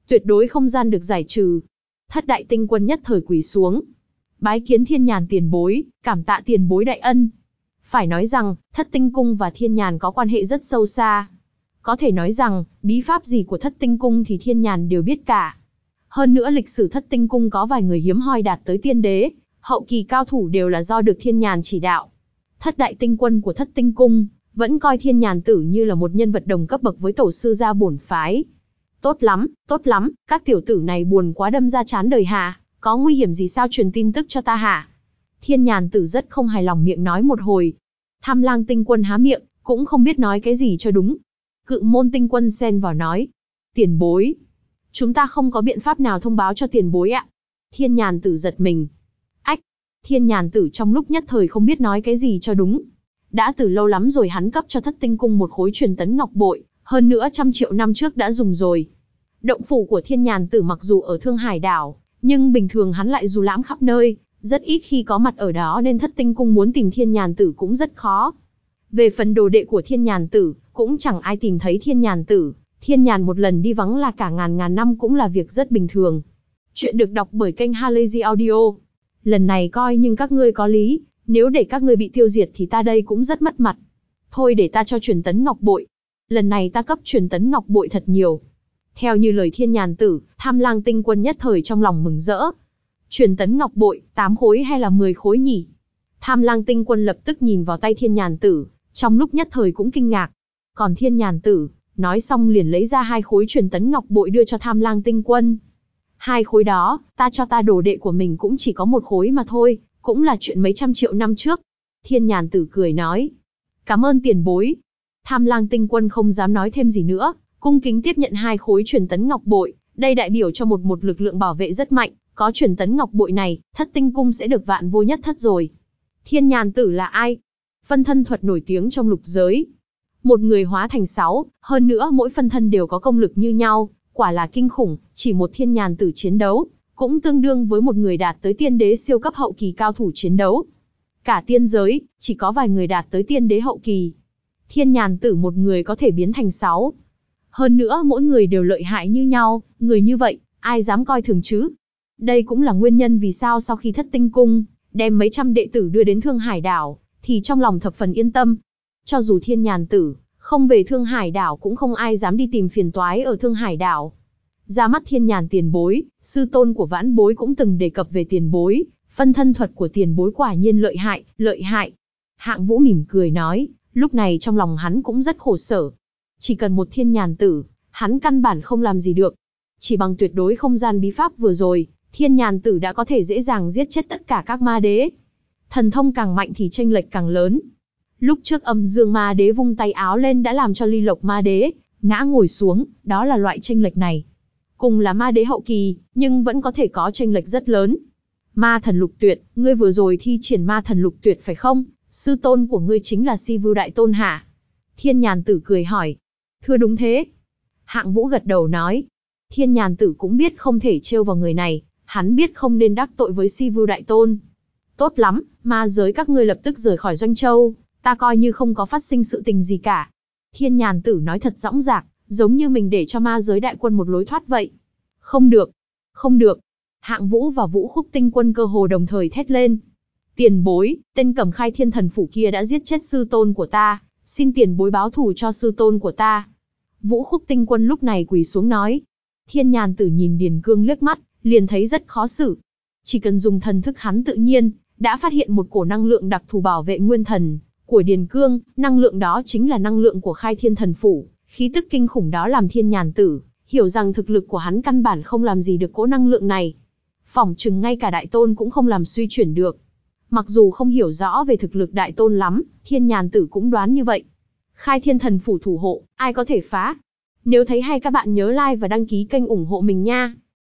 tuyệt đối không gian được giải trừ. Thất đại tinh quân nhất thời quỳ xuống. Bái kiến Thiên Nhàn tiền bối, cảm tạ tiền bối đại ân. Phải nói rằng, Thất Tinh Cung và Thiên Nhàn có quan hệ rất sâu xa. Có thể nói rằng, bí pháp gì của Thất Tinh Cung thì Thiên Nhàn đều biết cả. Hơn nữa lịch sử Thất Tinh Cung có vài người hiếm hoi đạt tới tiên đế, hậu kỳ cao thủ đều là do được Thiên Nhàn chỉ đạo. Thất đại tinh quân của Thất Tinh Cung vẫn coi Thiên Nhàn tử như là một nhân vật đồng cấp bậc với tổ sư gia bổn phái. Tốt lắm, tốt lắm, các tiểu tử này buồn quá đâm ra chán đời hả? Có nguy hiểm gì sao truyền tin tức cho ta hả? Thiên Nhàn tử rất không hài lòng miệng nói một hồi. Tham Lang tinh quân há miệng, cũng không biết nói cái gì cho đúng. Cự Môn tinh quân xen vào nói. Tiền bối. Chúng ta không có biện pháp nào thông báo cho tiền bối ạ. Thiên Nhàn tử giật mình. Ách. Thiên Nhàn tử trong lúc nhất thời không biết nói cái gì cho đúng. Đã từ lâu lắm rồi hắn cấp cho Thất Tinh Cung một khối truyền tấn ngọc bội, hơn nữa trăm triệu năm trước đã dùng rồi. Động phủ của Thiên Nhàn tử mặc dù ở Thương Hải đảo, nhưng bình thường hắn lại du lãm khắp nơi, rất ít khi có mặt ở đó nên Thất Tinh Cung muốn tìm Thiên Nhàn tử cũng rất khó. Về phần đồ đệ của Thiên Nhàn tử, cũng chẳng ai tìm thấy Thiên Nhàn tử. Thiên Nhàn một lần đi vắng là cả ngàn ngàn năm cũng là việc rất bình thường. Chuyện được đọc bởi kênh Halazy Audio. Lần này coi nhưng các ngươi có lý, nếu để các ngươi bị tiêu diệt thì ta đây cũng rất mất mặt. Thôi để ta cho truyền tấn ngọc bội. Lần này ta cấp truyền tấn ngọc bội thật nhiều. Theo như lời Thiên Nhàn tử, Tham Lang tinh quân nhất thời trong lòng mừng rỡ. Truyền tấn ngọc bội, tám khối hay là mười khối nhỉ? Tham Lang tinh quân lập tức nhìn vào tay Thiên Nhàn tử, trong lúc nhất thời cũng kinh ngạc. Còn Thiên Nhàn tử, nói xong liền lấy ra hai khối truyền tấn ngọc bội đưa cho Tham Lang tinh quân. Hai khối đó, ta cho ta đồ đệ của mình cũng chỉ có một khối mà thôi, cũng là chuyện mấy trăm triệu năm trước. Thiên Nhàn tử cười nói. Cảm ơn tiền bối. Tham Lang tinh quân không dám nói thêm gì nữa, cung kính tiếp nhận hai khối truyền tấn ngọc bội, đây đại biểu cho một một lực lượng bảo vệ rất mạnh, có truyền tấn ngọc bội này, Thất Tinh Cung sẽ được vạn vô nhất thất rồi. Thiên Nhàn tử là ai? Phân thân thuật nổi tiếng trong lục giới. Một người hóa thành sáu, hơn nữa mỗi phân thân đều có công lực như nhau, quả là kinh khủng, chỉ một Thiên Nhàn tử chiến đấu, cũng tương đương với một người đạt tới tiên đế siêu cấp hậu kỳ cao thủ chiến đấu. Cả tiên giới, chỉ có vài người đạt tới tiên đế hậu kỳ. Thiên Nhàn tử một người có thể biến thành sáu. Hơn nữa mỗi người đều lợi hại như nhau, người như vậy, ai dám coi thường chứ? Đây cũng là nguyên nhân vì sao sau khi Thất Tinh Cung đem mấy trăm đệ tử đưa đến Thương Hải đảo, thì trong lòng thập phần yên tâm. Cho dù Thiên Nhàn tử không về Thương Hải đảo cũng không ai dám đi tìm phiền toái ở Thương Hải đảo. Ra mắt Thiên Nhàn tiền bối, sư tôn của vãn bối cũng từng đề cập về tiền bối, phân thân thuật của tiền bối quả nhiên lợi hại, lợi hại. Hạng Vũ mỉm cười nói, lúc này trong lòng hắn cũng rất khổ sở. Chỉ cần một Thiên Nhàn tử, hắn căn bản không làm gì được. Chỉ bằng tuyệt đối không gian bí pháp vừa rồi, Thiên Nhàn tử đã có thể dễ dàng giết chết tất cả các ma đế. Thần thông càng mạnh thì chênh lệch càng lớn. Lúc trước Âm Dương ma đế vung tay áo lên đã làm cho Ly Lộc ma đế ngã ngồi xuống, đó là loại chênh lệch này. Cùng là ma đế hậu kỳ, nhưng vẫn có thể có chênh lệch rất lớn. Ma thần lục tuyệt, ngươi vừa rồi thi triển ma thần lục tuyệt phải không? Sư tôn của ngươi chính là Si Vưu Đại Tôn hả? Thiên Nhàn tử cười hỏi. Thưa đúng thế. Hạng Vũ gật đầu nói. Thiên Nhàn tử cũng biết không thể trêu vào người này, hắn biết không nên đắc tội với Si Vưu Đại Tôn. Tốt lắm, ma giới các ngươi lập tức rời khỏi Doanh Châu, ta coi như không có phát sinh sự tình gì cả. Thiên Nhàn tử nói thật dõng dạc, giống như mình để cho ma giới đại quân một lối thoát vậy. Không được, không được. Hạng Vũ và Vũ Khúc tinh quân cơ hồ đồng thời thét lên. Tiền bối, tên cầm khai thiên thần phủ kia đã giết chết sư tôn của ta, xin tiền bối báo thù cho sư tôn của ta. Vũ Khúc tinh quân lúc này quỳ xuống nói. Thiên Nhàn tử nhìn Điền Cương liếc mắt, liền thấy rất khó xử. Chỉ cần dùng thần thức hắn tự nhiên, đã phát hiện một cổ năng lượng đặc thù bảo vệ nguyên thần của Điền Cương, năng lượng đó chính là năng lượng của khai thiên thần phủ, khí tức kinh khủng đó làm Thiên Nhàn tử hiểu rằng thực lực của hắn căn bản không làm gì được cỗ năng lượng này. Phỏng chừng ngay cả đại tôn cũng không làm suy chuyển được. Mặc dù không hiểu rõ về thực lực đại tôn lắm, Thiên Nhàn tử cũng đoán như vậy. Khai thiên thần phủ thủ hộ, ai có thể phá? Nếu thấy hay các bạn nhớ like và đăng ký kênh ủng hộ mình nha.